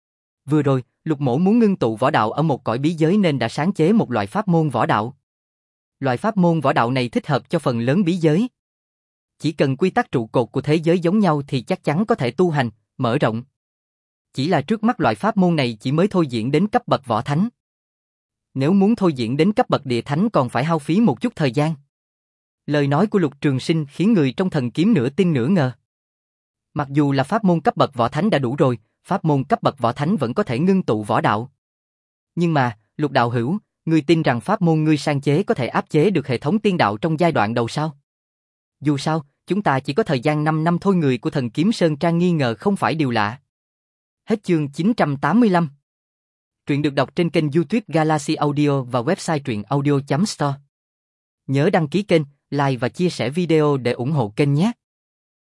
Speaker 1: Vừa rồi, Lục mỗ muốn ngưng tụ võ đạo ở một cõi bí giới nên đã sáng chế một loại pháp môn võ đạo. Loại pháp môn võ đạo này thích hợp cho phần lớn bí giới. Chỉ cần quy tắc trụ cột của thế giới giống nhau thì chắc chắn có thể tu hành, mở rộng. Chỉ là trước mắt loại pháp môn này chỉ mới thôi diễn đến cấp bậc võ thánh. Nếu muốn thôi diễn đến cấp bậc địa thánh còn phải hao phí một chút thời gian. Lời nói của Lục Trường Sinh khiến người trong thần kiếm nửa tin nửa ngờ. Mặc dù là pháp môn cấp bậc võ thánh đã đủ rồi, pháp môn cấp bậc võ thánh vẫn có thể ngưng tụ võ đạo. Nhưng mà, Lục đạo hữu, ngươi tin rằng pháp môn ngươi sáng chế có thể áp chế được hệ thống tiên đạo trong giai đoạn đầu sao? Dù sao, chúng ta chỉ có thời gian năm năm thôi. Người của thần kiếm Sơn Trang nghi ngờ không phải điều lạ. Hết chương chín trăm tám mươi lăm. Truyện được đọc trên kênh YouTube Galaxy Audio và website truyện audio chấm store. Nhớ đăng ký kênh, like và chia sẻ video để ủng hộ kênh nhé.